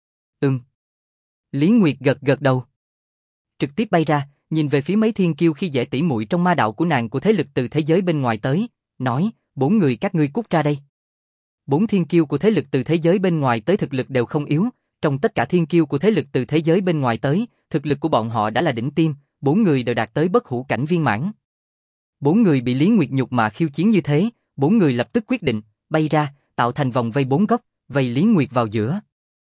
Lý Nguyệt gật gật đầu. Trực tiếp bay ra, nhìn về phía mấy thiên kiêu khi dễ tỷ muội trong ma đạo của nàng của thế lực từ thế giới bên ngoài tới, nói, 4 người các ngươi cút ra đây. 4 thiên kiêu của thế lực từ thế giới bên ngoài tới thực lực đều không yếu, trong tất cả thiên kiêu của thế lực từ thế giới bên ngoài tới, thực lực của bọn họ đã là đỉnh tiêm, 4 người đều đạt tới bất hủ cảnh viên mãn. 4 người bị Lý Nguyệt nhục mà khiêu chiến như thế, 4 người lập tức quyết định, bay ra, tạo thành vòng vây 4 góc, vây Lý Nguyệt vào giữa.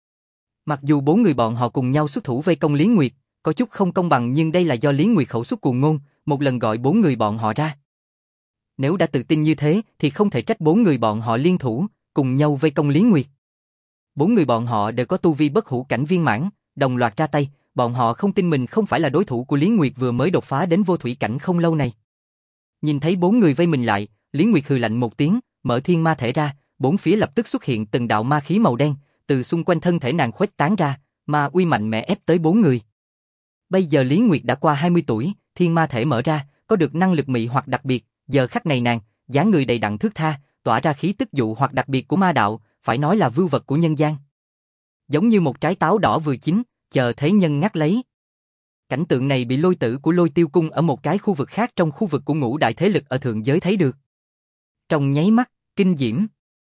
Mặc dù 4 người bọn họ cùng nhau xuất thủ vây công Lý Nguyệt, có chút không công bằng nhưng đây là do Lý Nguyệt khẩu xuất cuồng ngôn, một lần gọi 4 người bọn họ ra. Nếu đã tự tin như thế thì không thể trách 4 người bọn họ liên thủ, cùng nhau vây công Lý Nguyệt. 4 người bọn họ đều có tu vi bất hủ cảnh viên mãn, đồng loạt ra tay, bọn họ không tin mình không phải là đối thủ của Lý Nguyệt vừa mới đột phá đến vô thủy cảnh không lâu này. Nhìn thấy 4 người vây mình lại, Lý Nguyệt hừ lạnh một tiếng, mở thiên ma thể ra, bốn phía lập tức xuất hiện từng đạo ma khí màu đen, từ xung quanh thân thể nàng khuếch tán ra, ma uy mạnh mẽ ép tới 4 người. Bây giờ Lý Nguyệt đã qua 20 tuổi, thiên ma thể mở ra, có được năng lực mị hoặc đặc biệt, giờ khắc này nàng, dáng người đầy đặn thướt tha, tỏa ra khí tức dụ hoặc đặc biệt của ma đạo, phải nói là vưu vật của nhân gian. Giống như một trái táo đỏ vừa chín, chờ thế nhân ngắt lấy. Cảnh tượng này bị Lôi Tử của Lôi Tiêu Cung ở một cái khu vực khác trong khu vực của ngũ đại thế lực ở thượng giới thấy được. Trong nháy mắt, kinh diễm.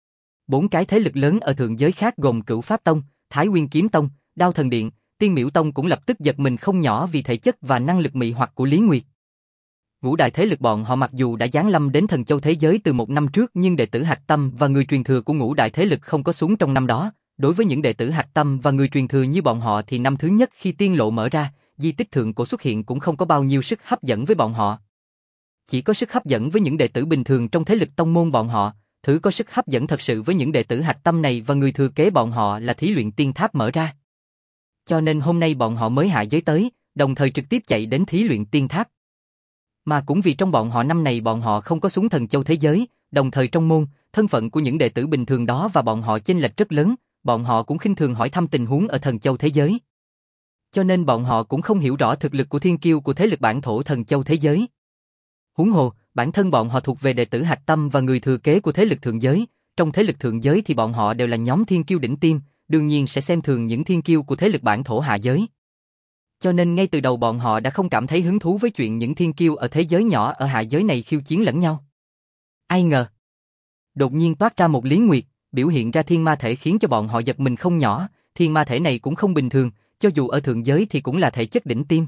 4 cái thế lực lớn ở thượng giới khác gồm Cửu Pháp Tông, Thái Nguyên Kiếm Tông, Đao Thần Điện, Tiên Miễu Tông cũng lập tức giật mình không nhỏ vì thể chất và năng lực mị hoặc của Lý Nguyệt. Ngũ đại thế lực bọn họ mặc dù đã giáng lâm đến thần châu thế giới từ 1 năm trước nhưng đệ tử Hạch Tâm và người truyền thừa của ngũ đại thế lực không có xuống trong năm đó. Đối với những đệ tử Hạch Tâm và người truyền thừa như bọn họ thì năm thứ nhất khi tiên lộ mở ra, di tích thượng cổ xuất hiện cũng không có bao nhiêu sức hấp dẫn với bọn họ. Chỉ có sức hấp dẫn với những đệ tử bình thường trong thế lực tông môn bọn họ, thứ có sức hấp dẫn thật sự với những đệ tử Hạch Tâm này và người thừa kế bọn họ là thí luyện tiên tháp mở ra. Cho nên hôm nay bọn họ mới hạ giới tới, đồng thời trực tiếp chạy đến thí luyện tiên tháp. Mà cũng vì trong bọn họ năm này bọn họ không có xuống thần châu thế giới, đồng thời trong môn, thân phận của những đệ tử bình thường đó và bọn họ chênh lệch rất lớn, bọn họ cũng khinh thường hỏi thăm tình huống ở thần châu thế giới. Cho nên bọn họ cũng không hiểu rõ thực lực của thiên kiêu của thế lực bản thổ thần châu thế giới. Huống hồ, bản thân bọn họ thuộc về đệ tử Hạch Tâm và người thừa kế của thế lực thượng giới, trong thế lực thượng giới thì bọn họ đều là nhóm thiên kiêu đỉnh tiêm, đương nhiên sẽ xem thường những thiên kiêu của thế lực bản thổ hạ giới. Cho nên ngay từ đầu bọn họ đã không cảm thấy hứng thú với chuyện những thiên kiêu ở thế giới nhỏ ở hạ giới này khiêu chiến lẫn nhau. Ai ngờ, đột nhiên toát ra một Lý Nguyệt, biểu hiện ra thiên ma thể khiến cho bọn họ giật mình không nhỏ, thiên ma thể này cũng không bình thường, cho dù ở thượng giới thì cũng là thể chất đỉnh tiêm.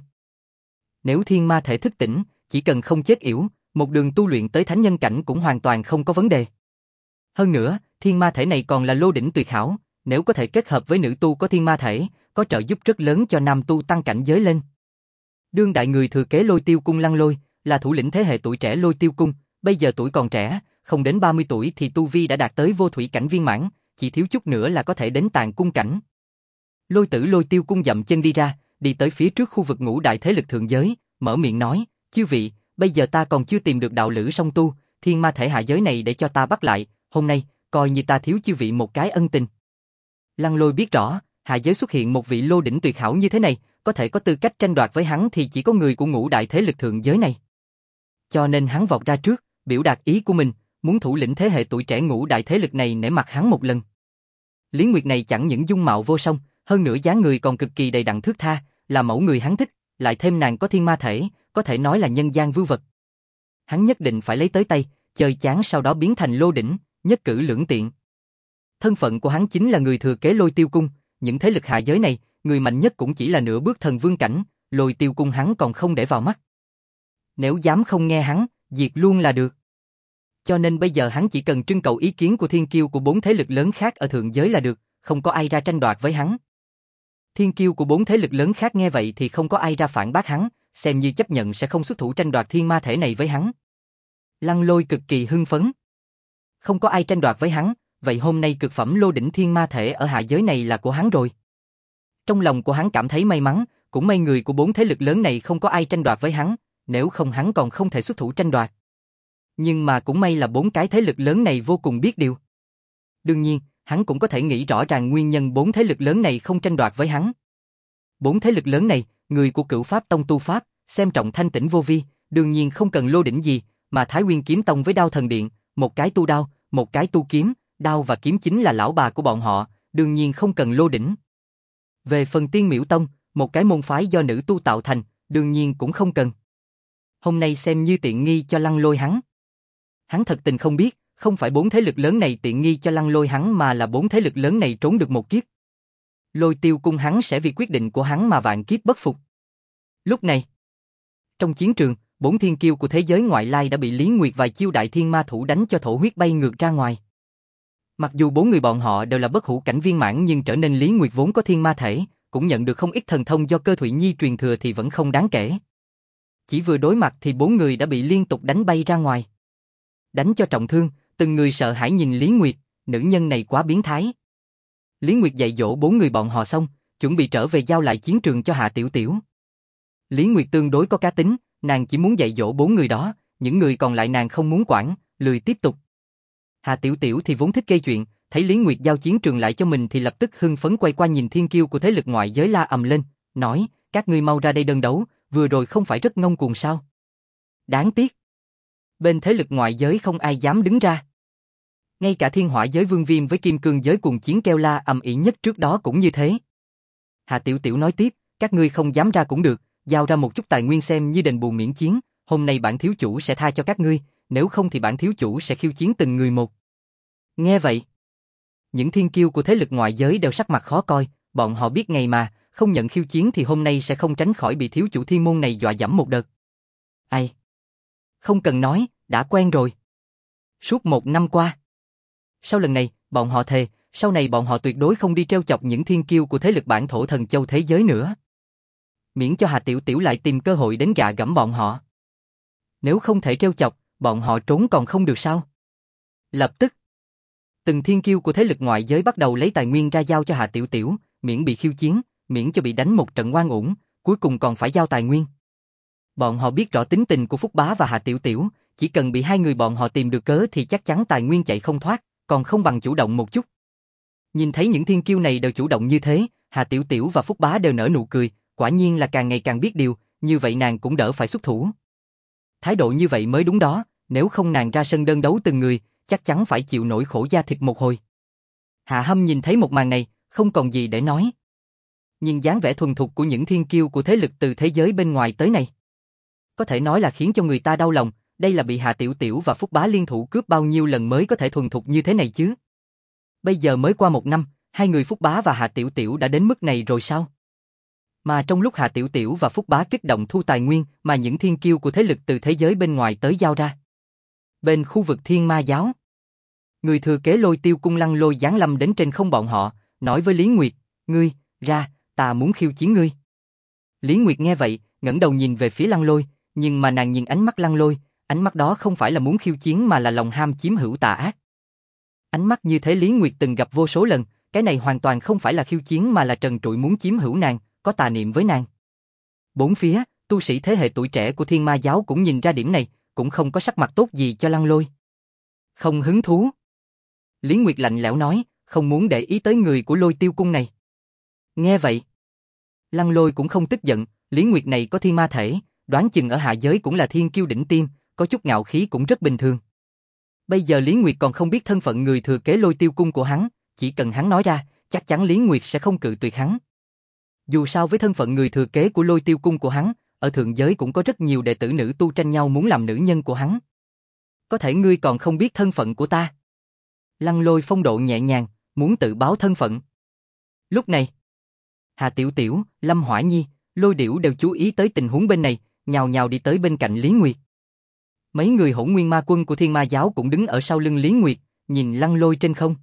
Nếu thiên ma thể thức tỉnh, chỉ cần không chết yểu, một đường tu luyện tới thánh nhân cảnh cũng hoàn toàn không có vấn đề. Hơn nữa, thiên ma thể này còn là lô đỉnh tuyệt hảo, nếu có thể kết hợp với nữ tu có thiên ma thể, có trợ giúp rất lớn cho nam tu tăng cảnh giới lên. Đương đại người thừa kế Lôi Tiêu Cung Lăng Lôi, là thủ lĩnh thế hệ tuổi trẻ Lôi Tiêu Cung, bây giờ tuổi còn trẻ, không đến 30 tuổi thì tu vi đã đạt tới vô thủy cảnh viên mãn, chỉ thiếu chút nữa là có thể đến tàn cung cảnh. Lôi Tử Lôi Tiêu Cung dậm chân đi ra, đi tới phía trước khu vực ngũ đại thế lực thượng giới, mở miệng nói, chư vị, bây giờ ta còn chưa tìm được đạo lữ song tu, thiên ma thể hạ giới này để cho ta bắt lại, hôm nay, coi như ta thiếu chư vị một cái ân tình. Lăng Lôi biết rõ, hạ giới xuất hiện một vị lô đỉnh tuyệt hảo như thế này, có thể có tư cách tranh đoạt với hắn thì chỉ có người của ngũ đại thế lực thượng giới này. Cho nên hắn vọt ra trước, biểu đạt ý của mình, muốn thủ lĩnh thế hệ tuổi trẻ ngũ đại thế lực này nể mặt hắn một lần. Lý Nguyệt này chẳng những dung mạo vô song, hơn nữa dáng người còn cực kỳ đầy đặn thướt tha, là mẫu người hắn thích, lại thêm nàng có thiên ma thể, có thể nói là nhân gian vưu vật. Hắn nhất định phải lấy tới tay, chơi chán sau đó biến thành lô đỉnh, nhất cử lưỡng tiện. Thân phận của hắn chính là người thừa kế Lôi Tiêu Cung, những thế lực hạ giới này, người mạnh nhất cũng chỉ là nửa bước thần vương cảnh, Lôi Tiêu Cung hắn còn không để vào mắt. Nếu dám không nghe hắn, diệt luôn là được. Cho nên bây giờ hắn chỉ cần trưng cầu ý kiến của thiên kiêu của 4 thế lực lớn khác ở thượng giới là được, không có ai ra tranh đoạt với hắn. Thiên kiêu của 4 thế lực lớn khác nghe vậy thì không có ai ra phản bác hắn, xem như chấp nhận sẽ không xuất thủ tranh đoạt thiên ma thể này với hắn. Lăng Lôi cực kỳ hưng phấn. Không có ai tranh đoạt với hắn, vậy hôm nay cực phẩm lô đỉnh thiên ma thể ở hạ giới này là của hắn rồi. Trong lòng của hắn cảm thấy may mắn, cũng may người của 4 thế lực lớn này không có ai tranh đoạt với hắn, nếu không hắn còn không thể xuất thủ tranh đoạt. Nhưng mà cũng may là 4 cái thế lực lớn này vô cùng biết điều. Đương nhiên, hắn cũng có thể nghĩ rõ ràng nguyên nhân 4 thế lực lớn này không tranh đoạt với hắn. 4 thế lực lớn này, người của Cửu Pháp Tông tu pháp, xem trọng thanh tĩnh vô vi, đương nhiên không cần lô đỉnh gì, mà Thái Nguyên Kiếm Tông với Đao Thần Điện, một cái tu đao, một cái tu kiếm, đao và kiếm chính là lão bà của bọn họ, đương nhiên không cần lô đỉnh. Về phần Tiên Miễu Tông, một cái môn phái do nữ tu tạo thành, đương nhiên cũng không cần. Hôm nay xem như tiện nghi cho Lăng Lôi hắn. Hắn thật tình không biết, không phải 4 thế lực lớn này tiện nghi cho Lăng Lôi hắn mà là 4 thế lực lớn này trốn được một kiếp. Lôi Tiêu Cung hắn sẽ vì quyết định của hắn mà vạn kiếp bất phục. Lúc này, trong chiến trường, 4 thiên kiêu của thế giới ngoại lai đã bị Lý Nguyệt vài chiêu đại thiên ma thủ đánh cho thổ huyết bay ngược ra ngoài. Mặc dù 4 người bọn họ đều là bất hủ cảnh viên mãn nhưng trở nên Lý Nguyệt vốn có thiên ma thể, cũng nhận được không ít thần thông do Cơ Thụy Nhi truyền thừa thì vẫn không đáng kể. Chỉ vừa đối mặt thì 4 người đã bị liên tục đánh bay ra ngoài. Đánh cho trọng thương, từng người sợ hãi nhìn Lý Nguyệt, nữ nhân này quá biến thái. Lý Nguyệt dạy dỗ 4 người bọn họ xong, chuẩn bị trở về giao lại chiến trường cho Hạ Tiểu Tiểu. Lý Nguyệt tương đối có cá tính, nàng chỉ muốn dạy dỗ 4 người đó, những người còn lại nàng không muốn quản, lười tiếp tục. Hạ Tiểu Tiểu thì vốn thích gây chuyện, thấy Lý Nguyệt giao chiến trường lại cho mình thì lập tức hưng phấn quay qua nhìn thiên kiêu của thế lực ngoại giới la ầm lên, nói, các ngươi mau ra đây đơn đấu, vừa rồi không phải rất ngông cuồng sao? Đáng tiếc. Bên thế lực ngoại giới không ai dám đứng ra. Ngay cả Thiên Hỏa giới Vương Viêm với Kim Cương giới cùng chiến kêu la ầm ĩ nhất trước đó cũng như thế. Hạ Tiểu Tiểu nói tiếp, các ngươi không dám ra cũng được, giao ra một chút tài nguyên xem như đền bù miễn chiến, hôm nay bản thiếu chủ sẽ tha cho các ngươi, nếu không thì bản thiếu chủ sẽ khiêu chiến từng người một. Nghe vậy, những thiên kiêu của thế lực ngoại giới đều sắc mặt khó coi, bọn họ biết ngày mà, không nhận khiêu chiến thì hôm nay sẽ không tránh khỏi bị thiếu chủ thiên môn này dọa dẫm một đợt. Ai? Không cần nói, đã quen rồi. Suốt 1 năm qua. Sau lần này, bọn họ thề, sau này bọn họ tuyệt đối không đi trêu chọc những thiên kiêu của thế lực bản thổ thần châu thế giới nữa. Miễn cho Hà Tiểu Tiểu lại tìm cơ hội đến gạ gẫm bọn họ. Nếu không thể trêu chọc, bọn họ trốn còn không được sao? Lập tức, từng thiên kiêu của thế lực ngoại giới bắt đầu lấy tài nguyên ra giao cho Hà Tiểu Tiểu, miễn bị khiêu chiến, miễn cho bị đánh một trận oan uổng, cuối cùng còn phải giao tài nguyên. Bọn họ biết rõ tính tình của Phúc Bá và Hà Tiểu Tiểu, chỉ cần bị hai người bọn họ tìm được cớ thì chắc chắn tài nguyên chạy không thoát, còn không bằng chủ động một chút. Nhìn thấy những thiên kiêu này đều chủ động như thế, Hà Tiểu Tiểu và Phúc Bá đều nở nụ cười, quả nhiên là càng ngày càng biết điều, như vậy nàng cũng đỡ phải xuất thủ. Thái độ như vậy mới đúng đó, nếu không nàng ra sân đơn đấu từng người, chắc chắn phải chịu nỗi khổ da thịt một hồi. Hạ Hâm nhìn thấy một màn này, không còn gì để nói. Nhìn dáng vẻ thuần thục của những thiên kiêu của thế lực từ thế giới bên ngoài tới này, có thể nói là khiến cho người ta đau lòng, đây là bị Hạ Tiểu Tiểu và Phúc Bá liên thủ cướp bao nhiêu lần mới có thể thuần thục như thế này chứ. Bây giờ mới qua 1 năm, hai người Phúc Bá và Hạ Tiểu Tiểu đã đến mức này rồi sao? Mà trong lúc Hạ Tiểu Tiểu và Phúc Bá kích động thu tài nguyên mà những thiên kiêu của thế lực từ thế giới bên ngoài tới giao ra. Bên khu vực Thiên Ma Giáo, người thừa kế Lôi Tiêu Cung Lăng Lôi giáng lâm đến trên không bọn họ, nói với Lý Nguyệt, ngươi, ra, ta muốn khiêu chiến ngươi. Lý Nguyệt nghe vậy, ngẩng đầu nhìn về phía Lăng Lôi, nhưng mà nàng nhìn ánh mắt Lăng Lôi, ánh mắt đó không phải là muốn khiêu chiến mà là lòng ham chiếm hữu tà ác. Ánh mắt như thế Lý Nguyệt từng gặp vô số lần, cái này hoàn toàn không phải là khiêu chiến mà là trần trụi muốn chiếm hữu nàng, có tà niệm với nàng. Bốn phía, tu sĩ thế hệ tuổi trẻ của Thiên Ma Giáo cũng nhìn ra điểm này, cũng không có sắc mặt tốt gì cho Lăng Lôi. Không hứng thú. Lý Nguyệt lạnh lẽo nói, không muốn để ý tới người của Lôi Tiêu Cung này. Nghe vậy, Lăng Lôi cũng không tức giận, Lý Nguyệt này có thiên ma thể, đoán chừng ở hạ giới cũng là thiên kiêu đỉnh tiêm, có chút ngạo khí cũng rất bình thường. Bây giờ Lý Nguyệt còn không biết thân phận người thừa kế Lôi Tiêu Cung của hắn, chỉ cần hắn nói ra, chắc chắn Lý Nguyệt sẽ không cự tuyệt hắn. Dù sao với thân phận người thừa kế của Lôi Tiêu cung của hắn, ở thượng giới cũng có rất nhiều đệ tử nữ tu tranh nhau muốn làm nữ nhân của hắn. Có thể ngươi còn không biết thân phận của ta. Lăng Lôi phong độ nhẹ nhàng, muốn tự báo thân phận. Lúc này, Hà Tiểu Tiểu, Lâm Hỏa Nhi, Lôi Điểu đều chú ý tới tình huống bên này, nhào nhào đi tới bên cạnh Lý Nguyệt. Mấy người Hỗn Nguyên Ma Quân của Thiên Ma giáo cũng đứng ở sau lưng Lý Nguyệt, nhìn Lăng Lôi trên không.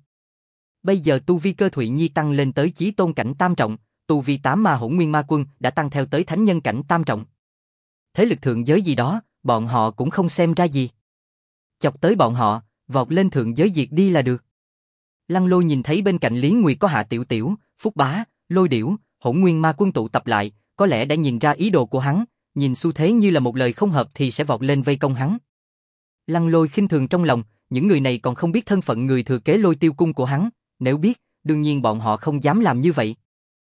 Bây giờ tu vi Cơ Thụy Nhi tăng lên tới chí tôn cảnh tam trọng, tu vi 8 ma Hỗn Nguyên Ma Quân đã tăng theo tới thánh nhân cảnh tam trọng. Thế lực thượng giới gì đó, bọn họ cũng không xem ra gì. Chọc tới bọn họ, vọt lên thượng giới diệt đi là được. Lăng Lôi nhìn thấy bên cạnh Lý Nguyệt có Hạ Tiểu Tiểu, Phúc Bá, Lôi Điểu, Hỗn Nguyên Ma Quân tụ tập lại, có lẽ đã nhìn ra ý đồ của hắn, nhìn xu thế như là một lời không hợp thì sẽ vọt lên vây công hắn. Lăng Lôi khinh thường trong lòng, những người này còn không biết thân phận người thừa kế Lôi Tiêu cung của hắn, nếu biết, đương nhiên bọn họ không dám làm như vậy.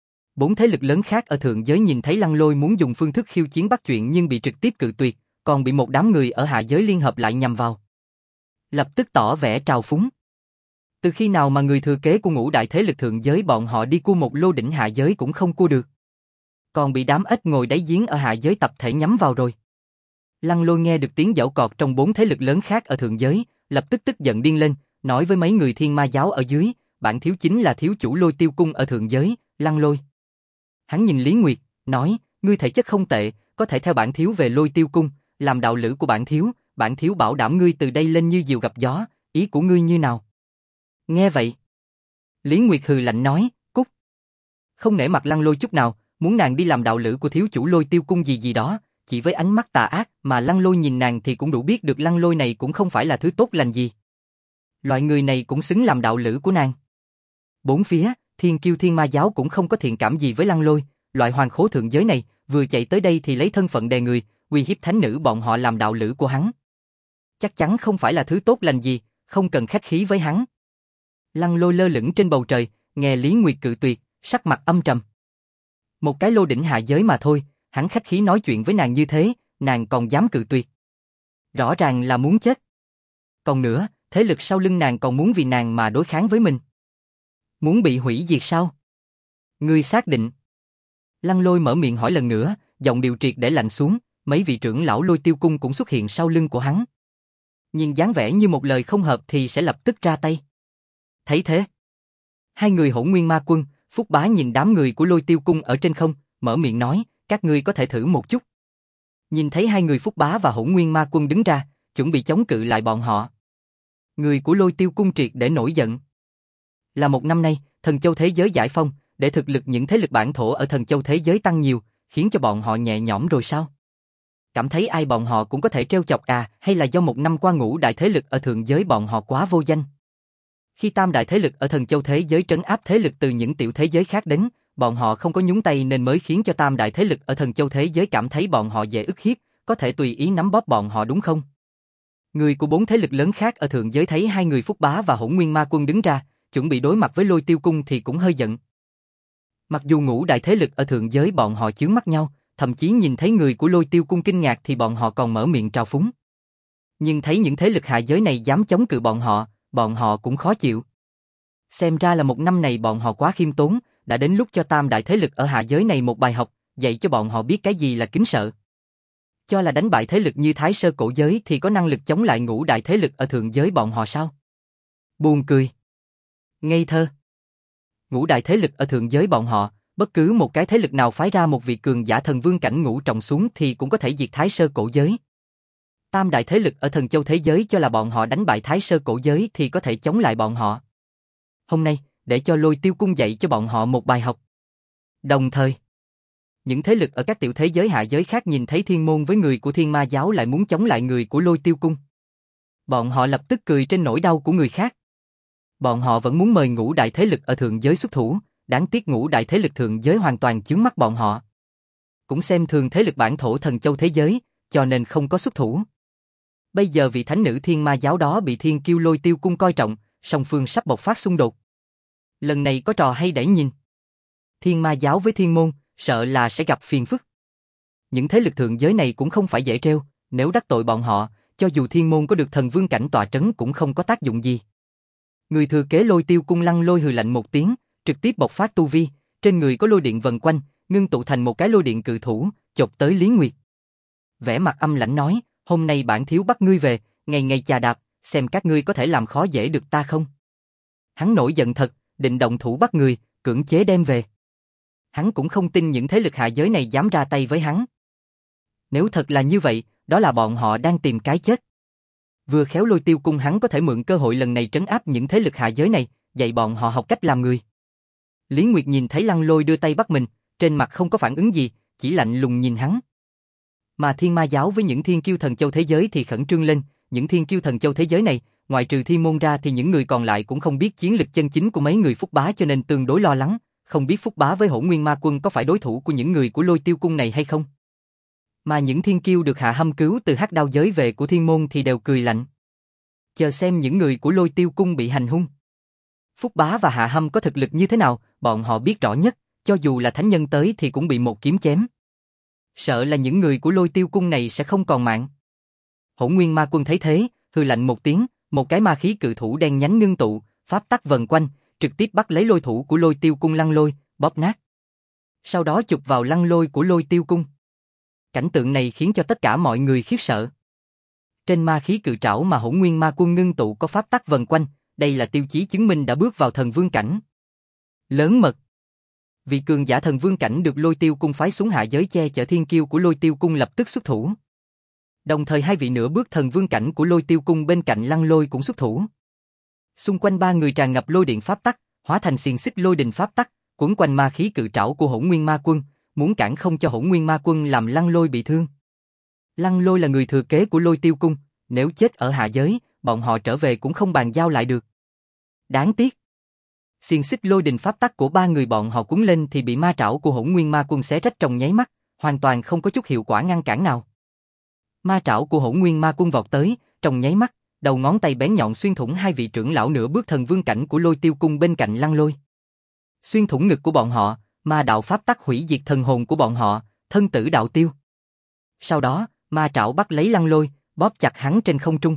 4 thế lực lớn khác ở thượng giới nhìn thấy Lăng Lôi muốn dùng phương thức khiêu chiến bắt chuyện nhưng bị trực tiếp cự tuyệt, còn bị một đám người ở hạ giới liên hợp lại nhằm vào. Lập tức tỏ vẻ trào phúng. Từ khi nào mà người thừa kế của ngũ đại thế lực thượng giới bọn họ đi cua một lô đỉnh hạ giới cũng không cua được. Còn bị đám ếch ngồi đáy giếng ở hạ giới tập thể nhắm vào rồi. Lăng Lôi nghe được tiếng giễu cọt trong 4 thế lực lớn khác ở thượng giới, lập tức tức giận điên lên, nói với mấy người Thiên Ma giáo ở dưới, bản thiếu chính là thiếu chủ Lôi Tiêu cung ở thượng giới, Lăng Lôi. Hắn nhìn Lý Nguyệt, nói, ngươi thể chất không tệ, có thể theo bản thiếu về Lôi Tiêu cung, làm đạo lữ của bản thiếu bảo đảm ngươi từ đây lên như diều gặp gió, ý của ngươi như nào? Nghe vậy, Lý Nguyệt hừ lạnh nói, cút. Không nể mặt Lăng Lôi chút nào, muốn nàng đi làm đạo lữ của thiếu chủ Lôi Tiêu cung gì gì đó, chỉ với ánh mắt tà ác mà Lăng Lôi nhìn nàng thì cũng đủ biết được Lăng Lôi này cũng không phải là thứ tốt lành gì. Loại người này cũng xứng làm đạo lữ của nàng. Bốn phía, Thiên Kiêu Thiên Ma giáo cũng không có thiện cảm gì với Lăng Lôi, loại hoàng khố thượng giới này, vừa chạy tới đây thì lấy thân phận đè người, uy hiếp thánh nữ bọn họ làm đạo lữ của hắn. Chắc chắn không phải là thứ tốt lành gì, không cần khách khí với hắn. Lăng Lôi lơ lửng trên bầu trời, nghe Lý Nguyệt cự tuyệt, sắc mặt âm trầm. Một cái lô đỉnh hạ giới mà thôi, hắn khách khí nói chuyện với nàng như thế, nàng còn dám cự tuyệt. Rõ ràng là muốn chết. Còn nữa, thế lực sau lưng nàng còn muốn vì nàng mà đối kháng với mình. Muốn bị hủy diệt sao? Ngươi xác định. Lăng Lôi mở miệng hỏi lần nữa, giọng điệu triệt để lạnh xuống, mấy vị trưởng lão Lôi Tiêu cung cũng xuất hiện sau lưng của hắn. Nhìn dáng vẻ như một lời không hợp thì sẽ lập tức ra tay. Thấy thế, hai người Hỗn Nguyên Ma Quân, Phúc Bá nhìn đám người của Lôi Tiêu cung ở trên không, mở miệng nói, các ngươi có thể thử một chút. Nhìn thấy hai người Phúc Bá và Hỗn Nguyên Ma Quân đứng ra, chuẩn bị chống cự lại bọn họ. Người của Lôi Tiêu cung triệt để nổi giận. Là một năm nay, Thần Châu thế giới giải phong, để thực lực những thế lực bản thổ ở Thần Châu thế giới tăng nhiều, khiến cho bọn họ nhẹ nhõm rồi sao? Cảm thấy ai bọn họ cũng có thể trêu chọc à, hay là do một năm qua ngũ đại thế lực ở thượng giới bọn họ quá vô danh? Khi tam đại thế lực ở Thần Châu thế giới trấn áp thế lực từ những tiểu thế giới khác đến, bọn họ không có nhúng tay nên mới khiến cho tam đại thế lực ở Thần Châu thế giới cảm thấy bọn họ dễ ức hiếp, có thể tùy ý nắm bóp bọn họ đúng không? Người của 4 thế lực lớn khác ở thượng giới thấy hai người Phúc Bá và Hỗn Nguyên Ma Quân đứng ra, chuẩn bị đối mặt với Lôi Tiêu cung thì cũng hơi giận. Mặc dù ngũ đại thế lực ở thượng giới bọn họ chướng mắt nhau, thậm chí nhìn thấy người của Lôi Tiêu cung kinh ngạc thì bọn họ còn mở miệng trào phúng. Nhưng thấy những thế lực hạ giới này dám chống cự bọn họ cũng khó chịu. Xem ra là một năm này bọn họ quá khiêm tốn, đã đến lúc cho tam đại thế lực ở hạ giới này một bài học, dạy cho bọn họ biết cái gì là kính sợ. Cho là đánh bại thế lực như Thái Sơ cổ giới thì có năng lực chống lại ngũ đại thế lực ở thượng giới bọn họ sao? Buồn cười. Ngây thơ. Ngũ đại thế lực ở thượng giới bọn họ, bất cứ một cái thế lực nào phái ra một vị cường giả thần vương cảnh ngũ trọng xuống thì cũng có thể diệt Thái Sơ cổ giới. Tam đại thế lực ở Thần Châu thế giới cho là bọn họ đánh bại Thái Sơ cổ giới thì có thể chống lại bọn họ. Hôm nay, để cho Lôi Tiêu cung dạy cho bọn họ một bài học. Đồng thời, những thế lực ở các tiểu thế giới hạ giới khác nhìn thấy Thiên môn với người của Thiên Ma giáo lại muốn chống lại người của Lôi Tiêu cung. Bọn họ lập tức cười trên nỗi đau của người khác. Bọn họ vẫn muốn mời ngũ đại thế lực ở thượng giới xuất thủ, đáng tiếc ngũ đại thế lực thượng giới hoàn toàn chướng mắt bọn họ. Cũng xem thường thế lực bản thổ Thần Châu thế giới, cho nên không có xuất thủ. Bây giờ vị thánh nữ Thiên Ma giáo đó bị Thiên Kiêu Lôi Tiêu cung coi trọng, song phương sắp bộc phát xung đột. Lần này có trò hay để nhìn. Thiên Ma giáo với Thiên môn, sợ là sẽ gặp phiền phức. Những thế lực thượng giới này cũng không phải dễ trêu, nếu đắc tội bọn họ, cho dù Thiên môn có được thần vương cảnh tọa trấn cũng không có tác dụng gì. Người thừa kế Lôi Tiêu cung Lăng Lôi hừ lạnh một tiếng, trực tiếp bộc phát tu vi, trên người có lôi điện vần quanh, ngưng tụ thành một cái lôi điện cự thủ, chộp tới Lý Nguyệt. Vẻ mặt âm lãnh nói, hôm nay bản thiếu bắt ngươi về, ngày ngày chà đạp, xem các ngươi có thể làm khó dễ được ta không. Hắn nổi giận thật, định động thủ bắt người, cưỡng chế đem về. Hắn cũng không tin những thế lực hạ giới này dám ra tay với hắn. Nếu thật là như vậy, đó là bọn họ đang tìm cái chết. Vừa khéo Lôi Tiêu Cung hắn có thể mượn cơ hội lần này trấn áp những thế lực hạ giới này, dạy bọn họ học cách làm người. Lý Nguyệt nhìn thấy Lăng Lôi đưa tay bắt mình, trên mặt không có phản ứng gì, chỉ lạnh lùng nhìn hắn. Mà Thiên Ma giáo với những thiên kiêu thần châu thế giới thì khẩn trương lên, những thiên kiêu thần châu thế giới này, ngoại trừ Thiên Môn ra thì những người còn lại cũng không biết chiến lực chân chính của mấy người Phúc Bá cho nên tương đối lo lắng, không biết Phúc Bá với Hỗn Nguyên Ma Quân có phải đối thủ của những người của Lôi Tiêu Cung này hay không. Mà những thiên kiêu được Hạ Hâm cứu từ Hắc Đao giới về của Thiên Môn thì đều cười lạnh. Chờ xem những người của Lôi Tiêu Cung bị hành hung. Phúc Bá và Hạ Hâm có thực lực như thế nào, bọn họ biết rõ nhất, cho dù là thánh nhân tới thì cũng bị một kiếm chém. Sợ là những người của Lôi Tiêu Cung này sẽ không còn mạng. Hỗn Nguyên Ma Quân thấy thế, hừ lạnh một tiếng, một cái ma khí cự thủ đen nhánh ngưng tụ, pháp tắc vần quanh, trực tiếp bắt lấy lôi thủ của Lôi Tiêu Cung Lăng Lôi, bóp nát. Sau đó chụp vào Lăng Lôi của Lôi Tiêu Cung. Cảnh tượng này khiến cho tất cả mọi người khiếp sợ. Trên ma khí cự trảo mà Hỗn Nguyên Ma Quân ngưng tụ có pháp tắc vần quanh, đây là tiêu chí chứng minh đã bước vào thần vương cảnh. Lớn mật. Vị cường giả thần vương cảnh được Lôi Tiêu Cung phái xuống hạ giới che chở thiên kiêu của Lôi Tiêu Cung lập tức xuất thủ. Đồng thời hai vị nửa bước thần vương cảnh của Lôi Tiêu Cung bên cạnh Lăng Lôi cũng xuất thủ. Xung quanh ba người tràn ngập lôi điện pháp tắc, hóa thành xiềng xích lôi đình pháp tắc, quấn quanh ma khí cự trảo của Hỗn Nguyên Ma Quân, muốn cản không cho Hỗn Nguyên Ma Quân làm Lăng Lôi bị thương. Lăng Lôi là người thừa kế của Lôi Tiêu Cung, nếu chết ở hạ giới, bọn họ trở về cũng không bàn giao lại được. Đáng tiếc. Xiềng xích lôi đình pháp tắc của ba người bọn họ cuốn lên thì bị ma trảo của Hỗn Nguyên Ma Quân xé rách trong nháy mắt, hoàn toàn không có chút hiệu quả ngăn cản nào. Ma trảo của Hỗn Nguyên Ma Quân vọt tới, trong nháy mắt, đầu ngón tay bén nhọn xuyên thủng hai vị trưởng lão nửa bước thần vương cảnh của Lôi Tiêu Cung bên cạnh Lăng Lôi. Xuyên thủng ngực của bọn họ, ma đạo pháp tắc hủy diệt thần hồn của bọn họ, thân tử đạo tiêu. Sau đó, ma trảo bắt lấy Lăng Lôi, bóp chặt hắn trên không trung.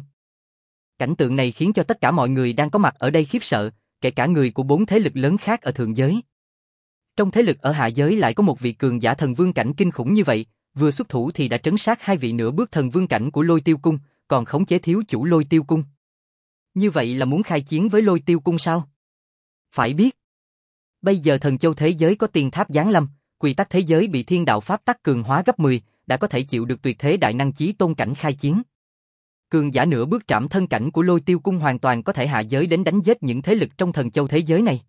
Cảnh tượng này khiến cho tất cả mọi người đang có mặt ở đây khiếp sợ, kể cả người của bốn thế lực lớn khác ở thượng giới. Trong thế lực ở hạ giới lại có một vị cường giả thần vương cảnh kinh khủng như vậy, vừa xuất thủ thì đã trấn sát hai vị nửa bước thần vương cảnh của Lôi Tiêu Cung, còn khống chế thiếu chủ Lôi Tiêu Cung. Như vậy là muốn khai chiến với Lôi Tiêu Cung sao? Phải biết, bây giờ thần châu thế giới có tiên tháp giáng lâm, quy tắc thế giới bị thiên đạo pháp tắc cường hóa gấp 10, đã có thể chịu được tuyệt thế đại năng chí tôn cảnh khai chiến. Cường giả nửa bước trảm thân cảnh của Lôi Tiêu Cung hoàn toàn có thể hạ giới đến đánh giết những thế lực trong thần châu thế giới này.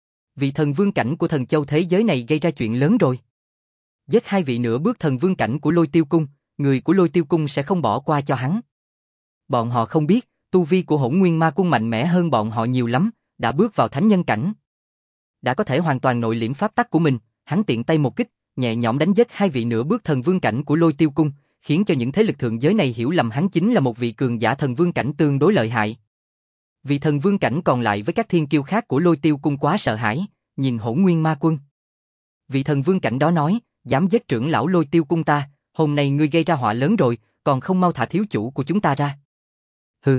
Vị thần vương cảnh của thần châu thế giới này gây ra chuyện lớn rồi. Giết hai vị nửa bước thần vương cảnh của Lôi Tiêu Cung, người của Lôi Tiêu Cung sẽ không bỏ qua cho hắn. Bọn họ không biết, tu vi của Hỗn Nguyên Ma Quân mạnh mẽ hơn bọn họ nhiều lắm, đã bước vào thánh nhân cảnh. Đã có thể hoàn toàn nội liễm pháp tắc của mình, hắn tiện tay một kích, nhẹ nhõm đánh giết hai vị nửa bước thần vương cảnh của Lôi Tiêu Cung, khiến cho những thế lực thượng giới này hiểu lầm hắn chính là một vị cường giả thần vương cảnh tương đối lợi hại. Vị thần vương cảnh còn lại với các thiên kiêu khác của Lôi Tiêu Cung quá sợ hãi, nhìn Hỗn Nguyên Ma Quân. Vị thần vương cảnh đó nói, dám giết trưởng lão Lôi Tiêu Cung ta, hôm nay ngươi gây ra họa lớn rồi, còn không mau thả thiếu chủ của chúng ta ra. Hừ.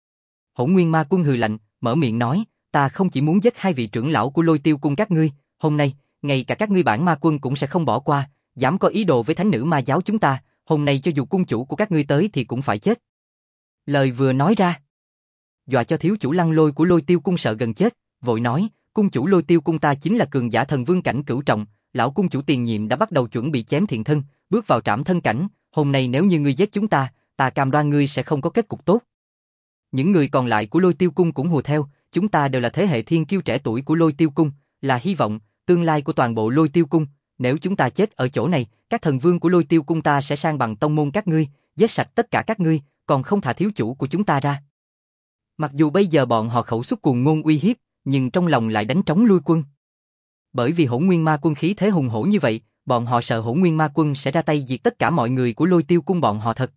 Hỗn Nguyên Ma Quân hừ lạnh, mở miệng nói, ta không chỉ muốn giết hai vị trưởng lão của Lôi Tiêu Cung các ngươi, hôm nay, ngay cả các ngươi bản ma quân cũng sẽ không bỏ qua, dám có ý đồ với thánh nữ ma giáo chúng ta, hôm nay cho dù cung chủ của các ngươi tới thì cũng phải chết. Lời vừa nói ra, dọa cho thiếu chủ Lăng Lôi của Lôi Tiêu Cung sợ gần chết, vội nói, cung chủ Lôi Tiêu Cung ta chính là cường giả thần vương cảnh cửu trọng, lão cung chủ tiền nhiệm đã bắt đầu chuẩn bị chém thiện thân, bước vào trảm thân cảnh, hôm nay nếu như ngươi giết chúng ta, ta cam đoan ngươi sẽ không có kết cục tốt. Những người còn lại của Lôi Tiêu Cung cũng hùa theo, chúng ta đều là thế hệ thiên kiêu trẻ tuổi của Lôi Tiêu Cung, là hy vọng, tương lai của toàn bộ Lôi Tiêu Cung, nếu chúng ta chết ở chỗ này, các thần vương của Lôi Tiêu Cung ta sẽ sang bằng tông môn các ngươi, giết sạch tất cả các ngươi, còn không thả thiếu chủ của chúng ta ra. Mặc dù bây giờ bọn họ khẩu xuất cuồng ngôn uy hiếp, nhưng trong lòng lại đánh trống lui quân. Bởi vì Hỗn Nguyên Ma Quân khí thế hùng hổ như vậy, bọn họ sợ Hỗn Nguyên Ma Quân sẽ ra tay diệt tất cả mọi người của Lôi Tiêu Cung bọn họ thật.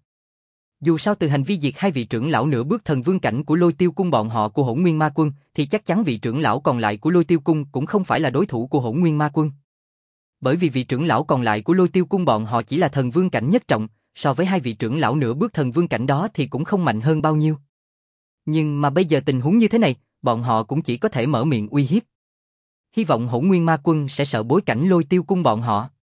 Dù sao từ hành vi diệt hai vị trưởng lão nửa bước thần vương cảnh của Lôi Tiêu Cung bọn họ của Hỗn Nguyên Ma Quân, thì chắc chắn vị trưởng lão còn lại của Lôi Tiêu Cung cũng không phải là đối thủ của Hỗn Nguyên Ma Quân. Bởi vì vị trưởng lão còn lại của Lôi Tiêu Cung bọn họ chỉ là thần vương cảnh nhất trọng, so với hai vị trưởng lão nửa bước thần vương cảnh đó thì cũng không mạnh hơn bao nhiêu. Nhưng mà bây giờ tình huống như thế này, bọn họ cũng chỉ có thể mở miệng uy hiếp. Hy vọng Hỗn Nguyên Ma Quân sẽ sợ bối cảnh Lôi Tiêu Cung bọn họ.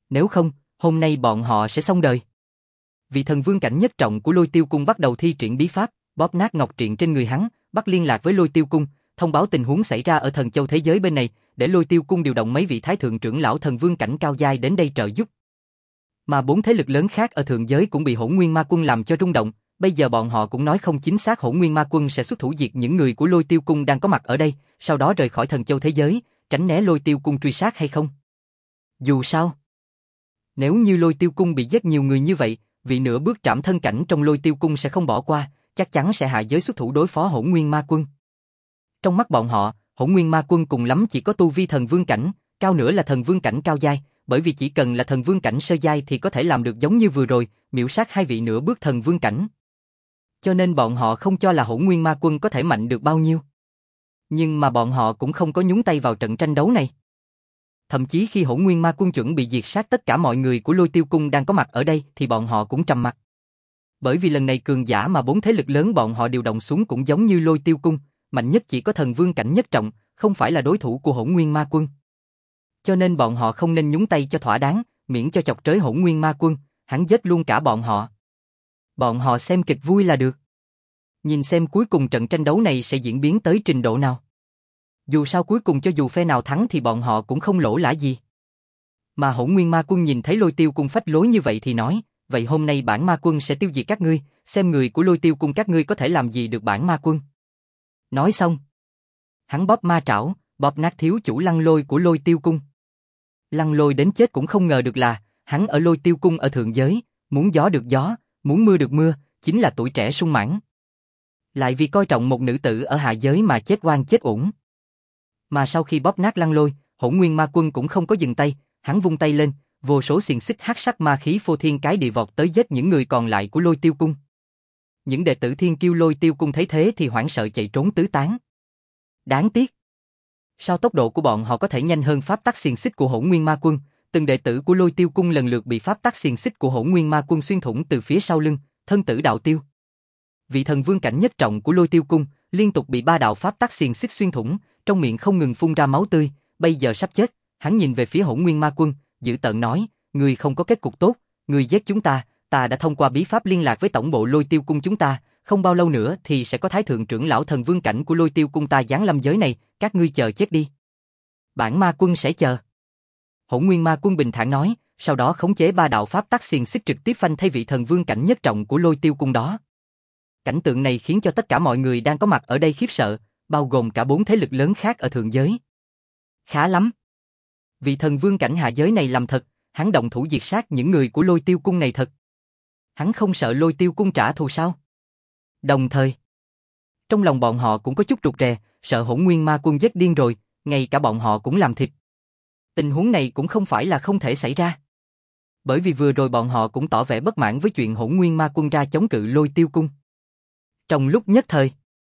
Nếu không, hôm nay bọn họ sẽ xong đời. Vị thần vương cảnh nhất trọng của Lôi Tiêu Cung bắt đầu thi triển bí pháp, bóp nát ngọc triện trên người hắn, bắt liên lạc với Lôi Tiêu Cung, thông báo tình huống xảy ra ở thần châu thế giới bên này, để Lôi Tiêu Cung điều động mấy vị thái thượng trưởng lão thần vương cảnh cao giai đến đây trợ giúp. Mà 4 thế lực lớn khác ở thượng giới cũng bị Hỗn Nguyên Ma Quân làm cho rung động, bây giờ bọn họ cũng nói không chính xác Hỗn Nguyên Ma Quân sẽ xuất thủ diệt những người của Lôi Tiêu Cung đang có mặt ở đây, sau đó rời khỏi thần châu thế giới, tránh né Lôi Tiêu Cung truy sát hay không. Dù sao, nếu như Lôi Tiêu Cung bị giết nhiều người như vậy, vị nửa bước trảm thân cảnh trong Lôi Tiêu Cung sẽ không bỏ qua, chắc chắn sẽ hạ giới xuất thủ đối phó Hỗn Nguyên Ma Quân. Trong mắt bọn họ, Hỗn Nguyên Ma Quân cùng lắm chỉ có tu vi thần vương cảnh, cao nữa là thần vương cảnh cao giai, bởi vì chỉ cần là thần vương cảnh sơ giai thì có thể làm được giống như vừa rồi, miểu sát hai vị nửa bước thần vương cảnh. Cho nên bọn họ không cho là Hỗn Nguyên Ma Quân có thể mạnh được bao nhiêu. Nhưng mà bọn họ cũng không có nhúng tay vào trận tranh đấu này. Thậm chí khi Hỗn Nguyên Ma Quân chuẩn bị diệt sát tất cả mọi người của Lôi Tiêu Cung đang có mặt ở đây thì bọn họ cũng trầm mặc. Bởi vì lần này cường giả mà 4 thế lực lớn bọn họ điều động xuống cũng giống như Lôi Tiêu Cung, mạnh nhất chỉ có thần vương cảnh nhất trọng, không phải là đối thủ của Hỗn Nguyên Ma Quân. Cho nên bọn họ không nên nhúng tay cho thỏa đáng, miễn cho chọc trới Hỗn Nguyên Ma Quân, hắn giết luôn cả bọn họ. Bọn họ xem kịch vui là được. Nhìn xem cuối cùng trận tranh đấu này sẽ diễn biến tới trình độ nào. Dù sao cuối cùng cho dù phe nào thắng thì bọn họ cũng không lỗ lã gì. Mà Hỗn Nguyên Ma Quân nhìn thấy Lôi Tiêu Cung phách lối như vậy thì nói, vậy hôm nay bản Ma Quân sẽ tiêu diệt các ngươi, xem người của Lôi Tiêu Cung các ngươi có thể làm gì được bản Ma Quân. Nói xong, hắn bóp ma trảo, bóp nát thiếu chủ Lăng Lôi của Lôi Tiêu Cung. Lăng Lôi đến chết cũng không ngờ được là, hắn ở Lôi Tiêu Cung ở thượng giới, muốn gió được gió, muốn mưa được mưa, chính là tuổi trẻ sung mãn. Lại vì coi trọng một nữ tử ở hạ giới mà chết oan chết uổng. Mà sau khi bóp nát Lăng Lôi, Hỗn Nguyên Ma Quân cũng không có dừng tay, hắn vung tay lên, vô số xiềng xích hắc sắc ma khí phô thiên cái địa vọt tới giết những người còn lại của Lôi Tiêu Cung. Những đệ tử Thiên Kiêu Lôi Tiêu Cung thấy thế thì hoảng sợ chạy trốn tứ tán. Đáng tiếc, sao tốc độ của bọn họ có thể nhanh hơn pháp tắc xiềng xích của Hỗn Nguyên Ma Quân, từng đệ tử của Lôi Tiêu Cung lần lượt bị pháp tắc xiềng xích của Hỗn Nguyên Ma Quân xuyên thủng từ phía sau lưng, thân tử đạo tiêu. Vị thần vương cảnh nhất trọng của Lôi Tiêu Cung liên tục bị 3 đạo pháp tắc xiềng xích xuyên thủng, trong miệng không ngừng phun ra máu tươi, bây giờ sắp chết, hắn nhìn về phía Hỗn Nguyên Ma Quân, dữ tợn nói, ngươi không có kết cục tốt, ngươi giết chúng ta đã thông qua bí pháp liên lạc với tổng bộ Lôi Tiêu Cung chúng ta, không bao lâu nữa thì sẽ có thái thượng trưởng lão thần vương cảnh của Lôi Tiêu Cung ta giáng lâm giới này, các ngươi chờ chết đi. Bản Ma Quân sẽ chờ. Hỗn Nguyên Ma Quân bình thản nói, sau đó khống chế 3 đạo pháp tắc xiềng xích trực tiếp phanh thay vị thần vương cảnh nhất trọng của Lôi Tiêu Cung đó. Cảnh tượng này khiến cho tất cả mọi người đang có mặt ở đây khiếp sợ, bao gồm cả 4 thế lực lớn khác ở thượng giới. Khá lắm. Vị thần vương cảnh hạ giới này làm thật, hắn động thủ diệt sát những người của Lôi Tiêu Cung này thật. Hắn không sợ Lôi Tiêu Cung trả thù sao? Đồng thời, trong lòng bọn họ cũng có chút rụt rè, sợ Hỗn Nguyên Ma Quân giết điên rồi, ngay cả bọn họ cũng làm thịt. Tình huống này cũng không phải là không thể xảy ra. Bởi vì vừa rồi bọn họ cũng tỏ vẻ bất mãn với chuyện Hỗn Nguyên Ma Quân ra chống cự Lôi Tiêu Cung. Trong lúc nhất thời,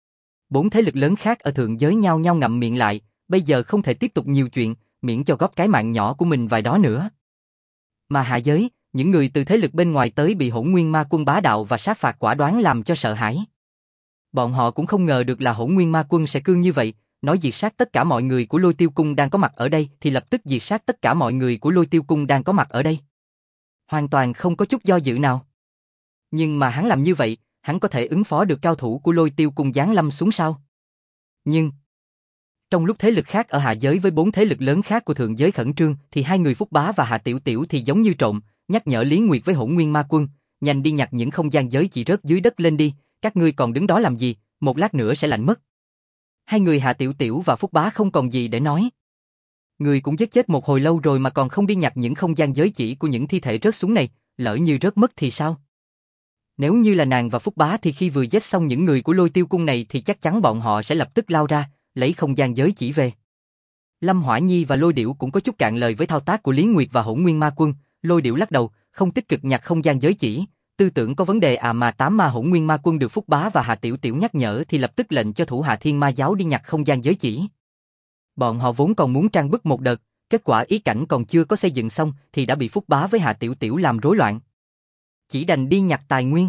4 thế lực lớn khác ở thượng giới nhao nhao ngậm miệng lại, bây giờ không thể tiếp tục nhiều chuyện, miễn cho góp cái mạng nhỏ của mình vài đó nữa. Mà hạ giới, những người từ thế lực bên ngoài tới bị Hỗn Nguyên Ma Quân bá đạo và sát phạt quả đoán làm cho sợ hãi. Bọn họ cũng không ngờ được là Hỗn Nguyên Ma Quân sẽ cương như vậy, nói diệt sát tất cả mọi người của Lôi Tiêu Cung đang có mặt ở đây thì lập tức diệt sát tất cả mọi người của Lôi Tiêu Cung đang có mặt ở đây. Hoàn toàn không có chút do dự nào. Nhưng mà hắn làm như vậy, hắn có thể ứng phó được cao thủ của Lôi Tiêu Cung giáng lâm xuống sao? Nhưng trong lúc thế lực khác ở hạ giới với 4 thế lực lớn khác của thượng giới khẩn trương thì 2 người Phúc Bá và Hạ Tiểu Tiểu thì giống như trộm, nhắc nhở Lý Nguyệt với Hỗn Nguyên Ma Quân, nhanh đi nhặt những không gian giới chỉ rớt dưới đất lên đi, các ngươi còn đứng đó làm gì, một lát nữa sẽ lạnh mất. 2 người Hạ Tiểu Tiểu và Phúc Bá không còn gì để nói. Người cũng giết chết một hồi lâu rồi mà còn không đi nhặt những không gian giới chỉ của những thi thể rớt xuống này, lỡ như rớt mất thì sao? Nếu như là nàng và Phúc Bá thì khi vừa giết xong những người của Lôi Tiêu Cung này thì chắc chắn bọn họ sẽ lập tức lao ra, lấy không gian giới chỉ về. Lâm Hỏa Nhi và Lôi Điểu cũng có chút cạn lời với thao tác của Lý Nguyệt và Hỗn Nguyên Ma Quân, Lôi Điểu lắc đầu, không tích cực nhặt không gian giới chỉ, tư tưởng có vấn đề à mà tám ma Hỗn Nguyên Ma Quân được Phúc Bá và Hạ Tiểu Tiểu nhắc nhở thì lập tức lệnh cho thủ hạ Thiên Ma giáo đi nhặt không gian giới chỉ. Bọn họ vốn còn muốn trang bức một đợt, kết quả ý cảnh còn chưa có xây dựng xong thì đã bị Phúc Bá với Hạ Tiểu Tiểu làm rối loạn. Chỉ đành đi nhặt tài nguyên.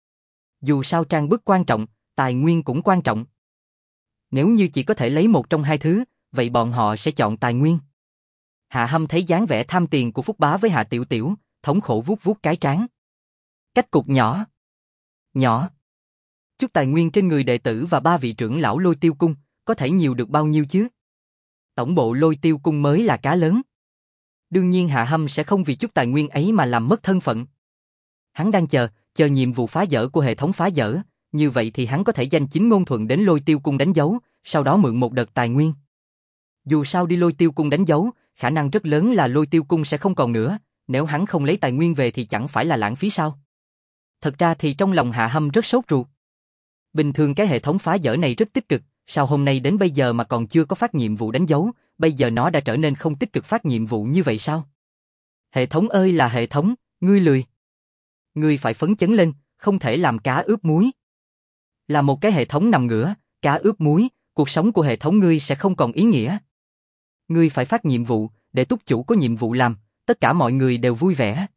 Dù sao trang bức quan trọng, tài nguyên cũng quan trọng. Nếu như chỉ có thể lấy một trong hai thứ, vậy bọn họ sẽ chọn tài nguyên. Hạ Hâm thấy dáng vẻ tham tiền của Phúc Bá với Hạ Tiểu Tiểu, thống khổ vuốt vuốt cái trán. Cách cục nhỏ. Nhỏ. Chút tài nguyên trên người đệ tử và 3 vị trưởng lão Lôi Tiêu Cung, có thể nhiều được bao nhiêu chứ? Tổng bộ Lôi Tiêu Cung mới là cá lớn. Đương nhiên Hạ Hâm sẽ không vì chút tài nguyên ấy mà làm mất thân phận. Hắn đang chờ nhiệm vụ phá dỡ của hệ thống phá dỡ, như vậy thì hắn có thể danh chính ngôn thuận đến Lôi Tiêu Cung đánh dấu, sau đó mượn một đợt tài nguyên. Dù sao đi Lôi Tiêu Cung đánh dấu, khả năng rất lớn là Lôi Tiêu Cung sẽ không còn nữa, nếu hắn không lấy tài nguyên về thì chẳng phải là lãng phí sao? Thật ra thì trong lòng Hạ Hâm rất sốt ruột. Bình thường cái hệ thống phá dỡ này rất tích cực, sao hôm nay đến bây giờ mà còn chưa có phát nhiệm vụ đánh dấu, bây giờ nó đã trở nên không tích cực phát nhiệm vụ như vậy sao? Hệ thống ơi là hệ thống, ngươi lười. Ngươi phải phấn chấn lên, không thể làm cá ướp muối. Là một cái hệ thống nằm ngửa, cá ướp muối, cuộc sống của hệ thống ngươi sẽ không còn ý nghĩa. Ngươi phải phát nhiệm vụ, để túc chủ có nhiệm vụ làm, tất cả mọi người đều vui vẻ.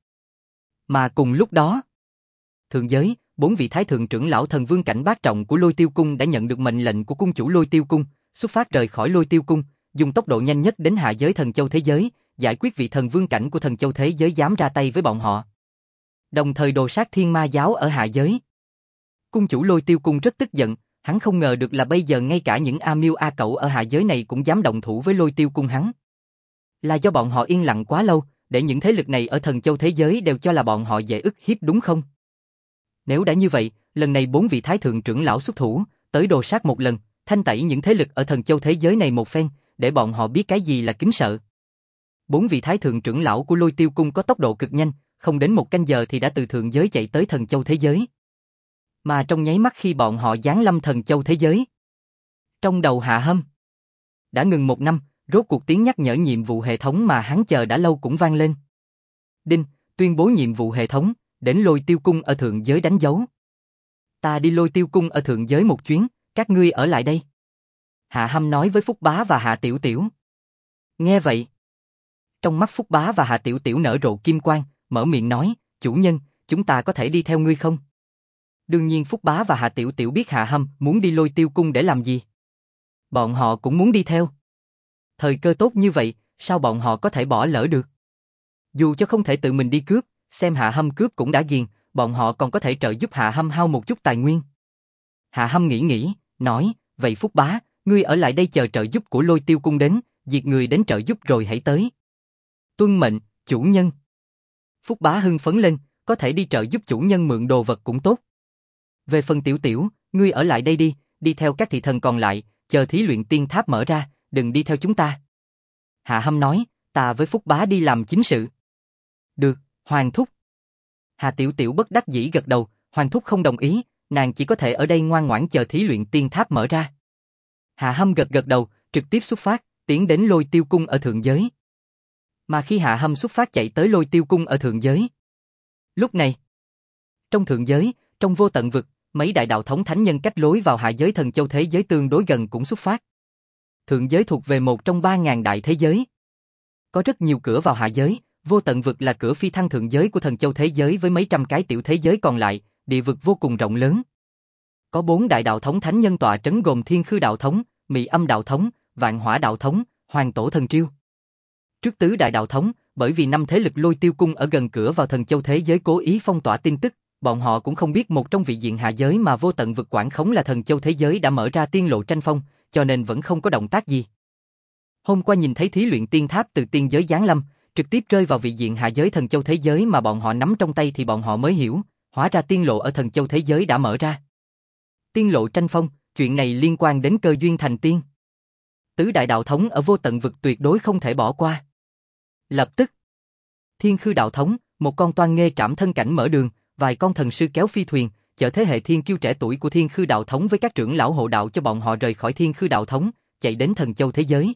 Mà cùng lúc đó, thượng giới, 4 vị thái thượng trưởng lão thần vương cảnh bát trọng của Lôi Tiêu Cung đã nhận được mệnh lệnh của cung chủ Lôi Tiêu Cung, xuất phát rời khỏi Lôi Tiêu Cung, dùng tốc độ nhanh nhất đến hạ giới Thần Châu thế giới, giải quyết vị thần vương cảnh của Thần Châu thế giới dám ra tay với bọn họ. Đồng thời đồ sát thiên ma giáo ở hạ giới. Cung chủ Lôi Tiêu Cung rất tức giận, hắn không ngờ được là bây giờ ngay cả những A Miêu A Cẩu ở hạ giới này cũng dám động thủ với Lôi Tiêu Cung hắn. Là do bọn họ yên lặng quá lâu, để những thế lực này ở Thần Châu thế giới đều cho là bọn họ dễ ức hiếp đúng không? Nếu đã như vậy, lần này 4 vị thái thượng trưởng lão xuất thủ, tới đồ sát một lần, thanh tẩy những thế lực ở Thần Châu thế giới này một phen, để bọn họ biết cái gì là kính sợ. 4 vị thái thượng trưởng lão của Lôi Tiêu Cung có tốc độ cực nhanh, không đến 1 canh giờ thì đã từ thượng giới chạy tới Thần Châu thế giới. Mà trong nháy mắt khi bọn họ giáng lâm Thần Châu thế giới, trong đầu Hạ Hâm đã ngừng 1 năm, rốt cuộc tiếng nhắc nhở nhiệm vụ hệ thống mà hắn chờ đã lâu cũng vang lên. Đinh, tuyên bố nhiệm vụ hệ thống, đến Lôi Tiêu Cung ở thượng giới đánh dấu. Ta đi Lôi Tiêu Cung ở thượng giới một chuyến, các ngươi ở lại đây. Hạ Hâm nói với Phúc Bá và Hạ Tiểu Tiểu. Nghe vậy, trong mắt Phúc Bá và Hạ Tiểu Tiểu nở rộ kim quang, mở miệng nói, chủ nhân, chúng ta có thể đi theo ngươi không? Đương nhiên Phúc Bá và Hạ Tiểu Tiểu biết Hạ Hâm muốn đi Lôi Tiêu Cung để làm gì. Bọn họ cũng muốn đi theo. Thời cơ tốt như vậy, sao bọn họ có thể bỏ lỡ được? Dù cho không thể tự mình đi cướp, xem Hạ Hâm cướp cũng đã ghiền, bọn họ còn có thể trợ giúp Hạ Hâm hao một chút tài nguyên. Hạ Hâm nghĩ, nói, vậy Phúc Bá, ngươi ở lại đây chờ trợ giúp của Lôi Tiêu Cung đến, diệt người đến trợ giúp rồi hãy tới. Tuân mệnh, chủ nhân. Phúc Bá hưng phấn lên, có thể đi trợ giúp chủ nhân mượn đồ vật cũng tốt. Về phần Tiểu Tiểu, ngươi ở lại đây đi, đi theo các thị thần còn lại, chờ thí luyện tiên tháp mở ra, đừng đi theo chúng ta. Hạ Hâm nói, ta với Phúc Bá đi làm chính sự. Được, Hoàng thúc. Hạ Tiểu Tiểu bất đắc dĩ gật đầu, Hoàng thúc không đồng ý, nàng chỉ có thể ở đây ngoan ngoãn chờ thí luyện tiên tháp mở ra. Hạ Hâm gật đầu, trực tiếp xuất phát, tiến đến Lôi Tiêu Cung ở thượng giới. Mà khi Hạ Hâm xuất phát chạy tới Lôi Tiêu Cung ở thượng giới, lúc này, trong thượng giới, trong vô tận vực, mấy đại đạo thống thánh nhân cách lối vào hạ giới Thần Châu thế giới tương đối gần cũng xuất phát. Thượng giới thuộc về một trong 3.000 đại thế giới. Có rất nhiều cửa vào hạ giới, vô tận vực là cửa phi thăng thượng giới của Thần Châu thế giới với mấy trăm cái tiểu thế giới còn lại, địa vực vô cùng rộng lớn. Có 4 đại đạo thống thánh nhân tọa trấn gồm Thiên Khư đạo thống, Mị Âm đạo thống, Vạn Hỏa đạo thống, Hoàng Tổ thần Triêu. Trước tứ đại đạo thống, bởi vì 5 thế lực Lôi Tiêu Cung ở gần cửa vào Thần Châu thế giới cố ý phong tỏa tin tức, bọn họ cũng không biết một trong vị diện hạ giới mà vô tận vực quản khống là Thần Châu thế giới đã mở ra tiên lộ tranh phong, cho nên vẫn không có động tác gì. Hôm qua nhìn thấy thí luyện tiên tháp từ tiên giới giáng lâm, trực tiếp rơi vào vị diện hạ giới Thần Châu thế giới mà bọn họ nắm trong tay thì bọn họ mới hiểu, hóa ra tiên lộ ở Thần Châu thế giới đã mở ra. Tiên lộ tranh phong, chuyện này liên quan đến cơ duyên thành tiên. Tứ đại đạo thống ở vô tận vực tuyệt đối không thể bỏ qua. Lập tức, Thiên Khư đạo thống, một con toan nghê trảm thân cảnh mở đường, vài con thần sư kéo phi thuyền, chở thế hệ thiên kiêu trẻ tuổi của Thiên Khư đạo thống với các trưởng lão hộ đạo cho bọn họ rời khỏi Thiên Khư đạo thống, chạy đến Thần Châu thế giới.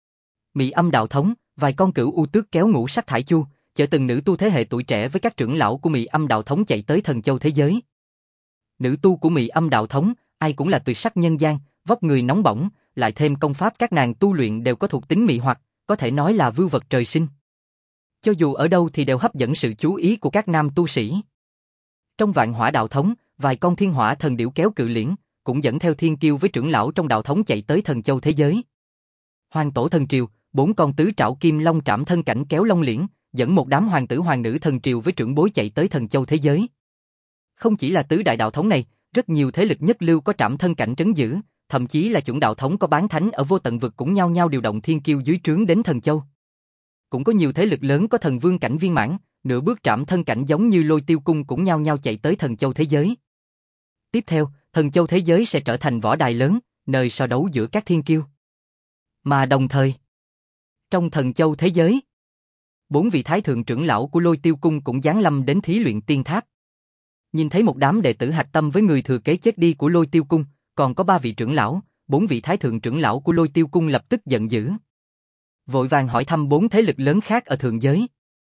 Mị Âm đạo thống, vài con cửu u tước kéo ngũ sắc thải chu, chở từng nữ tu thế hệ tuổi trẻ với các trưởng lão của Mị Âm đạo thống chạy tới Thần Châu thế giới. Nữ tu của Mị Âm đạo thống, ai cũng là tuyệt sắc nhân gian, vóc người nóng bỏng, lại thêm công pháp các nàng tu luyện đều có thuộc tính mị hoặc, có thể nói là vưu vật trời sinh. Cho dù ở đâu thì đều hấp dẫn sự chú ý của các nam tu sĩ. Trong Vạn Hỏa đạo thống, vài con thiên hỏa thần điểu kéo cự liễn, cũng dẫn theo thiên kiêu với trưởng lão trong đạo thống chạy tới Thần Châu thế giới. Hoàng Tổ thần triều, 4 con tứ trảo kim long trảm thân cảnh kéo long liễn, dẫn một đám hoàng tử hoàng nữ thần triều với trưởng bối chạy tới thần châu thế giới. Không chỉ là tứ đại đạo thống này, rất nhiều thế lực nhất lưu có trảm thân cảnh trấn giữ, thậm chí là chuẩn đạo thống có bán thánh ở vô tận vực cũng nhao nhao điều động thiên kiêu dưới trướng đến thần châu. Cũng có nhiều thế lực lớn có thần vương cảnh viên mãn, nửa bước trảm thân cảnh giống như Lôi Tiêu Cung cũng nhao nhao chạy tới thần châu thế giới. Tiếp theo, thần châu thế giới sẽ trở thành võ đài lớn, nơi so đấu giữa các thiên kiêu. Mà đồng thời, trong thần châu thế giới, 4 vị thái thượng trưởng lão của Lôi Tiêu Cung cũng giáng lâm đến thí luyện tiên tháp. Nhìn thấy một đám đệ tử hạch tâm với người thừa kế chết đi của Lôi Tiêu Cung, còn có 3 vị trưởng lão, 4 vị thái thượng trưởng lão của Lôi Tiêu Cung lập tức giận dữ. Vội vàng hỏi thăm 4 thế lực lớn khác ở thượng giới.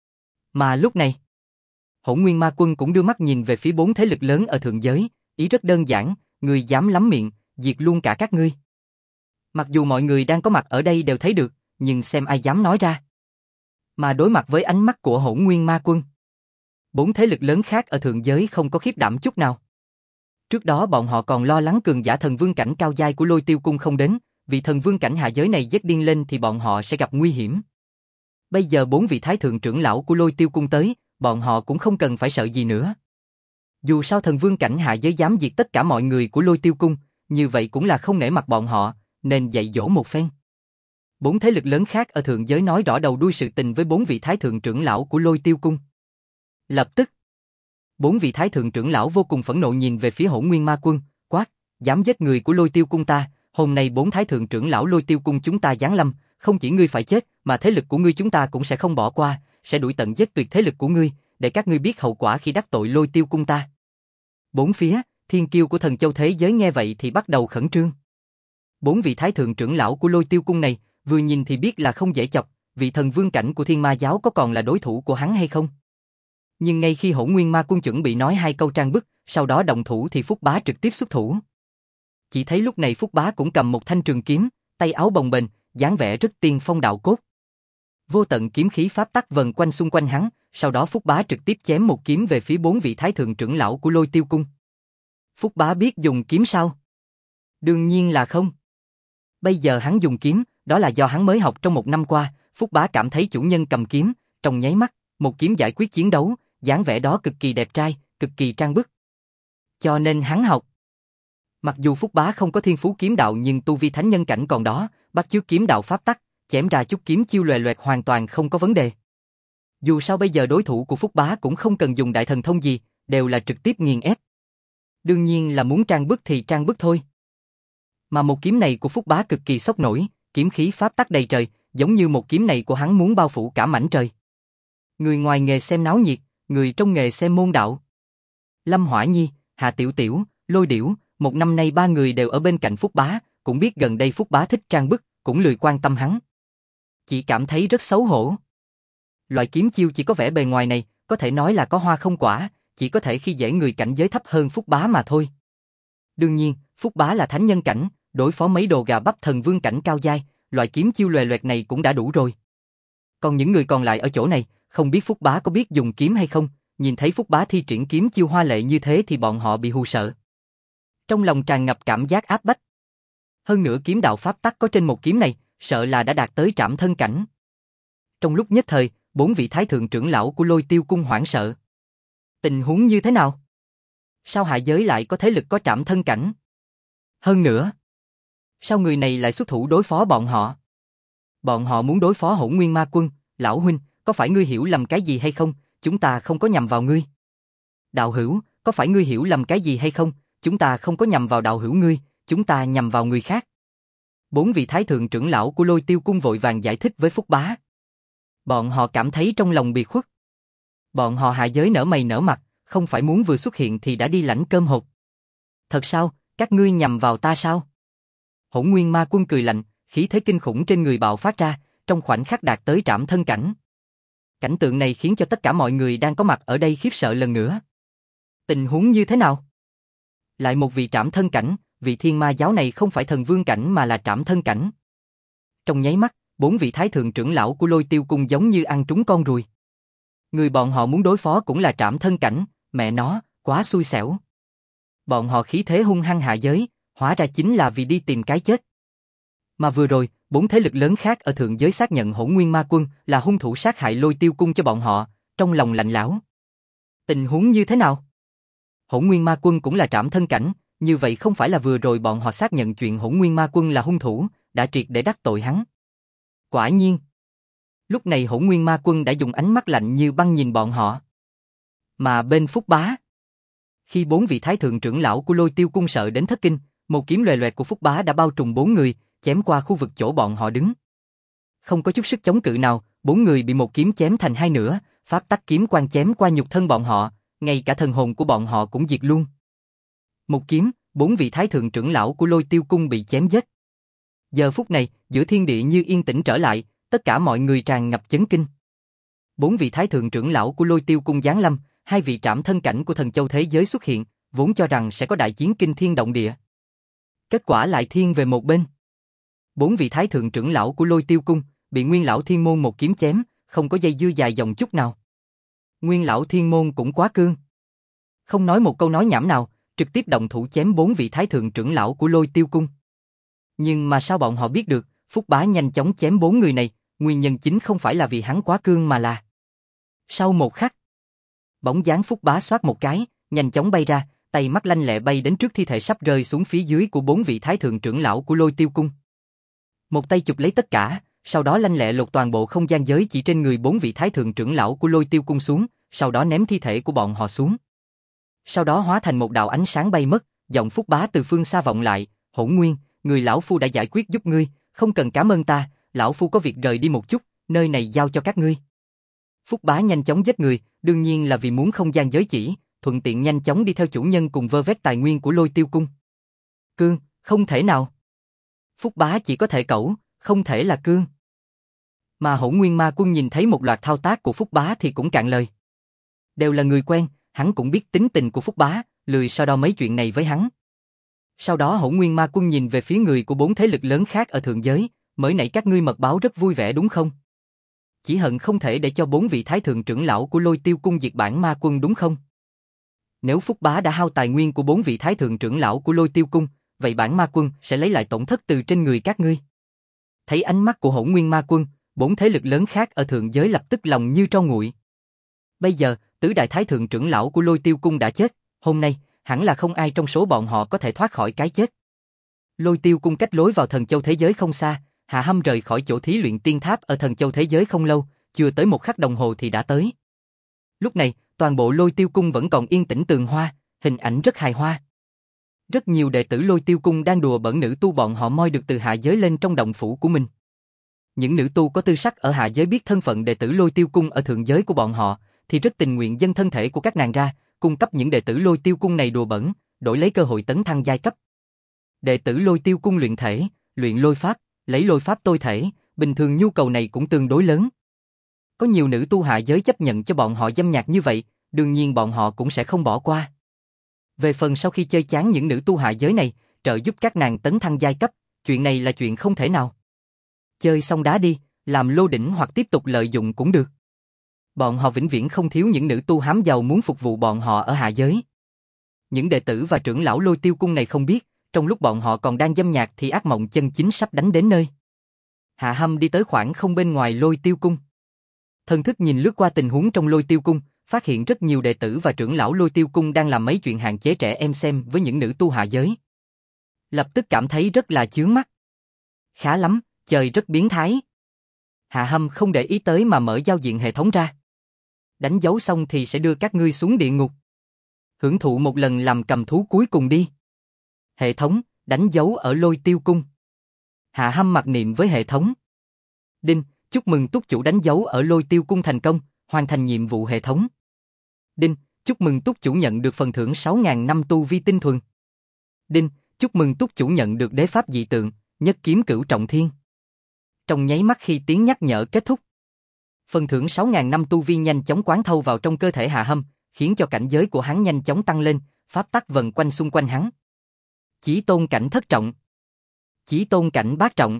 Mà lúc này, Hỗn Nguyên Ma Quân cũng đưa mắt nhìn về phía 4 thế lực lớn ở thượng giới, ý rất đơn giản, người dám lắm miệng, diệt luôn cả các ngươi. Mặc dù mọi người đang có mặt ở đây đều thấy được, nhưng xem ai dám nói ra. Mà đối mặt với ánh mắt của Hỗn Nguyên Ma Quân, 4 thế lực lớn khác ở thượng giới không có khiếp đảm chút nào. Trước đó bọn họ còn lo lắng cường giả thần vương cảnh cao giai của Lôi Tiêu Cung không đến, vì thần vương cảnh hạ giới này giết điên lên thì bọn họ sẽ gặp nguy hiểm. Bây giờ 4 vị thái thượng trưởng lão của Lôi Tiêu Cung tới, bọn họ cũng không cần phải sợ gì nữa. Dù sao thần vương cảnh hạ giới dám diệt tất cả mọi người của Lôi Tiêu Cung, như vậy cũng là không nể mặt bọn họ, nên dạy dỗ một phen. 4 thế lực lớn khác ở thượng giới nói rõ đầu đuôi sự tình với 4 vị thái thượng trưởng lão của Lôi Tiêu Cung. Lập tức, 4 vị thái thượng trưởng lão vô cùng phẫn nộ nhìn về phía Hỗn Nguyên Ma Quân, quát, dám giết người của Lôi Tiêu Cung ta, hôm nay 4 thái thượng trưởng lão Lôi Tiêu Cung chúng ta giáng lâm, không chỉ ngươi phải chết, mà thế lực của ngươi chúng ta cũng sẽ không bỏ qua, sẽ đuổi tận giết tuyệt thế lực của ngươi, để các ngươi biết hậu quả khi đắc tội Lôi Tiêu Cung ta. Bốn phía, thiên kiêu của thần châu thế giới nghe vậy thì bắt đầu khẩn trương. 4 vị thái thượng trưởng lão của Lôi Tiêu Cung này, vừa nhìn thì biết là không dễ chọc, vị thần vương cảnh của Thiên Ma giáo có còn là đối thủ của hắn hay không? Nhưng ngay khi Hỗn Nguyên Ma Quân chuẩn bị nói 2 câu trang bức, sau đó động thủ thì Phúc Bá trực tiếp xuất thủ. Chỉ thấy lúc này Phúc Bá cũng cầm một thanh trường kiếm, tay áo bồng bềnh, dáng vẻ rất tiên phong đạo cốt. Vô tận kiếm khí pháp tắc vần quanh xung quanh hắn, sau đó Phúc Bá trực tiếp chém một kiếm về phía 4 vị thái thượng trưởng lão của Lôi Tiêu Cung. Phúc Bá biết dùng kiếm sao? Đương nhiên là không. Bây giờ hắn dùng kiếm, đó là do hắn mới học trong 1 năm qua, Phúc Bá cảm thấy chủ nhân cầm kiếm, trong nháy mắt, một kiếm giải quyết chiến đấu, dáng vẻ đó cực kỳ đẹp trai, cực kỳ trang bức. Cho nên hắn học. Mặc dù Phúc Bá không có thiên phú kiếm đạo nhưng tu vi thánh nhân cảnh còn đó, bắt chước kiếm đạo pháp tắc, chém ra chút kiếm chiêu loè loẹt hoàn toàn không có vấn đề. Dù sao bây giờ đối thủ của Phúc Bá cũng không cần dùng đại thần thông gì, đều là trực tiếp nghiền ép. Đương nhiên là muốn trang bức thì trang bức thôi. Mà một kiếm này của Phúc Bá cực kỳ sốc nổi, kiếm khí pháp tắc đầy trời, giống như một kiếm này của hắn muốn bao phủ cả mảnh trời. Người ngoài nghề xem náo nhiệt, người trong nghề xem môn đạo. Lâm Hỏa Nhi, Hà Tiểu Tiểu, Lôi Điểu, 1 năm nay 3 người đều ở bên cạnh Phúc Bá, cũng biết gần đây Phúc Bá thích trang bức, cũng lười quan tâm hắn. Chỉ cảm thấy rất xấu hổ. Loại kiếm chiêu chỉ có vẻ bề ngoài này, có thể nói là có hoa không quả, chỉ có thể khi dễ người cảnh giới thấp hơn Phúc Bá mà thôi. Đương nhiên, Phúc Bá là thánh nhân cảnh, đối phó mấy đồ gà bắp thần vương cảnh cao giai, loại kiếm chiêu loè loẹt này cũng đã đủ rồi. Còn những người còn lại ở chỗ này, không biết Phúc Bá có biết dùng kiếm hay không, nhìn thấy Phúc Bá thi triển kiếm chiêu hoa lệ như thế thì bọn họ bị hù sợ. Trong lòng tràn ngập cảm giác áp bách. Hơn nữa kiếm đạo pháp tắc có trên một kiếm này, sợ là đã đạt tới trảm thân cảnh. Trong lúc nhất thời, 4 vị thái thượng trưởng lão của Lôi Tiêu Cung hoảng sợ. Tình huống như thế nào? Sao hạ giới lại có thế lực có trảm thân cảnh? Hơn nữa, sao người này lại xuất thủ đối phó bọn họ? Bọn họ muốn đối phó Hỗn Nguyên Ma Quân, lão huynh, có phải ngươi hiểu lầm cái gì hay không? Chúng ta không có nhằm vào ngươi. Đạo hữu, có phải ngươi hiểu lầm cái gì hay không? Chúng ta không có nhằm vào đạo hữu ngươi, chúng ta nhằm vào người khác. 4 vị thái thượng trưởng lão của Lôi Tiêu Cung vội vàng giải thích với Phúc Bá. Bọn họ cảm thấy trong lòng biệt khuất. Bọn họ hạ giới nở mày nở mặt, không phải muốn vừa xuất hiện thì đã đi lãnh cơm hộp. Thật sao, các ngươi nhằm vào ta sao? Hỗn Nguyên Ma Quân cười lạnh, khí thế kinh khủng trên người bạo phát ra, trong khoảnh khắc đạt tới trảm thân cảnh. Cảnh tượng này khiến cho tất cả mọi người đang có mặt ở đây khiếp sợ lần nữa. Tình huống như thế nào? Lại một vị trảm thân cảnh, vị Thiên Ma giáo này không phải thần vương cảnh mà là trảm thân cảnh. Trong nháy mắt, 4 vị thái thượng trưởng lão của Lôi Tiêu Cung giống như ăn trúng con ruồi. Người bọn họ muốn đối phó cũng là trảm thân cảnh, mẹ nó, quá xui xẻo. Bọn họ khí thế hung hăng hạ giới, hóa ra chính là vì đi tìm cái chết. Mà vừa rồi, 4 thế lực lớn khác ở thượng giới xác nhận Hỗn Nguyên Ma Quân là hung thủ sát hại Lôi Tiêu Cung cho bọn họ, trong lòng lạnh lẽo. Tình huống như thế nào? Hỗn Nguyên Ma Quân cũng là trảm thân cảnh, như vậy không phải là vừa rồi bọn họ xác nhận chuyện Hỗn Nguyên Ma Quân là hung thủ, đã triệt để đắc tội hắn. Quả nhiên. Lúc này Hỗn Nguyên Ma Quân đã dùng ánh mắt lạnh như băng nhìn bọn họ. Mà bên Phúc Bá, khi 4 vị thái thượng trưởng lão của Lôi Tiêu Cung sợ đến thất kinh, một kiếm loè loẹt của Phúc Bá đã bao trùm 4 người, chém qua khu vực chỗ bọn họ đứng. Không có chút sức chống cự nào, 4 người bị một kiếm chém thành hai nửa, pháp tắc kiếm quang chém qua nhục thân bọn họ, ngay cả thần hồn của bọn họ cũng diệt luôn. Một kiếm, 4 vị thái thượng trưởng lão của Lôi Tiêu Cung bị chém giết. Giờ phút này, giữa thiên địa như yên tĩnh trở lại, tất cả mọi người tràn ngập chấn kinh. 4 vị thái thượng trưởng lão của Lôi Tiêu Cung giáng lâm, 2 vị trảm thân cảnh của thần châu thế giới xuất hiện, vốn cho rằng sẽ có đại chiến kinh thiên động địa. Kết quả lại thiên về một bên. 4 vị thái thượng trưởng lão của Lôi Tiêu Cung bị Nguyên lão Thiên Môn một kiếm chém, không có dây dưa dài dòng chút nào. Nguyên lão Thiên Môn cũng quá cương. Không nói một câu nói nhảm nào, trực tiếp động thủ chém 4 vị thái thượng trưởng lão của Lôi Tiêu Cung. Nhưng mà sao bọn họ biết được, Phúc Bá nhanh chóng chém 4 người này, nguyên nhân chính không phải là vì hắn quá cương mà là. Sau một khắc, bóng dáng Phúc Bá xoát một cái, nhanh chóng bay ra, tay mắt lanh lẹ bay đến trước thi thể sắp rơi xuống phía dưới của 4 vị thái thượng trưởng lão của Lôi Tiêu Cung. Một tay chụp lấy tất cả, sau đó lanh lẹ lột toàn bộ không gian giới chỉ trên người 4 vị thái thượng trưởng lão của Lôi Tiêu Cung xuống, sau đó ném thi thể của bọn họ xuống. Sau đó hóa thành một đạo ánh sáng bay mất, giọng Phúc Bá từ phương xa vọng lại, Hỗn Nguyên, người lão phu đã giải quyết giúp ngươi, không cần cảm ơn ta, lão phu có việc rời đi một chút, nơi này giao cho các ngươi. Phúc Bá nhanh chóng giết người, đương nhiên là vì muốn không gian giới chỉ, thuận tiện nhanh chóng đi theo chủ nhân cùng vơ vét tài nguyên của Lôi Tiêu Cung. Cương, không thể nào. Phúc Bá chỉ có thể cẩu, không thể là cương. Mà Hỗn Nguyên Ma Quân nhìn thấy một loạt thao tác của Phúc Bá thì cũng cạn lời. Đều là người quen, hắn cũng biết tính tình của Phúc Bá, lười so đo mấy chuyện này với hắn. Sau đó Hỗn Nguyên Ma Quân nhìn về phía người của 4 thế lực lớn khác ở thượng giới, mới nãy các ngươi mật báo rất vui vẻ đúng không? Chỉ hận không thể để cho 4 vị thái thượng trưởng lão của Lôi Tiêu Cung diệt bản ma quân đúng không? Nếu Phúc Bá đã hao tài nguyên của 4 vị thái thượng trưởng lão của Lôi Tiêu Cung, vậy bản ma quân sẽ lấy lại tổn thất từ trên người các ngươi. Thấy ánh mắt của Hỗn Nguyên Ma Quân, 4 thế lực lớn khác ở thượng giới lập tức lòng như tro nguội. Bây giờ, tứ đại thái thượng trưởng lão của Lôi Tiêu Cung đã chết, hôm nay, hẳn là không ai trong số bọn họ có thể thoát khỏi cái chết. Lôi Tiêu Cung cách lối vào thần châu thế giới không xa, Hạ Hâm rời khỏi chỗ thí luyện tiên tháp ở thần châu thế giới không lâu, chưa tới một khắc đồng hồ thì đã tới. Lúc này, toàn bộ Lôi Tiêu Cung vẫn còn yên tĩnh tường hoa, hình ảnh rất hài hòa. Rất nhiều đệ tử Lôi Tiêu Cung đang đùa bỡn nữ tu bọn họ moi được từ hạ giới lên trong động phủ của mình. Những nữ tu có tư sắc ở hạ giới biết thân phận đệ tử Lôi Tiêu Cung ở thượng giới của bọn họ, thì rất tình nguyện dâng thân thể của các nàng ra, cung cấp những đệ tử Lôi Tiêu Cung này đùa bỡn, đổi lấy cơ hội tấn thăng giai cấp. Đệ tử Lôi Tiêu Cung luyện thể, luyện lôi pháp, lấy lôi pháp tôi thể, bình thường nhu cầu này cũng tương đối lớn. Có nhiều nữ tu hạ giới chấp nhận cho bọn họ dâm nhạc như vậy, đương nhiên bọn họ cũng sẽ không bỏ qua. Về phần sau khi chơi chán những nữ tu hạ giới này, trợ giúp các nàng tấn thăng giai cấp, chuyện này là chuyện không thể nào. Chơi xong đá đi, làm lô đỉnh hoặc tiếp tục lợi dụng cũng được. Bọn họ vĩnh viễn không thiếu những nữ tu hám giàu muốn phục vụ bọn họ ở hạ giới. Những đệ tử và trưởng lão Lôi Tiêu Cung này không biết, trong lúc bọn họ còn đang dâm nhạc thì ác mộng chân chính sắp đánh đến nơi. Hạ Hâm đi tới khoảng không bên ngoài Lôi Tiêu Cung. Thần thức nhìn lướt qua tình huống trong Lôi Tiêu Cung, phát hiện rất nhiều đệ tử và trưởng lão Lôi Tiêu Cung đang làm mấy chuyện hạn chế trẻ em xem với những nữ tu hạ giới. Lập tức cảm thấy rất là chướng mắt. Khá lắm, trời rất biến thái. Hạ Hâm không để ý tới mà mở giao diện hệ thống ra. Đánh dấu xong thì sẽ đưa các ngươi xuống địa ngục. Hưởng thụ một lần làm cầm thú cuối cùng đi. Hệ thống, đánh dấu ở Lôi Tiêu Cung. Hạ Hâm mặc niệm với hệ thống. Đinh, chúc mừng túc chủ đánh dấu ở Lôi Tiêu Cung thành công, hoàn thành nhiệm vụ hệ thống. Đinh, chúc mừng túc chủ nhận được phần thưởng 6.000 năm tu vi tinh thuần. Đinh, chúc mừng túc chủ nhận được đế pháp dị tượng, nhất kiếm cửu trọng thiên. Trong nháy mắt khi tiếng nhắc nhở kết thúc, phần thưởng 6.000 năm tu vi nhanh chóng quán thâu vào trong cơ thể Hạ Hâm, khiến cho cảnh giới của hắn nhanh chóng tăng lên, pháp tắc vần quanh xung quanh hắn. Chí tôn cảnh thất trọng, chí tôn cảnh bát trọng.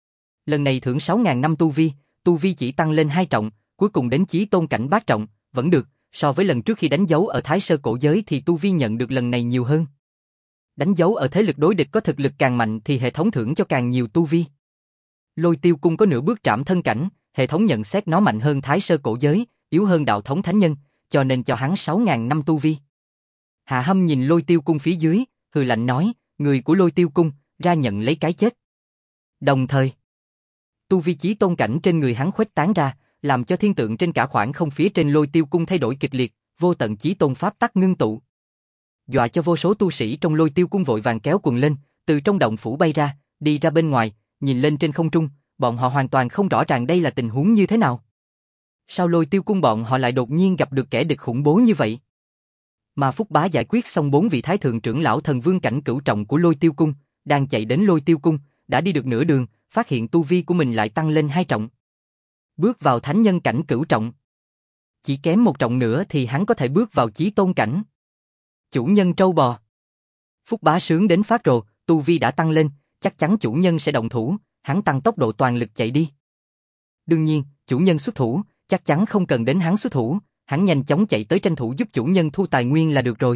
Lần này thưởng 6.000 năm tu vi chỉ tăng lên 2 trọng, cuối cùng đến chí tôn cảnh bát trọng, vẫn được, so với lần trước khi đánh dấu ở Thái Sơ cổ giới thì tu vi nhận được lần này nhiều hơn. Đánh dấu ở thế lực đối địch có thực lực càng mạnh thì hệ thống thưởng cho càng nhiều tu vi. Lôi Tiêu Cung có nửa bước trảm thân cảnh, hệ thống nhận xét nó mạnh hơn Thái Sơ cổ giới, yếu hơn đạo thống thánh nhân, cho nên cho hắn 6.000 năm tu vi. Hạ Hâm nhìn Lôi Tiêu Cung phía dưới, hừ lạnh nói, người của Lôi Tiêu Cung, ra nhận lấy cái chết. Đồng thời, tu vi chí tôn cảnh trên người hắn khuếch tán ra, làm cho thiên tượng trên cả khoảng không phía trên Lôi Tiêu Cung thay đổi kịch liệt, vô tận chí tôn pháp tắc ngưng tụ. Dọa cho vô số tu sĩ trong Lôi Tiêu Cung vội vàng kéo quần lên, từ trong động phủ bay ra, đi ra bên ngoài, nhìn lên trên không trung, bọn họ hoàn toàn không rõ ràng đây là tình huống như thế nào. Sao Lôi Tiêu Cung bọn họ lại đột nhiên gặp được kẻ địch khủng bố như vậy? Mà Phúc Bá giải quyết xong 4 vị thái thượng trưởng lão thần vương cảnh cửu trọng của Lôi Tiêu Cung, đang chạy đến Lôi Tiêu Cung, đã đi được nửa đường, phát hiện tu vi của mình lại tăng lên 2 trọng. Bước vào thánh nhân cảnh cửu trọng. Chỉ kém 1 trọng nữa thì hắn có thể bước vào chí tôn cảnh. Chủ nhân trâu bò. Phúc Bá sướng đến phát rồ, tu vi đã tăng lên, chắc chắn chủ nhân sẽ động thủ, hắn tăng tốc độ toàn lực chạy đi. Đương nhiên, chủ nhân xuất thủ, chắc chắn không cần đến hắn xuất thủ, hắn nhanh chóng chạy tới tranh thủ giúp chủ nhân thu tài nguyên là được rồi.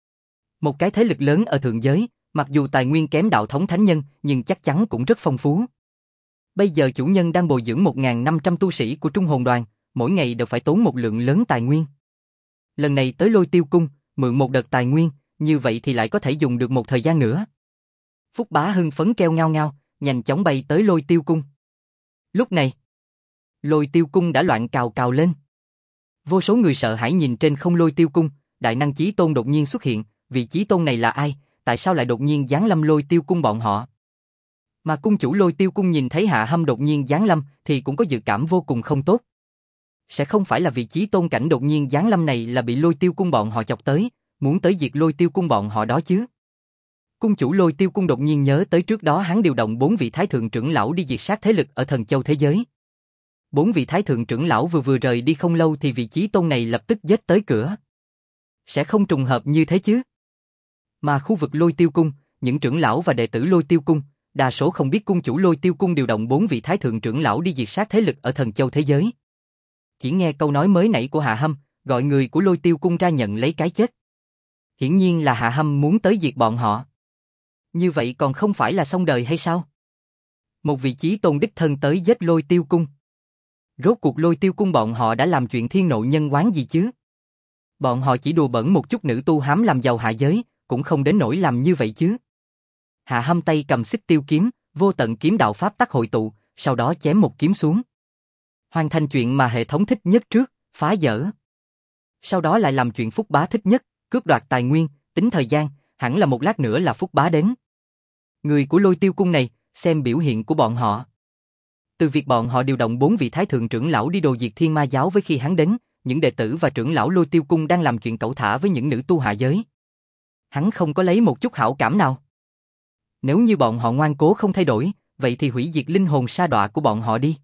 Một cái thế lực lớn ở thượng giới, mặc dù tài nguyên kém đạo thống thánh nhân, nhưng chắc chắn cũng rất phong phú. Bây giờ chủ nhân đang bồi dưỡng 1.500 tu sĩ của Trung Hồn Đoàn, mỗi ngày đều phải tốn một lượng lớn tài nguyên. Lần này tới Lôi Tiêu Cung, mượn một đợt tài nguyên, như vậy thì lại có thể dùng được một thời gian nữa. Phúc Bá hưng phấn kêu ngao ngao, nhanh chóng bay tới Lôi Tiêu Cung. Lúc này, Lôi Tiêu Cung đã loạn cào cào lên. Vô số người sợ hãi nhìn trên không Lôi Tiêu Cung, đại năng chí tôn đột nhiên xuất hiện, vị chí tôn này là ai, tại sao lại đột nhiên giáng lâm Lôi Tiêu Cung bọn họ? Mà cung chủ Lôi Tiêu Cung nhìn thấy Hạ Hâm đột nhiên giáng lâm thì cũng có dự cảm vô cùng không tốt. Sẽ không phải là vị chí tôn cảnh đột nhiên giáng lâm này là bị Lôi Tiêu Cung bọn họ chọc tới, muốn tới diệt Lôi Tiêu Cung bọn họ đó chứ? Cung chủ Lôi Tiêu Cung đột nhiên nhớ tới trước đó hắn điều động 4 vị thái thượng trưởng lão đi diệt sát thế lực ở Thần Châu thế giới. 4 vị thái thượng trưởng lão vừa rời đi không lâu thì vị chí tôn này lập tức giết tới cửa. Sẽ không trùng hợp như thế chứ? Mà khu vực Lôi Tiêu Cung, những trưởng lão và đệ tử Lôi Tiêu Cung, đa số không biết cung chủ Lôi Tiêu Cung điều động 4 vị thái thượng trưởng lão đi diệt sát thế lực ở Thần Châu thế giới. Chỉ nghe câu nói mới nãy của Hạ Hâm, gọi người của Lôi Tiêu Cung ra nhận lấy cái chết. Hiển nhiên là Hạ Hâm muốn tới diệt bọn họ. Như vậy còn không phải là xong đời hay sao? Một vị chí tôn đích thân tới giết Lôi Tiêu Cung. Rốt cuộc Lôi Tiêu Cung bọn họ đã làm chuyện thiên nộ nhân oán gì chứ? Bọn họ chỉ đùa bỡn một chút nữ tu hám làm giàu hạ giới, cũng không đến nỗi làm như vậy chứ. Hạ Hâm tay cầm xích tiêu kiếm, vô tận kiếm đạo pháp tắc hội tụ, sau đó chém một kiếm xuống. Hoàn thành chuyện mà hệ thống thích nhất trước, phá dỡ. Sau đó lại làm chuyện Phúc Bá thích nhất, cướp đoạt tài nguyên, tính thời gian, hẳn là một lát nữa là Phúc Bá đến. Người của Lôi Tiêu Cung này, xem biểu hiện của bọn họ. Từ việc bọn họ điều động 4 vị thái thượng trưởng lão đi đồ diệt Thiên Ma giáo với khi hắn đến, những đệ tử và trưởng lão Lôi Tiêu Cung đang làm chuyện cẩu thả với những nữ tu hạ giới. Hắn không có lấy một chút hảo cảm nào. Nếu như bọn họ ngoan cố không thay đổi, vậy thì hủy diệt linh hồn sa đọa của bọn họ đi.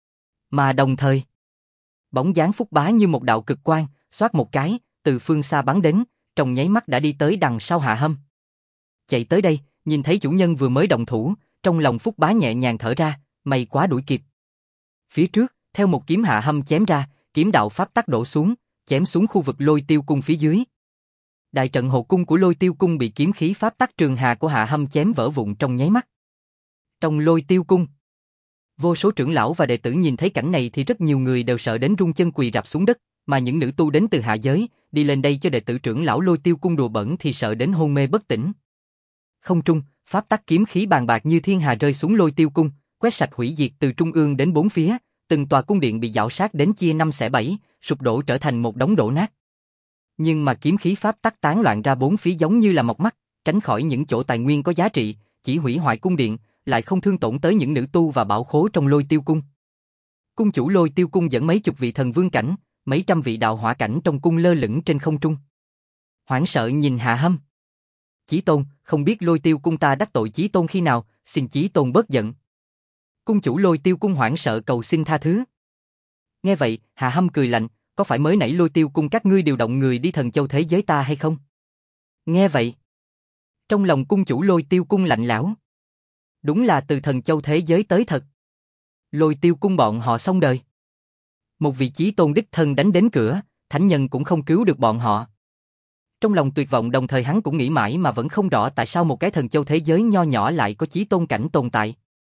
Mà đồng thời, bóng dáng Phúc Bá như một đạo cực quang, xoát một cái, từ phương xa bắn đến, trong nháy mắt đã đi tới đằng sau Hạ Hâm. Chạy tới đây, nhìn thấy chủ nhân vừa mới động thủ, trong lòng Phúc Bá nhẹ nhàng thở ra, may quá đuổi kịp. Phía trước, theo một kiếm Hạ Hâm chém ra, kiếm đạo pháp tắc đổ xuống, chém xuống khu vực Lôi Tiêu Cung phía dưới. Đại trận hộ cung của Lôi Tiêu Cung bị kiếm khí pháp tắc trường hà của Hạ Hâm chém vỡ vụn trong nháy mắt. Trong Lôi Tiêu Cung, vô số trưởng lão và đệ tử nhìn thấy cảnh này thì rất nhiều người đều sợ đến run chân quỳ rạp xuống đất, mà những nữ tu đến từ hạ giới, đi lên đây cho đệ tử trưởng lão Lôi Tiêu Cung đùa bỡn thì sợ đến hôn mê bất tỉnh. Không trung, pháp tắc kiếm khí bàn bạc như thiên hà rơi xuống Lôi Tiêu Cung, quét sạch hủy diệt từ trung ương đến bốn phía, từng tòa cung điện bị giảo sát đến chia 5 xẻ 7, sụp đổ trở thành một đống đổ nát. Nhưng mà kiếm khí pháp tắc tán loạn ra bốn phía giống như là mọc mắt, tránh khỏi những chỗ tài nguyên có giá trị, chỉ hủy hoại cung điện, lại không thương tổn tới những nữ tu và bảo khố trong Lôi Tiêu Cung. Cung chủ Lôi Tiêu Cung dẫn mấy chục vị thần vương cảnh, mấy trăm vị đạo hỏa cảnh trong cung lơ lửng trên không trung. Hoảng sợ nhìn Hạ Hâm. Chí Tôn, không biết Lôi Tiêu Cung ta đắc tội Chí Tôn khi nào, xin Chí Tôn bớt giận. Cung chủ Lôi Tiêu Cung hoảng sợ cầu xin tha thứ. Nghe vậy, Hạ Hâm cười lạnh, có phải mới nãy Lôi Tiêu Cung các ngươi điều động người đi Thần Châu thế giới ta hay không? Nghe vậy, trong lòng cung chủ Lôi Tiêu Cung lạnh lẽo. Đúng là từ Thần Châu thế giới tới thật. Lôi Tiêu Cung bọn họ xong đời. Một vị Chí Tôn đích thân đánh đến cửa, thánh nhân cũng không cứu được bọn họ. Trong lòng tuyệt vọng, đồng thời hắn cũng nghĩ mãi mà vẫn không rõ tại sao một cái Thần Châu thế giới nho nhỏ lại có Chí Tôn cảnh tồn tại.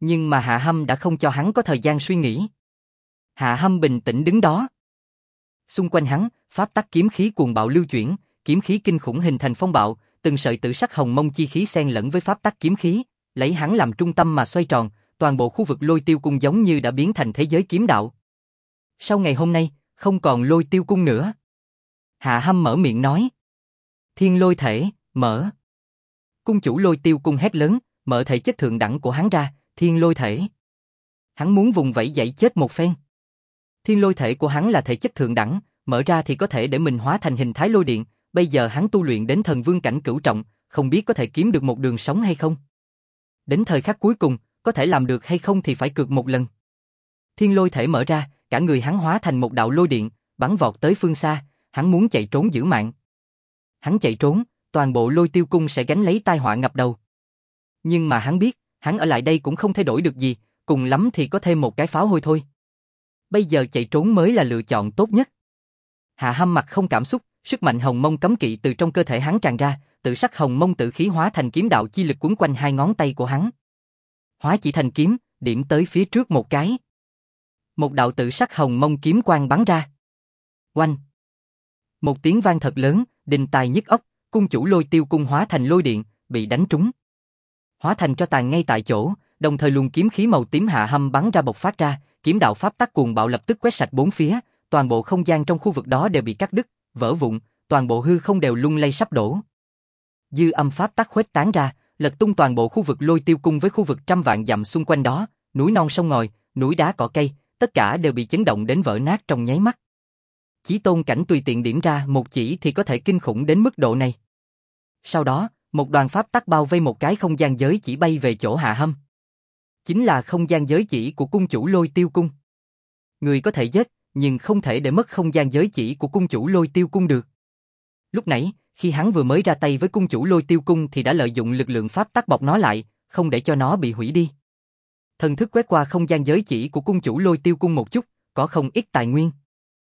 Nhưng mà Hạ Hâm đã không cho hắn có thời gian suy nghĩ. Hạ Hâm bình tĩnh đứng đó. Xung quanh hắn, pháp tắc kiếm khí cuồng bạo lưu chuyển, kiếm khí kinh khủng hình thành phong bạo, từng sợi tử sắc hồng mông chi khí xen lẫn với pháp tắc kiếm khí, lấy hắn làm trung tâm mà xoay tròn, toàn bộ khu vực Lôi Tiêu Cung giống như đã biến thành thế giới kiếm đạo. Sau ngày hôm nay, không còn Lôi Tiêu Cung nữa. Hạ Hâm mở miệng nói. Thiên lôi thể, mở. Cung chủ Lôi Tiêu Cung hét lớn, mở thể chất thượng đẳng của hắn ra, thiên lôi thể. Hắn muốn vùng vẫy dậy chết một phen. Thiên lôi thể của hắn là thể chất thượng đẳng, mở ra thì có thể để mình hóa thành hình thái lôi điện, bây giờ hắn tu luyện đến thần vương cảnh cửu trọng, không biết có thể kiếm được một đường sống hay không. Đến thời khắc cuối cùng, có thể làm được hay không thì phải cược một lần. Thiên lôi thể mở ra, cả người hắn hóa thành một đạo lôi điện, bắn vọt tới phương xa, hắn muốn chạy trốn giữ mạng. Hắn chạy trốn, toàn bộ Lôi Tiêu Cung sẽ gánh lấy tai họa ngập đầu. Nhưng mà hắn biết, hắn ở lại đây cũng không thay đổi được gì, cùng lắm thì có thêm một cái pháo hôi thôi. Bây giờ chạy trốn mới là lựa chọn tốt nhất. Hạ Hâm mặt không cảm xúc, sức mạnh hồng mông cấm kỵ từ trong cơ thể hắn tràn ra, tự sắc hồng mông tự khí hóa thành kiếm đạo chi lực quấn quanh hai ngón tay của hắn. Hóa chỉ thành kiếm, điểm tới phía trước một cái. Một đạo tự sắc hồng mông kiếm quang bắn ra. Oanh! Một tiếng vang thật lớn, đình tài nhức óc, cung chủ Lôi Tiêu Cung hóa thành lôi điện, bị đánh trúng. Hóa thành tro tàn ngay tại chỗ, đồng thời luồng kiếm khí màu tím Hạ Hâm bắn ra bộc phát ra, kiếm đạo pháp tắc cuồng bạo lập tức quét sạch bốn phía, toàn bộ không gian trong khu vực đó đều bị cắt đứt, vỡ vụn, toàn bộ hư không đều lung lay sắp đổ. Dư âm pháp tắc khuếch tán ra, lật tung toàn bộ khu vực Lôi Tiêu Cung với khu vực trăm vạn dặm xung quanh đó, núi non sông ngòi, núi đá cỏ cây, tất cả đều bị chấn động đến vỡ nát trong nháy mắt. Chí tôn cảnh tùy tiện điểm ra một chỉ thì có thể kinh khủng đến mức độ này. Sau đó, một đoàn pháp tắc bao vây một cái không gian giới chỉ bay về chỗ Hạ Hâm. Chính là không gian giới chỉ của cung chủ Lôi Tiêu Cung. Người có thể giết, nhưng không thể để mất không gian giới chỉ của cung chủ Lôi Tiêu Cung được. Lúc nãy, khi hắn vừa mới ra tay với cung chủ Lôi Tiêu Cung thì đã lợi dụng lực lượng pháp tắc bọc nó lại, không để cho nó bị hủy đi. Thần thức quét qua không gian giới chỉ của cung chủ Lôi Tiêu Cung một chút, có không ít tài nguyên.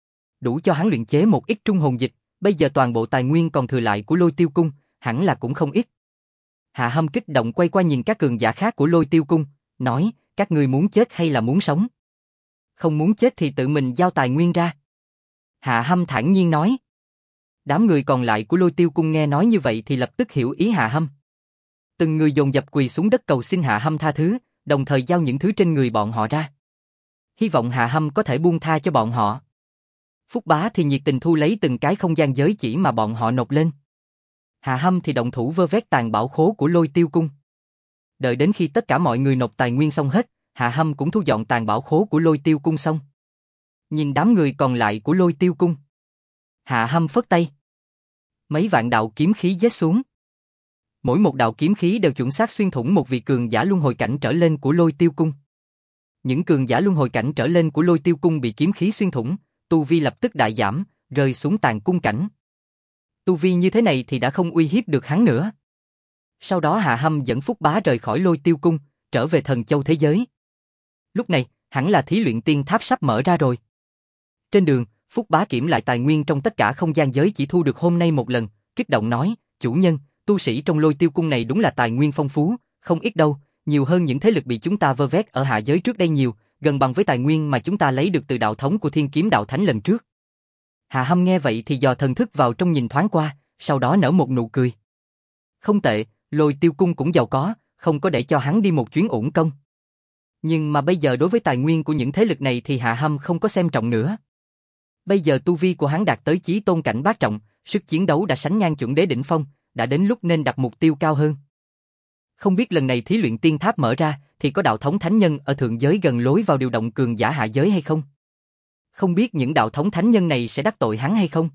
Đủ cho hắn luyện chế một ít trung hồn dịch, bây giờ toàn bộ tài nguyên còn thừa lại của Lôi Tiêu Cung, hẳn là cũng không ít. Hạ Hâm kích động quay qua nhìn các cường giả khác của Lôi Tiêu Cung, nói, các ngươi muốn chết hay là muốn sống? Không muốn chết thì tự mình giao tài nguyên ra. Hạ Hâm thản nhiên nói. Đám người còn lại của Lôi Tiêu Cung nghe nói như vậy thì lập tức hiểu ý Hạ Hâm. Từng người dồn dập quỳ xuống đất cầu xin Hạ Hâm tha thứ, đồng thời giao những thứ trên người bọn họ ra. Hy vọng Hạ Hâm có thể buông tha cho bọn họ. Phúc Bá thì nhiệt tình thu lấy từng cái không gian giới chỉ mà bọn họ nộp lên. Hạ Hâm thì động thủ vơ vét tàn bảo khố của Lôi Tiêu Cung. Đợi đến khi tất cả mọi người nộp tài nguyên xong hết, Hạ Hâm cũng thu dọn tàn bảo khố của Lôi Tiêu Cung xong. Nhìn đám người còn lại của Lôi Tiêu Cung, Hạ Hâm phất tay. Mấy vạn đạo kiếm khí giết xuống. Mỗi một đạo kiếm khí đều chuẩn xác xuyên thủng một vị cường giả luân hồi cảnh trở lên của Lôi Tiêu Cung. Những cường giả luân hồi cảnh trở lên của Lôi Tiêu Cung bị kiếm khí xuyên thủng, tu vi lập tức đại giảm, rơi xuống tàn cung cảnh. Tu vi như thế này thì đã không uy hiếp được hắn nữa. Sau đó Hạ Hâm dẫn Phúc Bá rời khỏi Lôi Tiêu Cung, trở về Thần Châu thế giới. Lúc này, hẳn là thí luyện tiên tháp sắp mở ra rồi. Trên đường, Phúc Bá kiểm lại tài nguyên trong tất cả không gian giới chỉ thu được hôm nay một lần, kích động nói, chủ nhân, tu sĩ trong Lôi Tiêu Cung này đúng là tài nguyên phong phú, không ít đâu, nhiều hơn những thế lực bị chúng ta vơ vét ở hạ giới trước đây nhiều, gần bằng với tài nguyên mà chúng ta lấy được từ đạo thống của Thiên Kiếm Đạo Thánh lần trước. Hạ Hâm nghe vậy thì dò thần thức vào trong nhìn thoáng qua, sau đó nở một nụ cười. Không tệ, Lôi Tiêu Cung cũng giàu có, không có để cho hắn đi một chuyến uổng công. Nhưng mà bây giờ đối với tài nguyên của những thế lực này thì Hạ Hâm không có xem trọng nữa. Bây giờ tu vi của hắn đạt tới chí tôn cảnh bát trọng, sức chiến đấu đã sánh ngang chuẩn đế đỉnh phong, đã đến lúc nên đặt mục tiêu cao hơn. Không biết lần này thí luyện tiên tháp mở ra thì có đạo thống thánh nhân ở thượng giới gần lối vào điều động cường giả hạ giới hay không? Không biết những đạo thống thánh nhân này sẽ đắc tội hắn hay không?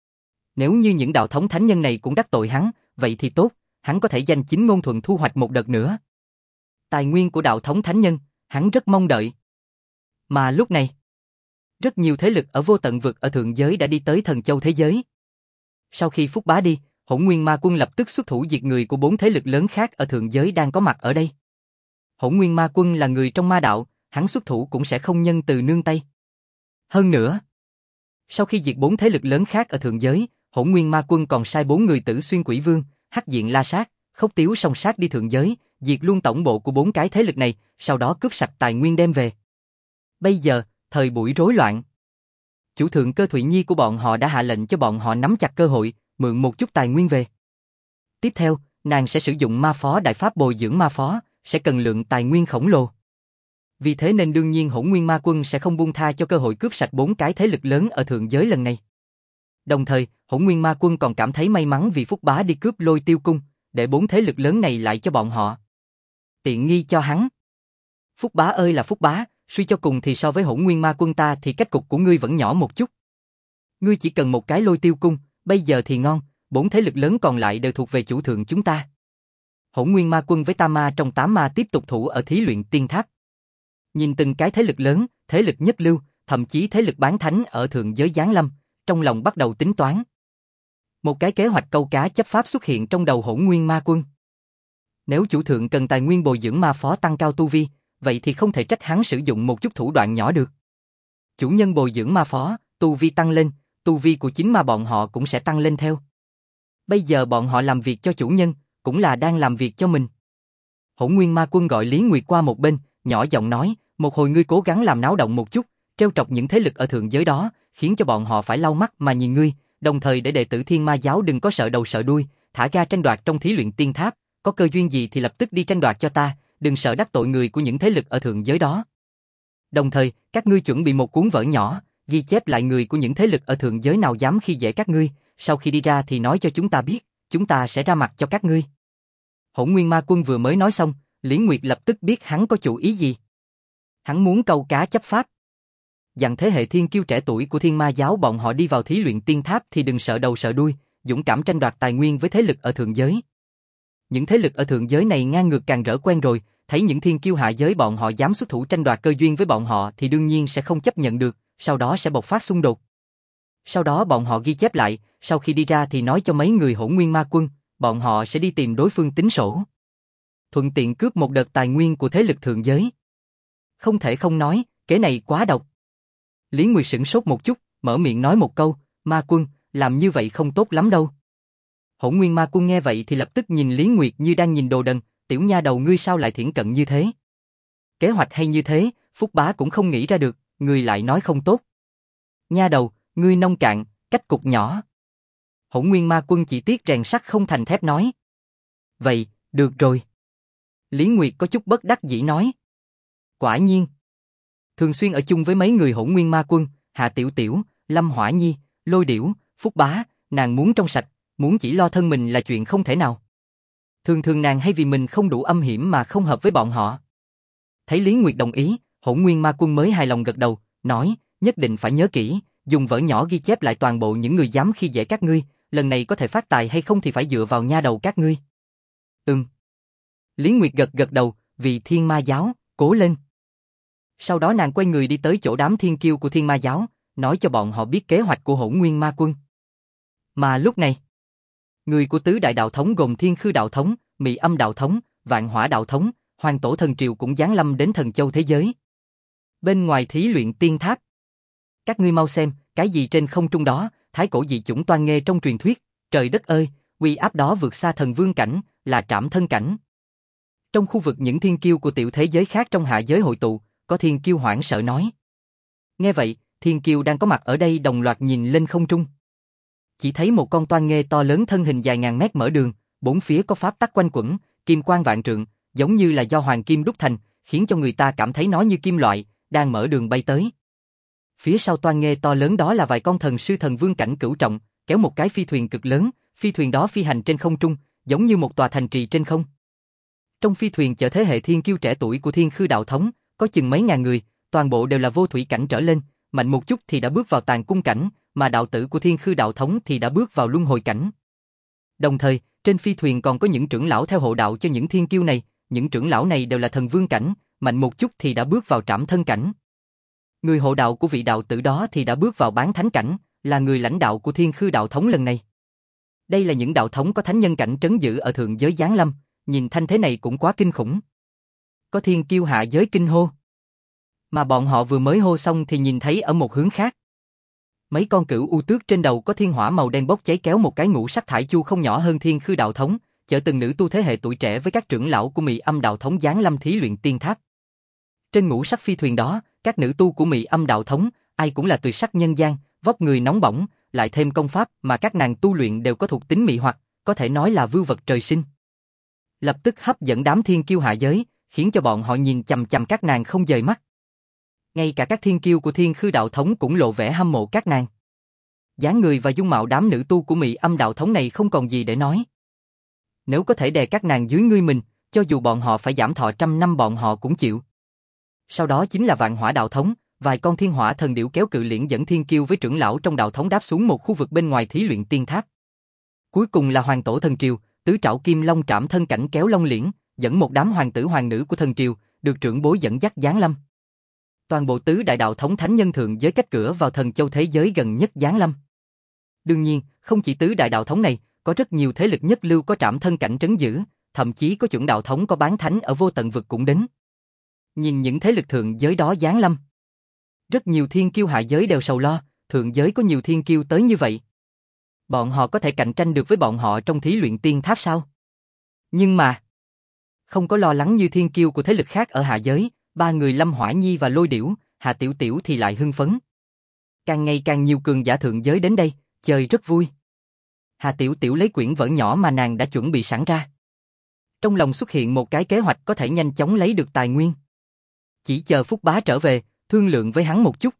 Nếu như những đạo thống thánh nhân này cũng đắc tội hắn, vậy thì tốt, hắn có thể danh chính ngôn thuận thu hoạch một đợt nữa. Tài nguyên của đạo thống thánh nhân, hắn rất mong đợi. Mà lúc này, rất nhiều thế lực ở vô tận vực ở thượng giới đã đi tới Thần Châu thế giới. Sau khi Phúc Bá đi, Hỗn Nguyên Ma Quân lập tức xuất thủ diệt người của 4 thế lực lớn khác ở thượng giới đang có mặt ở đây. Hỗn Nguyên Ma Quân là người trong ma đạo, hắn xuất thủ cũng sẽ không nhân từ nương tay. Hơn nữa, sau khi diệt 4 thế lực lớn khác ở thượng giới, Hỗn Nguyên Ma Quân còn sai 4 người Tử Xuyên Quỷ Vương, Hắc Diện La Sát, Khốc Tiếu Song Sát đi thượng giới, diệt luôn tổng bộ của 4 cái thế lực này, sau đó cướp sạch tài nguyên đem về. Bây giờ, thời buổi rối loạn. Chủ thượng Cơ Thụy Nhi của bọn họ đã hạ lệnh cho bọn họ nắm chặt cơ hội, mượn một chút tài nguyên về. Tiếp theo, nàng sẽ sử dụng ma phó đại pháp bồi dưỡng ma phó, sẽ cần lượng tài nguyên khổng lồ. Vì thế nên đương nhiên Hỗn Nguyên Ma Quân sẽ không buông tha cho cơ hội cướp sạch 4 cái thế lực lớn ở thượng giới lần này. Đồng thời, Hỗn Nguyên Ma Quân còn cảm thấy may mắn vì Phúc Bá đi cướp Lôi Tiêu Cung, để 4 thế lực lớn này lại cho bọn họ. Tiện nghi cho hắn. Phúc Bá ơi là Phúc Bá, suy cho cùng thì so với Hỗn Nguyên Ma Quân ta thì cách cục của ngươi vẫn nhỏ một chút. Ngươi chỉ cần một cái Lôi Tiêu Cung, bây giờ thì ngon, 4 thế lực lớn còn lại đều thuộc về chủ thượng chúng ta. Hỗn Nguyên Ma Quân với Tam Ma trong 8 ma tiếp tục thủ ở Thí Luyện Tiên Tháp. Nhìn từng cái thế lực lớn, thế lực nhất lưu, thậm chí thế lực bán thánh ở thượng giới giáng lâm, trong lòng bắt đầu tính toán. Một cái kế hoạch câu cá chấp pháp xuất hiện trong đầu Hỗn Nguyên Ma Quân. Nếu chủ thượng cần tài nguyên bồi dưỡng ma phó tăng cao tu vi, vậy thì không thể trách hắn sử dụng một chút thủ đoạn nhỏ được. Chủ nhân bồi dưỡng ma phó, tu vi tăng lên, tu vi của chính ma bọn họ cũng sẽ tăng lên theo. Bây giờ bọn họ làm việc cho chủ nhân, cũng là đang làm việc cho mình. Hỗn Nguyên Ma Quân gọi Lý Nguyệt qua một bên, nhỏ giọng nói, một hồi ngươi cố gắng làm náo động một chút, trêu chọc những thế lực ở thượng giới đó, khiến cho bọn họ phải lau mắt mà nhìn ngươi, đồng thời để đệ tử Thiên Ma giáo đừng có sợ đầu sợ đuôi, thả ra tranh đoạt trong Thí Luyện Tiên Tháp, có cơ duyên gì thì lập tức đi tranh đoạt cho ta, đừng sợ đắc tội người của những thế lực ở thượng giới đó. Đồng thời, các ngươi chuẩn bị một cuốn vở nhỏ, ghi chép lại người của những thế lực ở thượng giới nào dám khi dễ các ngươi, sau khi đi ra thì nói cho chúng ta biết, chúng ta sẽ ra mặt cho các ngươi. Hỗn Nguyên Ma Quân vừa mới nói xong, Lý Nguyệt lập tức biết hắn có chủ ý gì. Hắn muốn câu cá chấp pháp. Dặn thế hệ thiên kiêu trẻ tuổi của Thiên Ma giáo bọn họ đi vào Thí Luyện Tiên Tháp thì đừng sợ đầu sợ đuôi, dũng cảm tranh đoạt tài nguyên với thế lực ở thượng giới. Những thế lực ở thượng giới này ngang ngược càng rỡ quen rồi, thấy những thiên kiêu hạ giới bọn họ dám xuất thủ tranh đoạt cơ duyên với bọn họ thì đương nhiên sẽ không chấp nhận được, sau đó sẽ bộc phát xung đột. Sau đó bọn họ ghi chép lại, sau khi đi ra thì nói cho mấy người Hỗn Nguyên Ma Quân, bọn họ sẽ đi tìm đối phương tính sổ. Thuận tiện cướp một đợt tài nguyên của thế lực thượng giới. Không thể không nói, kế này quá độc. Lý Nguyệt sửng sốt một chút, mở miệng nói một câu, Ma Quân, làm như vậy không tốt lắm đâu. Hỗn Nguyên Ma Quân nghe vậy thì lập tức nhìn Lý Nguyệt như đang nhìn đồ đần, tiểu nha đầu ngươi sao lại thiển cận như thế? Kế hoạch hay như thế, Phúc Bá cũng không nghĩ ra được, ngươi lại nói không tốt. Nha đầu, ngươi nông cạn, cách cục nhỏ. Hỗn Nguyên Ma Quân chỉ tiếc rèn sắt không thành thép nói. Vậy, được rồi. Lý Nguyệt có chút bất đắc dĩ nói. Quả nhiên. Thường xuyên ở chung với mấy người Hỗn Nguyên Ma Quân, Hạ Tiểu Tiểu, Lâm Hỏa Nhi, Lôi Điểu, Phúc Bá, nàng muốn trong sạch, muốn chỉ lo thân mình là chuyện không thể nào. Thường thường nàng hay vì mình không đủ âm hiểm mà không hợp với bọn họ. Thấy Lý Nguyệt đồng ý, Hỗn Nguyên Ma Quân mới hài lòng gật đầu, nói, nhất định phải nhớ kỹ, dùng vở nhỏ ghi chép lại toàn bộ những người dám khi dễ các ngươi, lần này có thể phát tài hay không thì phải dựa vào nha đầu các ngươi. Lý Nguyệt gật gật đầu, vì Thiên Ma giáo, cố lên. Sau đó nàng quay người đi tới chỗ đám thiên kiêu của Thiên Ma giáo, nói cho bọn họ biết kế hoạch của Hỗn Nguyên Ma Quân. Mà lúc này, người của tứ đại đạo thống gồm Thiên Khư đạo thống, Mị Âm đạo thống, Vạn Hỏa đạo thống, Hoàng Tổ Thần Triều cũng giáng lâm đến Thần Châu thế giới. Bên ngoài Thí Luyện Tiên Tháp, các ngươi mau xem, cái gì trên không trung đó, thái cổ dị chủng toan nghê trong truyền thuyết, trời đất ơi, uy áp đó vượt xa thần vương cảnh, là trảm thân cảnh. Trong khu vực những thiên kiêu của tiểu thế giới khác trong hạ giới hội tụ, có thiên kiêu hoảng sợ nói. Nghe vậy, thiên kiêu đang có mặt ở đây đồng loạt nhìn lên không trung. Chỉ thấy một con toan nghê to lớn thân hình dài ngàn mét mở đường, bốn phía có pháp tắc quanh quẩn, kim quang vạn trượng, giống như là do hoàng kim đúc thành, khiến cho người ta cảm thấy nó như kim loại, đang mở đường bay tới. Phía sau toan nghê to lớn đó là vài con thần sư thần vương cảnh cửu trọng, kéo một cái phi thuyền cực lớn, phi thuyền đó phi hành trên không trung, giống như một tòa thành trì trên không. Trong phi thuyền chở thế hệ thiên kiêu trẻ tuổi của Thiên Khư đạo thống, có chừng mấy ngàn người, toàn bộ đều là vô thủy cảnh trở lên, mạnh một chút thì đã bước vào tàn cung cảnh, mà đạo tử của Thiên Khư đạo thống thì đã bước vào luân hồi cảnh. Đồng thời, trên phi thuyền còn có những trưởng lão theo hộ đạo cho những thiên kiêu này, những trưởng lão này đều là thần vương cảnh, mạnh một chút thì đã bước vào trảm thân cảnh. Người hộ đạo của vị đạo tử đó thì đã bước vào bán thánh cảnh, là người lãnh đạo của Thiên Khư đạo thống lần này. Đây là những đạo thống có thánh nhân cảnh trấn giữ ở thượng giới giáng lâm, nhìn thanh thế này cũng quá kinh khủng. Có thiên kiêu hạ giới kinh hô. Mà bọn họ vừa mới hô xong thì nhìn thấy ở một hướng khác. Mấy con cửu u tước trên đầu có thiên hỏa màu đen bốc cháy kéo một cái ngũ sắc thải chu không nhỏ hơn Thiên Khư đạo thống, chở từng nữ tu thế hệ tuổi trẻ với các trưởng lão của Mị Âm đạo thống giáng lâm thí luyện tiên tháp. Trên ngũ sắc phi thuyền đó, các nữ tu của Mị Âm đạo thống, ai cũng là tuyệt sắc nhân gian, vóc người nóng bỏng, lại thêm công pháp mà các nàng tu luyện đều có thuộc tính mị hoặc, có thể nói là vưu vật trời sinh. Lập tức hấp dẫn đám thiên kiêu hạ giới, khiến cho bọn họ nhìn chằm chằm các nàng không rời mắt. Ngay cả các thiên kiêu của Thiên Khư đạo thống cũng lộ vẻ hâm mộ các nàng. Dáng người và dung mạo đám nữ tu của Mị Âm đạo thống này không còn gì để nói. Nếu có thể đè các nàng dưới ngươi mình, cho dù bọn họ phải giảm thọ 100 năm bọn họ cũng chịu. Sau đó chính là Vạn Hỏa đạo thống, vài con thiên hỏa thần điểu kéo cự liễn dẫn thiên kiêu với trưởng lão trong đạo thống đáp xuống một khu vực bên ngoài thí luyện tiên tháp. Cuối cùng là Hoàng tổ thần triều, tứ trảo kim long trảm thân cảnh kéo long liễn, dẫn một đám hoàng tử hoàng nữ của thần triều, được trưởng bối dẫn dắt giáng lâm. Toàn bộ tứ đại đạo thống thánh nhân thượng giới cách cửa vào thần châu thế giới gần nhất giáng lâm. Đương nhiên, không chỉ tứ đại đạo thống này, có rất nhiều thế lực nhất lưu có trảm thân cảnh trấn giữ, thậm chí có chuẩn đạo thống có bán thánh ở vô tận vực cũng đến. Nhìn những thế lực thượng giới đó giáng lâm, rất nhiều thiên kiêu hạ giới đều sầu lo, thượng giới có nhiều thiên kiêu tới như vậy. Bọn họ có thể cạnh tranh được với bọn họ trong thí luyện tiên tháp sao? Nhưng mà, không có lo lắng như thiên kiêu của thế lực khác ở hạ giới, ba người Lâm Hỏa Nhi và Lôi Điểu, Hà Tiểu Tiểu thì lại hưng phấn. Càng ngày càng nhiều cường giả thượng giới đến đây, chơi rất vui. Hà Tiểu Tiểu lấy quyển vở nhỏ mà nàng đã chuẩn bị sẵn ra. Trong lòng xuất hiện một cái kế hoạch có thể nhanh chóng lấy được tài nguyên. Chỉ chờ Phúc Bá trở về, thương lượng với hắn một chút.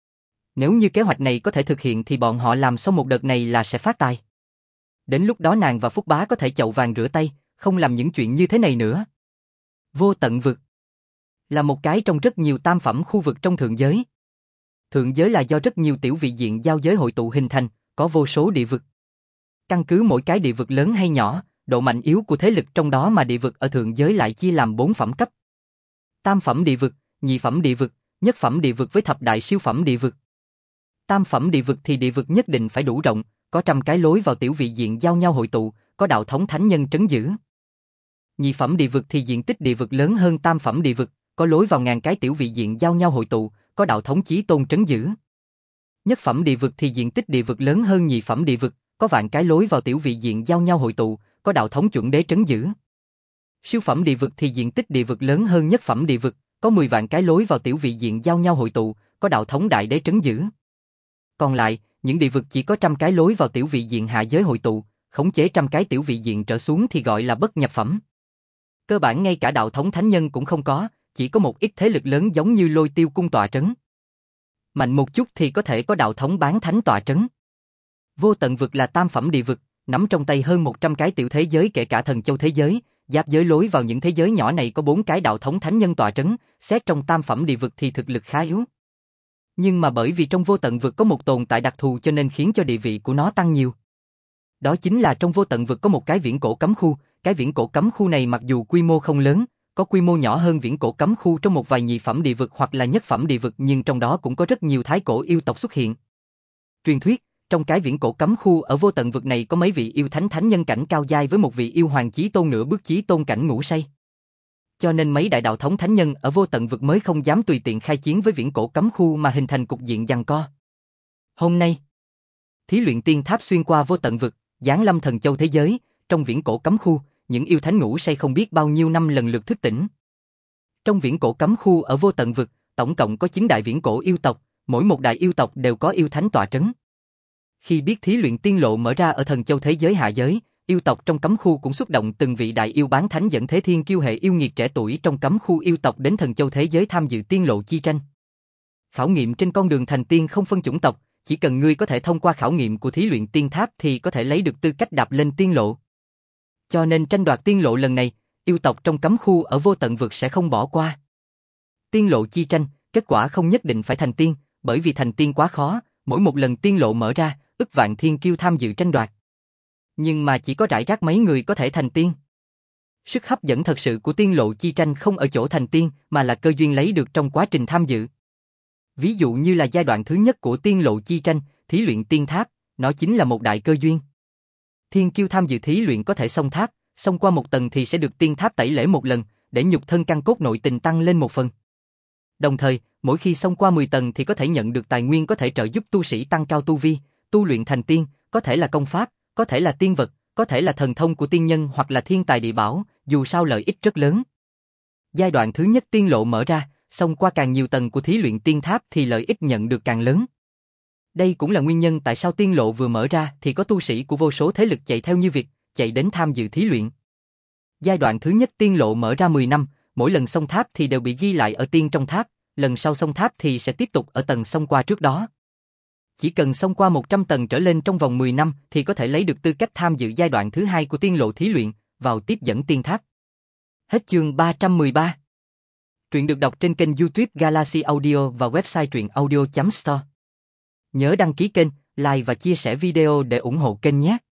Nếu như kế hoạch này có thể thực hiện thì bọn họ làm xong một đợt này là sẽ phát tài. Đến lúc đó nàng và Phúc Bá có thể chậu vàng rửa tay, không làm những chuyện như thế này nữa. Vô tận vực là một cái trong rất nhiều tam phẩm khu vực trong thượng giới. Thượng giới là do rất nhiều tiểu vị diện giao giới hội tụ hình thành, có vô số địa vực. Căn cứ mỗi cái địa vực lớn hay nhỏ, độ mạnh yếu của thế lực trong đó mà địa vực ở thượng giới lại chia làm 4 phẩm cấp. Tam phẩm địa vực, nhị phẩm địa vực, nhất phẩm địa vực với thập đại siêu phẩm địa vực. Tam phẩm địa vực thì địa vực nhất định phải đủ rộng, có 100 cái lối vào tiểu vị diện giao nhau hội tụ, có đạo thống thánh nhân trấn giữ. Nhị phẩm địa vực thì diện tích địa vực lớn hơn tam phẩm địa vực, có lối vào 1000 cái tiểu vị diện giao nhau hội tụ, có đạo thống chí tôn trấn giữ. Nhất phẩm địa vực thì diện tích địa vực lớn hơn nhị phẩm địa vực, có vạn cái lối vào tiểu vị diện giao nhau hội tụ, có đạo thống chuẩn đế trấn giữ. Siêu phẩm địa vực thì diện tích địa vực lớn hơn nhất phẩm địa vực, có 10 vạn cái lối vào tiểu vị diện giao nhau hội tụ, có đạo thống đại đế trấn giữ. Còn lại, những địa vực chỉ có 100 cái lối vào tiểu vị diện hạ giới hội tụ, khống chế 100 cái tiểu vị diện trở xuống thì gọi là bất nhập phẩm. Cơ bản ngay cả đạo thống thánh nhân cũng không có, chỉ có một ít thế lực lớn giống như Lôi Tiêu cung tọa trấn. Mạnh một chút thì có thể có đạo thống bán thánh tọa trấn. Vô tận vực là tam phẩm địa vực, nắm trong tay hơn 100 cái tiểu thế giới kể cả thần châu thế giới, giáp giới lối vào những thế giới nhỏ này có 4 cái đạo thống thánh nhân tọa trấn, xét trong tam phẩm địa vực thì thực lực khá yếu. Nhưng mà bởi vì trong vô tận vực có một tồn tại đặc thù cho nên khiến cho địa vị của nó tăng nhiều. Đó chính là trong vô tận vực có một cái viễn cổ cấm khu, cái viễn cổ cấm khu này mặc dù quy mô không lớn, có quy mô nhỏ hơn viễn cổ cấm khu trong một vài nhị phẩm địa vực hoặc là nhất phẩm địa vực nhưng trong đó cũng có rất nhiều thái cổ yêu tộc xuất hiện. Truyền thuyết, trong cái viễn cổ cấm khu ở vô tận vực này có mấy vị yêu thánh nhân cảnh cao giai với một vị yêu hoàng chí tôn nửa bước chí tôn cảnh ngủ say. Cho nên mấy đại đạo thống thánh nhân ở vô tận vực mới không dám tùy tiện khai chiến với viễn cổ cấm khu mà hình thành cục diện giằng co. Hôm nay, thí luyện tiên tháp xuyên qua vô tận vực, giáng lâm thần châu thế giới, trong viễn cổ cấm khu, những yêu thánh ngủ say không biết bao nhiêu năm lần lượt thức tỉnh. Trong viễn cổ cấm khu ở vô tận vực, tổng cộng có 9 đại viễn cổ yêu tộc, mỗi một đại yêu tộc đều có yêu thánh tọa trấn. Khi biết thí luyện tiên lộ mở ra ở thần châu thế giới hạ giới, yêu tộc trong cấm khu cũng xuất động từng vị đại yêu bán thánh dẫn thế thiên kiêu hệ yêu nghiệt trẻ tuổi trong cấm khu yêu tộc đến thần châu thế giới tham dự tiên lộ chi tranh. Khảo nghiệm trên con đường thành tiên không phân chủng tộc, chỉ cần ngươi có thể thông qua khảo nghiệm của thí luyện tiên tháp thì có thể lấy được tư cách đạp lên tiên lộ. Cho nên tranh đoạt tiên lộ lần này, yêu tộc trong cấm khu ở vô tận vực sẽ không bỏ qua. Tiên lộ chi tranh, kết quả không nhất định phải thành tiên, bởi vì thành tiên quá khó, mỗi một lần tiên lộ mở ra, ức vạn thiên kiêu tham dự tranh đoạt. Nhưng mà chỉ có rải rác mấy người có thể thành tiên. Sức hấp dẫn thật sự của tiên lộ chi tranh không ở chỗ thành tiên mà là cơ duyên lấy được trong quá trình tham dự. Ví dụ như là giai đoạn thứ nhất của tiên lộ chi tranh, thí luyện tiên tháp, nó chính là một đại cơ duyên. Thiên kiêu tham dự thí luyện có thể xông tháp, xông qua một tầng thì sẽ được tiên tháp tẩy lễ một lần, để nhục thân căn cốt nội tình tăng lên một phần. Đồng thời, mỗi khi xông qua 10 tầng thì có thể nhận được tài nguyên có thể trợ giúp tu sĩ tăng cao tu vi, tu luyện thành tiên, có thể là công pháp, có thể là tiên vật, có thể là thần thông của tiên nhân hoặc là thiên tài địa bảo, dù sao lợi ích rất lớn. Giai đoạn thứ nhất tiên lộ mở ra, xông qua càng nhiều tầng của thí luyện tiên tháp thì lợi ích nhận được càng lớn. Đây cũng là nguyên nhân tại sao tiên lộ vừa mở ra thì có tu sĩ của vô số thế lực chạy theo như việc, chạy đến tham dự thí luyện. Giai đoạn thứ nhất tiên lộ mở ra 10 năm, mỗi lần xông tháp thì đều bị ghi lại ở tiên trong tháp, lần sau xông tháp thì sẽ tiếp tục ở tầng xông qua trước đó. Chỉ cần xông qua 100 tầng trở lên trong vòng 10 năm thì có thể lấy được tư cách tham dự giai đoạn thứ hai của tiên lộ thí luyện, vào tiếp dẫn tiên tháp. Hết chương 313. Truyện được đọc trên kênh YouTube Galaxy Audio và website truyệnaudio.store. Nhớ đăng ký kênh, like và chia sẻ video để ủng hộ kênh nhé.